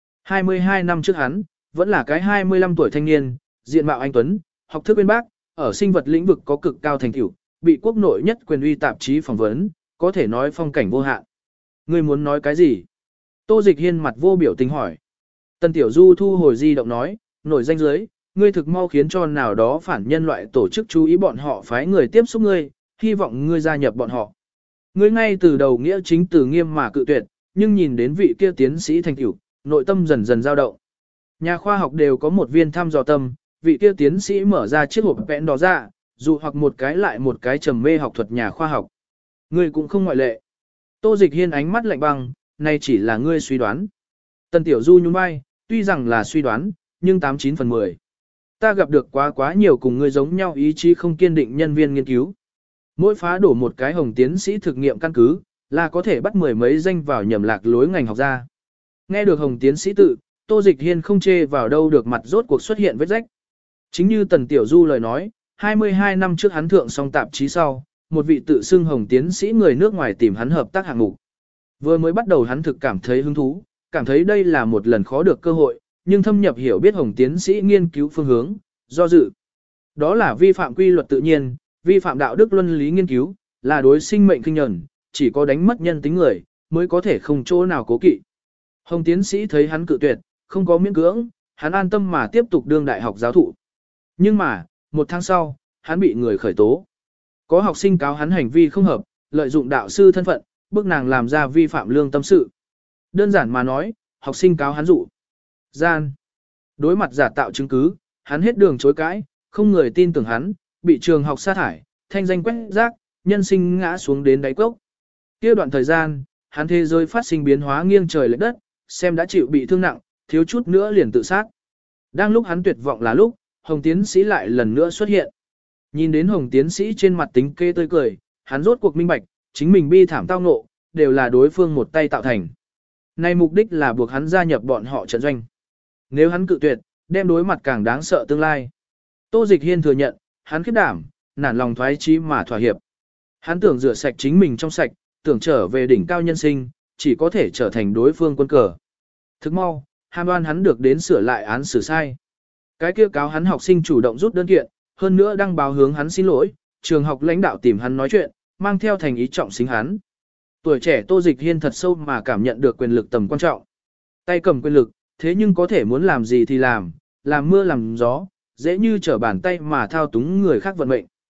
22 năm trước hắn, vẫn là cái 25 tuổi thanh niên, diện mạo anh tuấn, học thức bên bác, ở sinh vật lĩnh vực có cực cao thành tựu, bị quốc nội nhất quyền uy tạp chí phỏng vấn, có thể nói phong cảnh vô hạn. Ngươi muốn nói cái gì? Tô Dịch Hiên mặt vô biểu tình hỏi. Tân Tiểu Du thu hồi di động nói, nổi danh dưới, ngươi thực mau khiến cho nào đó phản nhân loại tổ chức chú ý bọn họ phái người tiếp xúc ngươi, hy vọng ngươi gia nhập bọn họ. Ngươi ngay từ đầu nghĩa chính từ nghiêm mà cự tuyệt, nhưng nhìn đến vị kia tiến sĩ thành tựu, nội tâm dần dần dao động. Nhà khoa học đều có một viên thăm dò tâm, vị kia tiến sĩ mở ra chiếc hộp vẽn đó ra, dù hoặc một cái lại một cái trầm mê học thuật nhà khoa học. Ngươi cũng không ngoại lệ. Tô Dịch Hiên ánh mắt lạnh băng, này chỉ là ngươi suy đoán. Tần Tiểu Du nhún vai, tuy rằng là suy đoán, nhưng 89 phần 10. Ta gặp được quá nhiều cùng ngươi giống nhau ý chí không kiên định nhân viên nghiên cứu. Mỗi phá đổ một cái hồng tiến sĩ thực nghiệm căn cứ, là có thể bắt mười mấy danh vào nhầm lạc lối ngành học ra. Nghe được hồng tiến sĩ tự, Tô Dịch Hiên không chê vào đâu được mặt rốt cuộc xuất hiện vết rách. Chính như Tần Tiểu Du lời nói, 22 năm trước hắn thượng xong tạp chí sau, một vị tự xưng hồng tiến sĩ người nước ngoài tìm hắn hợp tác hạng mục. Vừa mới bắt đầu hắn thực cảm thấy hứng thú, cảm thấy đây là một lần khó được cơ hội, nhưng thâm nhập hiểu biết hồng tiến sĩ nghiên cứu phương hướng, do dự. Đó là vi phạm quy luật tự nhiên, vi phạm đạo đức luân lý nghiên cứu, là đối sinh mệnh kinh nhẫn, chỉ có đánh mất nhân tính người, mới có thể không chỗ nào cố kỵ. Hồng tiến sĩ thấy hắn cự tuyệt, không có miễn cưỡng, hắn an tâm mà tiếp tục đương đại học giáo thụ. Nhưng mà, một tháng sau, hắn bị người khởi tố. Có học sinh cáo hắn hành vi không hợp, lợi dụng đạo sư thân phận, bức nàng làm ra vi phạm lương tâm sự. Đơn giản mà nói, học sinh cáo hắn dụ gian. Đối mặt giả tạo chứng cứ, hắn hết đường chối cãi, không người tin tưởng hắn, bị trường học sa thải, thanh danh quét rác, nhân sinh ngã xuống đến đáy cốc. Kia đoạn thời gian, hắn thế giới phát sinh biến hóa nghiêng trời lệch đất, xem đã chịu bị thương nặng, thiếu chút nữa liền tự sát. Đang lúc hắn tuyệt vọng là lúc, Hồng tiến sĩ lại lần nữa xuất hiện. Nhìn đến Hồng tiến sĩ trên mặt tính kê tươi cười, hắn rốt cuộc minh bạch, chính mình bi thảm tao ngộ, đều là đối phương một tay tạo thành. Này mục đích là buộc hắn gia nhập bọn họ trận doanh. Nếu hắn cự tuyệt, đem đối mặt càng đáng sợ tương lai. Tô Dịch Hiên thừa nhận, hắn khiếp đảm, nản lòng thoái chí mà thỏa hiệp. Hắn tưởng rửa sạch chính mình trong sạch, tưởng trở về đỉnh cao nhân sinh, chỉ có thể trở thành đối phương quân cờ. Thức mau, hàm đoan hắn được đến sửa lại án xử sai. Cái kia cáo hắn học sinh chủ động rút đơn kiện, hơn nữa đăng báo hướng hắn xin lỗi, trường học lãnh đạo tìm hắn nói chuyện, mang theo thành ý trọng xính hắn. Tuổi trẻ Tô Dịch Hiên thật sâu mà cảm nhận được quyền lực tầm quan trọng. Tay cầm quyền lực, thế nhưng có thể muốn làm gì thì làm mưa làm gió, dễ như trở bàn tay mà thao túng người khác vận mệnh.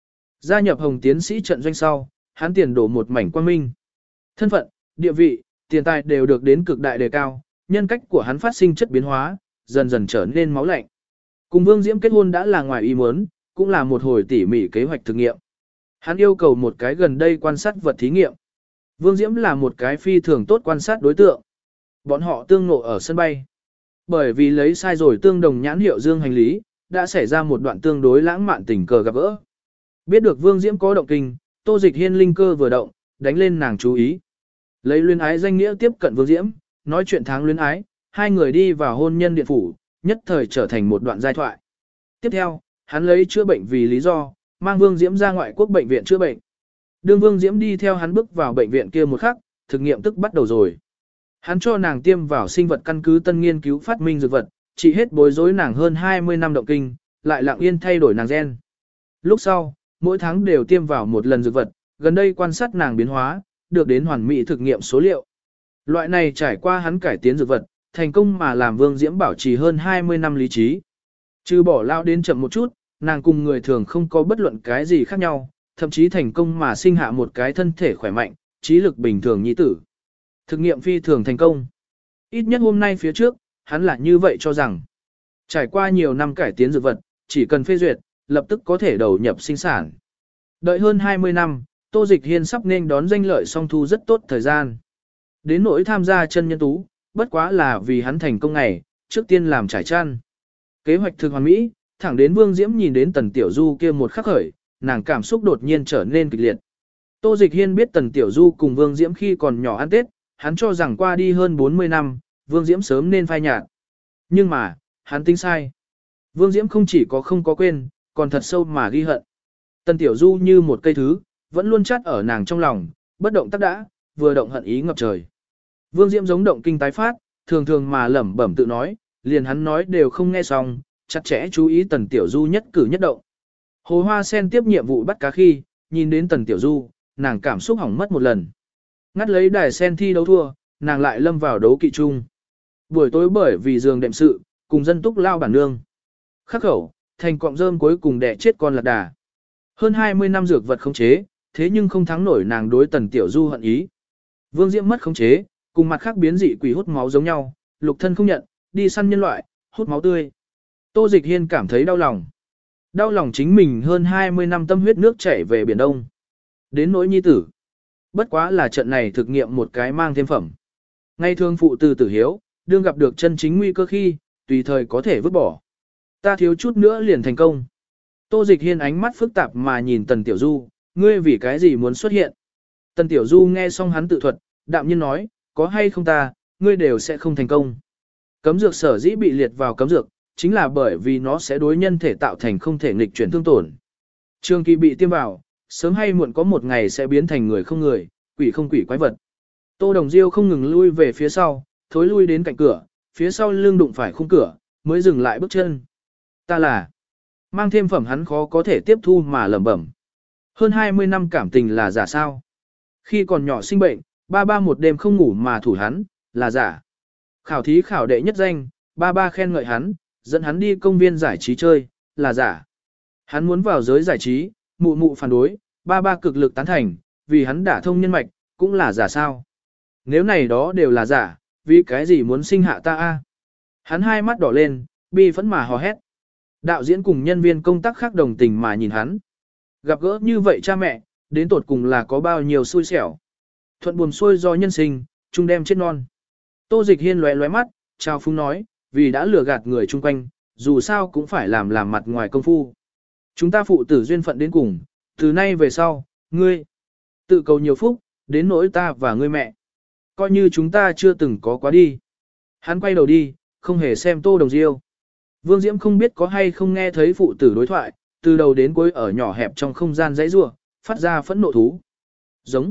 Gia nhập Hồng tiến sĩ trận doanh sau, hắn tiền đổ một mảnh quang minh. Thân phận, địa vị, tiền tài đều được đến cực đại đề cao, nhân cách của hắn phát sinh chất biến hóa, dần dần trở nên máu lạnh. Cùng Vương Diễm kết hôn đã là ngoài ý muốn, cũng là một hồi tỉ mỉ kế hoạch thực nghiệm. Hắn yêu cầu một cái gần đây quan sát vật thí nghiệm. Vương Diễm là một cái phi thường tốt quan sát đối tượng. Bọn họ tương ngộ ở sân bay. Bởi vì lấy sai rồi tương đồng nhãn hiệu dương hành lý, đã xảy ra một đoạn tương đối lãng mạn tình cờ gặp gỡ. Biết được Vương Diễm có động kinh, Tô Dịch Hiên linh cơ vừa động, đánh lên nàng chú ý. Lấy luyến ái danh nghĩa tiếp cận Vương Diễm, nói chuyện tháng luyến ái, hai người đi vào hôn nhân điện phủ, nhất thời trở thành một đoạn giai thoại. Tiếp theo, hắn lấy chữa bệnh vì lý do, mang Vương Diễm ra ngoại quốc bệnh viện chữa bệnh. Đương Vương Diễm đi theo hắn bước vào bệnh viện kia một khắc, thực nghiệm tức bắt đầu rồi. Hắn cho nàng tiêm vào sinh vật căn cứ tân nghiên cứu phát minh dược vật, chỉ hết bối rối nàng hơn 20 năm động kinh, lại lặng yên thay đổi nàng gen. Lúc sau, mỗi tháng đều tiêm vào một lần dược vật, gần đây quan sát nàng biến hóa, được đến hoàn mỹ thực nghiệm số liệu. Loại này trải qua hắn cải tiến dược vật, thành công mà làm Vương Diễm bảo trì hơn 20 năm lý trí. Trừ bỏ lao đến chậm một chút, nàng cùng người thường không có bất luận cái gì khác nhau, thậm chí thành công mà sinh hạ một cái thân thể khỏe mạnh, trí lực bình thường nhi tử. Thực nghiệm phi thường thành công. Ít nhất hôm nay phía trước, hắn là như vậy cho rằng. Trải qua nhiều năm cải tiến dược vật, chỉ cần phê duyệt, lập tức có thể đầu nhập sinh sản. Đợi hơn 20 năm, Tô Dịch Hiên sắp nên đón danh lợi song thu rất tốt thời gian. Đến nỗi tham gia chân nhân tú, bất quá là vì hắn thành công ngày, trước tiên làm trải chăn. Kế hoạch thực hoàn mỹ, thẳng đến Vương Diễm nhìn đến Tần Tiểu Du kia một khắc khởi, nàng cảm xúc đột nhiên trở nên kịch liệt. Tô Dịch Hiên biết Tần Tiểu Du cùng Vương Diễm khi còn nhỏ ăn Tết, hắn cho rằng qua đi hơn 40 năm, Vương Diễm sớm nên phai nhạt. Nhưng mà, hắn tính sai. Vương Diễm không chỉ có không có quên, còn thật sâu mà ghi hận. Tần Tiểu Du như một cây thứ, vẫn luôn chắt ở nàng trong lòng, bất động tác đã, vừa động hận ý ngập trời. Vương Diễm giống động kinh tái phát, thường thường mà lẩm bẩm tự nói, liền hắn nói đều không nghe xong, chặt chẽ chú ý Tần Tiểu Du nhất cử nhất động. Hồ Hoa Sen tiếp nhiệm vụ bắt cá khi, nhìn đến Tần Tiểu Du, nàng cảm xúc hỏng mất một lần. Ngắt lấy đài sen thi đấu thua, nàng lại lâm vào đấu kỵ chung. Buổi tối bởi vì giường đệm sự, cùng dân túc lao bản nương. Khắc khẩu, thành cọng rơm cuối cùng đẻ chết con lạc đà. Hơn 20 năm dược vật khống chế, thế nhưng không thắng nổi nàng đối Tần Tiểu Du hận ý. Vương Diễm mất khống chế, cùng mặt khác biến dị quỷ hút máu giống nhau, lục thân không nhận, đi săn nhân loại, hút máu tươi. Tô Dịch Hiên cảm thấy đau lòng. Đau lòng chính mình hơn 20 năm tâm huyết nước chảy về Biển Đông. Đến nỗi nhi tử. Bất quá là trận này thực nghiệm một cái mang thêm phẩm. Ngay thương phụ từ tử hiếu, đương gặp được chân chính nguy cơ khi, tùy thời có thể vứt bỏ. Ta thiếu chút nữa liền thành công. Tô Dịch Hiên ánh mắt phức tạp mà nhìn Tần Tiểu Du, ngươi vì cái gì muốn xuất hiện. Tần Tiểu Du nghe xong hắn tự thuật, đạm nhiên nói, có hay không ta, ngươi đều sẽ không thành công. Cấm dược sở dĩ bị liệt vào cấm dược, chính là bởi vì nó sẽ đối nhân thể tạo thành không thể nghịch chuyển thương tổn. Trường kỳ bị tiêm vào, sớm hay muộn có một ngày sẽ biến thành người không người, quỷ không quỷ quái vật. Tô Đồng Diêu không ngừng lui về phía sau, thối lui đến cạnh cửa, phía sau lưng đụng phải khung cửa, mới dừng lại bước chân. Ta là mang thêm phẩm hắn khó có thể tiếp thu mà lẩm bẩm. Hơn 20 năm cảm tình là giả sao? Khi còn nhỏ sinh bệnh, ba một đêm không ngủ mà thủ hắn, là giả. Khảo thí khảo đệ nhất danh, ba khen ngợi hắn, dẫn hắn đi công viên giải trí chơi, là giả. Hắn muốn vào giới giải trí, mụ phản đối, ba cực lực tán thành, vì hắn đả thông nhân mạch, cũng là giả sao. Nếu này đó đều là giả, vì cái gì muốn sinh hạ ta a? Hắn hai mắt đỏ lên, bi phẫn mà hò hét. Đạo diễn cùng nhân viên công tác khác đồng tình mà nhìn hắn. Gặp gỡ như vậy cha mẹ, đến tột cùng là có bao nhiêu xui xẻo. Thuận buồm xuôi do nhân sinh, chung đem chết non. Tô Dịch Hiên lóe lóe mắt, chào phúng nói, vì đã lừa gạt người chung quanh, dù sao cũng phải làm mặt ngoài công phu. Chúng ta phụ tử duyên phận đến cùng, từ nay về sau, ngươi tự cầu nhiều phúc, đến nỗi ta và ngươi mẹ. Coi như chúng ta chưa từng có quá đi. Hắn quay đầu đi, không hề xem Tô Đồng Diêu. Vương Diễm không biết có hay không nghe thấy phụ tử đối thoại, từ đầu đến cuối ở nhỏ hẹp trong không gian dãy rủa, phát ra phẫn nộ thú. Giống.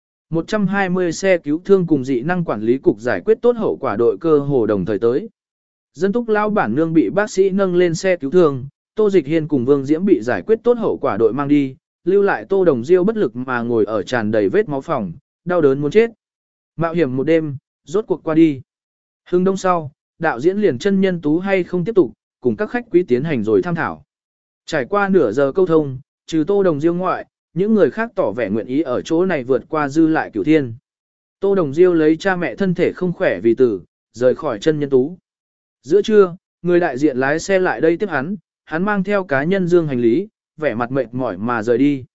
120 xe cứu thương cùng dị năng quản lý cục giải quyết tốt hậu quả đội cơ hồ đồng thời tới. Dân túc lao bản nương bị bác sĩ nâng lên xe cứu thương, Tô Dịch Hiên cùng Vương Diễm bị giải quyết tốt hậu quả đội mang đi, lưu lại Tô Đồng Diêu bất lực mà ngồi ở tràn đầy vết máu phòng, đau đớn muốn chết. Mạo hiểm một đêm, rốt cuộc qua đi. Hưng đông sau, đạo diễn liền chân nhân tú hay không tiếp tục, cùng các khách quý tiến hành rồi tham thảo. Trải qua nửa giờ câu thông, trừ Tô Đồng Diêu ngoại, những người khác tỏ vẻ nguyện ý ở chỗ này vượt qua dư lại cửu thiên. Tô Đồng Diêu lấy cha mẹ thân thể không khỏe vì tử, rời khỏi chân nhân tú. Giữa trưa, người đại diện lái xe lại đây tiếp hắn mang theo cá nhân dương hành lý, vẻ mặt mệt mỏi mà rời đi.